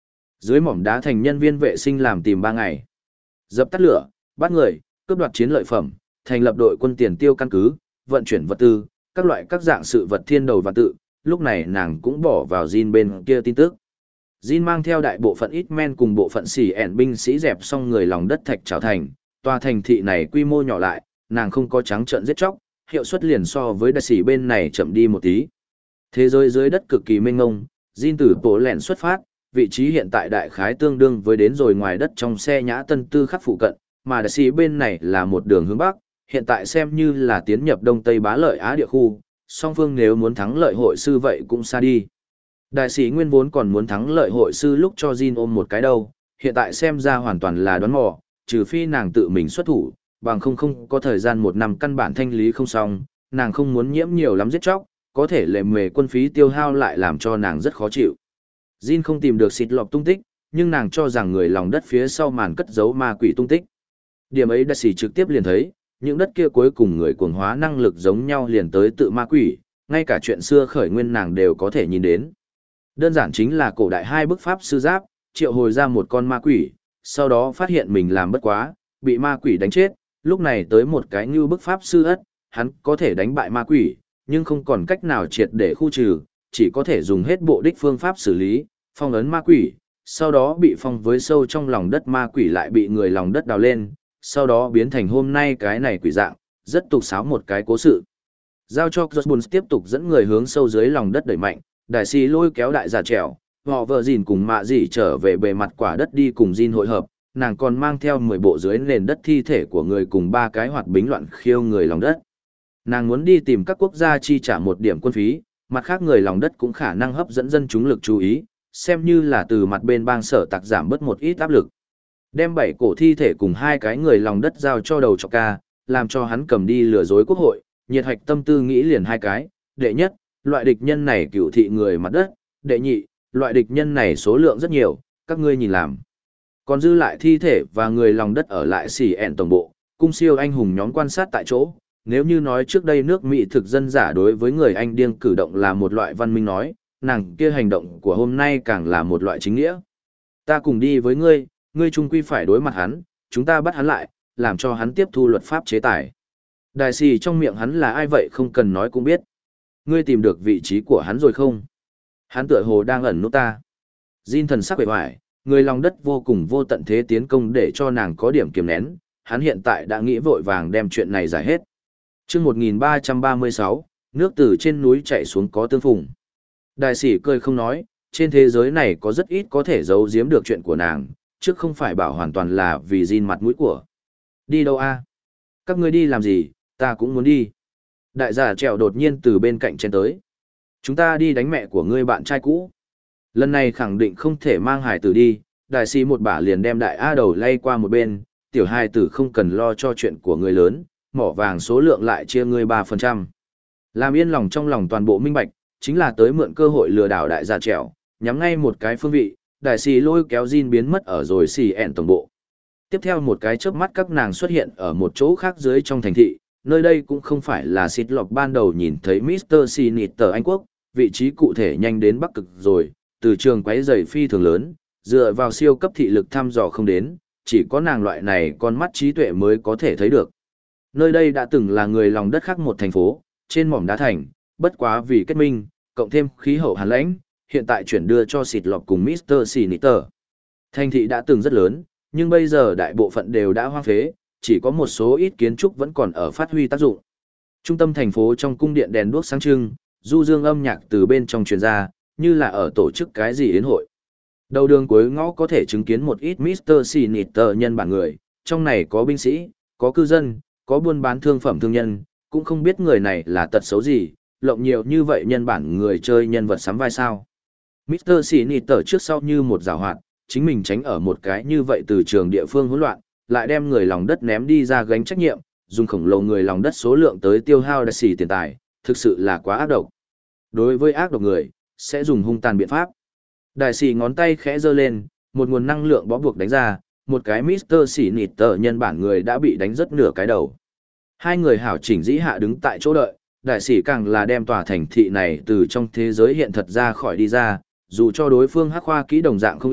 Dưới mỏm đá thành nhân viên vệ sinh làm tìm ba ngày. Dập tắt lửa, bắt người, cướp đoạt chiến lợi phẩm, thành lập đội quân tiền tiêu căn cứ, vận chuyển vật tư, các loại các dạng sự vật thiên đầu và tự, lúc này nàng cũng bỏ vào Jin bên kia tin tức. Jin mang theo đại bộ phận ít men cùng bộ phận xỉ ẻn binh sĩ dẹp xong người lòng đất thạch trào thành, tòa thành thị này quy mô nhỏ lại, nàng không có trắng trợn giết chóc, hiệu suất liền so với đại sĩ bên này chậm đi một tí. Thế giới dưới đất cực kỳ mênh mông, Jin từ Bộ Lẹn xuất phát, vị trí hiện tại đại khái tương đương với đến rồi ngoài đất trong xe nhã tân tư khắc phụ cận, mà đại sĩ bên này là một đường hướng bắc, hiện tại xem như là tiến nhập đông tây bá lợi Á địa khu, song phương nếu muốn thắng lợi hội sư vậy cũng xa đi. Đại sĩ nguyên vốn còn muốn thắng lợi hội sư lúc cho Jin ôm một cái đâu, hiện tại xem ra hoàn toàn là đoán mò, trừ phi nàng tự mình xuất thủ, bằng không không có thời gian một năm căn bản thanh lý không xong, nàng không muốn nhiễm nhiều lắm giết chóc, có thể lệ mề quân phí tiêu hao lại làm cho nàng rất khó chịu. Jin không tìm được xịt lọc tung tích, nhưng nàng cho rằng người lòng đất phía sau màn cất giấu ma quỷ tung tích. Điểm ấy đại sĩ trực tiếp liền thấy, những đất kia cuối cùng người cuồng hóa năng lực giống nhau liền tới tự ma quỷ, ngay cả chuyện xưa khởi nguyên nàng đều có thể nhìn đến. Đơn giản chính là cổ đại hai bức pháp sư giáp, triệu hồi ra một con ma quỷ, sau đó phát hiện mình làm bất quá, bị ma quỷ đánh chết, lúc này tới một cái như bức pháp sư ất, hắn có thể đánh bại ma quỷ, nhưng không còn cách nào triệt để khu trừ, chỉ có thể dùng hết bộ đích phương pháp xử lý, phong ấn ma quỷ, sau đó bị phong với sâu trong lòng đất ma quỷ lại bị người lòng đất đào lên, sau đó biến thành hôm nay cái này quỷ dạng, rất tục sáo một cái cố sự. Giao cho Jones tiếp tục dẫn người hướng sâu dưới lòng đất đẩy mạnh, đại sĩ lôi kéo đại giả trèo, họ vợ dìn cùng mạ dì trở về bề mặt quả đất đi cùng Jin hội hợp, nàng còn mang theo mười bộ dưới nền đất thi thể của người cùng ba cái hoạt bính loạn khiêu người lòng đất. Nàng muốn đi tìm các quốc gia chi trả một điểm quân phí, mặt khác người lòng đất cũng khả năng hấp dẫn dân chúng lực chú ý, xem như là từ mặt bên bang sở tặc giảm bớt một ít áp lực. Đem bảy cổ thi thể cùng hai cái người lòng đất giao cho đầu trọc ca, làm cho hắn cầm đi lừa dối quốc hội, nhiệt hạch tâm tư nghĩ liền hai cái, đệ nhất, loại địch nhân này cựu thị người mặt đất, đệ nhị, loại địch nhân này số lượng rất nhiều, các ngươi nhìn làm. Còn dư lại thi thể và người lòng đất ở lại xỉ ẹn tổng bộ, cung siêu anh hùng nhóm quan sát tại chỗ, nếu như nói trước đây nước Mỹ thực dân giả đối với người Anh điên cử động là một loại văn minh nói, nàng kia hành động của hôm nay càng là một loại chính nghĩa. Ta cùng đi với ngươi, ngươi trung quy phải đối mặt hắn, chúng ta bắt hắn lại, làm cho hắn tiếp thu luật pháp chế tài. Đại sĩ trong miệng hắn là ai vậy không cần nói cũng biết. Ngươi tìm được vị trí của hắn rồi không? Hắn tựa hồ đang ẩn nút ta. Jin thần sắc bề hoài, người lòng đất vô cùng vô tận thế tiến công để cho nàng có điểm kiềm nén, hắn hiện tại đã nghĩ vội vàng đem chuyện này giải hết. Chương một nghìn ba trăm ba mươi sáu, nước từ trên núi chảy xuống có tương phùng. Đại sĩ cười không nói, trên thế giới này có rất ít có thể giấu giếm được chuyện của nàng, chứ không phải bảo hoàn toàn là vì Jin mặt mũi của. Đi đâu a? Các ngươi đi làm gì, ta cũng muốn đi. Đại giả trèo đột nhiên từ bên cạnh chen tới. Chúng ta đi đánh mẹ của ngươi bạn trai cũ. Lần này khẳng định không thể mang hải tử đi, đại sĩ một bả liền đem đại A đầu lay qua một bên, tiểu hài tử không cần lo cho chuyện của người lớn, mỏ vàng số lượng lại chia ngươi ba phần trăm. Làm yên lòng trong lòng toàn bộ minh bạch, chính là tới mượn cơ hội lừa đảo đại giả trèo, nhắm ngay một cái phương vị, đại sĩ lôi kéo Jin biến mất ở rồi xì ẹn tổng bộ. Tiếp theo một cái chớp mắt các nàng xuất hiện ở một chỗ khác dưới trong thành thị, nơi đây cũng không phải là xịt lọc ban đầu nhìn thấy mít tơ Siniter Anh Quốc, vị trí cụ thể nhanh đến Bắc Cực rồi, từ trường quấy giày phi thường lớn, dựa vào siêu cấp thị lực thăm dò không đến, chỉ có nàng loại này con mắt trí tuệ mới có thể thấy được. Nơi đây đã từng là người lòng đất khác một thành phố, trên mỏm đá thành, bất quá vì kết minh, cộng thêm khí hậu hàn lãnh, hiện tại chuyển đưa cho xịt lọc cùng mít tơ Siniter. Thành thị đã từng rất lớn, nhưng bây giờ đại bộ phận đều đã hoang phế, chỉ có một số ít kiến trúc vẫn còn ở phát huy tác dụng. Trung tâm thành phố trong cung điện đèn đuốc sáng trưng, du dương âm nhạc từ bên trong truyền ra, như là ở tổ chức cái gì yến hội. Đầu đường cuối ngõ có thể chứng kiến một ít mít tơ Siniter nhân bản người, trong này có binh sĩ, có cư dân, có buôn bán thương phẩm thương nhân, cũng không biết người này là tật xấu gì, lộng nhiều như vậy nhân bản người chơi nhân vật sắm vai sao. mít tơ Siniter trước sau như một giảo hoạt, chính mình tránh ở một cái như vậy từ trường địa phương hỗn loạn, lại đem người lòng đất ném đi ra gánh trách nhiệm, dùng khổng lồ người lòng đất số lượng tới tiêu hao đại sĩ tiền tài, thực sự là quá ác độc. Đối với ác độc người, sẽ dùng hung tàn biện pháp. Đại sĩ ngón tay khẽ giơ lên, một nguồn năng lượng bó buộc đánh ra, một cái mít tơ Siniter nhân bản người đã bị đánh rất nửa cái đầu. Hai người hảo chỉnh dĩ hạ đứng tại chỗ đợi, đại sĩ càng là đem tòa thành thị này từ trong thế giới hiện thật ra khỏi đi ra, dù cho đối phương hắc khoa kỹ đồng dạng không ít,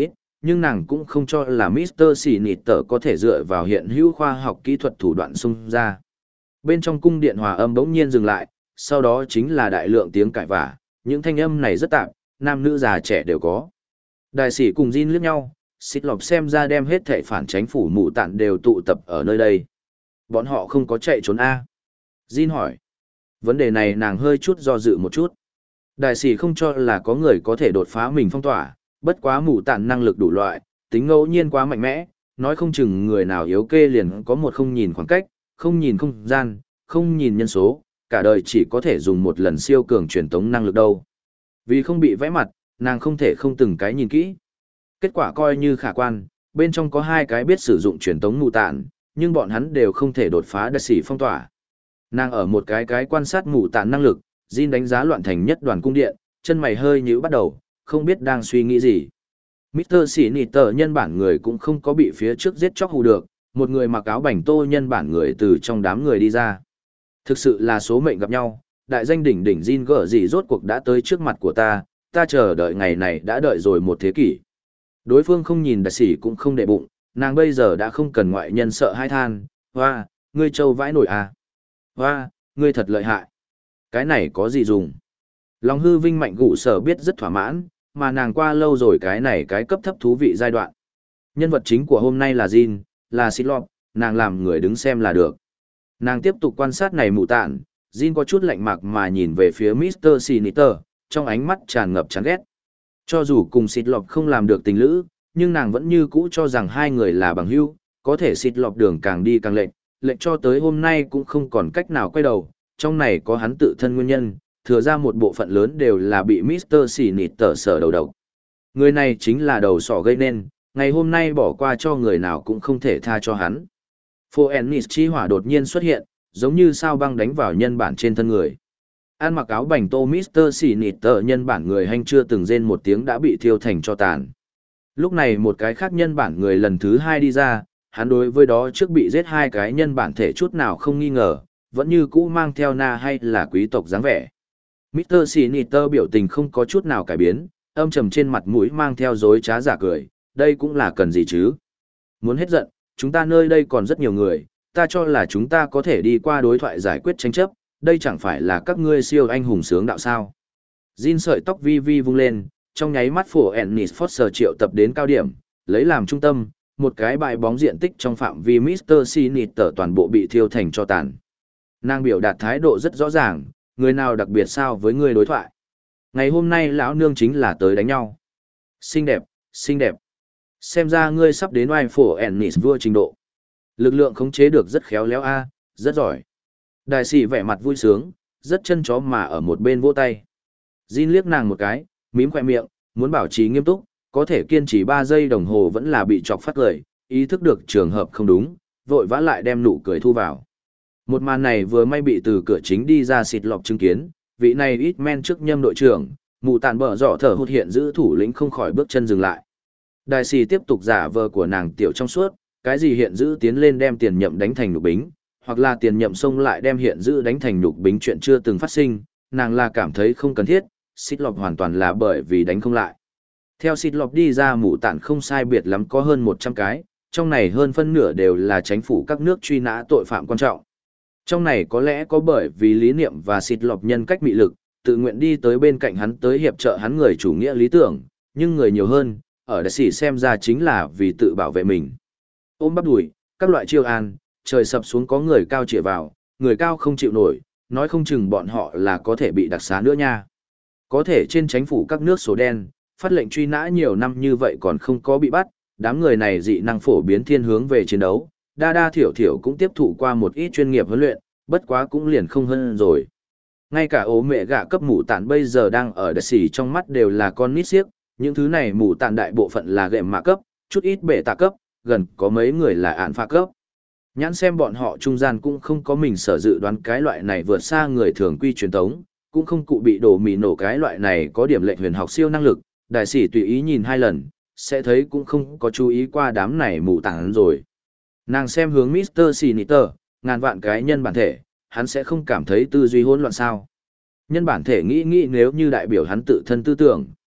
nhưng nàng cũng không cho là mít tơ Xỉ Nịt Tở có thể dựa vào hiện hữu khoa học kỹ thuật thủ đoạn xung ra. Bên trong cung điện hòa âm bỗng nhiên dừng lại, sau đó chính là đại lượng tiếng cãi vả, những thanh âm này rất tạp, nam nữ già trẻ đều có. Đại sĩ cùng Jin liếc nhau, xịt lọc xem ra đem hết thảy phản chánh phủ mụ tạn đều tụ tập ở nơi đây. Bọn họ không có chạy trốn A. Jin hỏi. Vấn đề này nàng hơi chút do dự một chút. Đại sĩ không cho là có người có thể đột phá mình phong tỏa, bất quá mụ tạn năng lực đủ loại, tính ngẫu nhiên quá mạnh mẽ, nói không chừng người nào yếu kê liền có một không nhìn khoảng cách, không nhìn không gian, không nhìn nhân số, cả đời chỉ có thể dùng một lần siêu cường truyền tống năng lực đâu. Vì không bị vẽ mặt, nàng không thể không từng cái nhìn kỹ. Kết quả coi như khả quan, bên trong có hai cái biết sử dụng truyền tống mù tạn, nhưng bọn hắn đều không thể đột phá đại sĩ phong tỏa. Nàng ở một cái cái quan sát mù tạn năng lực, Jin đánh giá loạn thành nhất đoàn cung điện, chân mày hơi nhíu bắt đầu, không biết đang suy nghĩ gì. mít tơ Xỉ Nịt Tở nhân bản người cũng không có bị phía trước giết chóc hù được, một người mặc áo bảnh tô nhân bản người từ trong đám người đi ra. Thực sự là số mệnh gặp nhau, đại danh đỉnh đỉnh Jin gở gì rốt cuộc đã tới trước mặt của ta, ta chờ đợi ngày này đã đợi rồi một thế kỷ. Đối phương không nhìn đại sĩ cũng không để bụng, nàng bây giờ đã không cần ngoại nhân sợ hai than, hoa, ngươi trâu vãi nổi à. Hoa, ngươi thật lợi hại. Cái này có gì dùng? Lòng hư vinh mạnh gụ sở biết rất thỏa mãn, mà nàng qua lâu rồi cái này cái cấp thấp thú vị giai đoạn. Nhân vật chính của hôm nay là Jin, là Xịt, nàng làm người đứng xem là được. Nàng tiếp tục quan sát này mụ tạn, Jin có chút lạnh mạc mà nhìn về phía mít tơ Xỉ Nịt Tở, trong ánh mắt tràn ngập chán ghét. Cho dù cùng Xịt không làm được tình lữ, nhưng nàng vẫn như cũ cho rằng hai người là bằng hữu, có thể Xịt đường càng đi càng lệnh, lệnh cho tới hôm nay cũng không còn cách nào quay đầu, trong này có hắn tự thân nguyên nhân, thừa ra một bộ phận lớn đều là bị mít tơ Xỉ Nịt Tở sở đầu độc. Người này chính là đầu sỏ gây nên, ngày hôm nay bỏ qua cho người nào cũng không thể tha cho hắn. Phô Ennis chi hỏa đột nhiên xuất hiện, giống như sao băng đánh vào nhân bản trên thân người. An mặc áo bành tô mít tơ Xỉ Nịt Tở nhân bản người hành chưa từng rên một tiếng đã bị thiêu thành cho tàn. Lúc này một cái khác nhân bản người lần thứ hai đi ra, hắn đối với đó trước bị giết hai cái nhân bản thể chút nào không nghi ngờ, vẫn như cũ mang theo na hay là quý tộc dáng vẻ. mít tơ Xỉ Nịt Tở biểu tình không có chút nào cải biến, âm trầm trên mặt mũi mang theo dối trá giả cười, đây cũng là cần gì chứ? Muốn hết giận, chúng ta nơi đây còn rất nhiều người, ta cho là chúng ta có thể đi qua đối thoại giải quyết tranh chấp, đây chẳng phải là các ngươi siêu anh hùng sướng đạo sao. Jin sợi tóc vi vi vung lên, trong nháy mắt phổ Ennis Foster triệu tập đến cao điểm, lấy làm trung tâm, một cái bài bóng diện tích trong phạm vi mít tơ Xỉ Nịt Tở toàn bộ bị thiêu thành cho tàn. Nàng biểu đạt thái độ rất rõ ràng, người nào đặc biệt sao với người đối thoại. Ngày hôm nay lão nương chính là tới đánh nhau. Xinh đẹp, xinh đẹp. Xem ra ngươi sắp đến oai phổ Ennis vua trình độ. Lực lượng khống chế được rất khéo léo a, rất giỏi. Đại sĩ vẻ mặt vui sướng, rất chân chó mà ở một bên vỗ tay. Jin liếc nàng một cái, mím khoe miệng, muốn bảo trì nghiêm túc, có thể kiên trì ba giây đồng hồ vẫn là bị chọc phát cười, ý thức được trường hợp không đúng, vội vã lại đem nụ cười thu vào. Một màn này vừa may bị từ cửa chính đi ra Xịt lọc chứng kiến, vị này ít men trước nhâm đội trưởng, mụ tàn bở dọ thở hụt hiện giữ thủ lĩnh không khỏi bước chân dừng lại. Đại sĩ tiếp tục giả vờ của nàng tiểu trong suốt, cái gì hiện giữ tiến lên đem tiền nhậm đánh thành nhục bính, hoặc là tiền nhậm xông lại đem hiện giữ đánh thành nhục bính chuyện chưa từng phát sinh, nàng là cảm thấy không cần thiết, Xịt lọc hoàn toàn là bởi vì đánh không lại. Theo Xịt lọc đi ra mụ tàn không sai biệt lắm có hơn một trăm cái, trong này hơn phân nửa đều là chính phủ các nước truy nã tội phạm quan trọng. Trong này có lẽ có bởi vì lý niệm và Xịt lọc nhân cách mị lực, tự nguyện đi tới bên cạnh hắn tới hiệp trợ hắn người chủ nghĩa lý tưởng, nhưng người nhiều hơn, ở đại sĩ xem ra chính là vì tự bảo vệ mình. Ôm bắp đùi, các loại chiêu an, trời sập xuống có người cao chĩa vào, người cao không chịu nổi, nói không chừng bọn họ là có thể bị đặc xá nữa nha. Có thể trên chính phủ các nước số đen, phát lệnh truy nã nhiều năm như vậy còn không có bị bắt, đám người này dị năng phổ biến thiên hướng về chiến đấu, đa đa thiểu thiểu cũng tiếp thụ qua một ít chuyên nghiệp huấn luyện, bất quá cũng liền không hơn rồi. Ngay cả ố mẹ gạ cấp mụ tản bây giờ đang ở đại sĩ trong mắt đều là con nít xiếc, những thứ này mụ tản đại bộ phận là gệm mạ cấp, chút ít bệ tạ cấp, gần có mấy người là ản pha cấp. Nhãn xem bọn họ trung gian cũng không có mình sở dự đoán cái loại này vượt xa người thường quy truyền thống, cũng không cụ bị đổ mì nổ cái loại này có điểm lệnh huyền học siêu năng lực, đại sĩ tùy ý nhìn hai lần, sẽ thấy cũng không có chú ý qua đám này mụ tản rồi. Nàng xem hướng mít tơ Xỉ Nịt Tở, ngàn vạn cái nhân bản thể, hắn sẽ không cảm thấy tư duy hỗn loạn sao. Nhân bản thể nghĩ nghĩ nếu như đại biểu hắn tự thân tư tưởng,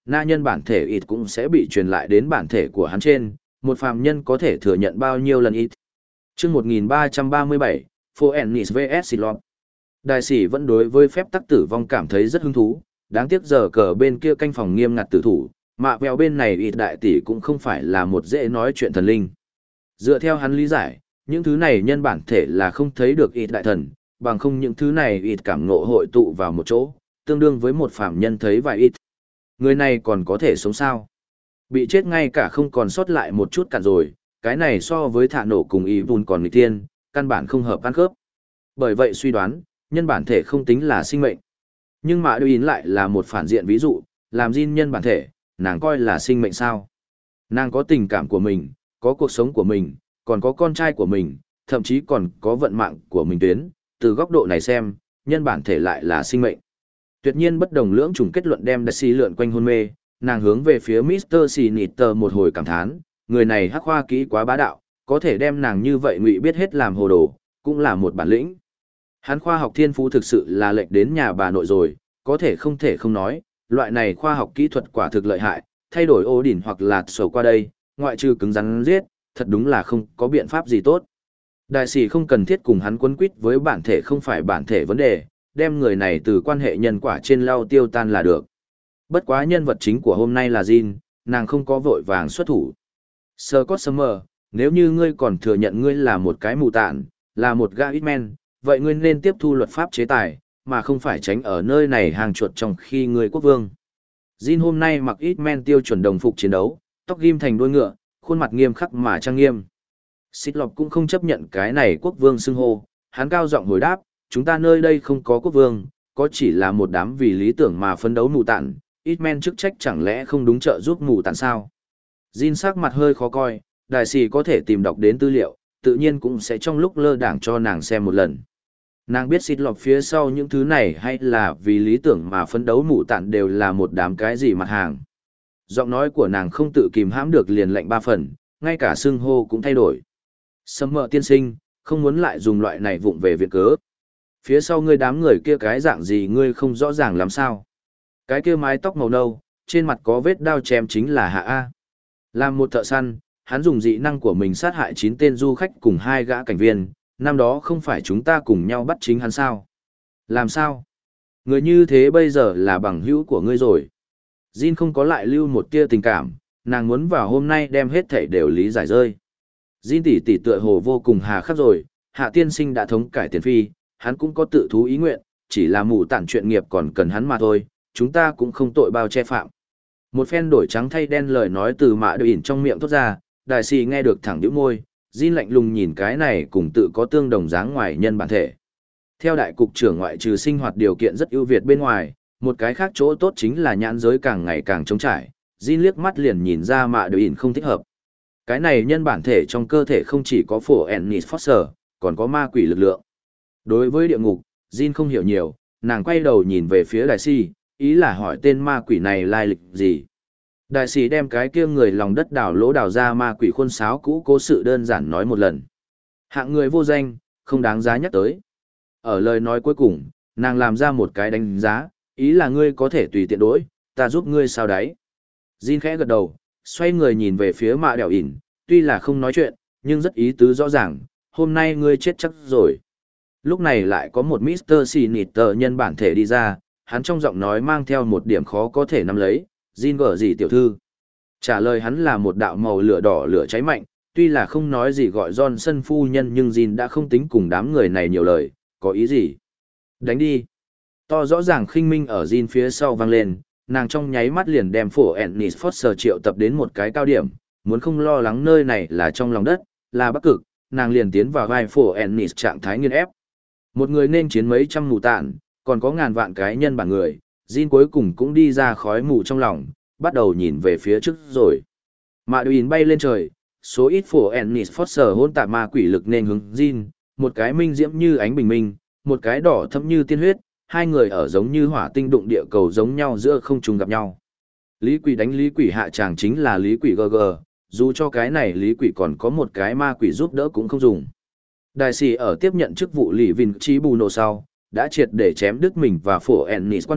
na nhân bản thể ít cũng sẽ bị truyền lại đến bản thể của hắn trên, một phàm nhân có thể thừa nhận bao nhiêu lần ít. Chương một nghìn ba trăm ba mươi bảy, Phoenix vs Silot. Đại sĩ vẫn đối với phép tắc tử vong cảm thấy rất hứng thú, đáng tiếc giờ cờ bên kia canh phòng nghiêm ngặt tử thủ, mạ vèo bên này ít đại tỷ cũng không phải là một dễ nói chuyện thần linh. Dựa theo hắn lý giải, những thứ này nhân bản thể là không thấy được ít đại thần, bằng không những thứ này ít cảm ngộ hội tụ vào một chỗ, tương đương với một phàm nhân thấy vài ít. Người này còn có thể sống sao? Bị chết ngay cả không còn sót lại một chút cả rồi, cái này so với thả nổ cùng ý vùn còn nghịch tiên, căn bản không hợp ăn khớp. Bởi vậy suy đoán, nhân bản thể không tính là sinh mệnh. Nhưng mà đối lại là một phản diện ví dụ, làm Jin nhân bản thể, nàng coi là sinh mệnh sao? Nàng có tình cảm của mình, có cuộc sống của mình, còn có con trai của mình, thậm chí còn có vận mạng của mình tuyến, từ góc độ này xem, nhân bản thể lại là sinh mệnh. Tuyệt nhiên bất đồng lưỡng trùng kết luận đem Daisy lượn quanh hôn mê, nàng hướng về phía mít tơ Sinister một hồi cảm thán, người này hắc khoa kỹ quá bá đạo, có thể đem nàng như vậy ngụy biết hết làm hồ đồ, cũng là một bản lĩnh. Hắn khoa học thiên phú thực sự là lệch đến nhà bà nội rồi, có thể không thể không nói, loại này khoa học kỹ thuật quả thực lợi hại, thay đổi ô đỉnh hoặc là sổ qua đây, ngoại trừ cứng rắn giết, thật đúng là không có biện pháp gì tốt. Đại sĩ không cần thiết cùng hắn quấn quýt với bản thể không phải bản thể vấn đề, đem người này từ quan hệ nhân quả trên lau tiêu tan là được. Bất quá nhân vật chính của hôm nay là Jin, nàng không có vội vàng xuất thủ. Scott Summer, nếu như ngươi còn thừa nhận ngươi là một cái mù tạn, là một gã Hitman, vậy ngươi nên tiếp thu luật pháp chế tài, mà không phải tránh ở nơi này hàng chuột trong khi ngươi quốc vương. Jin hôm nay mặc Hitman tiêu chuẩn đồng phục chiến đấu, tóc ghim thành đuôi ngựa, khuôn mặt nghiêm khắc mà trang nghiêm. Xích Lộc cũng không chấp nhận cái này quốc vương xưng hô, hắn cao giọng hồi đáp, chúng ta nơi đây không có quốc vương, có chỉ là một đám vì lý tưởng mà phấn đấu mù tạn, Hitman chức trách chẳng lẽ không đúng trợ giúp mù tạn sao? Jin sắc mặt hơi khó coi, đại sĩ có thể tìm đọc đến tư liệu, tự nhiên cũng sẽ trong lúc lơ đảng cho nàng xem một lần. Nàng biết Xích Lộc phía sau những thứ này hay là vì lý tưởng mà phấn đấu mù tạn đều là một đám cái gì mặt hàng. Giọng nói của nàng không tự kìm hãm được liền lệnh ba phần, ngay cả xưng hô cũng thay đổi. Sâm mợ tiên sinh, không muốn lại dùng loại này vụng về việc cớ. Phía sau ngươi đám người kia cái dạng gì ngươi không rõ ràng làm sao. Cái kia mái tóc màu nâu, trên mặt có vết đao chém chính là Hạ A. Làm một thợ săn, hắn dùng dị năng của mình sát hại chín tên du khách cùng hai gã cảnh viên, năm đó không phải chúng ta cùng nhau bắt chính hắn sao? Làm sao? Người như thế bây giờ là bằng hữu của ngươi rồi. Jin không có lại lưu một tia tình cảm, nàng muốn vào hôm nay đem hết thảy đều lý giải rơi. Jin tỷ tỷ tựa hồ vô cùng hà khắc rồi, Hạ tiên sinh đã thống cải tiền phi, hắn cũng có tự thú ý nguyện, chỉ là mù tản chuyện nghiệp còn cần hắn mà thôi, chúng ta cũng không tội bao che phạm. Một phen đổi trắng thay đen lời nói từ mạ đội ỉn trong miệng thốt ra, đại sĩ nghe được thẳng nhíu môi, Jin lạnh lùng nhìn cái này cùng tự có tương đồng dáng ngoài nhân bản thể. Theo đại cục trưởng ngoại trừ sinh hoạt điều kiện rất ưu việt bên ngoài, một cái khác chỗ tốt chính là nhãn giới càng ngày càng trống trải, Jin liếc mắt liền nhìn ra mạ đội ỉn không thích hợp. Cái này nhân bản thể trong cơ thể không chỉ có phổ Ennis Foster, còn có ma quỷ lực lượng. Đối với địa ngục, Jin không hiểu nhiều, nàng quay đầu nhìn về phía đại sĩ, ý là hỏi tên ma quỷ này lai lịch gì. Đại sĩ đem cái kia người lòng đất đào lỗ đào ra ma quỷ khuôn sáo cũ cố sự đơn giản nói một lần. Hạng người vô danh, không đáng giá nhắc tới. Ở lời nói cuối cùng, nàng làm ra một cái đánh giá, ý là ngươi có thể tùy tiện đối, ta giúp ngươi sao đấy. Jin khẽ gật đầu, xoay người nhìn về phía mạ đèo ỉn, tuy là không nói chuyện, nhưng rất ý tứ rõ ràng, hôm nay ngươi chết chắc rồi. Lúc này lại có một mít tơ Sinister nhân bản thể đi ra, hắn trong giọng nói mang theo một điểm khó có thể nắm lấy, Jin gở gì tiểu thư. Trả lời hắn là một đạo màu lửa đỏ lửa cháy mạnh, tuy là không nói gì gọi Johnson phu nhân nhưng Jin đã không tính cùng đám người này nhiều lời, có ý gì? Đánh đi. To rõ ràng khinh minh ở Jin phía sau vang lên, nàng trong nháy mắt liền đem phổ Ennis Foster triệu tập đến một cái cao điểm, muốn không lo lắng nơi này là trong lòng đất, là bắc cực, nàng liền tiến vào vai phổ Ennis trạng thái nghiên ép. Một người nên chiến mấy trăm mù tạn, còn có ngàn vạn cái nhân bản người, Jin cuối cùng cũng đi ra khói mù trong lòng, bắt đầu nhìn về phía trước rồi. Mạ Đùn bay lên trời, số ít phổ Ennis Foster hôn tạp ma quỷ lực nên hướng Jin, một cái minh diễm như ánh bình minh, một cái đỏ thẫm như tiên huyết, hai người ở giống như hỏa tinh đụng địa cầu giống nhau giữa không trùng gặp nhau. Lý quỷ đánh lý quỷ hạ tràng chính là lý quỷ gg, dù cho cái này lý quỷ còn có một cái ma quỷ giúp đỡ cũng không dùng. Đại sĩ ở tiếp nhận chức vụ lì vinh trí bù nổ sau, đã triệt để chém đứt mình và phổ Ennis quan hệ,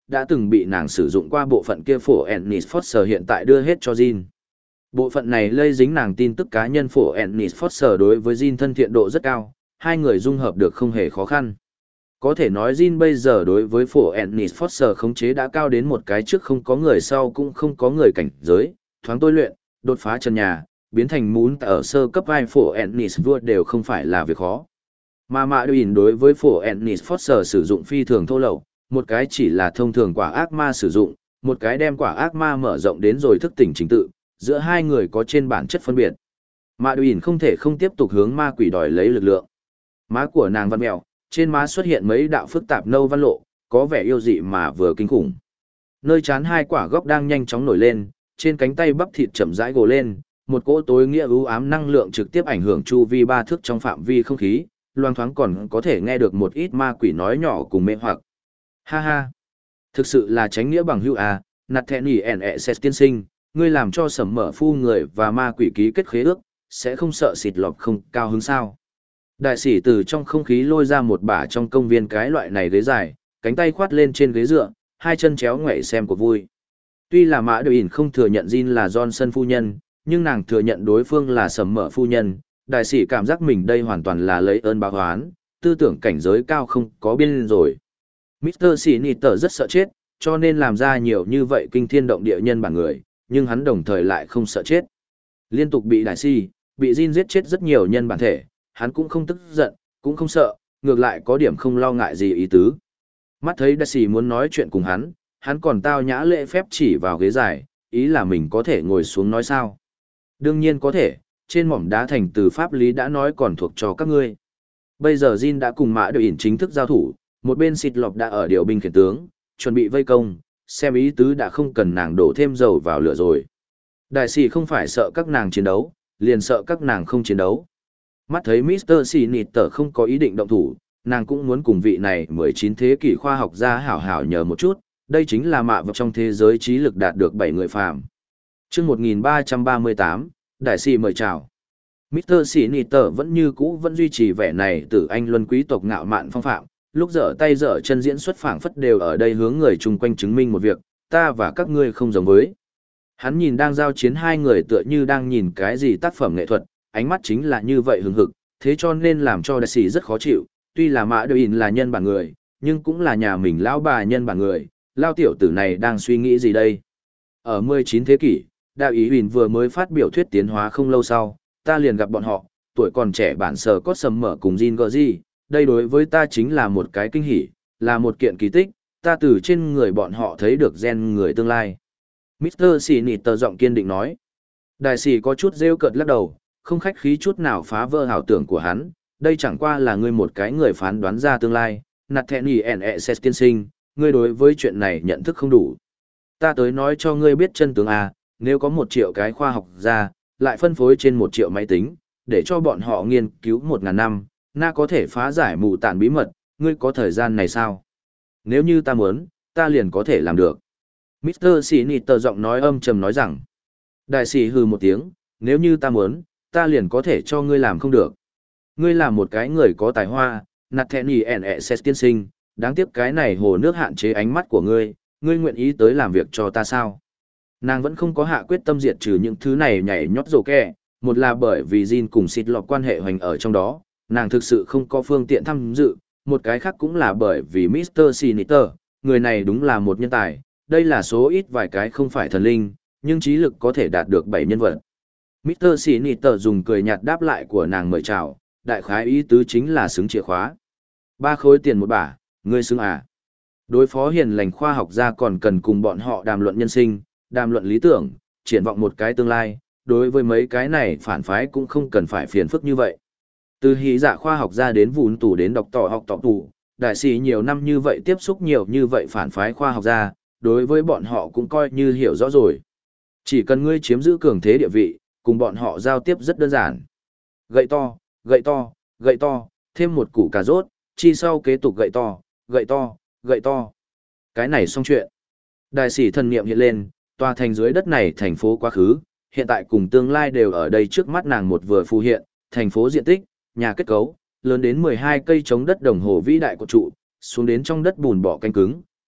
đã từng bị nàng sử dụng qua bộ phận kia phổ Ennis Foster hiện tại đưa hết cho Jin. Bộ phận này lây dính nàng tin tức cá nhân phổ Ennis Foster đối với Jin thân thiện độ rất cao, hai người dung hợp được không hề khó khăn. Có thể nói Jin bây giờ đối với phổ Ennis Foster khống chế đã cao đến một cái trước không có người sau cũng không có người cảnh giới, thoáng tôi luyện, đột phá chân nhà, biến thành muốn ở sơ cấp vai phổ Ennis vua đều không phải là việc khó. Mà Mạ Đùyìn đối với phổ Ennis Foster sử dụng phi thường thô lậu, một cái chỉ là thông thường quả ác ma sử dụng, một cái đem quả ác ma mở rộng đến rồi thức tỉnh chính tự, giữa hai người có trên bản chất phân biệt. Mạ Đùyìn không thể không tiếp tục hướng ma quỷ đòi lấy lực lượng. Má của nàng văn mèo, trên má xuất hiện mấy đạo phức tạp nâu văn lộ, có vẻ yêu dị mà vừa kinh khủng. Nơi trán hai quả góc đang nhanh chóng nổi lên, trên cánh tay bắp thịt chậm rãi gồ lên, một cỗ tối nghĩa ưu ám năng lượng trực tiếp ảnh hưởng chu vi ba thước trong phạm vi không khí, loang thoáng còn có thể nghe được một ít ma quỷ nói nhỏ cùng mê hoặc. Ha ha, thực sự là tránh nghĩa bằng hữu à, nạt thẹn nhỉ ẻn ẹ xét tiên sinh, ngươi làm cho sầm mở phu người và ma quỷ ký kết khế ước, sẽ không sợ xịt lọt không cao hứng sao. Đại sĩ từ trong không khí lôi ra một bả trong công viên cái loại này ghế dài, cánh tay khoát lên trên ghế dựa, hai chân chéo ngoảy xem của vui. Tuy là Mã Đội ỉn không thừa nhận Jin là Johnson phu nhân, nhưng nàng thừa nhận đối phương là sầm mở phu nhân. Đại sĩ cảm giác mình đây hoàn toàn là lấy ơn báo oán, tư tưởng cảnh giới cao không có biên rồi. mít tơ Siniter rất sợ chết, cho nên làm ra nhiều như vậy kinh thiên động địa nhân bản người, nhưng hắn đồng thời lại không sợ chết. Liên tục bị đại sĩ, bị Jin giết chết rất nhiều nhân bản thể, hắn cũng không tức giận, cũng không sợ, ngược lại có điểm không lo ngại gì ý tứ. Mắt thấy đại sĩ muốn nói chuyện cùng hắn, hắn còn tao nhã lễ phép chỉ vào ghế dài, ý là mình có thể ngồi xuống nói sao. Đương nhiên có thể, trên mỏm đá thành từ pháp lý đã nói còn thuộc cho các ngươi. Bây giờ Jin đã cùng Mã Đội ỉn chính thức giao thủ, một bên xịt lọc đã ở điều binh khiển tướng, chuẩn bị vây công, xem ý tứ đã không cần nàng đổ thêm dầu vào lửa rồi. Đại sĩ không phải sợ các nàng chiến đấu, liền sợ các nàng không chiến đấu. Mắt thấy mít tơ Siniter không có ý định động thủ, nàng cũng muốn cùng vị này mười chín thế kỷ khoa học gia hảo hảo nhờ một chút, đây chính là mạ vật trong thế giới trí lực đạt được bảy người phàm. Chương một nghìn ba trăm ba mươi tám, Đại sĩ mời chào. mít tơ Siniter vẫn như cũ vẫn duy trì vẻ này từ anh luân quý tộc ngạo mạn phong phạm, lúc dở tay dở chân diễn xuất phảng phất đều ở đây hướng người chung quanh chứng minh một việc, ta và các ngươi không giống với. Hắn nhìn đang giao chiến hai người tựa như đang nhìn cái gì tác phẩm nghệ thuật, ánh mắt chính là như vậy hừng hực, thế cho nên làm cho đại sĩ rất khó chịu, tuy là Mã Đội ỉn là nhân bản người, nhưng cũng là nhà mình lão bà nhân bản người, lao tiểu tử này đang suy nghĩ gì đây? Ở mười chín thế kỷ, đạo ý huỳnh vừa mới phát biểu thuyết tiến hóa không lâu sau, ta liền gặp bọn họ, tuổi còn trẻ bản sở có sầm mở cùng Jin Georgie, đây đối với ta chính là một cái kinh hỉ, là một kiện kỳ tích, ta từ trên người bọn họ thấy được gen người tương lai. mít tơ Siniter giọng kiên định nói. Đại sĩ có chút rêu cợt lắc đầu, không khách khí chút nào phá vỡ ảo tưởng của hắn, đây chẳng qua là ngươi một cái người phán đoán ra tương lai, nạt thẹn nhỉ ẻn ẹ xét tiên sinh, ngươi đối với chuyện này nhận thức không đủ. Ta tới nói cho ngươi biết chân tướng à, nếu có một triệu cái khoa học gia, lại phân phối trên một triệu máy tính, để cho bọn họ nghiên cứu một ngàn năm, na có thể phá giải mù tản bí mật, ngươi có thời gian này sao? Nếu như ta muốn, ta liền có thể làm được. mít tơ Siniter giọng nói âm trầm nói rằng, đại sĩ hừ một tiếng, nếu như ta muốn, ta liền có thể cho ngươi làm không được. Ngươi là một cái người có tài hoa, nạt thẹn nhỉ ẻn ẹ xét tiên sinh, đáng tiếc cái này hồ nước hạn chế ánh mắt của ngươi, ngươi nguyện ý tới làm việc cho ta sao? Nàng vẫn không có hạ quyết tâm diệt trừ những thứ này nhảy nhót rồ kẹ, một là bởi vì Jin cùng xịt lọt quan hệ hoành ở trong đó, nàng thực sự không có phương tiện tham dự, một cái khác cũng là bởi vì mít tơ Siniter, người này đúng là một nhân tài, đây là số ít vài cái không phải thần linh, nhưng trí lực có thể đạt được bảy nhân vật. mít tơ Siniter dùng cười nhạt đáp lại của nàng mời chào, đại khái ý tứ chính là xứng chìa khóa. Ba khối tiền một bả, ngươi xứng à. Đối phó hiền lành khoa học gia còn cần cùng bọn họ đàm luận nhân sinh, đàm luận lý tưởng, triển vọng một cái tương lai, đối với mấy cái này phản phái cũng không cần phải phiền phức như vậy. Từ hí dạ khoa học gia đến vùn tù đến đọc tỏ học tỏ tù, đại sĩ nhiều năm như vậy tiếp xúc nhiều như vậy phản phái khoa học gia, đối với bọn họ cũng coi như hiểu rõ rồi. Chỉ cần ngươi chiếm giữ cường thế địa vị, cùng bọn họ giao tiếp rất đơn giản. Gậy to, gậy to, gậy to, thêm một củ cà rốt, chi sau kế tục gậy to, gậy to, gậy to. Cái này xong chuyện. Đại sĩ thần niệm hiện lên, tòa thành dưới đất này thành phố quá khứ, hiện tại cùng tương lai đều ở đây trước mắt nàng một vừa phù hiện, thành phố diện tích, nhà kết cấu, lớn đến mười hai cây chống đất đồng hồ vĩ đại của trụ, xuống đến trong đất bùn bỏ canh cứng,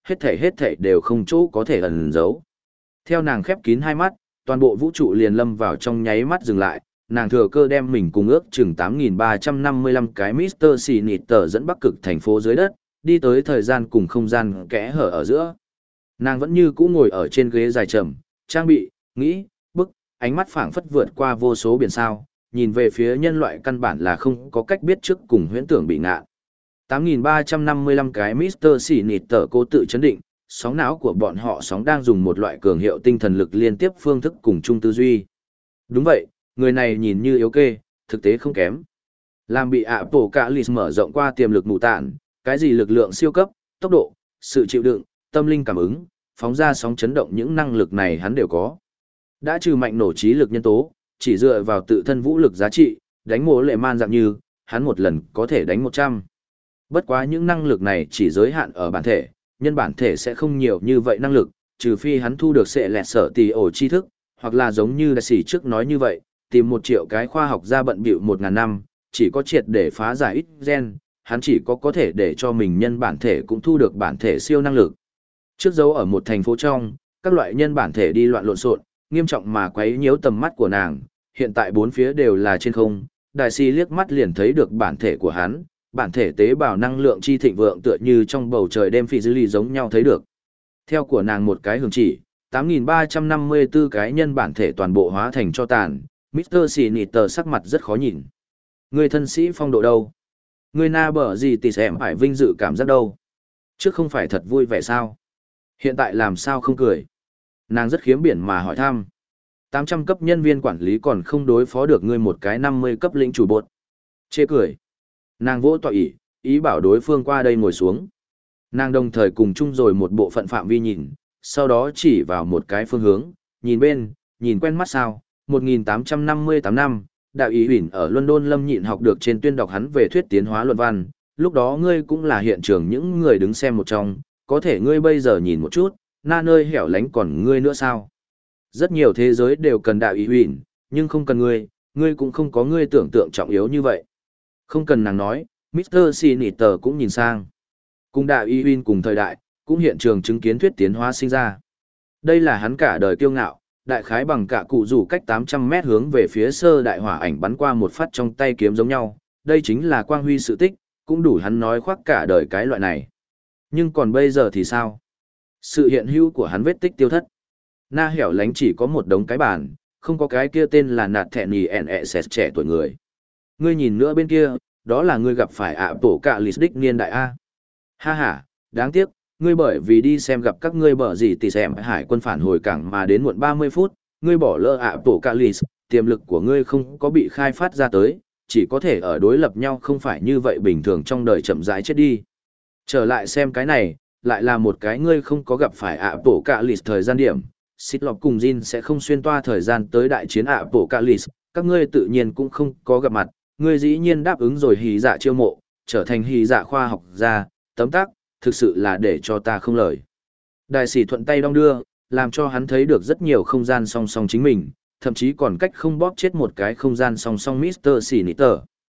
hết thảy hết thảy đều không chỗ có thể ẩn giấu. Theo nàng khép kín hai mắt, toàn bộ vũ trụ liền lâm vào trong nháy mắt dừng lại, nàng thừa cơ đem mình cùng ước chừng tám nghìn ba trăm năm mươi lăm cái Mister Sinister dẫn Bắc Cực thành phố dưới đất, đi tới thời gian cùng không gian kẽ hở ở giữa. Nàng vẫn như cũ ngồi ở trên ghế dài trầm, trang bị, nghĩ, bức, ánh mắt phảng phất vượt qua vô số biển sao, nhìn về phía nhân loại căn bản là không có cách biết trước cùng huyễn tưởng bị ngạ. tám nghìn ba trăm năm mươi lăm cái Mister Sinister cố tự chấn định, sóng não của bọn họ sóng đang dùng một loại cường hiệu tinh thần lực liên tiếp phương thức cùng chung tư duy. Đúng vậy, người này nhìn như yếu kê, thực tế không kém. Làm bị ạ tổ cả lì mở rộng qua tiềm lực mù tản, cái gì lực lượng siêu cấp, tốc độ, sự chịu đựng, tâm linh cảm ứng, phóng ra sóng chấn động những năng lực này hắn đều có. Đã trừ mạnh nổ trí lực nhân tố, chỉ dựa vào tự thân vũ lực giá trị, đánh mổ lệ man dạng như, hắn một lần có thể đánh một trăm. Bất quá những năng lực này chỉ giới hạn ở bản thể, nhân bản thể sẽ không nhiều như vậy năng lực, trừ phi hắn thu được sẽ lẹt sở tỷ ổ tri thức, hoặc là giống như đại sĩ trước nói như vậy, tìm một triệu cái khoa học gia bận bịu một ngàn năm, chỉ có triệt để phá giải ít gen, hắn chỉ có có thể để cho mình nhân bản thể cũng thu được bản thể siêu năng lực. Trước dấu ở một thành phố trong, các loại nhân bản thể đi loạn lộn xộn, nghiêm trọng mà quấy nhiễu tầm mắt của nàng, hiện tại bốn phía đều là trên không, đại sĩ liếc mắt liền thấy được bản thể của hắn, bản thể tế bào năng lượng chi thịnh vượng tựa như trong bầu trời đêm phỉ dư ly giống nhau thấy được. Theo của nàng một cái hướng chỉ, tám nghìn ba trăm năm mươi tư cái nhân bản thể toàn bộ hóa thành cho tàn, Mister Sinister sắc mặt rất khó nhìn. Người thân sĩ phong độ đâu? Người na bở gì tỉ xem phải vinh dự cảm giác đâu? Trước không phải thật vui vẻ sao? Hiện tại làm sao không cười? Nàng rất khiếm biển mà hỏi thăm. tám trăm cấp nhân viên quản lý còn không đối phó được ngươi một cái năm mươi cấp lĩnh chủ bột. Chê cười. Nàng vỗ tọa ỉ, ý bảo đối phương qua đây ngồi xuống. Nàng đồng thời cùng chung rồi một bộ phận phạm vi nhìn, sau đó chỉ vào một cái phương hướng, nhìn bên, nhìn quen mắt sao, một nghìn tám trăm năm mươi tám năm, đạo ý ủy ở London Lâm nhịn học được trên tuyên đọc hắn về thuyết tiến hóa luận văn, lúc đó ngươi cũng là hiện trường những người đứng xem một trong, có thể ngươi bây giờ nhìn một chút, na nơi hẻo lánh còn ngươi nữa sao? Rất nhiều thế giới đều cần đạo ý ủy, nhưng không cần ngươi, ngươi cũng không có ngươi tưởng tượng trọng yếu như vậy. Không cần nàng nói, Mister Sinister cũng nhìn sang. Cùng đạo y huynh cùng thời đại, cũng hiện trường chứng kiến thuyết tiến hóa sinh ra. Đây là hắn cả đời kiêu ngạo, đại khái bằng cả cụ rủ cách tám trăm mét hướng về phía sơ đại hỏa ảnh bắn qua một phát trong tay kiếm giống nhau. Đây chính là quang huy sự tích, cũng đủ hắn nói khoác cả đời cái loại này. Nhưng còn bây giờ thì sao? Sự hiện hữu của hắn vết tích tiêu thất. Na hẻo lánh chỉ có một đống cái bàn, không có cái kia tên là nạt thẹn nhì ẻn ẹ sẹt trẻ tuổi người. Ngươi nhìn nữa bên kia, đó là ngươi gặp phải ạ tổ cạ lì đích niên đại A. Ha ha, đáng tiếc, ngươi bởi vì đi xem gặp các ngươi bở gì thì xem hải quân phản hồi cảng mà đến muộn ba mươi phút, ngươi bỏ lỡ ạ tổ cạ lì, tiềm lực của ngươi không có bị khai phát ra tới, chỉ có thể ở đối lập nhau không phải như vậy bình thường trong đời chậm rãi chết đi. Trở lại xem cái này, lại là một cái ngươi không có gặp phải ạ tổ cạ lì thời gian điểm, xích lọc cùng Jin sẽ không xuyên toa thời gian tới đại chiến ạ tổ cạ lì, các ngươi tự nhiên cũng không có gặp mặt. Ngươi dĩ nhiên đáp ứng rồi hí dạ chiêu mộ, trở thành hí dạ khoa học gia, tấm tắc, thực sự là để cho ta không lời. Đại sĩ thuận tay đong đưa, làm cho hắn thấy được rất nhiều không gian song song chính mình, thậm chí còn cách không bóp chết một cái không gian song song Mister Sinister.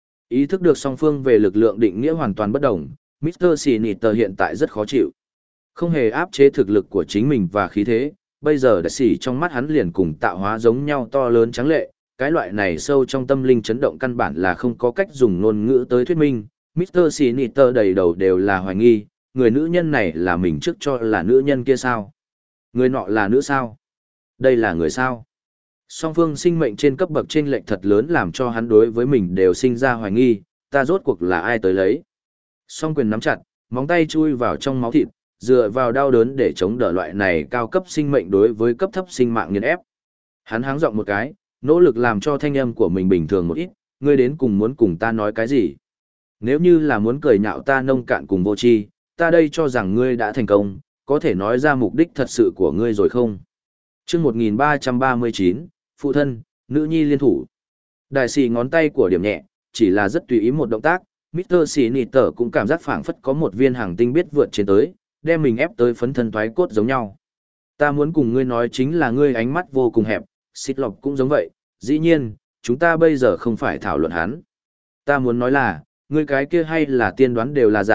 Ý thức được song phương về lực lượng định nghĩa hoàn toàn bất đồng, Mister Sinister hiện tại rất khó chịu. Không hề áp chế thực lực của chính mình và khí thế, bây giờ đại sĩ trong mắt hắn liền cùng tạo hóa giống nhau to lớn trắng lệ. Cái loại này sâu trong tâm linh chấn động căn bản là không có cách dùng ngôn ngữ tới thuyết minh. Mister Sinister đầy đầu đều là hoài nghi, người nữ nhân này là mình trước cho là nữ nhân kia sao? Người nọ là nữ sao? Đây là người sao? Song phương sinh mệnh trên cấp bậc chênh lệch thật lớn làm cho hắn đối với mình đều sinh ra hoài nghi, ta rốt cuộc là ai tới lấy? Song quyền nắm chặt, móng tay chui vào trong máu thịt, dựa vào đau đớn để chống đỡ loại này cao cấp sinh mệnh đối với cấp thấp sinh mạng nghiền ép. Hắn háng giọng một cái, nỗ lực làm cho thanh âm của mình bình thường một ít, ngươi đến cùng muốn cùng ta nói cái gì? Nếu như là muốn cười nhạo ta nông cạn cùng vô tri, ta đây cho rằng ngươi đã thành công, có thể nói ra mục đích thật sự của ngươi rồi không? Chương một nghìn ba trăm ba mươi chín, phụ thân, nữ nhi liên thủ. Đại sĩ ngón tay của điểm nhẹ, chỉ là rất tùy ý một động tác, Mister Sinister cũng cảm giác phảng phất có một viên hàng tinh biết vượt trên tới, đem mình ép tới phấn thân thoái cốt giống nhau. Ta muốn cùng ngươi nói chính là ngươi ánh mắt vô cùng hẹp, xích lọc cũng giống vậy, dĩ nhiên, chúng ta bây giờ không phải thảo luận hắn. Ta muốn nói là, ngươi cái kia hay là tiên đoán đều là giả,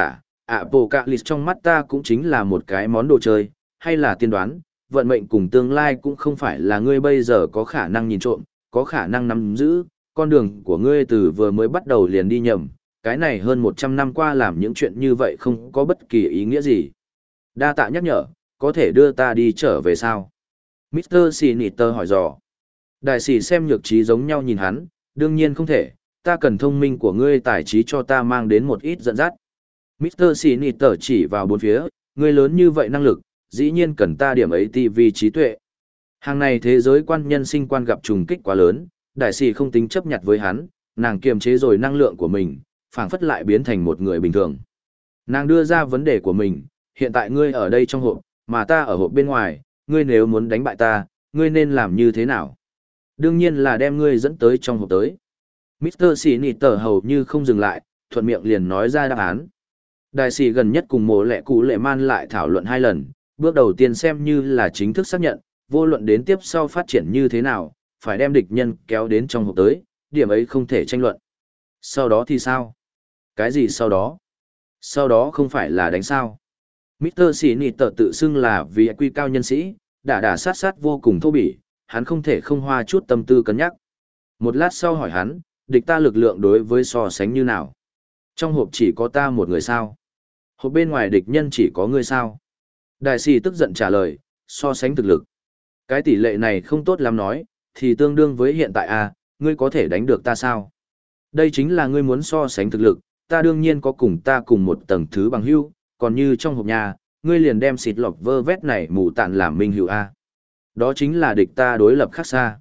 Apocalypse trong mắt ta cũng chính là một cái món đồ chơi, hay là tiên đoán, vận mệnh cùng tương lai cũng không phải là ngươi bây giờ có khả năng nhìn trộm, có khả năng nắm giữ, con đường của ngươi từ vừa mới bắt đầu liền đi nhầm, cái này hơn một trăm năm qua làm những chuyện như vậy không có bất kỳ ý nghĩa gì. Đa tạ nhắc nhở, có thể đưa ta đi trở về sao? mít tơ Sinister hỏi dò. Đại sĩ xem nhược trí giống nhau nhìn hắn, đương nhiên không thể, ta cần thông minh của ngươi tài trí cho ta mang đến một ít dẫn dắt. mít tơ Sinister chỉ vào bốn phía, ngươi lớn như vậy năng lực, dĩ nhiên cần ta điểm ấy ti vi trí tuệ. Hàng này thế giới quan nhân sinh quan gặp trùng kích quá lớn, đại sĩ không tính chấp nhặt với hắn, nàng kiềm chế rồi năng lượng của mình, phảng phất lại biến thành một người bình thường. Nàng đưa ra vấn đề của mình, hiện tại ngươi ở đây trong hộp, mà ta ở hộp bên ngoài, ngươi nếu muốn đánh bại ta, ngươi nên làm như thế nào? Đương nhiên là đem ngươi dẫn tới trong hộp tới. mít tơ Sinister hầu như không dừng lại, thuận miệng liền nói ra đáp án. Đại sĩ gần nhất cùng mộ lệ cụ lệ man lại thảo luận hai lần, bước đầu tiên xem như là chính thức xác nhận, vô luận đến tiếp sau phát triển như thế nào, phải đem địch nhân kéo đến trong hộp tới, điểm ấy không thể tranh luận. Sau đó thì sao? Cái gì sau đó? Sau đó không phải là đánh sao? mít tơ Sinister tự xưng là vì quy cao nhân sĩ, đả đả sát sát vô cùng thô bỉ, hắn không thể không hoa chút tâm tư cân nhắc. Một lát sau hỏi hắn, địch ta lực lượng đối với so sánh như nào? Trong hộp chỉ có ta một người sao? Hộp bên ngoài địch nhân chỉ có ngươi sao? Đại sĩ tức giận trả lời, so sánh thực lực. Cái tỷ lệ này không tốt lắm nói, thì tương đương với hiện tại à, ngươi có thể đánh được ta sao? Đây chính là ngươi muốn so sánh thực lực, ta đương nhiên có cùng ta cùng một tầng thứ bằng hữu, còn như trong hộp nhà, ngươi liền đem xịt lọc vơ vét này mù tạn làm minh hữu a. Đó chính là địch ta đối lập khác xa.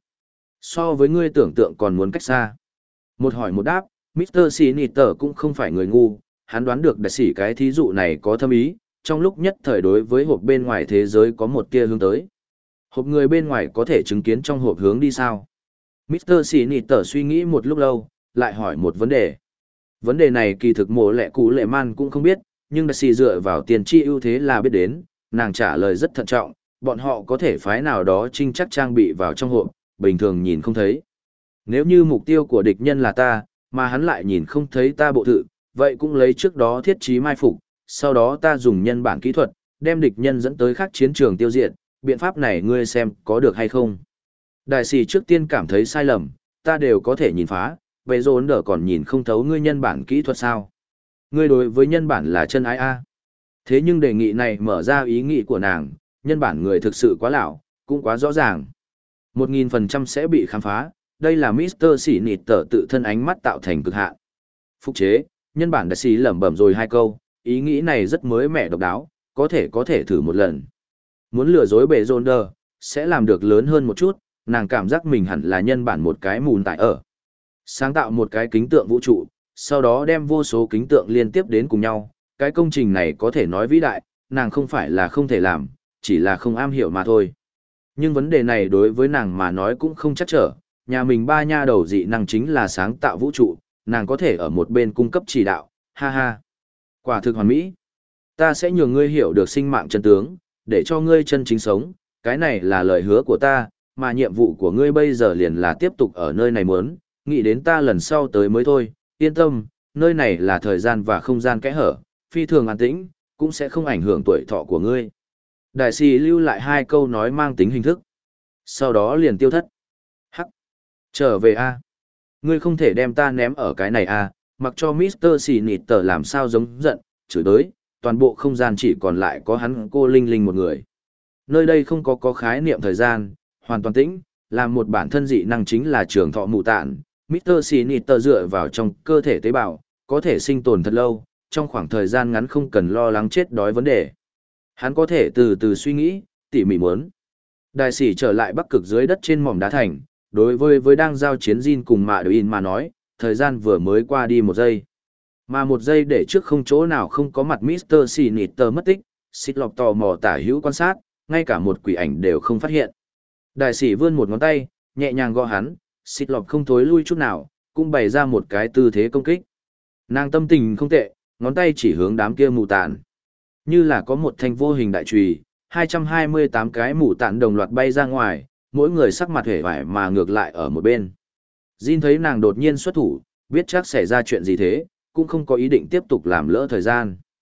So với ngươi tưởng tượng còn muốn cách xa. Một hỏi một đáp, mít tơ Sinister cũng không phải người ngu, hắn đoán được đại sĩ cái thí dụ này có thâm ý, trong lúc nhất thời đối với hộp bên ngoài thế giới có một tia hướng tới. Hộp người bên ngoài có thể chứng kiến trong hộp hướng đi sao? mít tơ Sinister suy nghĩ một lúc lâu, lại hỏi một vấn đề. Vấn đề này kỳ thực mộ lệ cụ lệ man cũng không biết, nhưng đại sĩ dựa vào tiền tri ưu thế là biết đến, nàng trả lời rất thận trọng, bọn họ có thể phái nào đó trinh chắc trang bị vào trong hộp, bình thường nhìn không thấy. Nếu như mục tiêu của địch nhân là ta, mà hắn lại nhìn không thấy ta bộ thự, vậy cũng lấy trước đó thiết trí mai phục, sau đó ta dùng nhân bản kỹ thuật, đem địch nhân dẫn tới khác chiến trường tiêu diệt, biện pháp này ngươi xem có được hay không? Đại sĩ trước tiên cảm thấy sai lầm, ta đều có thể nhìn phá, vậy rồi đỡ còn nhìn không thấu ngươi nhân bản kỹ thuật sao? Ngươi đối với nhân bản là chân ái a. Thế nhưng đề nghị này mở ra ý nghĩ của nàng, nhân bản người thực sự quá lão, cũng quá rõ ràng. Một nghìn phần trăm sẽ bị khám phá, đây là mít tơ Sinister tự thân ánh mắt tạo thành cực hạn. Phục chế, nhân bản đại sĩ lẩm bẩm rồi hai câu, ý nghĩ này rất mới mẻ độc đáo, có thể có thể thử một lần. Muốn lừa dối bệ rôn đờ, sẽ làm được lớn hơn một chút, nàng cảm giác mình hẳn là nhân bản một cái mùn tại ở. Sáng tạo một cái kính tượng vũ trụ, sau đó đem vô số kính tượng liên tiếp đến cùng nhau, cái công trình này có thể nói vĩ đại, nàng không phải là không thể làm, chỉ là không am hiểu mà thôi. Nhưng vấn đề này đối với nàng mà nói cũng không chắc trở, nhà mình ba nha đầu dị năng chính là sáng tạo vũ trụ, nàng có thể ở một bên cung cấp chỉ đạo, ha ha. Quả thực hoàn mỹ. Ta sẽ nhường ngươi hiểu được sinh mạng chân tướng, để cho ngươi chân chính sống, cái này là lời hứa của ta, mà nhiệm vụ của ngươi bây giờ liền là tiếp tục ở nơi này muốn, nghĩ đến ta lần sau tới mới thôi, yên tâm, nơi này là thời gian và không gian kẽ hở, phi thường an tĩnh, cũng sẽ không ảnh hưởng tuổi thọ của ngươi. Đại sĩ lưu lại hai câu nói mang tính hình thức. Sau đó liền tiêu thất. Hắc. Trở về a. Ngươi không thể đem ta ném ở cái này a, mặc cho mít tơ Sinister làm sao giống giận, chửi tới, toàn bộ không gian chỉ còn lại có hắn cô Linh Linh một người. Nơi đây không có có khái niệm thời gian, hoàn toàn tĩnh, làm một bản thân dị năng chính là trường thọ mù tạn. mít tơ Sinister dựa vào trong cơ thể tế bào, có thể sinh tồn thật lâu, trong khoảng thời gian ngắn không cần lo lắng chết đói vấn đề. Hắn có thể từ từ suy nghĩ, tỉ mỉ muốn. Đại sĩ trở lại bắc cực dưới đất trên mỏm đá thành, đối với với đang giao chiến Jin cùng Mạ Đối In mà nói, thời gian vừa mới qua đi một giây. Mà một giây để trước không chỗ nào không có mặt mít tơ Sinister mất tích, xịt lọc tò mò tả hữu quan sát, ngay cả một quỷ ảnh đều không phát hiện. Đại sĩ vươn một ngón tay, nhẹ nhàng gõ hắn, xịt lọc không thối lui chút nào, cũng bày ra một cái tư thế công kích. Nàng tâm tình không tệ, ngón tay chỉ hướng đám kia mù tàn. Như là có một thanh vô hình đại chùy, hai trăm hai mươi tám cái mù tàn đồng loạt bay ra ngoài, mỗi người sắc mặt hể vải mà ngược lại ở một bên. Jin thấy nàng đột nhiên xuất thủ, biết chắc xảy ra chuyện gì thế, cũng không có ý định tiếp tục làm lỡ thời gian.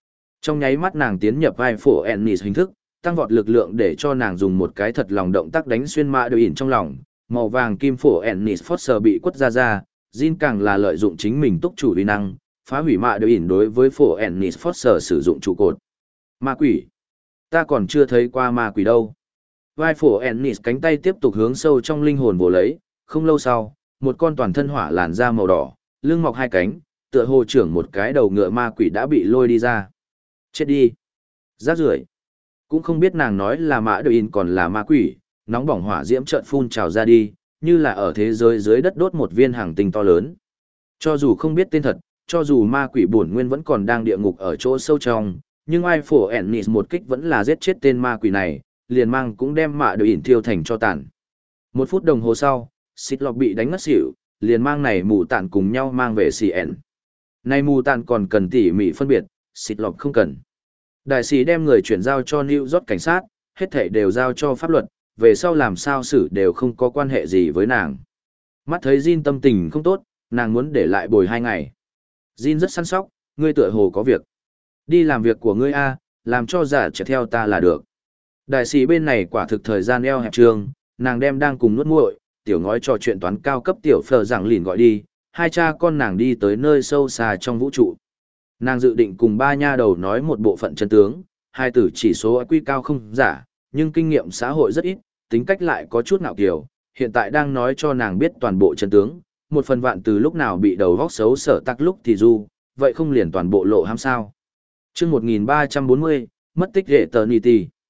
Trong nháy mắt nàng tiến nhập vai phổ Ennis hình thức, tăng vọt lực lượng để cho nàng dùng một cái thật lòng động tác đánh xuyên mạ đội ỉn trong lòng, màu vàng kim phổ Ennis Foster bị quất ra ra, Jin càng là lợi dụng chính mình túc chủ uy năng, phá hủy mạ đội ỉn đối với phổ Ennis Foster sử dụng trụ cột. Ma quỷ. Ta còn chưa thấy qua ma quỷ đâu. Vai phổ Ennis cánh tay tiếp tục hướng sâu trong linh hồn vồ lấy, không lâu sau, một con toàn thân hỏa làn da màu đỏ, lưng mọc hai cánh, tựa hồ trưởng một cái đầu ngựa ma quỷ đã bị lôi đi ra. Chết đi. Rác rưởi. Cũng không biết nàng nói là mã đội in còn là ma quỷ, nóng bỏng hỏa diễm chợt phun trào ra đi, như là ở thế giới dưới đất đốt một viên hàng tinh to lớn. Cho dù không biết tên thật, cho dù ma quỷ bổn nguyên vẫn còn đang địa ngục ở chỗ sâu trong, nhưng ai phổ Ennis một kích vẫn là giết chết tên ma quỷ này, liền mang cũng đem mạ đội ỉn thiêu thành cho tàn. Một phút đồng hồ sau, xịt lọc bị đánh ngất xỉu, liền mang này mù tạn cùng nhau mang về xì ẻn. Này mù tạn còn cần tỉ mỉ phân biệt, xịt lọc không cần. Đại sĩ đem người chuyển giao cho New York cảnh sát, hết thảy đều giao cho pháp luật, về sau làm sao xử đều không có quan hệ gì với nàng. Mắt thấy Jin tâm tình không tốt, nàng muốn để lại bồi hai ngày. Jin rất săn sóc, ngươi tựa hồ có việc. Đi làm việc của ngươi a, làm cho giả trẻ theo ta là được. Đại sĩ bên này quả thực thời gian eo hẹp trường, nàng đem đang cùng nuốt muội, tiểu ngói trò chuyện toán cao cấp tiểu phờ giảng lìn gọi đi, hai cha con nàng đi tới nơi sâu xa trong vũ trụ. Nàng dự định cùng ba nha đầu nói một bộ phận chân tướng, hai tử chỉ số i kiu cao không giả, nhưng kinh nghiệm xã hội rất ít, tính cách lại có chút ngạo kiều, hiện tại đang nói cho nàng biết toàn bộ chân tướng, một phần vạn từ lúc nào bị đầu vóc xấu sở tắc lúc thì du, vậy không liền toàn bộ lộ ham sao. Chương một nghìn ba trăm bốn mươi, mất tích hệ tờ nì tì.